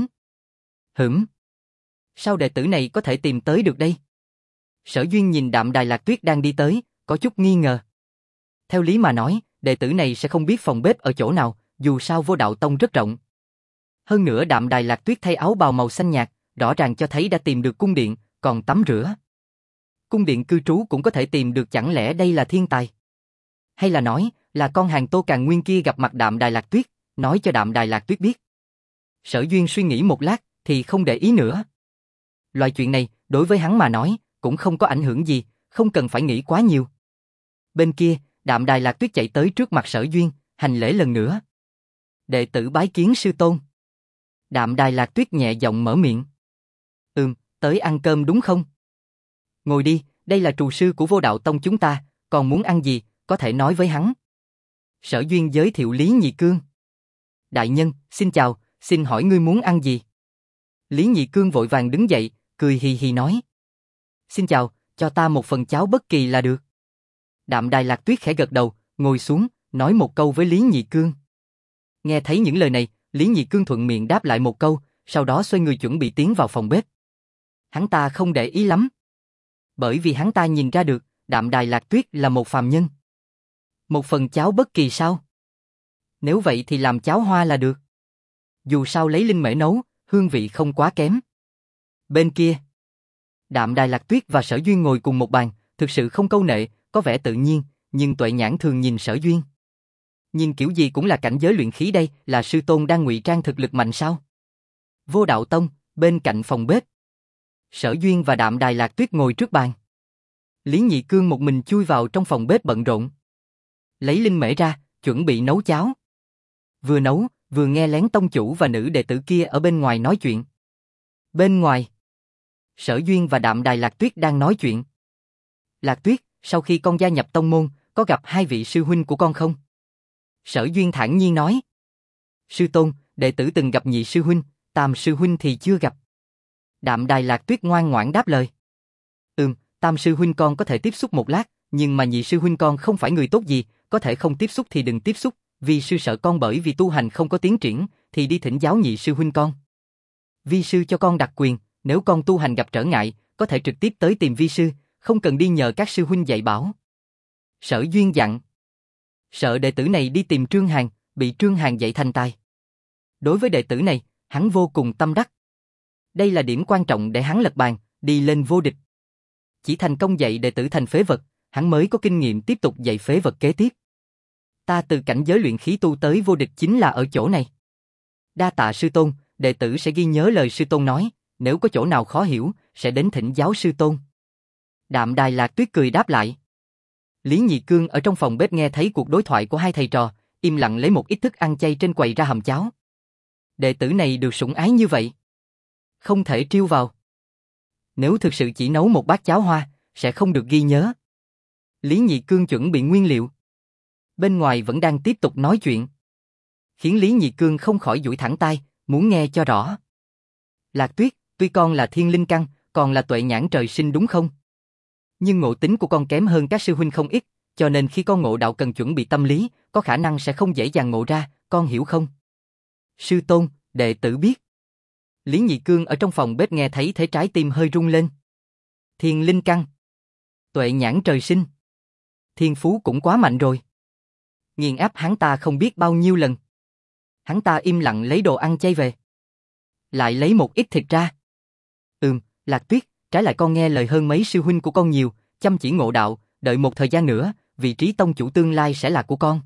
Sao đệ tử này có thể tìm tới được đây? Sở Duyên nhìn Đạm Đài Lạc Tuyết đang đi tới, có chút nghi ngờ. Theo lý mà nói, đệ tử này sẽ không biết phòng bếp ở chỗ nào, dù sao Vô Đạo Tông rất rộng. Hơn nữa Đạm Đài Lạc Tuyết thay áo bào màu xanh nhạt, rõ ràng cho thấy đã tìm được cung điện, còn tắm rửa. Cung điện cư trú cũng có thể tìm được, chẳng lẽ đây là thiên tài? Hay là nói, là con hàng Tô Càn Nguyên kia gặp mặt Đạm Đài Lạc Tuyết, nói cho Đạm Đài Lạc Tuyết biết. Sở Duyên suy nghĩ một lát, thì không để ý nữa. Loại chuyện này, đối với hắn mà nói, cũng không có ảnh hưởng gì, không cần phải nghĩ quá nhiều. Bên kia, Đạm Đài Lạc Tuyết chạy tới trước mặt Sở Duyên, hành lễ lần nữa. Đệ tử bái kiến sư tôn. Đạm Đài Lạc Tuyết nhẹ giọng mở miệng. Tới ăn cơm đúng không? Ngồi đi, đây là trù sư của Vô Đạo Tông chúng ta, còn muốn ăn gì, có thể nói với hắn. Sở Duyên giới thiệu Lý Nhị Cương. Đại nhân, xin chào, xin hỏi ngươi muốn ăn gì? Lý Nhị Cương vội vàng đứng dậy, cười hì hì nói. Xin chào, cho ta một phần cháo bất kỳ là được. Đạm Đài Lạc Tuyết khẽ gật đầu, ngồi xuống, nói một câu với Lý Nhị Cương. Nghe thấy những lời này, Lý Nhị Cương thuận miệng đáp lại một câu, sau đó xoay người chuẩn bị tiến vào phòng bếp. Hắn ta không để ý lắm, bởi vì hắn ta nhìn ra được, Đạm Đài Lạc Tuyết là một phàm nhân. Một phần cháo bất kỳ sao? Nếu vậy thì làm cháo hoa là được. Dù sao lấy linh mễ nấu, hương vị không quá kém. Bên kia, Đạm Đài Lạc Tuyết và Sở Duyên ngồi cùng một bàn, thực sự không câu nệ, có vẻ tự nhiên, nhưng Tuệ Nhãn thường nhìn Sở Duyên. Nhìn kiểu gì cũng là cảnh giới luyện khí đây, là sư tôn đang ngụy trang thực lực mạnh sao? Vô Đạo Tông, bên cạnh phòng bếp. Sở Duyên và Đạm Đài Lạc Tuyết ngồi trước bàn. Lý Nhị Cương một mình chui vào trong phòng bếp bận rộn. Lấy linh mễ ra, chuẩn bị nấu cháo. Vừa nấu, vừa nghe lén tông chủ và nữ đệ tử kia ở bên ngoài nói chuyện. Bên ngoài, Sở Duyên và Đạm Đài Lạc Tuyết đang nói chuyện. Lạc Tuyết, sau khi con gia nhập tông môn, có gặp hai vị sư huynh của con không? Sở Duyên thản nhiên nói. Sư tôn, đệ tử từng gặp nhị sư huynh, tam sư huynh thì chưa gặp. Đạm Đài Lạc Tuyết ngoan ngoãn đáp lời. Tam sư huynh con có thể tiếp xúc một lát, nhưng mà nhị sư huynh con không phải người tốt gì, có thể không tiếp xúc thì đừng tiếp xúc, vì sư sợ con bởi vì tu hành không có tiến triển, thì đi thỉnh giáo nhị sư huynh con. Vi sư cho con đặc quyền, nếu con tu hành gặp trở ngại, có thể trực tiếp tới tìm vi sư, không cần đi nhờ các sư huynh dạy bảo. Sở Duyên dặn. Sợ đệ tử này đi tìm Trương Hàn, bị Trương Hàn dạy thành tài. Đối với đệ tử này, hắn vô cùng tâm đắc. Đây là điểm quan trọng để hắn lật bàn, đi lên vô địch. Chỉ thành công dạy đệ tử thành phế vật, hắn mới có kinh nghiệm tiếp tục dạy phế vật kế tiếp. Ta từ cảnh giới luyện khí tu tới vô địch chính là ở chỗ này. Đa tạ sư tôn, đệ tử sẽ ghi nhớ lời sư tôn nói, nếu có chỗ nào khó hiểu, sẽ đến thỉnh giáo sư tôn. Đạm Đài Lạc Tuyết cười đáp lại. Lý Nhị Cương ở trong phòng bếp nghe thấy cuộc đối thoại của hai thầy trò, im lặng lấy một ít thức ăn chay trên quầy ra hầm cháo. Đệ tử này được sủng ái như vậy, không thể trêu vào. Nếu thực sự chỉ nấu một bát cháo hoa, sẽ không được ghi nhớ. Lý Nhị Cương chuẩn bị nguyên liệu. Bên ngoài vẫn đang tiếp tục nói chuyện, khiến Lý Nhị Cương không khỏi duỗi thẳng tai, muốn nghe cho rõ. Lạc Tuyết, tuy con là thiên linh căn, còn là tuệ nhãn trời sinh đúng không? Nhưng ngộ tính của con kém hơn các sư huynh không ít, cho nên khi con ngộ đạo cần chuẩn bị tâm lý, có khả năng sẽ không dễ dàng ngộ ra, con hiểu không? Sư tôn, đệ tử biết. Lý Nhị Cương ở trong phòng bếp nghe thấy thế trái tim hơi rung lên. Thiên linh căn. Tuệ nhãn trời sinh. Thiên phú cũng quá mạnh rồi. Nghiền áp hắn ta không biết bao nhiêu lần. Hắn ta im lặng lấy đồ ăn chay về. Lại lấy một ít thịt ra. Lạc Tuyết, trái lại con nghe lời hơn mấy sư huynh của con nhiều, chăm chỉ ngộ đạo, đợi một thời gian nữa, vị trí tông chủ tương lai sẽ là của con.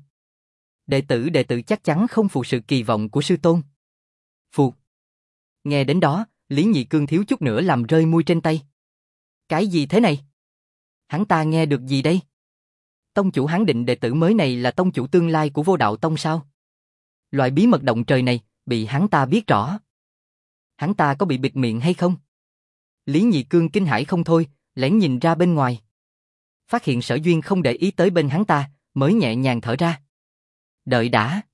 Đệ tử chắc chắn không phụ sự kỳ vọng của sư tôn. Phù. Nghe đến đó, Lý Nhị Cương thiếu chút nữa làm rơi muôi trên tay. Cái gì thế này? Hắn ta nghe được gì đây? Tông chủ hắn định đệ tử mới này là tông chủ tương lai của Vô Đạo Tông sao? Loại bí mật động trời này, bị hắn ta biết rõ. Hắn ta có bị bịt miệng hay không? Lý Nhị Cương kinh hãi không thôi, lén nhìn ra bên ngoài. Phát hiện Sở Duyên không để ý tới bên hắn ta, mới nhẹ nhàng thở ra. Đợi đã.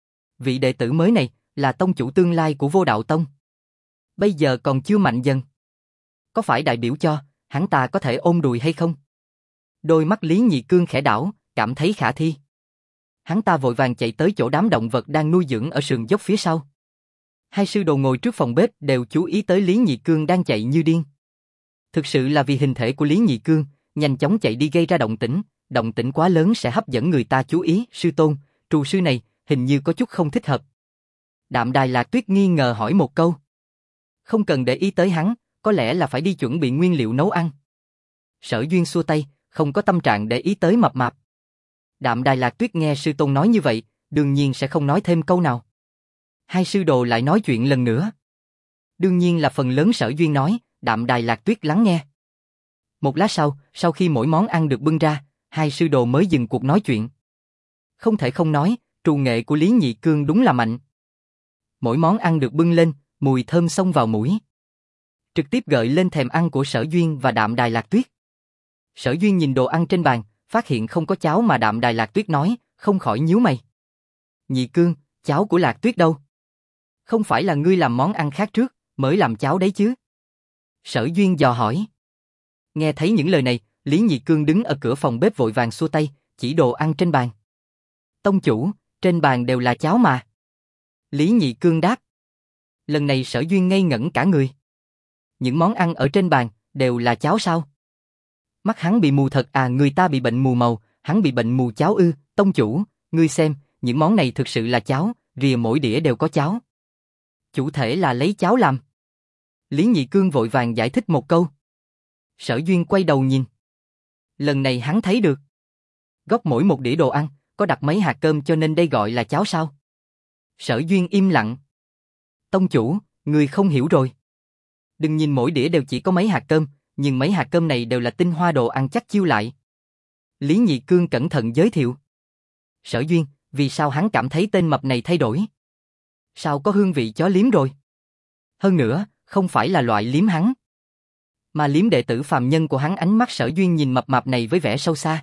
Vị đệ tử mới này là tông chủ tương lai của Vô Đạo Tông. Bây giờ còn chưa mạnh dần. Có phải đại biểu cho hắn ta có thể ôm đùi hay không? Đôi mắt Lý Nhị Cương khẽ đảo, cảm thấy khả thi. Hắn ta vội vàng chạy tới chỗ đám động vật đang nuôi dưỡng ở sườn dốc phía sau. Hai sư đồ ngồi trước phòng bếp đều chú ý tới Lý Nhị Cương đang chạy như điên. Thực sự là vì hình thể của Lý Nhị Cương, nhanh chóng chạy đi gây ra động tĩnh quá lớn sẽ hấp dẫn người ta chú ý. Sư tôn, trù sư này, hình như có chút không thích hợp. Đạm Đài Lạc Tuyết nghi ngờ hỏi một câu. Không cần để ý tới hắn, có lẽ là phải đi chuẩn bị nguyên liệu nấu ăn. Sở Duyên xua tay, không có tâm trạng để ý tới mập mạp. Đạm Đài Lạc Tuyết nghe sư tôn nói như vậy, đương nhiên sẽ không nói thêm câu nào. Hai sư đồ lại nói chuyện lần nữa. Đương nhiên là phần lớn Sở Duyên nói, Đạm Đài Lạc Tuyết lắng nghe. Một lát sau khi mỗi món ăn được bưng ra, hai sư đồ mới dừng cuộc nói chuyện. Không thể không nói, trù nghệ của Lý Nhị Cương đúng là mạnh. Mỗi món ăn được bưng lên, mùi thơm xông vào mũi. Trực tiếp gợi lên thèm ăn của Sở Duyên và Đạm Đài Lạc Tuyết. Sở Duyên nhìn đồ ăn trên bàn, phát hiện không có cháo mà Đạm Đài Lạc Tuyết nói, không khỏi nhíu mày. Nhị Cương, cháo của Lạc Tuyết đâu? Không phải là ngươi làm món ăn khác trước, mới làm cháo đấy chứ? Sở Duyên dò hỏi. Nghe thấy những lời này, Lý Nhị Cương đứng ở cửa phòng bếp vội vàng xua tay, chỉ đồ ăn trên bàn. Tông chủ, trên bàn đều là cháo mà. Lý Nhị Cương đáp. Lần này Sở Duyên ngây ngẩn cả người. Những món ăn ở trên bàn, đều là cháo sao? Mắt hắn bị mù thật à? Người ta bị bệnh mù màu, hắn bị bệnh mù cháo ư? Tông chủ, ngươi xem, những món này thực sự là cháo, rìa mỗi đĩa đều có cháo. Chủ thể là lấy cháo làm. Lý Nhị Cương vội vàng giải thích một câu. Sở Duyên quay đầu nhìn. Lần này hắn thấy được. Góc mỗi một đĩa đồ ăn, có đặt mấy hạt cơm cho nên đây gọi là cháo sao? Sở Duyên im lặng. Tông chủ, người không hiểu rồi. Đừng nhìn mỗi đĩa đều chỉ có mấy hạt cơm, nhưng mấy hạt cơm này đều là tinh hoa đồ ăn chắc chiêu lại. Lý Nhị Cương cẩn thận giới thiệu. Sở Duyên, vì sao hắn cảm thấy tên mập này thay đổi? Sao có hương vị chó liếm rồi? Hơn nữa, không phải là loại liếm hắn, mà liếm đệ tử phàm nhân của hắn. Ánh mắt Sở Duyên nhìn mập mạp này với vẻ sâu xa.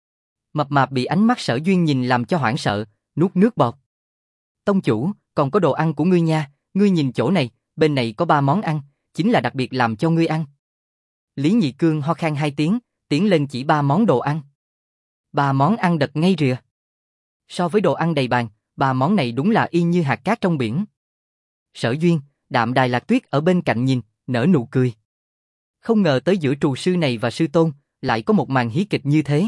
Mập mạp bị ánh mắt Sở Duyên nhìn làm cho hoảng sợ, nuốt nước bọt. Tông chủ, còn có đồ ăn của ngươi nha, ngươi nhìn chỗ này, bên này có 3 món ăn, chính là đặc biệt làm cho ngươi ăn. Lý Nhị Cương ho khan 2 tiếng, tiến lên chỉ 3 món đồ ăn. 3 món ăn đật ngay rìa. So với đồ ăn đầy bàn, 3 món này đúng là y như hạt cát trong biển. Sở Duyên, Đạm Đài Lạc Tuyết ở bên cạnh nhìn, nở nụ cười. Không ngờ tới giữa trù sư này và sư tôn, lại có một màn hí kịch như thế.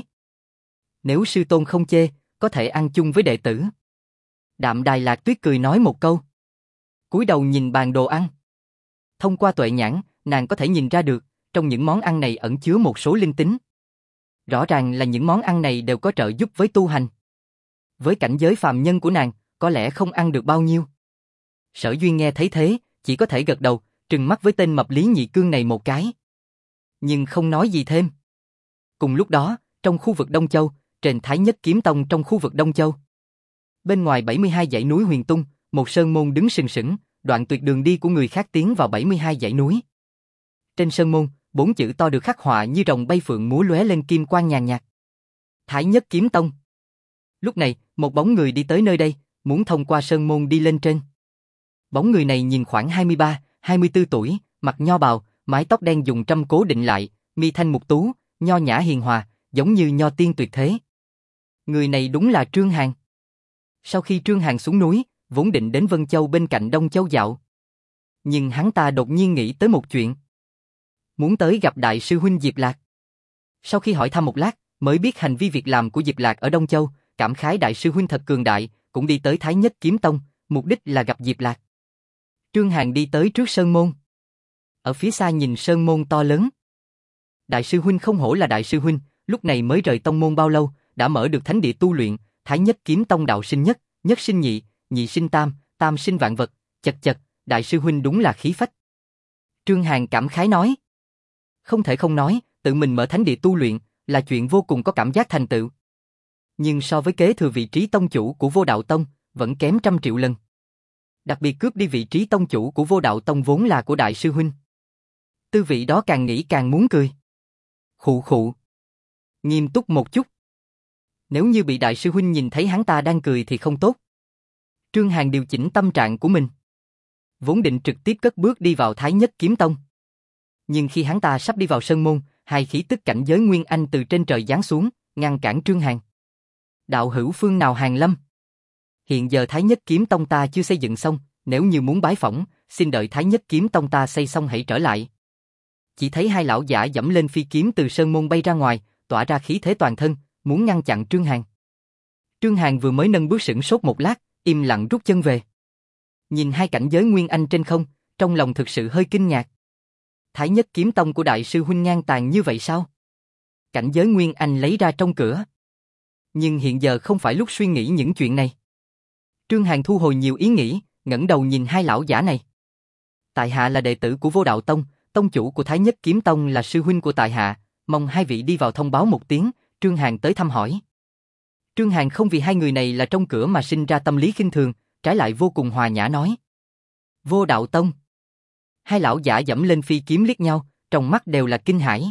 Nếu sư tôn không chê, có thể ăn chung với đệ tử. Đạm Đài Lạc Tuyết cười nói một câu. Cúi đầu nhìn bàn đồ ăn. Thông qua tuệ nhãn, nàng có thể nhìn ra được, trong những món ăn này ẩn chứa một số linh tính. Rõ ràng là những món ăn này đều có trợ giúp với tu hành. Với cảnh giới phàm nhân của nàng, có lẽ không ăn được bao nhiêu. Sở Duyên nghe thấy thế, chỉ có thể gật đầu, trừng mắt với tên mập Lý Nhị Cương này một cái. Nhưng không nói gì thêm. Cùng lúc đó, trong khu vực Đông Châu, trên Thái Nhất Kiếm Tông trong khu vực Đông Châu. Bên ngoài 72 dãy núi Huyền Tung, một sơn môn đứng sừng sững, đoạn tuyệt đường đi của người khác tiến vào 72 dãy núi. Trên sơn môn, 4 chữ to được khắc họa như rồng bay phượng múa lóe lên kim quang nhàn nhạt. Thái Nhất Kiếm Tông. Lúc này, một bóng người đi tới nơi đây, muốn thông qua sơn môn đi lên trên. Bóng người này nhìn khoảng 23, 24 tuổi, mặc nho bào, mái tóc đen dùng trâm cố định lại, mi thanh mục tú, nho nhã hiền hòa, giống như nho tiên tuyệt thế. Người này đúng là Trương Hàn. Sau khi Trương Hàn xuống núi, vốn định đến Vân Châu bên cạnh Đông Châu dạo. Nhưng hắn ta đột nhiên nghĩ tới một chuyện. Muốn tới gặp đại sư huynh Diệp Lạc. Sau khi hỏi thăm một lát, mới biết hành vi việc làm của Diệp Lạc ở Đông Châu, cảm khái đại sư huynh thật cường đại, cũng đi tới Thái Nhất Kiếm Tông, mục đích là gặp Diệp Lạc. Trương Hàn đi tới trước sơn môn. Ở phía xa nhìn sơn môn to lớn. Đại sư huynh không hổ là đại sư huynh, lúc này mới rời tông môn bao lâu, đã mở được thánh địa tu luyện, Thái Nhất Kiếm Tông đạo sinh nhất, nhất sinh nhị, nhị sinh tam, tam sinh vạn vật, chật chật, đại sư huynh đúng là khí phách. Trương Hàn cảm khái nói. Không thể không nói, tự mình mở thánh địa tu luyện, là chuyện vô cùng có cảm giác thành tựu. Nhưng so với kế thừa vị trí tông chủ của Vô Đạo Tông, vẫn kém trăm triệu lần. Đặc biệt cướp đi vị trí tông chủ của Vô Đạo Tông vốn là của đại sư huynh. Tư vị đó càng nghĩ càng muốn cười. Khụ khụ. Nghiêm túc một chút. Nếu như bị đại sư huynh nhìn thấy hắn ta đang cười thì không tốt. Trương Hàn điều chỉnh tâm trạng của mình. Vốn định trực tiếp cất bước đi vào Thái Nhất Kiếm Tông. Nhưng khi hắn ta sắp đi vào sơn môn, hai khí tức cảnh giới Nguyên Anh từ trên trời giáng xuống, ngăn cản Trương Hàn. Đạo hữu phương nào Hàn Lâm? Hiện giờ Thái Nhất Kiếm Tông ta chưa xây dựng xong, nếu như muốn bái phỏng, xin đợi Thái Nhất Kiếm Tông ta xây xong hãy trở lại. Chỉ thấy hai lão giả dẫm lên phi kiếm từ sơn môn bay ra ngoài, tỏa ra khí thế toàn thân, muốn ngăn chặn Trương Hàn. Trương Hàn vừa mới nâng bước sửng sốt một lát, im lặng rút chân về. Nhìn hai cảnh giới Nguyên Anh trên không, trong lòng thực sự hơi kinh ngạc. Thái Nhất Kiếm Tông của đại sư huynh ngang tàn như vậy sao? Cảnh giới Nguyên Anh lấy ra trong cửa. Nhưng hiện giờ không phải lúc suy nghĩ những chuyện này. Trương Hàn thu hồi nhiều ý nghĩ, ngẩng đầu nhìn hai lão giả này. Tại hạ là đệ tử của Vô Đạo Tông, tông chủ của Thái Nhất Kiếm Tông là sư huynh của tại hạ, mong hai vị đi vào thông báo một tiếng. Trương Hàn tới thăm hỏi. Trương Hàn không vì hai người này là trong cửa mà sinh ra tâm lý khinh thường, trái lại vô cùng hòa nhã nói. Vô Đạo Tông. Hai lão giả dẫm lên phi kiếm liếc nhau, trong mắt đều là kinh hãi.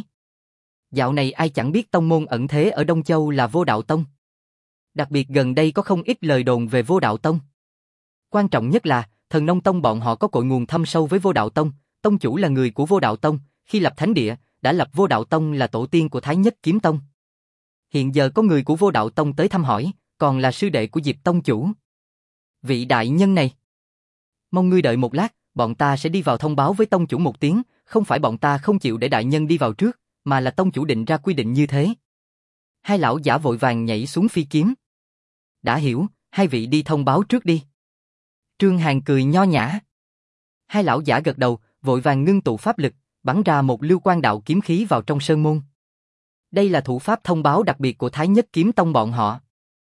Dạo này ai chẳng biết tông môn ẩn thế ở Đông Châu là Vô Đạo Tông. Đặc biệt gần đây có không ít lời đồn về Vô Đạo Tông. Quan trọng nhất là, Thần Nông Tông bọn họ có cội nguồn thâm sâu với Vô Đạo Tông, tông chủ là người của Vô Đạo Tông, khi lập thánh địa, đã lập Vô Đạo Tông là tổ tiên của Thái Nhất Kiếm Tông. Hiện giờ có người của Vô Đạo Tông tới thăm hỏi, còn là sư đệ của Diệp tông chủ. Vị đại nhân này, mong ngươi đợi một lát, bọn ta sẽ đi vào thông báo với tông chủ một tiếng, không phải bọn ta không chịu để đại nhân đi vào trước, mà là tông chủ định ra quy định như thế. Hai lão giả vội vàng nhảy xuống phi kiếm. Đã hiểu, hai vị đi thông báo trước đi. Trương Hàn cười nho nhã. Hai lão giả gật đầu, vội vàng ngưng tụ pháp lực, bắn ra một lưu quang đạo kiếm khí vào trong sơn môn. Đây là thủ pháp thông báo đặc biệt của Thái Nhất Kiếm Tông bọn họ.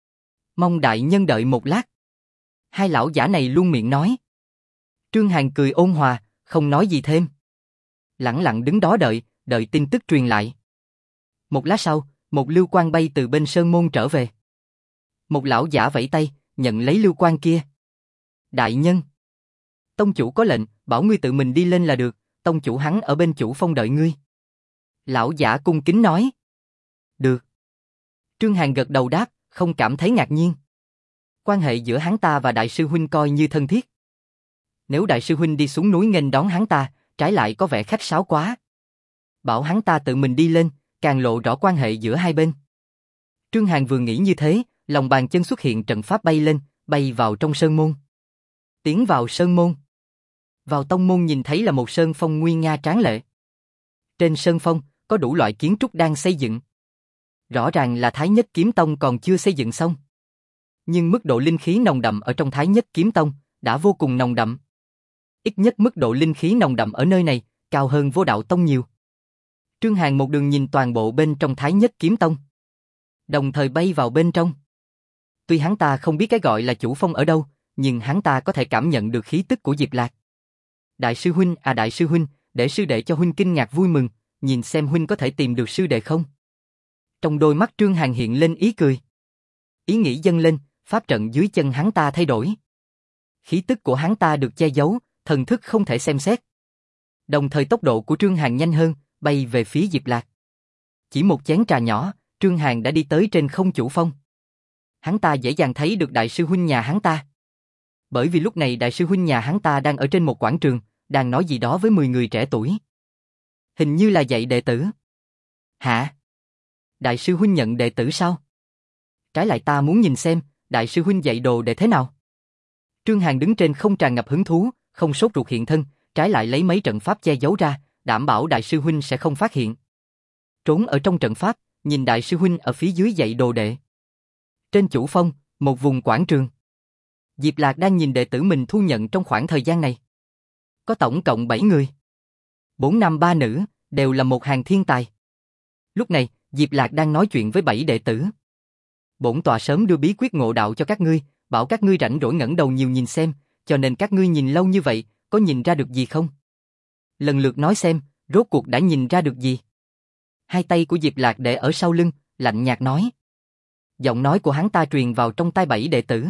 Mong đại nhân đợi một lát. Hai lão giả này luôn miệng nói. Trương Hàn cười ôn hòa, không nói gì thêm. Lẳng lặng đứng đó đợi tin tức truyền lại. Một lát sau, một lưu quang bay từ bên sơn môn trở về. Một lão giả vẫy tay, nhận lấy lưu quang kia. Đại nhân. Tông chủ có lệnh, bảo ngươi tự mình đi lên là được, tông chủ hắn ở bên chủ phong đợi ngươi. Lão giả cung kính nói. Được. Trương Hàn gật đầu đáp, không cảm thấy ngạc nhiên. Quan hệ giữa hắn ta và đại sư huynh coi như thân thiết. Nếu đại sư huynh đi xuống núi nghênh đón hắn ta, trái lại có vẻ khách sáo quá. Bảo hắn ta tự mình đi lên, càng lộ rõ quan hệ giữa hai bên. Trương Hàn vừa nghĩ như thế, lòng bàn chân xuất hiện trận pháp bay lên, bay vào trong sơn môn. Tiến vào sơn môn. Vào tông môn nhìn thấy là một sơn phong nguy nga tráng lệ. Trên sơn phong, có đủ loại kiến trúc đang xây dựng. Rõ ràng là Thái Nhất Kiếm Tông còn chưa xây dựng xong. Nhưng mức độ linh khí nồng đậm ở trong Thái Nhất Kiếm Tông đã vô cùng nồng đậm. Ít nhất mức độ linh khí nồng đậm ở nơi này cao hơn Vô Đạo Tông nhiều. Trương Hàn một đường nhìn toàn bộ bên trong Thái Nhất Kiếm Tông, đồng thời bay vào bên trong. Tuy hắn ta không biết cái gọi là chủ phong ở đâu, nhưng hắn ta có thể cảm nhận được khí tức của Diệp Lạc. Đại sư huynh, đại sư huynh, để sư đệ cho huynh kinh ngạc vui mừng, nhìn xem huynh có thể tìm được sư đệ không? Trong đôi mắt Trương Hàn hiện lên ý cười. Ý nghĩ dâng lên, pháp trận dưới chân hắn ta thay đổi. Khí tức của hắn ta được che giấu, thần thức không thể xem xét. Đồng thời tốc độ của Trương Hàn nhanh hơn, bay về phía Diệp Lạc. Chỉ một chén trà nhỏ, Trương Hàn đã đi tới trên không chủ phong. Hắn ta dễ dàng thấy được đại sư huynh nhà hắn ta. Bởi vì lúc này đại sư huynh nhà hắn ta đang ở trên một quảng trường, đang nói gì đó với 10 người trẻ tuổi. Hình như là dạy đệ tử. Hả? Đại sư huynh nhận đệ tử sao? Trái lại ta muốn nhìn xem, đại sư huynh dạy đồ đệ thế nào? Trương Hàn đứng trên không tràn ngập hứng thú, không sốt ruột hiện thân, trái lại lấy mấy trận pháp che giấu ra, đảm bảo đại sư huynh sẽ không phát hiện. Trốn ở trong trận pháp, nhìn đại sư huynh ở phía dưới dạy đồ đệ. Trên chủ phong, một vùng quảng trường. Diệp Lạc đang nhìn đệ tử mình thu nhận trong khoảng thời gian này. Có tổng cộng 7 người. 4 nam 3 nữ, đều là một hàng thiên tài. Lúc này, Diệp Lạc đang nói chuyện với 7 đệ tử. Bổn tọa sớm đưa bí quyết ngộ đạo cho các ngươi, bảo các ngươi rảnh rỗi ngẩng đầu nhiều nhìn xem, cho nên các ngươi nhìn lâu như vậy, có nhìn ra được gì không? Lần lượt nói xem, rốt cuộc đã nhìn ra được gì? Hai tay của Diệp Lạc để ở sau lưng, lạnh nhạt nói. Giọng nói của hắn ta truyền vào trong tai 7 đệ tử.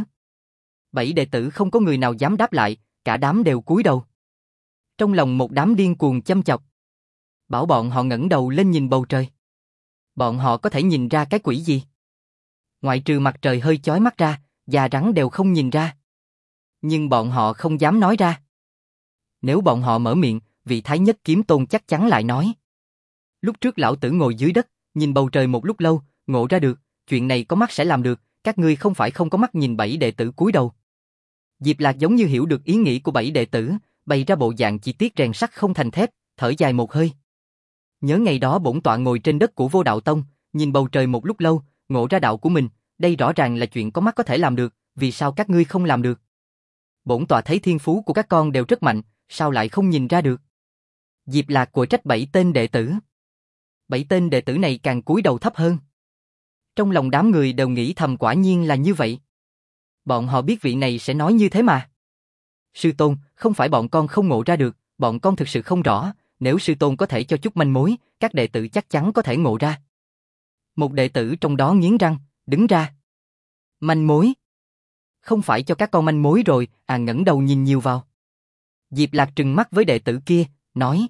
7 đệ tử không có người nào dám đáp lại, cả đám đều cúi đầu. Trong lòng một đám điên cuồng châm chọc. Bảo bọn họ ngẩng đầu lên nhìn bầu trời. Bọn họ có thể nhìn ra cái quỷ gì? Ngoại trừ mặt trời hơi chói mắt ra, già rắn đều không nhìn ra. Nhưng bọn họ không dám nói ra. Nếu bọn họ mở miệng, vị Thái Nhất Kiếm Tôn chắc chắn lại nói. Lúc trước lão tử ngồi dưới đất, nhìn bầu trời một lúc lâu, ngộ ra được, chuyện này có mắt sẽ làm được, các ngươi không phải không có mắt nhìn 7 đệ tử cúi đầu. Diệp Lạc giống như hiểu được ý nghĩ của 7 đệ tử, bày ra bộ dạng chi tiết rèn sắt không thành thép, thở dài một hơi. Nhớ ngày đó bổn tọa ngồi trên đất của Vô Đạo Tông, nhìn bầu trời một lúc lâu, ngộ ra đạo của mình, đây rõ ràng là chuyện có mắt có thể làm được, vì sao các ngươi không làm được? Bổn tọa thấy thiên phú của các con đều rất mạnh, sao lại không nhìn ra được? Diệp Lạc của trách 7 tên đệ tử. 7 tên đệ tử này càng cúi đầu thấp hơn. Trong lòng đám người đều nghĩ thầm quả nhiên là như vậy. Bọn họ biết vị này sẽ nói như thế mà. Sư tôn, không phải bọn con không ngộ ra được, bọn con thực sự không rõ, nếu sư tôn có thể cho chút manh mối, các đệ tử chắc chắn có thể ngộ ra. Một đệ tử trong đó nghiến răng, đứng ra. Manh mối? Không phải cho các con manh mối rồi, ngẩng đầu nhìn nhiều vào. Diệp Lạc trừng mắt với đệ tử kia, nói.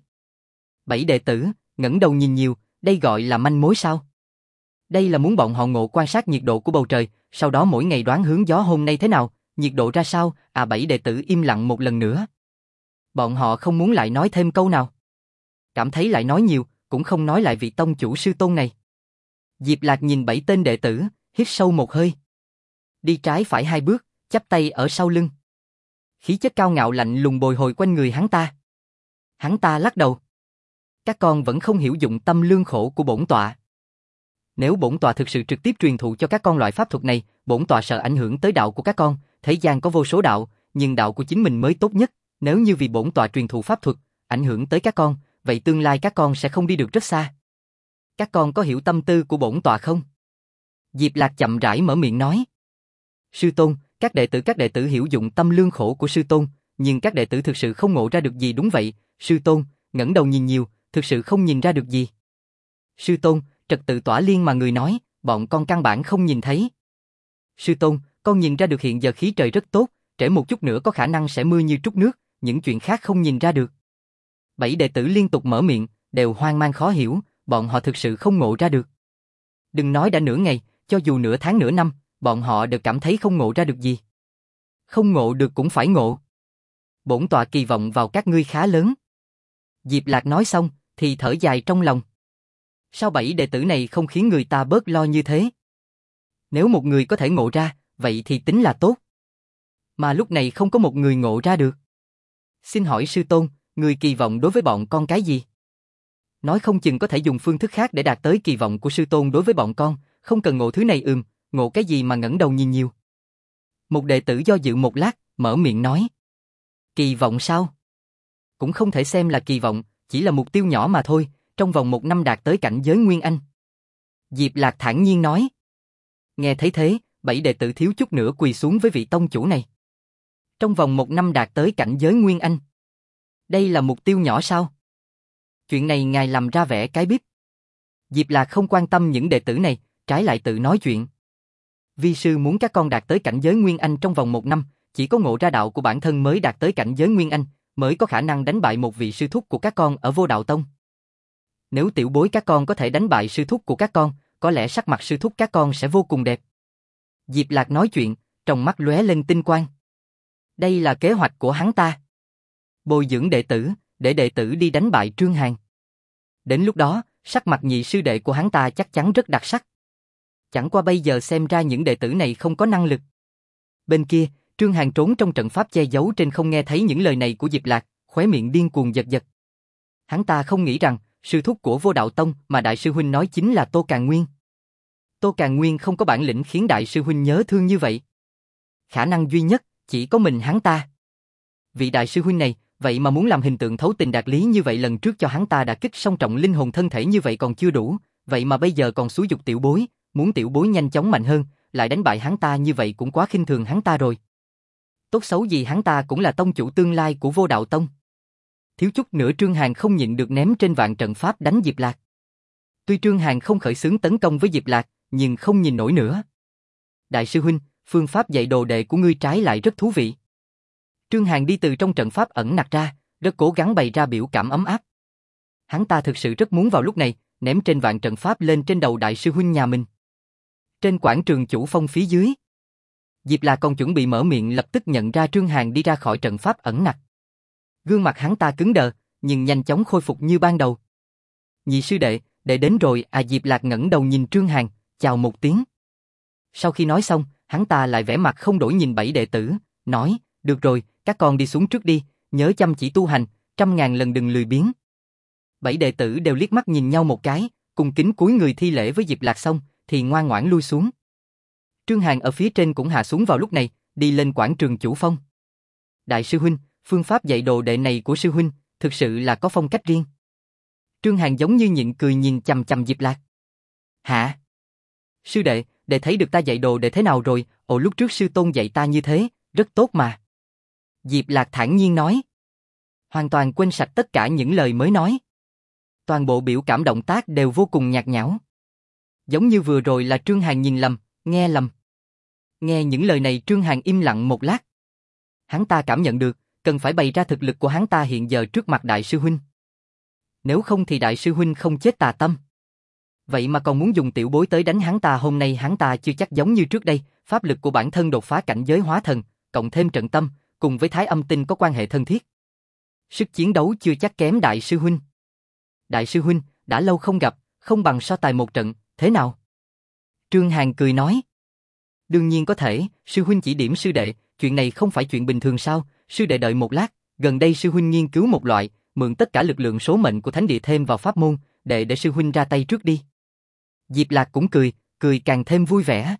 7 đệ tử, ngẩng đầu nhìn nhiều, đây gọi là manh mối sao? Đây là muốn bọn họ ngộ quan sát nhiệt độ của bầu trời, sau đó mỗi ngày đoán hướng gió hôm nay thế nào, nhiệt độ ra sao, 7 đệ tử im lặng một lần nữa. Bọn họ không muốn lại nói thêm câu nào. Cảm thấy lại nói nhiều, cũng không nói lại vị tông chủ sư tôn này. Diệp Lạc nhìn 7 tên đệ tử, hít sâu một hơi. Đi trái phải 2 bước, chắp tay ở sau lưng. Khí chất cao ngạo lạnh lùng bồi hồi quanh người hắn ta. Hắn ta lắc đầu. Các con vẫn không hiểu dụng tâm lương khổ của bổn tọa. Nếu bổn tọa thực sự trực tiếp truyền thụ cho các con loại pháp thuật này, bổn tọa sợ ảnh hưởng tới đạo của các con. Thế gian có vô số đạo, nhưng đạo của chính mình mới tốt nhất. Nếu như vì bổn tọa truyền thụ pháp thuật, ảnh hưởng tới các con, vậy tương lai các con sẽ không đi được rất xa. Các con có hiểu tâm tư của bổn tọa không? Diệp Lạc chậm rãi mở miệng nói. Sư tôn, các đệ tử hiểu dụng tâm lương khổ của sư tôn, nhưng các đệ tử thực sự không ngộ ra được gì. Đúng vậy, sư tôn, ngẩng đầu nhìn nhiều, thực sự không nhìn ra được gì. Sư tôn, trật tự tỏa liên mà người nói, bọn con căn bản không nhìn thấy. Sư tôn, con nhìn ra được hiện giờ khí trời rất tốt, trễ một chút nữa có khả năng sẽ mưa như trút nước, những chuyện khác không nhìn ra được. 7 đệ tử liên tục mở miệng, đều hoang mang khó hiểu, bọn họ thực sự không ngộ ra được. Đừng nói đã nửa ngày, cho dù nửa tháng nửa năm, bọn họ đều cảm thấy không ngộ ra được gì. Không ngộ được cũng phải ngộ. Bổn tọa kỳ vọng vào các ngươi khá lớn. Diệp Lạc nói xong, thì thở dài trong lòng. Sao 7 đệ tử này không khiến người ta bớt lo như thế? Nếu một người có thể ngộ ra, vậy thì tính là tốt. Mà lúc này không có một người ngộ ra được. Xin hỏi sư tôn, người kỳ vọng đối với bọn con cái gì? Nói không chừng có thể dùng phương thức khác để đạt tới kỳ vọng của sư tôn đối với bọn con, không cần ngộ thứ này ngộ cái gì mà ngẩng đầu nhìn nhiều. Một đệ tử do dự một lát, mở miệng nói. Kỳ vọng sao? Cũng không thể xem là kỳ vọng, chỉ là mục tiêu nhỏ mà thôi, trong vòng 1 năm đạt tới cảnh giới Nguyên Anh. Diệp Lạc thản nhiên nói. Nghe thấy thế, 7 đệ tử thiếu chút nữa quỳ xuống với vị tông chủ này. Trong vòng 1 năm đạt tới cảnh giới Nguyên Anh. Đây là mục tiêu nhỏ sao? Chuyện này ngài làm ra vẻ cái biết. Diệp Lạc không quan tâm những đệ tử này, trái lại tự nói chuyện. Vi sư muốn các con đạt tới cảnh giới Nguyên Anh trong vòng 1 năm, chỉ có ngộ ra đạo của bản thân mới đạt tới cảnh giới Nguyên Anh, mới có khả năng đánh bại một vị sư thúc của các con ở Vô Đạo Tông. Nếu tiểu bối các con có thể đánh bại sư thúc của các con, có lẽ sắc mặt sư thúc các con sẽ vô cùng đẹp. Diệp Lạc nói chuyện, trong mắt lóe lên tinh quang. Đây là kế hoạch của hắn ta. Bồi dưỡng đệ tử, để đệ tử đi đánh bại Trương Hàn. Đến lúc đó, sắc mặt nhị sư đệ của hắn ta chắc chắn rất đặc sắc. Chẳng qua bây giờ xem ra những đệ tử này không có năng lực. Bên kia, Trương Hàn trốn trong trận pháp che giấu trên không nghe thấy những lời này của Diệp Lạc, khóe miệng điên cuồng giật giật. Hắn ta không nghĩ rằng, sư thúc của Vô Đạo Tông mà đại sư huynh nói chính là Tô Càn Nguyên. Tô Càn Nguyên không có bản lĩnh khiến đại sư huynh nhớ thương như vậy. Khả năng duy nhất, chỉ có mình hắn ta. Vị đại sư huynh này, vậy mà muốn làm hình tượng thấu tình đạt lý như vậy, lần trước cho hắn ta đã kích song trọng linh hồn thân thể như vậy còn chưa đủ, vậy mà bây giờ còn xúi giục tiểu bối, muốn tiểu bối nhanh chóng mạnh hơn, lại đánh bại hắn ta như vậy cũng quá khinh thường hắn ta rồi. Tốt xấu gì hắn ta cũng là tông chủ tương lai của Vô Đạo Tông. Thiếu chút nữa Trương Hàn không nhịn được ném trên vạn trận pháp đánh Diệp Lạc. Tuy Trương Hàn không khởi xướng tấn công với Diệp Lạc, nhưng không nhìn nổi nữa. Đại sư huynh, phương pháp dạy đồ đệ của ngươi trái lại rất thú vị. Trương Hàn đi từ trong trận pháp ẩn nặc ra, rất cố gắng bày ra biểu cảm ấm áp. Hắn ta thực sự rất muốn vào lúc này, ném trên vạn trận pháp lên trên đầu đại sư huynh nhà mình. Trên quảng trường Chủ Phong phía dưới, Diệp Lạc còn chuẩn bị mở miệng lập tức nhận ra Trương Hàn đi ra khỏi trận pháp ẩn nặc. Gương mặt hắn ta cứng đờ, nhưng nhanh chóng khôi phục như ban đầu. Nhị sư đệ, đệ đến rồi à? Diệp Lạc ngẩng đầu nhìn Trương Hàn, chào một tiếng. Sau khi nói xong, hắn ta lại vẻ mặt không đổi nhìn 7 đệ tử, nói, được rồi, các con đi xuống trước đi, nhớ chăm chỉ tu hành, 100.000 lần đừng lười biếng. 7 đệ tử đều liếc mắt nhìn nhau một cái, cùng kính cúi người thi lễ với Diệp Lạc xong, thì ngoan ngoãn lui xuống. Trương Hàn ở phía trên cũng hạ xuống vào lúc này, đi lên quảng trường Chủ Phong. Đại sư huynh, phương pháp dạy đồ đệ này của sư huynh, thực sự là có phong cách riêng. Trương Hàn giống như nhịn cười nhìn chằm chằm Diệp Lạc. Hả? Sư đệ, đệ thấy được ta dạy đồ đệ thế nào rồi? Ồ, lúc trước sư tôn dạy ta như thế, rất tốt mà. Diệp Lạc thản nhiên nói. Hoàn toàn quên sạch tất cả những lời mới nói. Toàn bộ biểu cảm động tác đều vô cùng nhạt nhẽo. Giống như vừa rồi là Trương Hàn nhìn lầm, nghe lầm. Nghe những lời này Trương Hàn im lặng một lát. Hắn ta cảm nhận được, cần phải bày ra thực lực của hắn ta hiện giờ trước mặt đại sư huynh. Nếu không thì đại sư huynh không chết tà tâm. Vậy mà còn muốn dùng tiểu bối tới đánh hắn ta. Hôm nay hắn ta chưa chắc giống như trước đây, pháp lực của bản thân đột phá cảnh giới hóa thần, cộng thêm trận tâm, cùng với Thái Âm Tinh có quan hệ thân thiết. Sức chiến đấu chưa chắc kém đại sư huynh. Đại sư huynh, đã lâu không gặp, không bằng so tài một trận, thế nào? Trương Hàn cười nói. Đương nhiên có thể, sư huynh chỉ điểm sư đệ, chuyện này không phải chuyện bình thường sao? Sư đệ đợi một lát, gần đây sư huynh nghiên cứu một loại, mượn tất cả lực lượng số mệnh của thánh địa thêm vào pháp môn, để sư huynh ra tay trước đi. Diệp Lạc cũng cười, cười càng thêm vui vẻ.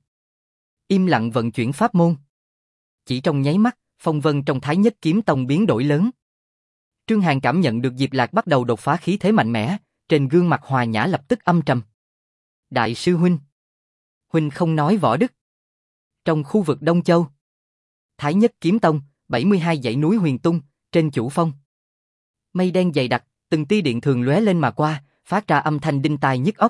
Im lặng vận chuyển pháp môn. Chỉ trong nháy mắt, phong vân trong Thái Nhất Kiếm Tông biến đổi lớn. Trương Hàn cảm nhận được Diệp Lạc bắt đầu đột phá khí thế mạnh mẽ, trên gương mặt hòa nhã lập tức âm trầm. Đại sư huynh. Huynh không nói võ đức. Trong khu vực Đông Châu, Thái Nhất Kiếm Tông, 72 dãy núi Huyền Tung, trên Chủ Phong. Mây đen dày đặc, từng tia điện thường lóe lên mà qua, phát ra âm thanh đinh tai nhức óc.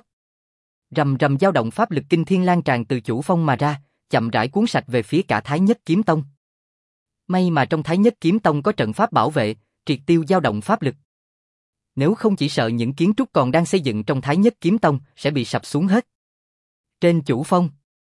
Rầm rầm dao động pháp lực kinh thiên lan tràn từ Chủ Phong mà ra, chậm rãi cuốn sạch về phía cả Thái Nhất Kiếm Tông. May mà trong Thái Nhất Kiếm Tông có trận pháp bảo vệ, triệt tiêu dao động pháp lực. Nếu không chỉ sợ những kiến trúc còn đang xây dựng trong Thái Nhất Kiếm Tông sẽ bị sập xuống hết. Trên Chủ Phong,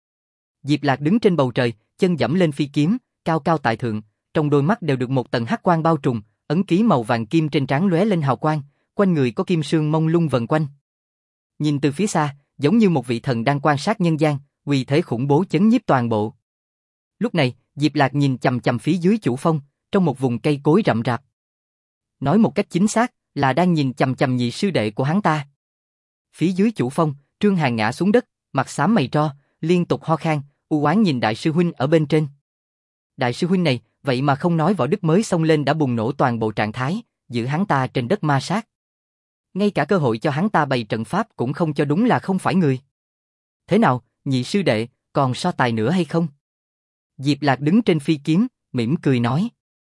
Diệp Lạc đứng trên bầu trời, chân dẫm lên phi kiếm, cao cao tại thượng, trong đôi mắt đều được một tầng hắc quang bao trùm, ấn ký màu vàng kim trên trán lóe lên hào quang, quanh người có kim sương mông lung vần quanh. Nhìn từ phía xa, giống như một vị thần đang quan sát nhân gian, uy thế khủng bố chấn nhiếp toàn bộ. Lúc này, Diệp Lạc nhìn chằm chằm phía dưới Chủ Phong, trong một vùng cây cối rậm rạp. Nói một cách chính xác, là đang nhìn chằm chằm nhị sư đệ của hắn ta. Phía dưới Chủ Phong, Trương Hàn ngã xuống đất, mặt xám mày tro, liên tục ho khan, u oán nhìn đại sư huynh ở bên trên. Đại sư huynh này, vậy mà không nói võ đức mới xông lên đã bùng nổ toàn bộ trạng thái, giữ hắn ta trên đất ma sát. Ngay cả cơ hội cho hắn ta bày trận pháp cũng không cho, đúng là không phải người. Thế nào, nhị sư đệ, còn so tài nữa hay không? Diệp Lạc đứng trên phi kiếm, mỉm cười nói.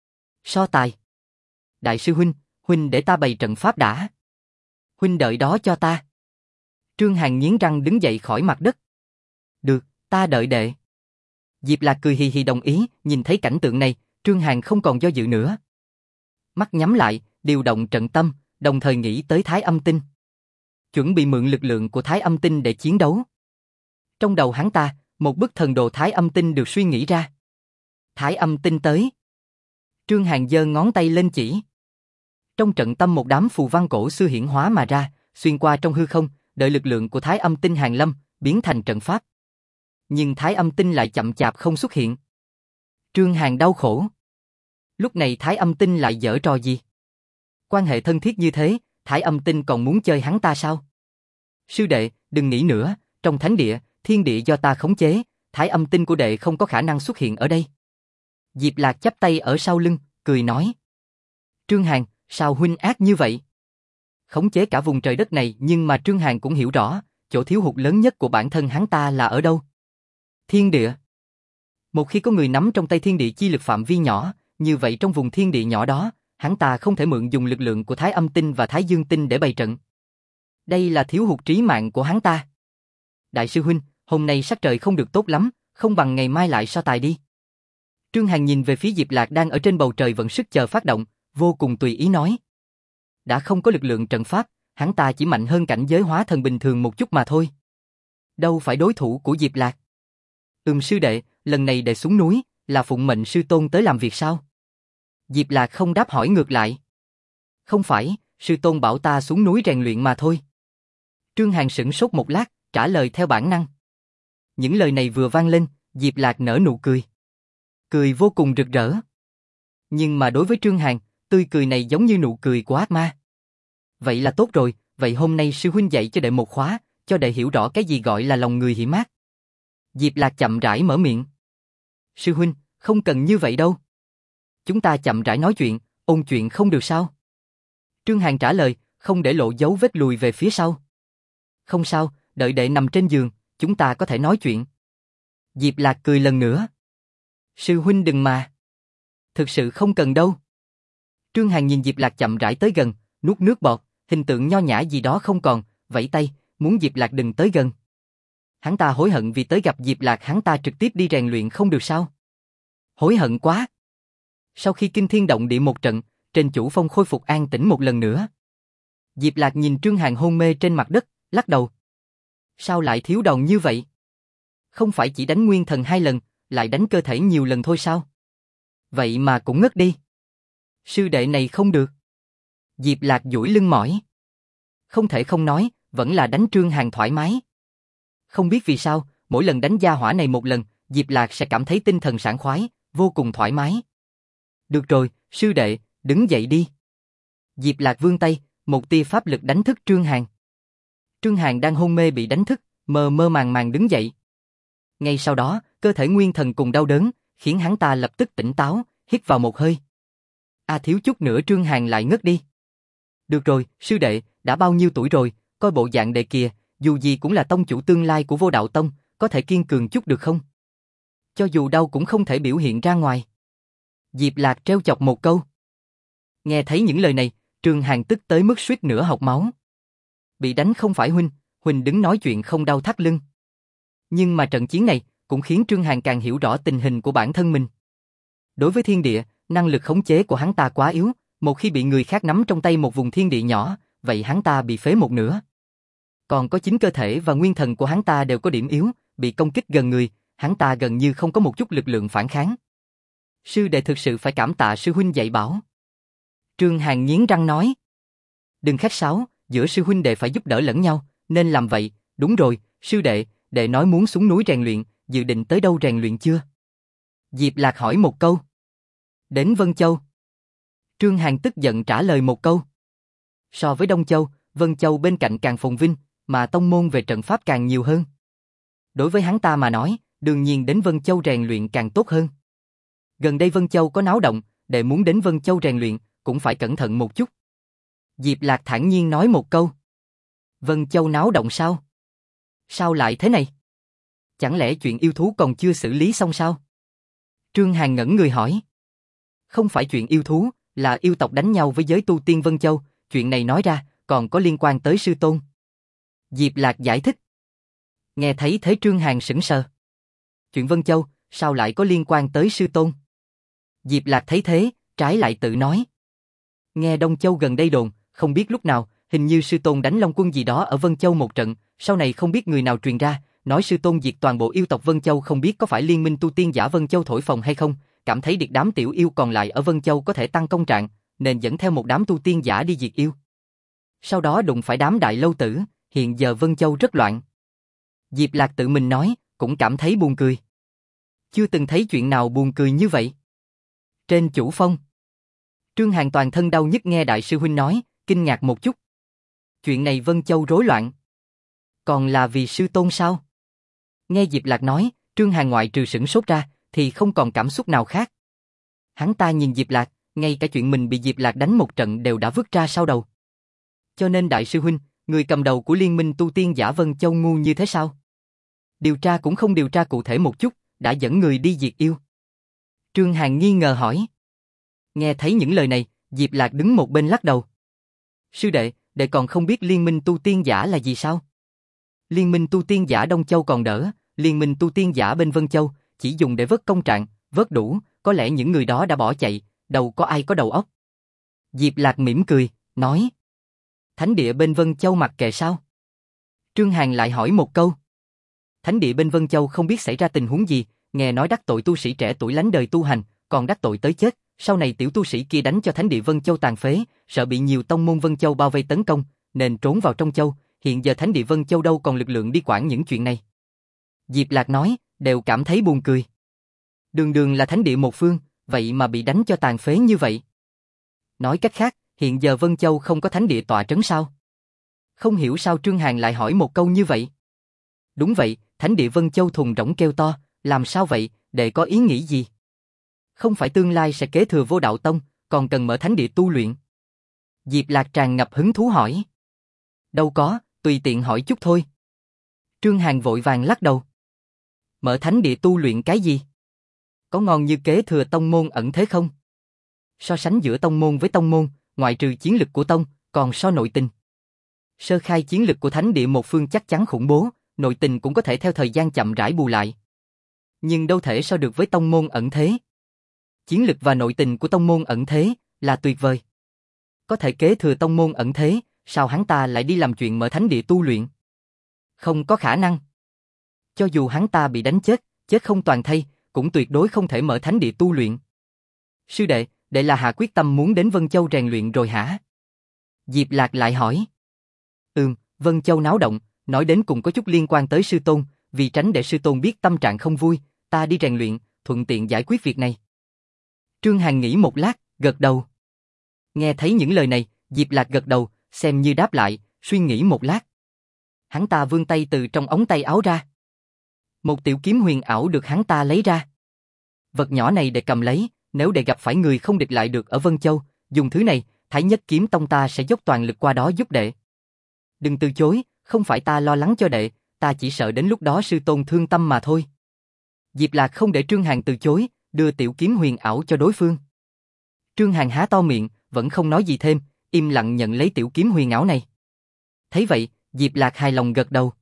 So tài? Đại sư huynh, huynh để ta bày trận pháp đã. Huynh đợi đó cho ta. Trương Hàn nghiến răng đứng dậy khỏi mặt đất. Được, ta đợi đệ. Diệp Lạc cười hì hì đồng ý, nhìn thấy cảnh tượng này, Trương Hàn không còn do dự nữa. Mắt nhắm lại, điều động trận tâm, đồng thời nghĩ tới Thái Âm Tinh. Chuẩn bị mượn lực lượng của Thái Âm Tinh để chiến đấu. Trong đầu hắn ta, một bức thần đồ Thái Âm Tinh được suy nghĩ ra. Thái Âm Tinh tới. Trương Hàn giơ ngón tay lên chỉ. Trong trận tâm một đám phù văn cổ xưa hiển hóa mà ra, xuyên qua trong hư không, đợi lực lượng của Thái Âm Tinh hàng lâm, biến thành trận pháp. Nhưng Thái Âm Tinh lại chậm chạp không xuất hiện. Trương Hàn đau khổ. Lúc này Thái Âm Tinh lại giở trò gì? Quan hệ thân thiết như thế, Thái Âm Tinh còn muốn chơi hắn ta sao? Sư đệ, đừng nghĩ nữa, trong thánh địa, thiên địa do ta khống chế, Thái Âm Tinh của đệ không có khả năng xuất hiện ở đây. Diệp Lạc chắp tay ở sau lưng, cười nói. Trương Hàn, sao huynh ác như vậy? Khống chế cả vùng trời đất này, nhưng mà Trương Hàn cũng hiểu rõ, chỗ thiếu hụt lớn nhất của bản thân hắn ta là ở đâu? Thiên địa. Một khi có người nắm trong tay thiên địa chi lực phạm vi nhỏ, như vậy trong vùng thiên địa nhỏ đó, hắn ta không thể mượn dùng lực lượng của Thái Âm Tinh và Thái Dương Tinh để bày trận. Đây là thiếu hụt trí mạng của hắn ta. Đại sư huynh, hôm nay sắc trời không được tốt lắm, không bằng ngày mai lại so tài đi. Trương Hàn nhìn về phía Diệp Lạc đang ở trên bầu trời vận sức chờ phát động, vô cùng tùy ý nói. Đã không có lực lượng trận pháp, hắn ta chỉ mạnh hơn cảnh giới hóa thần bình thường một chút mà thôi. Đâu phải đối thủ của Diệp Lạc. Sư đệ, lần này đệ xuống núi, là phụng mệnh sư tôn tới làm việc sao? Diệp Lạc không đáp hỏi ngược lại. Không phải, sư tôn bảo ta xuống núi rèn luyện mà thôi. Trương Hàn sửng sốt một lát, trả lời theo bản năng. Những lời này vừa vang lên, Diệp Lạc nở nụ cười. Cười vô cùng rực rỡ. Nhưng mà đối với Trương Hàn, tươi cười này giống như nụ cười của ác ma. Vậy là tốt rồi, vậy hôm nay sư huynh dạy cho đệ một khóa, cho đệ hiểu rõ cái gì gọi là lòng người hiểm ác. Diệp Lạc chậm rãi mở miệng. Sư huynh, không cần như vậy đâu. Chúng ta chậm rãi nói chuyện, ôn chuyện không được sao? Trương Hàn trả lời, không để lộ dấu vết lùi về phía sau. Không sao, đợi đệ nằm trên giường, chúng ta có thể nói chuyện. Diệp Lạc cười lần nữa. Sư huynh đừng mà. Thực sự không cần đâu. Trương Hàn nhìn Diệp Lạc chậm rãi tới gần, nuốt nước bọt, hình tượng nho nhã gì đó không còn, vẫy tay, muốn Diệp Lạc đừng tới gần. Hắn ta hối hận vì tới gặp Diệp Lạc hắn ta trực tiếp đi rèn luyện không được sao? Hối hận quá. Sau khi kinh thiên động địa một trận, trên chủ phong khôi phục an tĩnh một lần nữa. Diệp Lạc nhìn Trương Hàn hôn mê trên mặt đất, lắc đầu. Sao lại thiếu đòn như vậy? Không phải chỉ đánh nguyên thần 2 lần, lại đánh cơ thể nhiều lần thôi sao? Vậy mà cũng ngất đi. Sư đệ này không được. Diệp Lạc duỗi lưng mỏi. Không thể không nói, vẫn là đánh Trương Hàn thoải mái. Không biết vì sao, mỗi lần đánh gia hỏa này một lần, Diệp Lạc sẽ cảm thấy tinh thần sảng khoái, vô cùng thoải mái. Được rồi, sư đệ, đứng dậy đi. Diệp Lạc vươn tay, một tia pháp lực đánh thức Trương Hàn. Trương Hàn đang hôn mê bị đánh thức, mơ mơ màng màng đứng dậy. Ngay sau đó, cơ thể nguyên thần cùng đau đớn, khiến hắn ta lập tức tỉnh táo, hít vào một hơi. Thiếu chút nữa Trương Hàn lại ngất đi. Được rồi, sư đệ, đã bao nhiêu tuổi rồi, coi bộ dạng đệ kìa, dù gì cũng là tông chủ tương lai của Vô Đạo Tông, có thể kiên cường chút được không? Cho dù đau cũng không thể biểu hiện ra ngoài. Diệp Lạc trêu chọc một câu. Nghe thấy những lời này, Trương Hàn tức tới mức suýt nữa học máu. Bị đánh không phải huynh, huynh đứng nói chuyện không đau thắt lưng. Nhưng mà trận chiến này cũng khiến Trương Hàn càng hiểu rõ tình hình của bản thân mình. Đối với thiên địa, năng lực khống chế của hắn ta quá yếu, một khi bị người khác nắm trong tay một vùng thiên địa nhỏ, vậy hắn ta bị phế một nửa. Còn có chính cơ thể và nguyên thần của hắn ta đều có điểm yếu, bị công kích gần người, hắn ta gần như không có một chút lực lượng phản kháng. Sư đệ thực sự phải cảm tạ sư huynh dạy bảo. Trương Hàn nghiến răng nói. Đừng khách sáo, giữa sư huynh đệ phải giúp đỡ lẫn nhau, nên làm vậy. Đúng rồi, sư đệ, đệ nói muốn xuống núi rèn luyện, dự định tới đâu rèn luyện chưa? Diệp Lạc hỏi một câu. Đến Vân Châu. Trương Hàn tức giận trả lời một câu. So với Đông Châu, Vân Châu bên cạnh càng phồn vinh, mà tông môn về trận pháp càng nhiều hơn. Đối với hắn ta mà nói, đương nhiên đến Vân Châu rèn luyện càng tốt hơn. Gần đây Vân Châu có náo động, đệ muốn đến Vân Châu rèn luyện, cũng phải cẩn thận một chút. Diệp Lạc thản nhiên nói một câu. Vân Châu náo động sao? Sao lại thế này? Chẳng lẽ chuyện yêu thú còn chưa xử lý xong sao? Trương Hàn ngẩn người hỏi. Không phải chuyện yêu thú, là yêu tộc đánh nhau với giới tu tiên Vân Châu, chuyện này nói ra, còn có liên quan tới sư tôn. Diệp Lạc giải thích. Nghe thấy thế Trương Hàn sững sờ. Chuyện Vân Châu, sao lại có liên quan tới sư tôn? Diệp Lạc thấy thế, trái lại tự nói. Nghe Đông Châu gần đây đồn, không biết lúc nào, hình như sư tôn đánh Long Quân gì đó ở Vân Châu một trận, sau này không biết người nào truyền ra, nói sư tôn diệt toàn bộ yêu tộc Vân Châu, không biết có phải liên minh tu tiên giả Vân Châu thổi phồng hay không, cảm thấy điệt đám tiểu yêu còn lại ở Vân Châu có thể tăng công trạng, nên dẫn theo một đám tu tiên giả đi diệt yêu. Sau đó đụng phải đám đại lâu tử, hiện giờ Vân Châu rất loạn. Diệp Lạc tự mình nói, cũng cảm thấy buồn cười. Chưa từng thấy chuyện nào buồn cười như vậy. Trên chủ phong. Trương Hàn toàn thân đau nhức nghe đại sư huynh nói, kinh ngạc một chút. Chuyện này Vân Châu rối loạn. Còn là vì sư tôn sao? Nghe Diệp Lạc nói, Trương Hàn ngoại trừ sửng sốt ra, thì không còn cảm xúc nào khác. Hắn ta nhìn Diệp Lạc, ngay cả chuyện mình bị Diệp Lạc đánh một trận đều đã vứt ra sau đầu. Cho nên đại sư huynh, người cầm đầu của liên minh tu tiên giả Vân Châu ngu như thế sao? Điều tra cũng không điều tra cụ thể một chút, đã dẫn người đi diệt yêu. Trương Hàn nghi ngờ hỏi. Nghe thấy những lời này, Diệp Lạc đứng một bên lắc đầu. Sư đệ, đệ còn không biết liên minh tu tiên giả là gì sao? Liên minh tu tiên giả Đông Châu còn đỡ, liên minh tu tiên giả bên Vân Châu, chỉ dùng để vớt công trạng, vớt đủ, có lẽ những người đó đã bỏ chạy, đâu có ai có đầu óc. Diệp Lạc mỉm cười, nói. Thánh địa bên Vân Châu mặc kệ sao? Trương Hàn lại hỏi một câu. Thánh địa bên Vân Châu không biết xảy ra tình huống gì, nghe nói đắc tội tu sĩ trẻ tuổi lánh đời tu hành, còn đắc tội tới chết, sau này tiểu tu sĩ kia đánh cho thánh địa Vân Châu tàn phế, sợ bị nhiều tông môn Vân Châu bao vây tấn công, nên trốn vào trong châu, hiện giờ thánh địa Vân Châu đâu còn lực lượng đi quản những chuyện này. Diệp Lạc nói, đều cảm thấy buồn cười. Đường đường là thánh địa một phương, vậy mà bị đánh cho tàn phế như vậy. Nói cách khác, hiện giờ Vân Châu không có thánh địa tọa trấn sao? Không hiểu sao Trương Hàn lại hỏi một câu như vậy. Đúng vậy, thánh địa Vân Châu thùng rỗng kêu to, làm sao vậy, đệ có ý nghĩ gì? Không phải tương lai sẽ kế thừa Vô Đạo Tông, còn cần mở thánh địa tu luyện. Diệp Lạc tràn ngập hứng thú hỏi. Đâu có, tùy tiện hỏi chút thôi. Trương Hàn vội vàng lắc đầu. Mở thánh địa tu luyện cái gì? Có ngon như kế thừa tông môn ẩn thế không? So sánh giữa tông môn với tông môn, ngoại trừ chiến lực của tông, còn so nội tình. Sơ khai chiến lực của thánh địa một phương chắc chắn khủng bố, nội tình cũng có thể theo thời gian chậm rãi bù lại. Nhưng đâu thể so được với tông môn ẩn thế. Chiến lực và nội tình của tông môn ẩn thế là tuyệt vời. Có thể kế thừa tông môn ẩn thế, sao hắn ta lại đi làm chuyện mở thánh địa tu luyện? Không có khả năng. Cho dù hắn ta bị đánh chết, chết không toàn thây, cũng tuyệt đối không thể mở thánh địa tu luyện. Sư đệ, đệ là hạ quyết tâm muốn đến Vân Châu rèn luyện rồi hả? Diệp Lạc lại hỏi. Vân Châu náo động, nói đến cùng có chút liên quan tới sư tôn, vì tránh để sư tôn biết tâm trạng không vui, ta đi rèn luyện, thuận tiện giải quyết việc này. Trương Hàn nghĩ một lát, gật đầu. Nghe thấy những lời này, Diệp Lạc gật đầu, xem như đáp lại, suy nghĩ một lát. Hắn ta vươn tay từ trong ống tay áo ra. Một tiểu kiếm huyền ảo được hắn ta lấy ra. Vật nhỏ này để cầm lấy, nếu để gặp phải người không địch lại được ở Vân Châu, dùng thứ này, Thái Nhất Kiếm Tông ta sẽ dốc toàn lực qua đó giúp đệ. Đừng từ chối, không phải ta lo lắng cho đệ, ta chỉ sợ đến lúc đó sư tôn thương tâm mà thôi. Diệp Lạc không để Trương Hàn từ chối, đưa tiểu kiếm huyền ảo cho đối phương. Trương Hàn há to miệng, vẫn không nói gì thêm, im lặng nhận lấy tiểu kiếm huyền ảo này. Thấy vậy, Diệp Lạc hài lòng gật đầu.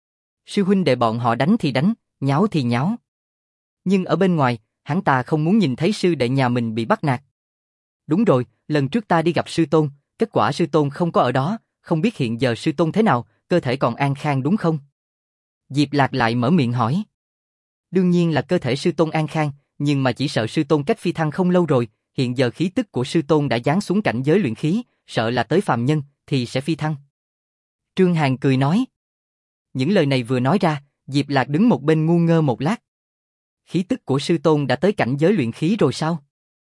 Sư huynh đệ bọn họ đánh thì đánh, nháo thì nháo. Nhưng ở bên ngoài, hắn ta không muốn nhìn thấy sư đệ nhà mình bị bắt nạt. Đúng rồi, lần trước ta đi gặp sư tôn, kết quả sư tôn không có ở đó, không biết hiện giờ sư tôn thế nào, cơ thể còn an khang đúng không? Diệp Lạc lại mở miệng hỏi. Đương nhiên là cơ thể sư tôn an khang, nhưng mà chỉ sợ sư tôn cách phi thăng không lâu rồi, hiện giờ khí tức của sư tôn đã giáng xuống cảnh giới luyện khí, sợ là tới phàm nhân thì sẽ phi thăng. Trương Hàn cười nói. Những lời này vừa nói ra, Diệp Lạc đứng một bên ngu ngơ một lát. Khí tức của sư tôn đã tới cảnh giới luyện khí rồi sao?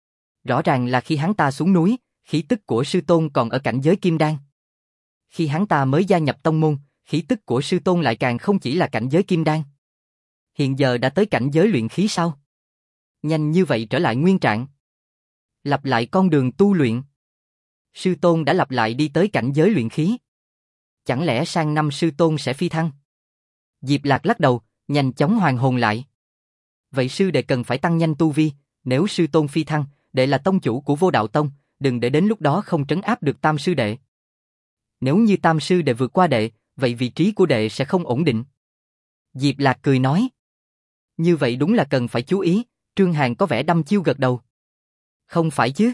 Rõ ràng là khi hắn ta xuống núi, khí tức của sư tôn còn ở cảnh giới kim đan. Khi hắn ta mới gia nhập tông môn, khí tức của sư tôn lại càng không chỉ là cảnh giới kim đan. Hiện giờ đã tới cảnh giới luyện khí sao? Nhanh như vậy trở lại nguyên trạng. Lặp lại con đường tu luyện. Sư tôn đã lặp lại đi tới cảnh giới luyện khí. Chẳng lẽ sang năm sư tôn sẽ phi thăng? Diệp Lạc lắc đầu, nhanh chóng hoàn hồn lại. Vậy sư đệ cần phải tăng nhanh tu vi, nếu sư tôn phi thăng, đệ là tông chủ của Vô Đạo Tông, đừng để đến lúc đó không trấn áp được tam sư đệ. Nếu như tam sư đệ vượt qua đệ, vậy vị trí của đệ sẽ không ổn định. Diệp Lạc cười nói. Như vậy đúng là cần phải chú ý, Trương Hàn có vẻ đăm chiêu gật đầu. Không phải chứ?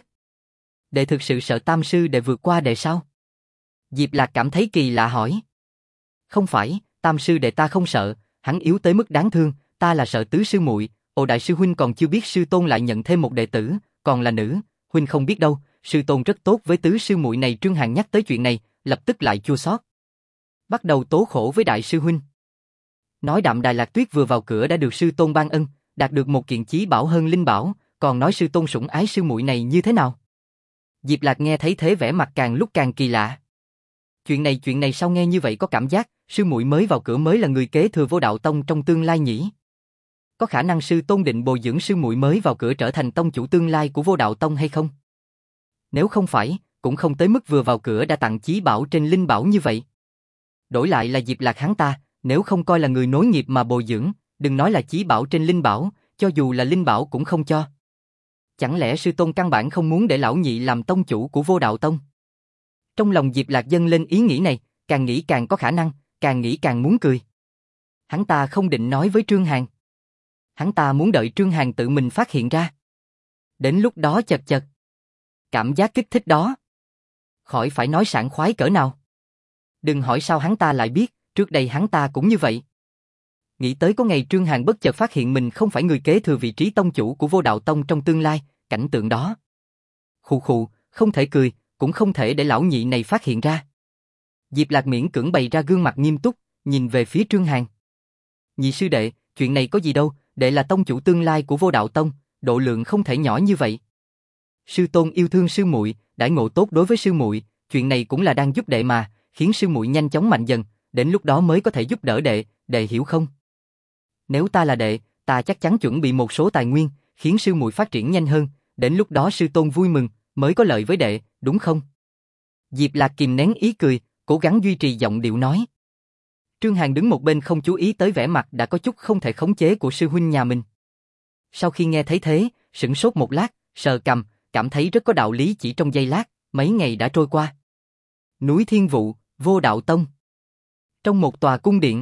Đệ thực sự sợ tam sư đệ vượt qua đệ sao? Diệp Lạc cảm thấy kỳ lạ hỏi. Không phải, tam sư đệ ta không sợ, hắn yếu tới mức đáng thương, ta là sợ tứ sư muội. Ồ đại sư huynh còn chưa biết sư tôn lại nhận thêm một đệ tử, còn là nữ, huynh không biết đâu, sư tôn rất tốt với tứ sư muội này. Trương Hàn nhắc tới chuyện này, lập tức lại chua xót. Bắt đầu tố khổ với đại sư huynh. Nói Đạm Đài Lạc Tuyết vừa vào cửa đã được sư tôn ban ân, Đạt được một kiện chí bảo hơn linh bảo, còn nói sư tôn sủng ái sư muội này như thế nào? Diệp Lạc nghe thấy thế vẻ mặt càng lúc càng kỳ lạ. Chuyện này sao nghe như vậy có cảm giác sư muội mới vào cửa mới là người kế thừa Vô Đạo Tông trong tương lai nhỉ? Có khả năng sư tôn định bồi dưỡng sư muội mới vào cửa trở thành tông chủ tương lai của Vô Đạo Tông hay không? Nếu không phải, cũng không tới mức vừa vào cửa đã tặng chí bảo trên linh bảo như vậy. Đổi lại là Diệp Lạc hắn ta, nếu không coi là người nối nghiệp mà bồi dưỡng, đừng nói là chí bảo trên linh bảo, cho dù là linh bảo cũng không cho. Chẳng lẽ sư tôn căn bản không muốn để lão nhị làm tông chủ của Vô Đạo Tông? Trong lòng Diệp Lạc dâng lên ý nghĩ này, càng nghĩ càng có khả năng, càng nghĩ càng muốn cười. Hắn ta không định nói với Trương Hàn. Hắn ta muốn đợi Trương Hàn tự mình phát hiện ra. Đến lúc đó chật chật. Cảm giác kích thích đó. Khỏi phải nói sảng khoái cỡ nào. Đừng hỏi sao hắn ta lại biết, trước đây hắn ta cũng như vậy. Nghĩ tới có ngày Trương Hàn bất chợt phát hiện mình không phải người kế thừa vị trí tông chủ của Vô Đạo Tông trong tương lai, cảnh tượng đó. Khụ khụ, không thể cười, cũng không thể để lão nhị này phát hiện ra. Diệp Lạc miễn cưỡng bày ra gương mặt nghiêm túc, nhìn về phía Trương Hàn. Nhị sư đệ, chuyện này có gì đâu, đệ là tông chủ tương lai của Vô Đạo Tông, độ lượng không thể nhỏ như vậy. Sư tôn yêu thương sư muội, đãi ngộ tốt đối với sư muội, chuyện này cũng là đang giúp đệ mà, khiến sư muội nhanh chóng mạnh dần, đến lúc đó mới có thể giúp đỡ đệ, đệ hiểu không? Nếu ta là đệ, ta chắc chắn chuẩn bị một số tài nguyên, khiến sư muội phát triển nhanh hơn, đến lúc đó sư tôn vui mừng, mới có lợi với đệ, đúng không? Diệp Lạc kìm nén ý cười, cố gắng duy trì giọng điệu nói. Trương Hàn đứng một bên không chú ý tới vẻ mặt đã có chút không thể khống chế của sư huynh nhà mình. Sau khi nghe thấy thế, sửng sốt một lát, sờ cằm, cảm thấy rất có đạo lý. Chỉ trong giây lát, mấy ngày đã trôi qua. Núi Thiên Vụ, Vô Đạo Tông. Trong một tòa cung điện.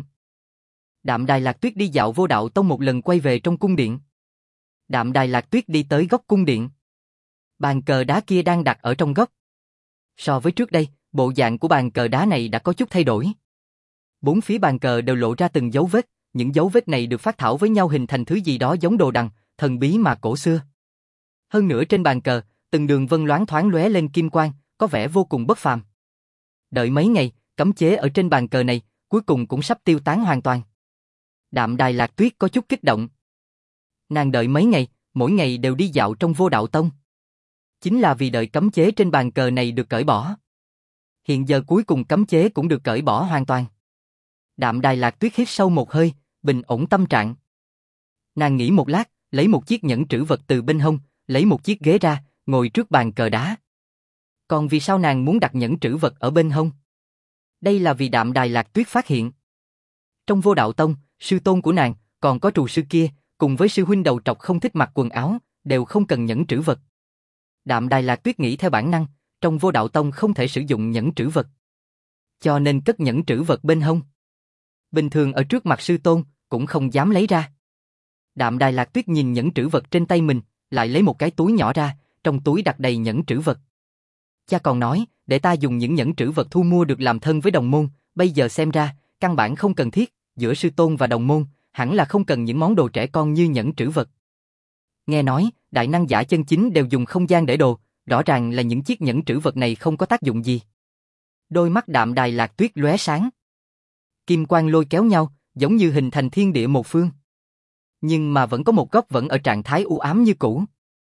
Đạm Đài Lạc Tuyết đi dạo Vô Đạo Tông một lần quay về trong cung điện. Đạm Đài Lạc Tuyết đi tới góc cung điện. Bàn cờ đá kia đang đặt ở trong góc. So với trước đây, bộ dạng của bàn cờ đá này đã có chút thay đổi. Bốn phía bàn cờ đều lộ ra từng dấu vết, những dấu vết này được phát thảo với nhau hình thành thứ gì đó giống đồ đằng, thần bí mà cổ xưa. Hơn nữa trên bàn cờ, từng đường vân loáng thoáng lóe lên kim quang, có vẻ vô cùng bất phàm. Đợi mấy ngày, cấm chế ở trên bàn cờ này, cuối cùng cũng sắp tiêu tán hoàn toàn. Đạm Đài Lạc Tuyết có chút kích động. Nàng đợi mấy ngày, mỗi ngày đều đi dạo trong Vô Đạo Tông. Chính là vì đợi cấm chế trên bàn cờ này được cởi bỏ. Hiện giờ cuối cùng cấm chế cũng được cởi bỏ hoàn toàn. Đạm Đài Lạc Tuyết hít sâu một hơi, bình ổn tâm trạng. Nàng nghĩ một lát, lấy một chiếc nhẫn trữ vật từ bên hông, lấy một chiếc ghế ra, ngồi trước bàn cờ đá. Còn vì sao nàng muốn đặt nhẫn trữ vật ở bên hông? Đây là vì Đạm Đài Lạc Tuyết phát hiện. Trong Vô Đạo Tông, sư tôn của nàng, còn có trù sư kia, cùng với sư huynh đầu trọc không thích mặc quần áo, đều không cần nhẫn trữ vật. Đạm Đài Lạc Tuyết nghĩ theo bản năng, trong Vô Đạo Tông không thể sử dụng nhẫn trữ vật. Cho nên cất nhẫn trữ vật bên hông. Bình thường ở trước mặt sư tôn, cũng không dám lấy ra. Đạm Đài Lạc Tuyết nhìn nhẫn trữ vật trên tay mình, lại lấy một cái túi nhỏ ra, trong túi đặt đầy nhẫn trữ vật. Cha còn nói, để ta dùng những nhẫn trữ vật thu mua được làm thân với đồng môn, bây giờ xem ra, căn bản không cần thiết, giữa sư tôn và đồng môn, hẳn là không cần những món đồ trẻ con như nhẫn trữ vật. Nghe nói, đại năng giả chân chính đều dùng không gian để đồ, rõ ràng là những chiếc nhẫn trữ vật này không có tác dụng gì. Đôi mắt Đạm Đài Lạc Tuyết lóe sáng. Kim quang lôi kéo nhau, giống như hình thành thiên địa một phương. Nhưng mà vẫn có một góc vẫn ở trạng thái u ám như cũ.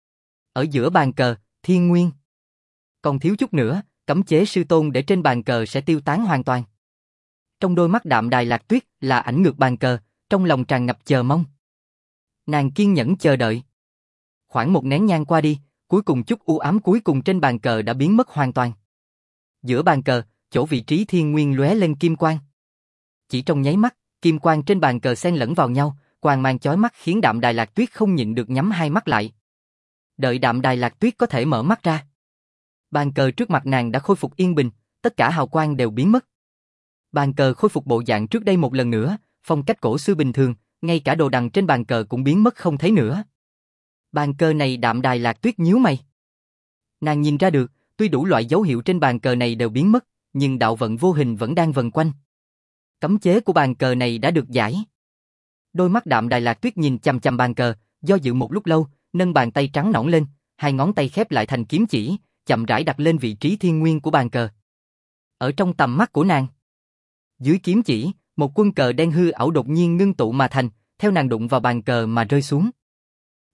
Ở giữa bàn cờ, Thiên Nguyên. Còn thiếu chút nữa, cấm chế sư tôn để trên bàn cờ sẽ tiêu tán hoàn toàn. Trong đôi mắt Đạm Đài Lạc Tuyết là ảnh ngược bàn cờ, trong lòng tràn ngập chờ mong. Nàng kiên nhẫn chờ đợi. Khoảng một nén nhang qua đi, cuối cùng chút u ám cuối cùng trên bàn cờ đã biến mất hoàn toàn. Giữa bàn cờ, chỗ vị trí Thiên Nguyên lóe lên kim quang. Chỉ trong nháy mắt, kim quang trên bàn cờ xen lẫn vào nhau, quang mang chói mắt khiến Đạm Đài Lạc Tuyết không nhịn được nhắm hai mắt lại. Đợi Đạm Đài Lạc Tuyết có thể mở mắt ra. Bàn cờ trước mặt nàng đã khôi phục yên bình, tất cả hào quang đều biến mất. Bàn cờ khôi phục bộ dạng trước đây một lần nữa, phong cách cổ xưa bình thường, ngay cả đồ đằng trên bàn cờ cũng biến mất không thấy nữa. Bàn cờ này Đạm Đài Lạc Tuyết nhíu mày. Nàng nhìn ra được, tuy đủ loại dấu hiệu trên bàn cờ này đều biến mất, nhưng đạo vận vô hình vẫn đang vần quanh. Cấm chế của bàn cờ này đã được giải. Đôi mắt Đạm Đài Lạc Tuyết nhìn chằm chằm bàn cờ, do dự một lúc lâu, nâng bàn tay trắng nõn lên, hai ngón tay khép lại thành kiếm chỉ, chậm rãi đặt lên vị trí thiên nguyên của bàn cờ. Ở trong tầm mắt của nàng, dưới kiếm chỉ, một quân cờ đen hư ảo đột nhiên ngưng tụ mà thành, theo nàng đụng vào bàn cờ mà rơi xuống.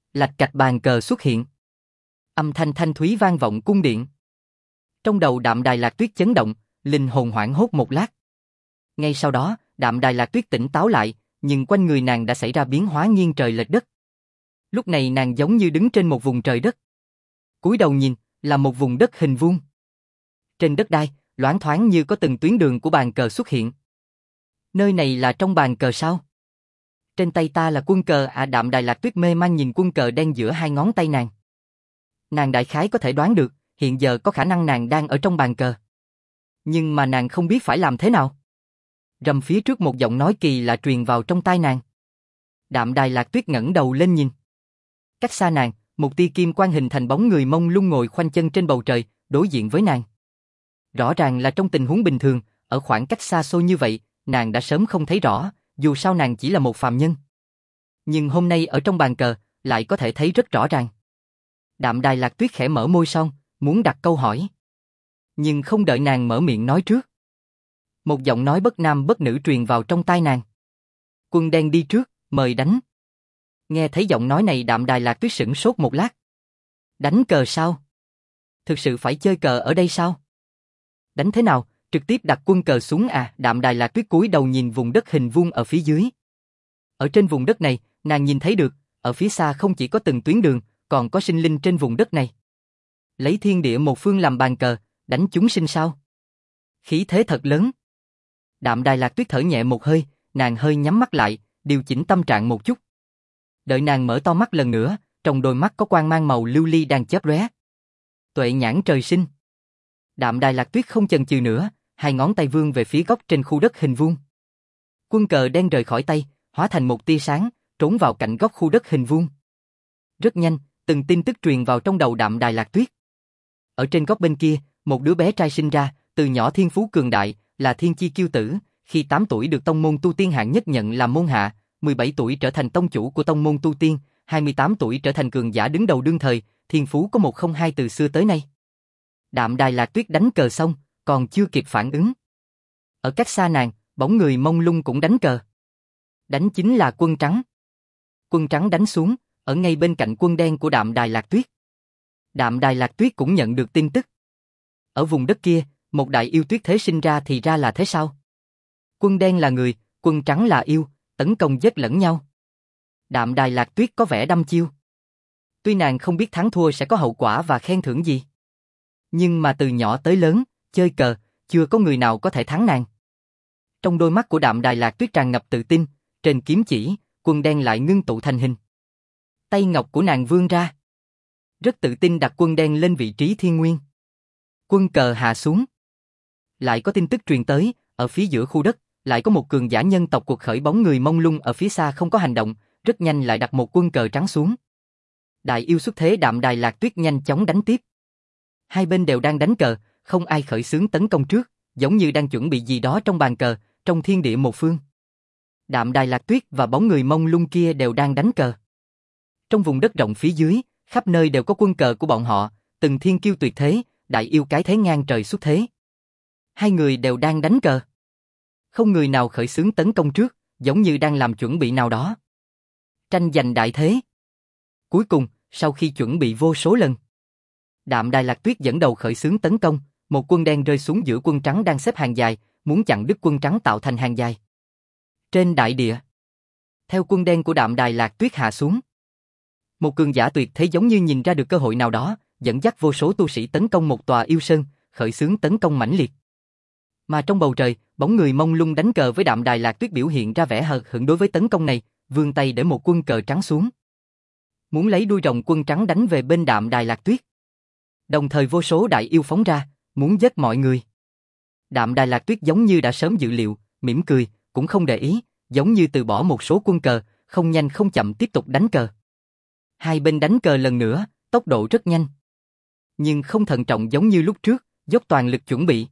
Lạch cạch bàn cờ xuất hiện. Âm thanh thanh thúy vang vọng cung điện. Trong đầu Đạm Đài Lạc Tuyết chấn động, linh hồn hoảng hốt một lát. Ngay sau đó, Đạm Đài Lạc Tuyết tỉnh táo lại, nhưng quanh người nàng đã xảy ra biến hóa nghiêng trời lệch đất. Lúc này nàng giống như đứng trên một vùng trời đất. Cúi đầu nhìn, là một vùng đất hình vuông. Trên đất đai, loáng thoáng như có từng tuyến đường của bàn cờ xuất hiện. Nơi này là trong bàn cờ sao? Trên tay ta là quân cờ à? Đạm Đài Lạc Tuyết mê man nhìn quân cờ đen giữa hai ngón tay nàng. Nàng đại khái có thể đoán được, hiện giờ có khả năng nàng đang ở trong bàn cờ. Nhưng mà nàng không biết phải làm thế nào. Rầm phía trước một giọng nói kỳ lạ truyền vào trong tai nàng. Đạm Đài Lạc Tuyết ngẩng đầu lên nhìn. Cách xa nàng, một tia kim quang hình thành bóng người mông lung ngồi khoanh chân trên bầu trời, đối diện với nàng. Rõ ràng là trong tình huống bình thường, ở khoảng cách xa xôi như vậy, nàng đã sớm không thấy rõ, dù sao nàng chỉ là một phàm nhân. Nhưng hôm nay ở trong bàn cờ, lại có thể thấy rất rõ ràng. Đạm Đài Lạc Tuyết khẽ mở môi son, muốn đặt câu hỏi. Nhưng không đợi nàng mở miệng nói trước. Một giọng nói bất nam bất nữ truyền vào trong tai nàng. Quân đen đi trước, mời đánh. Nghe thấy giọng nói này Đạm Đài Lạc Tuyết sửng sốt một lát. Đánh cờ sao? Thực sự phải chơi cờ ở đây sao? Đánh thế nào, trực tiếp đặt quân cờ xuống à? Đạm Đài Lạc Tuyết cúi đầu nhìn vùng đất hình vuông ở phía dưới. Ở trên vùng đất này, nàng nhìn thấy được, ở phía xa không chỉ có từng tuyến đường, còn có sinh linh trên vùng đất này. Lấy thiên địa một phương làm bàn cờ, đánh chúng sinh sao? Khí thế thật lớn. Đạm Đài Lạc Tuyết thở nhẹ một hơi, nàng hơi nhắm mắt lại, điều chỉnh tâm trạng một chút. Đợi nàng mở to mắt lần nữa, trong đôi mắt có quang mang màu lưu ly đang chớp lóe. Tuệ nhãn trời sinh. Đạm Đài Lạc Tuyết không chần chừ nữa, hai ngón tay vươn về phía góc trên khu đất hình vuông. Quân cờ đen rời khỏi tay, hóa thành một tia sáng, trốn vào cạnh góc khu đất hình vuông. Rất nhanh, từng tin tức truyền vào trong đầu Đạm Đài Lạc Tuyết. Ở trên góc bên kia, một đứa bé trai sinh ra, từ nhỏ thiên phú cường đại, là thiên chi kiêu tử, khi 8 tuổi được tông môn tu tiên hạng nhất nhận làm môn hạ, 17 tuổi trở thành tông chủ của tông môn tu tiên, 28 tuổi trở thành cường giả đứng đầu đương thời, thiên phú có 102 từ xưa tới nay. Đạm Đài Lạc Tuyết đánh cờ xong, còn chưa kịp phản ứng. Ở cách xa nàng, bóng người mông lung cũng đánh cờ. Đánh chính là quân trắng. Quân trắng đánh xuống, ở ngay bên cạnh quân đen của Đạm Đài Lạc Tuyết. Đạm Đài Lạc Tuyết cũng nhận được tin tức. Ở vùng đất kia, một đại yêu tuyết thế sinh ra thì ra là thế sao? Quân đen là người, quân trắng là yêu, tấn công giết lẫn nhau. Đạm Đài Lạc Tuyết có vẻ đăm chiêu. Tuy nàng không biết thắng thua sẽ có hậu quả và khen thưởng gì. Nhưng mà từ nhỏ tới lớn, chơi cờ, chưa có người nào có thể thắng nàng. Trong đôi mắt của Đạm Đài Lạc Tuyết tràn ngập tự tin, trên kiếm chỉ, quân đen lại ngưng tụ thành hình. Tay ngọc của nàng vươn ra. Rất tự tin đặt quân đen lên vị trí thiên nguyên. Quân cờ hạ xuống. Lại có tin tức truyền tới, ở phía giữa khu đất, lại có một cường giả nhân tộc cuộc khởi bóng người mông lung ở phía xa không có hành động, rất nhanh lại đặt một quân cờ trắng xuống. Đại yêu xuất thế Đạm Đài Lạc Tuyết nhanh chóng đánh tiếp. Hai bên đều đang đánh cờ, không ai khởi xướng tấn công trước, giống như đang chuẩn bị gì đó trong bàn cờ, trong thiên địa một phương. Đạm Đài Lạc Tuyết và bóng người mông lung kia đều đang đánh cờ. Trong vùng đất rộng phía dưới, khắp nơi đều có quân cờ của bọn họ, từng thiên kiêu tuyệt thế, đại yêu cái thế ngang trời xuất thế. Hai người đều đang đánh cờ. Không người nào khởi xướng tấn công trước, giống như đang làm chuẩn bị nào đó. Tranh giành đại thế. Cuối cùng, sau khi chuẩn bị vô số lần, Đạm Đài Lạc Tuyết dẫn đầu khởi xướng tấn công, một quân đen rơi xuống giữa quân trắng đang xếp hàng dài, muốn chặn đứt quân trắng tạo thành hàng dài. Trên đại địa, theo quân đen của Đạm Đài Lạc Tuyết hạ xuống, một cường giả tuyệt thế giống như nhìn ra được cơ hội nào đó, dẫn dắt vô số tu sĩ tấn công một tòa yêu sơn, khởi xướng tấn công mãnh liệt. Mà trong bầu trời, bóng người mông lung đánh cờ với Đạm Đài Lạc Tuyết biểu hiện ra vẻ hờ hững đối với tấn công này, vươn tay để một quân cờ trắng xuống. Muốn lấy đuôi rồng quân trắng đánh về bên Đạm Đài Lạc Tuyết. Đồng thời vô số đại yêu phóng ra, muốn giết mọi người. Đạm Đài Lạc Tuyết giống như đã sớm dự liệu, mỉm cười, cũng không để ý, giống như từ bỏ một số quân cờ, không nhanh không chậm tiếp tục đánh cờ. Hai bên đánh cờ lần nữa, tốc độ rất nhanh. Nhưng không thận trọng giống như lúc trước, dốc toàn lực chuẩn bị.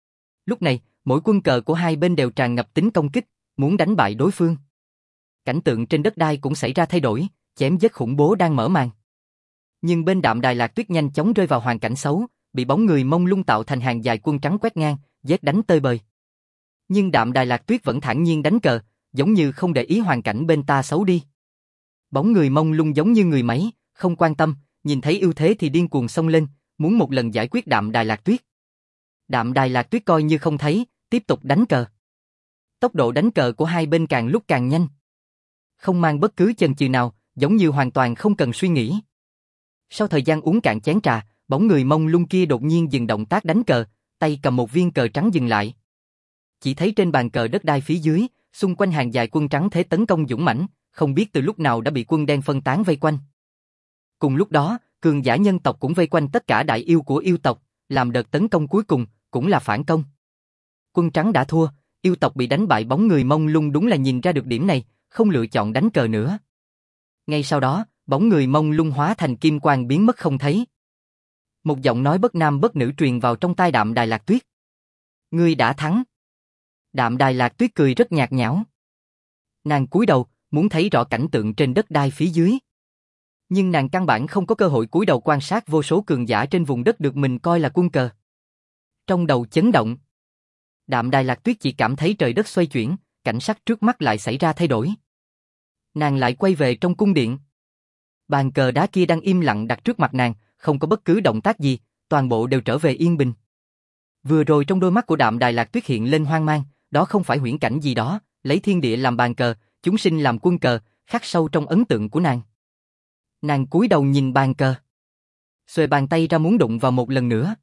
Lúc này, mỗi quân cờ của hai bên đều tràn ngập tính công kích, muốn đánh bại đối phương. Cảnh tượng trên đất đai cũng xảy ra thay đổi, chém giết khủng bố đang mở màn. Nhưng bên Đạm Đài Lạc Tuyết nhanh chóng rơi vào hoàn cảnh xấu, bị bóng người mông lung tạo thành hàng dài quân trắng quét ngang, giết đánh tơi bời. Nhưng Đạm Đài Lạc Tuyết vẫn thản nhiên đánh cờ, giống như không để ý hoàn cảnh bên ta xấu đi. Bóng người mông lung giống như người máy, không quan tâm, nhìn thấy ưu thế thì điên cuồng xông lên, muốn một lần giải quyết Đạm Đài Lạc Tuyết. Đạm Đài Lạc Tuyết coi như không thấy, tiếp tục đánh cờ. Tốc độ đánh cờ của hai bên càng lúc càng nhanh. Không mang bất cứ chần chừ nào, giống như hoàn toàn không cần suy nghĩ. Sau thời gian uống cạn chén trà, bóng người mông lung kia đột nhiên dừng động tác đánh cờ, tay cầm một viên cờ trắng dừng lại. Chỉ thấy trên bàn cờ đất đai phía dưới, xung quanh hàng dài quân trắng thế tấn công dũng mãnh, không biết từ lúc nào đã bị quân đen phân tán vây quanh. Cùng lúc đó, cường giả nhân tộc cũng vây quanh tất cả đại yêu của yêu tộc, làm đợt tấn công cuối cùng, cũng là phản công. Quân trắng đã thua, yêu tộc bị đánh bại, bóng người mông lung đúng là nhìn ra được điểm này, không lựa chọn đánh cờ nữa. Ngay sau đó, bóng người mông lung hóa thành kim quang biến mất không thấy. Một giọng nói bất nam bất nữ truyền vào trong tai Đạm Đài Lạc Tuyết. Ngươi đã thắng. Đạm Đài Lạc Tuyết cười rất nhạt nhẽo. Nàng cúi đầu, muốn thấy rõ cảnh tượng trên đất đai phía dưới. Nhưng nàng căn bản không có cơ hội cúi đầu quan sát vô số cường giả trên vùng đất được mình coi là quân cờ. Trong đầu chấn động. Đạm Đài Lạc Tuyết chỉ cảm thấy trời đất xoay chuyển, cảnh sắc trước mắt lại xảy ra thay đổi. Nàng lại quay về trong cung điện. Bàn cờ đá kia đang im lặng đặt trước mặt nàng, không có bất cứ động tác gì, toàn bộ đều trở về yên bình. Vừa rồi trong đôi mắt của Đạm Đài Lạc Tuyết hiện lên hoang mang, đó không phải huyễn cảnh gì đó, lấy thiên địa làm bàn cờ, chúng sinh làm quân cờ, khắc sâu trong ấn tượng của nàng. Nàng cúi đầu nhìn bàn cờ, xuề bàn tay ra muốn đụng vào một lần nữa.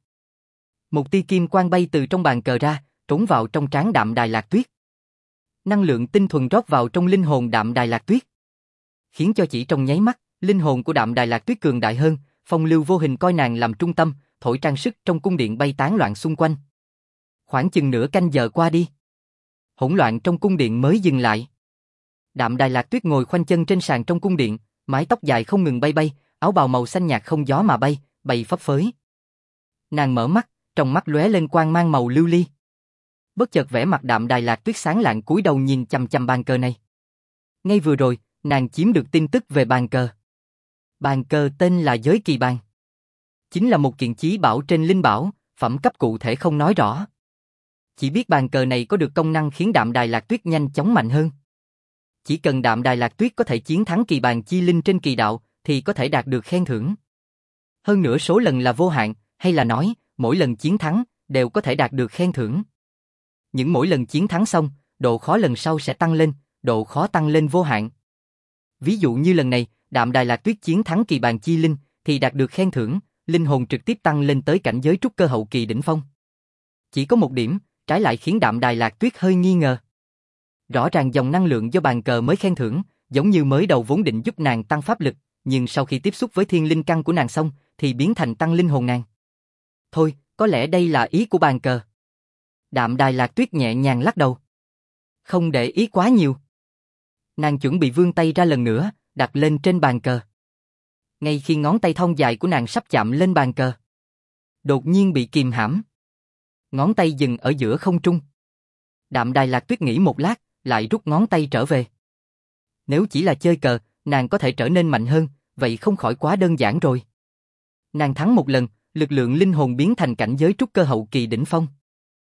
Một tia kim quang bay từ trong bàn cờ ra, trốn vào trong trán Đạm Đài Lạc Tuyết. Năng lượng tinh thuần rót vào trong linh hồn Đạm Đài Lạc Tuyết, khiến cho chỉ trong nháy mắt, linh hồn của Đạm Đài Lạc Tuyết cường đại hơn, phong lưu vô hình coi nàng làm trung tâm, thổi trang sức trong cung điện bay tán loạn xung quanh. Khoảng chừng nửa canh giờ qua đi, hỗn loạn trong cung điện mới dừng lại. Đạm Đài Lạc Tuyết ngồi khoanh chân trên sàn trong cung điện, mái tóc dài không ngừng bay bay, áo bào màu xanh nhạt không gió mà bay, bay phấp phới. Nàng mở mắt, trong mắt lóe lên quang mang màu lưu ly. Bất chợt vẻ mặt Đạm Đài Lạc Tuyết sáng lạng cúi đầu nhìn chằm chằm bàn cờ này. Ngay vừa rồi, nàng chiếm được tin tức về bàn cờ. Bàn cờ tên là Giới Kỳ Bàn. Chính là một kiện chí bảo trên linh bảo, phẩm cấp cụ thể không nói rõ. Chỉ biết bàn cờ này có được công năng khiến Đạm Đài Lạc Tuyết nhanh chóng mạnh hơn. Chỉ cần Đạm Đài Lạc Tuyết có thể chiến thắng kỳ bàn chi linh trên kỳ đạo, thì có thể đạt được khen thưởng. Hơn nữa số lần là vô hạn, hay là nói, mỗi lần chiến thắng, đều có thể đạt được khen thưởng. Những mỗi lần chiến thắng xong, độ khó lần sau sẽ tăng lên, độ khó tăng lên vô hạn. Ví dụ như lần này, Đạm Đài Lạc Tuyết chiến thắng kỳ bàn chi linh, thì đạt được khen thưởng, linh hồn trực tiếp tăng lên tới cảnh giới trúc cơ hậu kỳ đỉnh phong. Chỉ có một điểm, trái lại khiến Đạm Đài Lạc Tuyết hơi nghi ngờ. Rõ ràng dòng năng lượng do bàn cờ mới khen thưởng, giống như mới đầu vốn định giúp nàng tăng pháp lực, nhưng sau khi tiếp xúc với thiên linh căn của nàng xong, thì biến thành tăng linh hồn nàng. Thôi, có lẽ đây là ý của bàn cờ. Đạm Đài Lạc Tuyết nhẹ nhàng lắc đầu. Không để ý quá nhiều. Nàng chuẩn bị vươn tay ra lần nữa, đặt lên trên bàn cờ. Ngay khi ngón tay thon dài của nàng sắp chạm lên bàn cờ, đột nhiên bị kìm hãm. Ngón tay dừng ở giữa không trung. Đạm Đài Lạc Tuyết nghĩ một lát, lại rút ngón tay trở về. Nếu chỉ là chơi cờ, nàng có thể trở nên mạnh hơn, vậy không khỏi quá đơn giản rồi. Nàng thắng một lần, lực lượng linh hồn biến thành cảnh giới trúc cơ hậu kỳ đỉnh phong.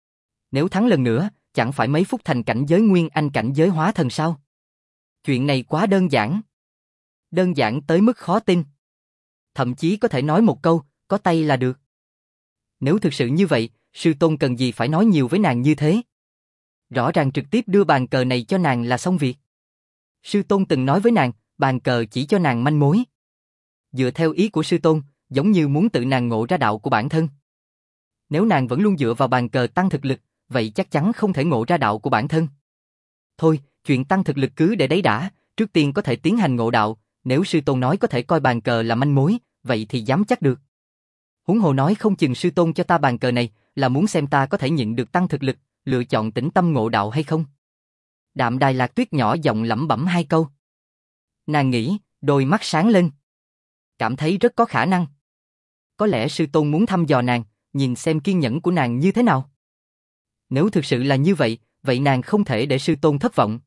Nếu thắng lần nữa, chẳng phải mấy phút thành cảnh giới nguyên anh cảnh giới hóa thần sao? Chuyện này quá đơn giản. Đơn giản tới mức khó tin. Thậm chí có thể nói một câu, có tay là được. Nếu thực sự như vậy, sư tôn cần gì phải nói nhiều với nàng như thế? Rõ ràng trực tiếp đưa bàn cờ này cho nàng là xong việc. Sư tôn từng nói với nàng, bàn cờ chỉ cho nàng manh mối. Dựa theo ý của sư tôn, giống như muốn tự nàng ngộ ra đạo của bản thân. Nếu nàng vẫn luôn dựa vào bàn cờ tăng thực lực, vậy chắc chắn không thể ngộ ra đạo của bản thân. Thôi, chuyện tăng thực lực cứ để đấy đã, trước tiên có thể tiến hành ngộ đạo, nếu sư tôn nói có thể coi bàn cờ là manh mối, vậy thì dám chắc được. Huống hồ nói không chừng sư tôn cho ta bàn cờ này, là muốn xem ta có thể nhịn được tăng thực lực, lựa chọn tĩnh tâm ngộ đạo hay không. Đạm Đài Lạc Tuyết nhỏ giọng lẩm bẩm hai câu. Nàng nghĩ, đôi mắt sáng lên. Cảm thấy rất có khả năng. Có lẽ sư tôn muốn thăm dò nàng, nhìn xem kiên nhẫn của nàng như thế nào. Nếu thực sự là như vậy, vậy nàng không thể để sư tôn thất vọng.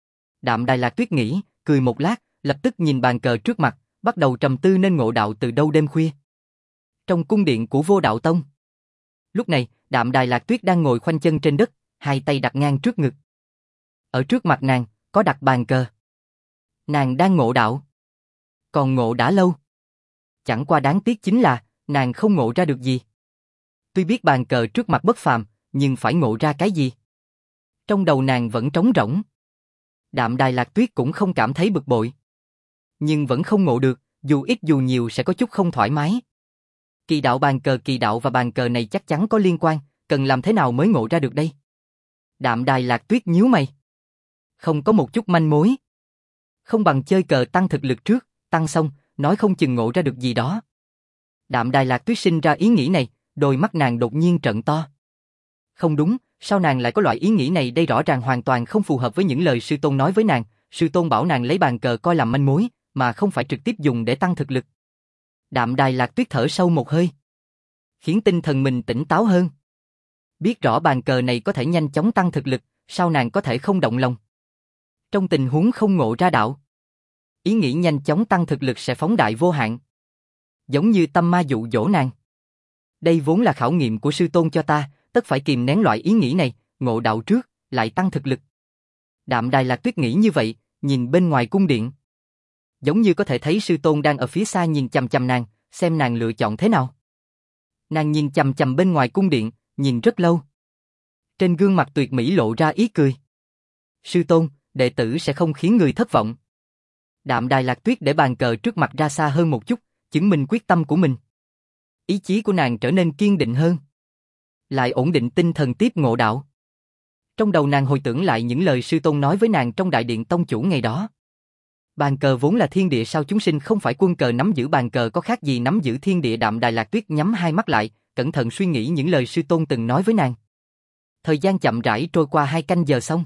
Đạm Đài Lạc Tuyết nghĩ, cười một lát, lập tức nhìn bàn cờ trước mặt, bắt đầu trầm tư nên ngộ đạo từ đâu đêm khuya. Trong cung điện của Vô Đạo Tông. Lúc này, Đạm Đài Lạc Tuyết đang ngồi khoanh chân trên đất, hai tay đặt ngang trước ngực. Ở trước mặt nàng, có đặt bàn cờ. Nàng đang ngộ đạo. còn ngộ đã lâu. Chẳng qua đáng tiếc chính là, nàng không ngộ ra được gì. Tuy biết bàn cờ trước mặt bất phàm, nhưng phải ngộ ra cái gì? Trong đầu nàng vẫn trống rỗng. Đạm Đài Lạc Tuyết cũng không cảm thấy bực bội. Nhưng vẫn không ngộ được, dù ít dù nhiều sẽ có chút không thoải mái. Kỳ đạo và bàn cờ này chắc chắn có liên quan, cần làm thế nào mới ngộ ra được đây? Đạm Đài Lạc Tuyết nhíu mày. Không có một chút manh mối. Không bằng chơi cờ tăng thực lực trước, tăng xong, nói không chừng ngộ ra được gì đó. Đạm Đài Lạc Tuyết sinh ra ý nghĩ này, đôi mắt nàng đột nhiên trợn to. Không đúng, sao nàng lại có loại ý nghĩ này, đây rõ ràng hoàn toàn không phù hợp với những lời sư tôn nói với nàng. Sư tôn bảo nàng lấy bàn cờ coi làm manh mối, mà không phải trực tiếp dùng để tăng thực lực. Đạm Đài Lạc Tuyết thở sâu một hơi, khiến tinh thần mình tỉnh táo hơn. Biết rõ bàn cờ này có thể nhanh chóng tăng thực lực, sao nàng có thể không động lòng? Trong tình huống không ngộ ra đạo, ý nghĩ nhanh chóng tăng thực lực sẽ phóng đại vô hạn. Giống như tâm ma dụ dỗ nàng. Đây vốn là khảo nghiệm của sư tôn cho ta, tất phải kìm nén loại ý nghĩ này, ngộ đạo trước, lại tăng thực lực. Đạm Đài Lạc Tuyết nghĩ như vậy, nhìn bên ngoài cung điện. Giống như có thể thấy sư tôn đang ở phía xa nhìn chằm chằm nàng, xem nàng lựa chọn thế nào. Nàng nhìn chằm chằm bên ngoài cung điện, nhìn rất lâu. Trên gương mặt tuyệt mỹ lộ ra ý cười. Sư tôn, đệ tử sẽ không khiến người thất vọng. Đạm Đài Lạc Tuyết để bàn cờ trước mặt ra xa hơn một chút, chứng minh quyết tâm của mình. Ý chí của nàng trở nên kiên định hơn. Lại ổn định tinh thần tiếp ngộ đạo. Trong đầu nàng hồi tưởng lại những lời sư tôn nói với nàng trong đại điện tông chủ ngày đó. Bàn cờ vốn là thiên địa sao chúng sinh, không phải quân cờ, nắm giữ bàn cờ có khác gì nắm giữ thiên địa. Đạm Đài Lạc Tuyết nhắm hai mắt lại, cẩn thận suy nghĩ những lời sư tôn từng nói với nàng. Thời gian chậm rãi trôi qua 2 canh giờ xong.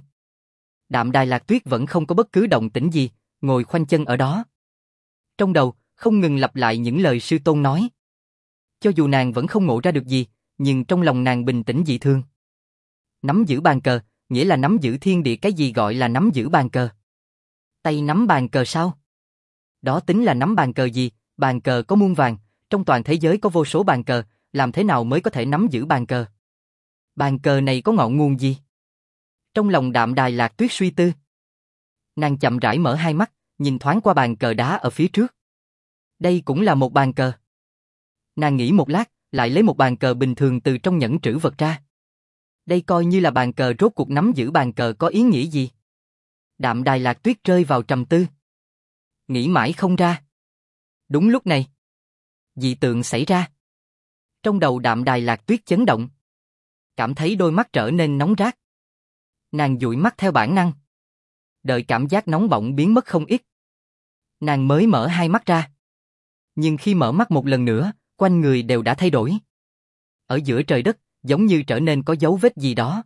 Đạm Đài Lạc Tuyết vẫn không có bất cứ động tĩnh gì, ngồi khoanh chân ở đó. Trong đầu, không ngừng lặp lại những lời sư tôn nói. Cho dù nàng vẫn không ngộ ra được gì, nhưng trong lòng nàng bình tĩnh dị thường. Nắm giữ bàn cờ, nghĩa là nắm giữ thiên địa. Cái gì gọi là nắm giữ bàn cờ? Tay nắm bàn cờ sao? Đó tính là nắm bàn cờ gì? Bàn cờ có muôn vàn, trong toàn thế giới có vô số bàn cờ, làm thế nào mới có thể nắm giữ bàn cờ? Bàn cờ này có ngọn nguồn gì? Trong lòng Đạm Đài Lạc Tuyết suy tư. Nàng chậm rãi mở hai mắt, nhìn thoáng qua bàn cờ đá ở phía trước. Đây cũng là một bàn cờ. Nàng nghĩ một lát, lại lấy một bàn cờ bình thường từ trong nhẫn trữ vật ra. Đây coi như là bàn cờ, rốt cuộc nắm giữ bàn cờ có ý nghĩa gì? Đạm Đài Lạc Tuyết rơi vào trầm tư. Nghĩ mãi không ra. Đúng lúc này, dị tượng xảy ra. Trong đầu Đạm Đài Lạc Tuyết chấn động. Cảm thấy đôi mắt trở nên nóng rát. Nàng dụi mắt theo bản năng. Đợi cảm giác nóng bỏng biến mất không ít, nàng mới mở hai mắt ra. Nhưng khi mở mắt một lần nữa, quanh người đều đã thay đổi. Ở giữa trời đất, giống như trở nên có dấu vết gì đó.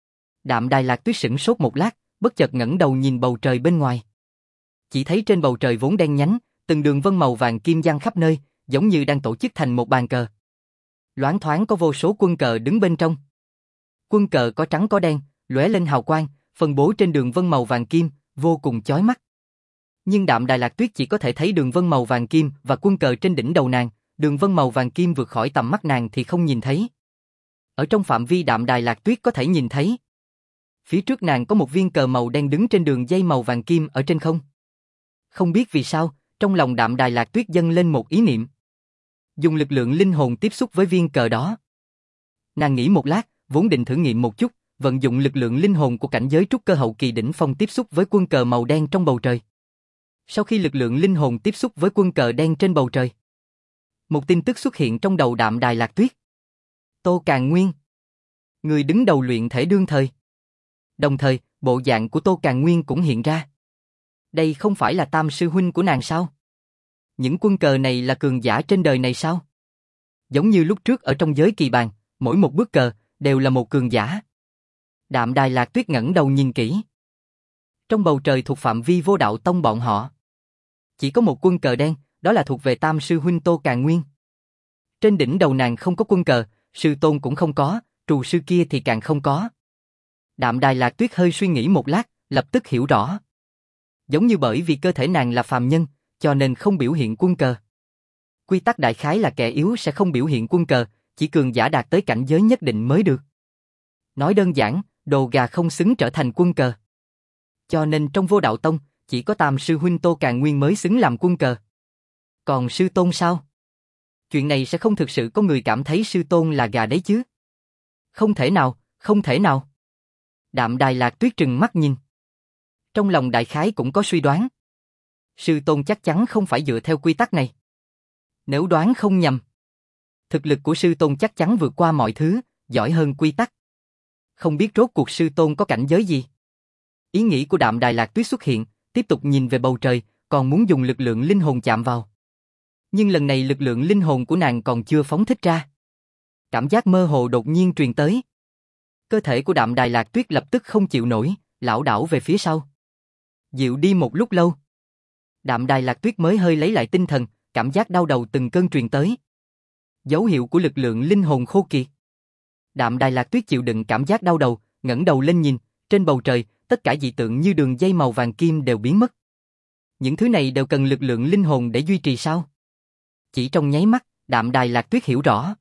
Đạm Đài Lạc Tuyết sửng sốt một lát, bất chợt ngẩng đầu nhìn bầu trời bên ngoài. Chỉ thấy trên bầu trời vốn đen nhánh, từng đường vân màu vàng kim giăng khắp nơi, giống như đang tổ chức thành một bàn cờ. Loáng thoáng có vô số quân cờ đứng bên trong. Quân cờ có trắng có đen, lóe lên hào quang, phân bố trên đường vân màu vàng kim, vô cùng chói mắt. Nhưng Đạm Đài Lạc Tuyết chỉ có thể thấy đường vân màu vàng kim và quân cờ trên đỉnh đầu nàng, đường vân màu vàng kim vượt khỏi tầm mắt nàng thì không nhìn thấy. Ở trong phạm vi Đạm Đài Lạc Tuyết có thể nhìn thấy. Phía trước nàng có một viên cờ màu đen đứng trên đường dây màu vàng kim ở trên không. Không biết vì sao, trong lòng Đạm Đài Lạc Tuyết dâng lên một ý niệm. Dùng lực lượng linh hồn tiếp xúc với viên cờ đó. Nàng nghĩ một lát, vốn định thử nghiệm một chút, vận dụng lực lượng linh hồn của cảnh giới trúc cơ hậu kỳ đỉnh phong tiếp xúc với quân cờ màu đen trong bầu trời. Sau khi lực lượng linh hồn tiếp xúc với quân cờ đen trên bầu trời, một tin tức xuất hiện trong đầu Đạm Đài Lạc Tuyết. Tô Càn Nguyên, người đứng đầu luyện thể đương thời. Đồng thời, bộ dạng của Tô Càn Nguyên cũng hiện ra. Đây không phải là tam sư huynh của nàng sao? Những quân cờ này là cường giả trên đời này sao? Giống như lúc trước ở trong giới kỳ bàn, mỗi một bước cờ đều là một cường giả. Đạm Đài Lạc Tuyết ngẩng đầu nhìn kỹ. Trong bầu trời thuộc phạm vi Vô Đạo Tông bọn họ, chỉ có một quân cờ đen, đó là thuộc về tam sư huynh Tô Càn Nguyên. Trên đỉnh đầu nàng không có quân cờ, sư tôn cũng không có, trù sư kia thì càng không có. Đạm Đài Lạc Tuyết hơi suy nghĩ một lát, lập tức hiểu rõ. Giống như bởi vì cơ thể nàng là phàm nhân, cho nên không biểu hiện quân cờ. Quy tắc đại khái là kẻ yếu sẽ không biểu hiện quân cờ, chỉ cường giả đạt tới cảnh giới nhất định mới được. Nói đơn giản, đồ gà không xứng trở thành quân cờ. Cho nên trong Vô Đạo Tông, chỉ có tam sư huynh Tô Càn Nguyên mới xứng làm quân cờ. Còn sư tôn sao? Chuyện này sẽ không thực sự có người cảm thấy sư tôn là gà đấy chứ? Không thể nào, không thể nào. Đạm Đài Lạc Tuyết trừng mắt nhìn. Trong lòng đại khái cũng có suy đoán. Sư tôn chắc chắn không phải dựa theo quy tắc này. Nếu đoán không nhầm, thực lực của sư tôn chắc chắn vượt qua mọi thứ, giỏi hơn quy tắc. Không biết rốt cuộc sư tôn có cảnh giới gì? Ý nghĩ của Đạm Đài Lạc Tuyết xuất hiện, tiếp tục nhìn về bầu trời, còn muốn dùng lực lượng linh hồn chạm vào. Nhưng lần này lực lượng linh hồn của nàng còn chưa phóng thích ra. Cảm giác mơ hồ đột nhiên truyền tới. Cơ thể của Đạm Đài Lạc Tuyết lập tức không chịu nổi, lảo đảo về phía sau. Dịu đi một lúc lâu. Đạm Đài Lạc Tuyết mới hơi lấy lại tinh thần, cảm giác đau đầu từng cơn truyền tới. Dấu hiệu của lực lượng linh hồn khô kiệt. Đạm Đài Lạc Tuyết chịu đựng cảm giác đau đầu, ngẩng đầu lên nhìn, trên bầu trời, tất cả dị tượng như đường dây màu vàng kim đều biến mất. Những thứ này đều cần lực lượng linh hồn để duy trì sao? Chỉ trong nháy mắt, Đạm Đài Lạc Tuyết hiểu rõ.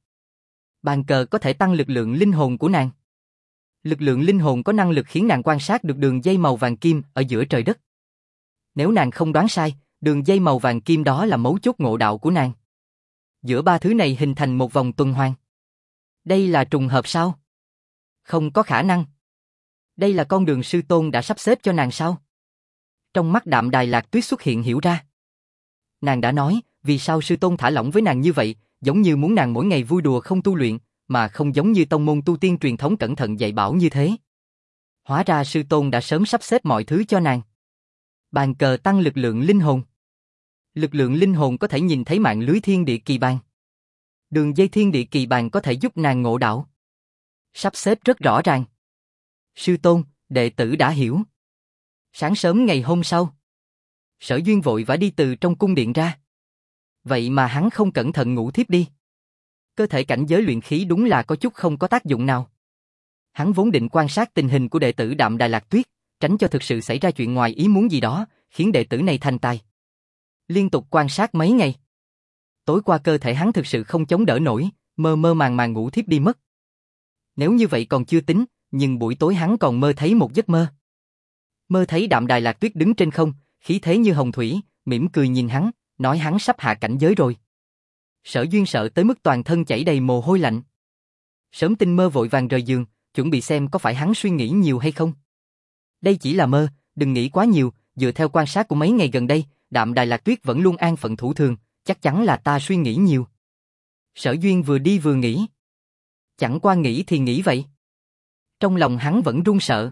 Bàn cờ có thể tăng lực lượng linh hồn của nàng. Lực lượng linh hồn có năng lực khiến nàng quan sát được đường dây màu vàng kim ở giữa trời đất. Nếu nàng không đoán sai, đường dây màu vàng kim đó là mấu chốt ngộ đạo của nàng. Giữa ba thứ này hình thành một vòng tuần hoàn. Đây là trùng hợp sao? Không có khả năng. Đây là con đường sư tôn đã sắp xếp cho nàng sao? Trong mắt Đạm Đài Lạc Tuyết xuất hiện hiểu ra. Nàng đã nói, vì sao sư tôn thả lỏng với nàng như vậy, giống như muốn nàng mỗi ngày vui đùa không tu luyện, mà không giống như tông môn tu tiên truyền thống cẩn thận dạy bảo như thế. Hóa ra sư tôn đã sớm sắp xếp mọi thứ cho nàng. Bàn cờ tăng lực lượng linh hồn. Lực lượng linh hồn có thể nhìn thấy mạng lưới thiên địa kỳ bàn. Đường dây thiên địa kỳ bàn có thể giúp nàng ngộ đạo. Sắp xếp rất rõ ràng. Sư tôn, đệ tử đã hiểu. Sáng sớm ngày hôm sau, Sở Duyên vội vã đi từ trong cung điện ra. Vậy mà hắn không cẩn thận ngủ thiếp đi. Cơ thể cảnh giới luyện khí đúng là có chút không có tác dụng nào. Hắn vốn định quan sát tình hình của đệ tử Đạm Đài Lạc Tuyết, tránh cho thực sự xảy ra chuyện ngoài ý muốn gì đó, khiến đệ tử này thành tài. Liên tục quan sát mấy ngày. Tối qua cơ thể hắn thực sự không chống đỡ nổi, mơ mơ màng màng ngủ thiếp đi mất. Nếu như vậy còn chưa tính, nhưng buổi tối hắn còn mơ thấy một giấc mơ. Mơ thấy Đạm Đài Lạc Tuyết đứng trên không, khí thế như hồng thủy, mỉm cười nhìn hắn, nói hắn sắp hạ cảnh giới rồi. Sở Duyên sợ tới mức toàn thân chảy đầy mồ hôi lạnh. Sớm tinh mơ vội vàng rời giường, chuẩn bị xem có phải hắn suy nghĩ nhiều hay không. Đây chỉ là mơ, đừng nghĩ quá nhiều, dựa theo quan sát của mấy ngày gần đây, Đạm Đài Lạc Tuyết vẫn luôn an phận thủ thường, chắc chắn là ta suy nghĩ nhiều. Sở Duyên vừa đi vừa nghĩ. Chẳng qua nghĩ thì nghĩ vậy. Trong lòng hắn vẫn run sợ.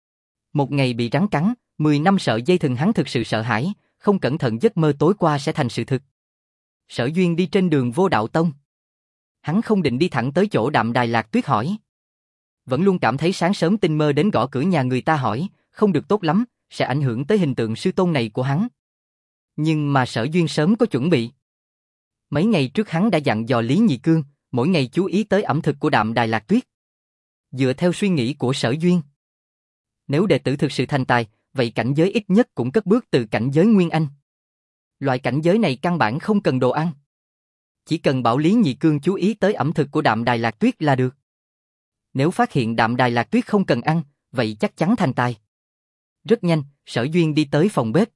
Một ngày bị rắn cắn, 10 năm sợ dây thừng hắn thực sự sợ hãi, không cẩn thận giấc mơ tối qua sẽ thành sự thực. Sở Duyên đi trên đường Vô Đạo Tông. Hắn không định đi thẳng tới chỗ Đạm Đài Lạc Tuyết hỏi. Vẫn luôn cảm thấy sáng sớm tinh mơ đến gõ cửa nhà người ta hỏi, không được tốt lắm, sẽ ảnh hưởng tới hình tượng sư tôn này của hắn. Nhưng mà Sở Duyên sớm có chuẩn bị. Mấy ngày trước hắn đã dặn dò Lý Nhị Cương, mỗi ngày chú ý tới ẩm thực của Đạm Đài Lạc Tuyết. Dựa theo suy nghĩ của Sở Duyên, nếu đệ tử thực sự thành tài, vậy cảnh giới ít nhất cũng cất bước từ cảnh giới Nguyên Anh. Loại cảnh giới này căn bản không cần đồ ăn. Chỉ cần bảo Lý Nhị Cương chú ý tới ẩm thực của Đạm Đài Lạc Tuyết là được. Nếu phát hiện Đạm Đài Lạc Tuyết không cần ăn, vậy chắc chắn thành tài. Rất nhanh, Sở Duyên đi tới phòng bếp.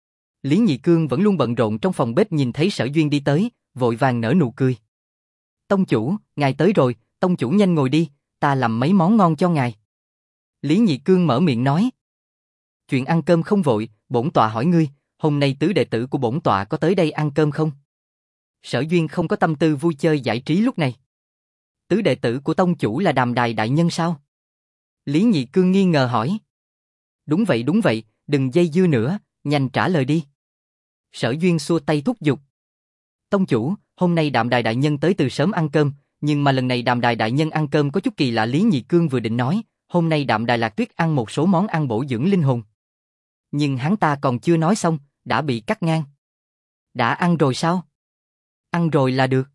Lý Nhị Cương vẫn luôn bận rộn trong phòng bếp nhìn thấy Sở Duyên đi tới, vội vàng nở nụ cười. Tông chủ, ngài tới rồi, tông chủ nhanh ngồi đi, ta làm mấy món ngon cho ngài. Lý Nhị Cương mở miệng nói. Chuyện ăn cơm không vội, bổn tọa hỏi ngươi, hôm nay tứ đệ tử của bổn tọa có tới đây ăn cơm không? Sở Duyên không có tâm tư vui chơi giải trí lúc này. Tứ đệ tử của tông chủ là Đàm Đài đại nhân sao? Lý Nhị Cương nghi ngờ hỏi. Đúng vậy, đừng dây dưa nữa, nhanh trả lời đi. Sở Duyên xua tay thúc giục. Tông chủ, hôm nay Đạm Đài đại nhân tới từ sớm ăn cơm, nhưng mà lần này Đàm Đài đại nhân ăn cơm có chút kỳ lạ. Lý Nhị Cương vừa định nói, hôm nay Đạm Đài Lạc Tuyết ăn một số món ăn bổ dưỡng linh hồn. Nhưng hắn ta còn chưa nói xong, đã bị cắt ngang. Đã ăn rồi sao? Ăn rồi là được.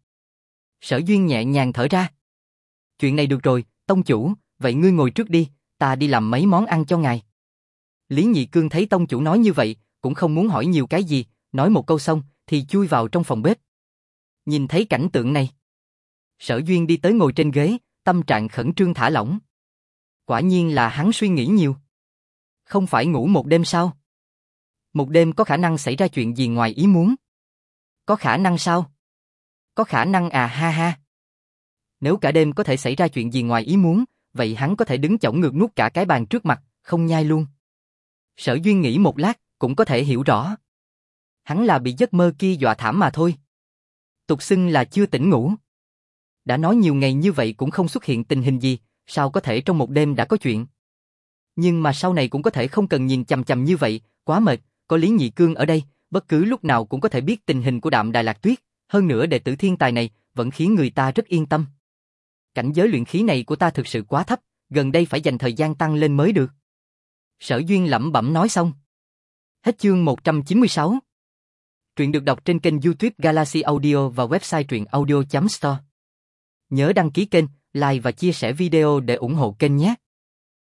Sở Duyên nhẹ nhàng thở ra. Chuyện này được rồi, tông chủ, vậy ngươi ngồi trước đi, ta đi làm mấy món ăn cho ngài. Lý Nhị Cương thấy tông chủ nói như vậy, cũng không muốn hỏi nhiều cái gì, nói một câu xong, thì chui vào trong phòng bếp. Nhìn thấy cảnh tượng này, Sở Duyên đi tới ngồi trên ghế, tâm trạng khẩn trương thả lỏng. Quả nhiên là hắn suy nghĩ nhiều. Không phải ngủ một đêm sao? Một đêm có khả năng xảy ra chuyện gì ngoài ý muốn. Có khả năng sao? Có khả năng à ha ha. Nếu cả đêm có thể xảy ra chuyện gì ngoài ý muốn, vậy hắn có thể đứng chổng ngược nuốt cả cái bàn trước mặt, không nhai luôn. Sở Duyên nghĩ một lát, cũng có thể hiểu rõ. Hắn là bị giấc mơ kia dọa thảm mà thôi. Tục xưng là chưa tỉnh ngủ. Đã nói nhiều ngày như vậy cũng không xuất hiện tình hình gì, sao có thể trong một đêm đã có chuyện. Nhưng mà sau này cũng có thể không cần nhìn chằm chằm như vậy, quá mệt, có Lý Nhị Cương ở đây, bất cứ lúc nào cũng có thể biết tình hình của Đạm Đài Lạc Tuyết, hơn nữa đệ tử thiên tài này vẫn khiến người ta rất yên tâm. Cảnh giới luyện khí này của ta thực sự quá thấp, gần đây phải dành thời gian tăng lên mới được. Sở Duyên lẩm bẩm nói xong. Hết chương 196. Truyện được đọc trên kênh YouTube Galaxy Audio và website truyệnaudio.store. Nhớ đăng ký kênh, like và chia sẻ video để ủng hộ kênh nhé.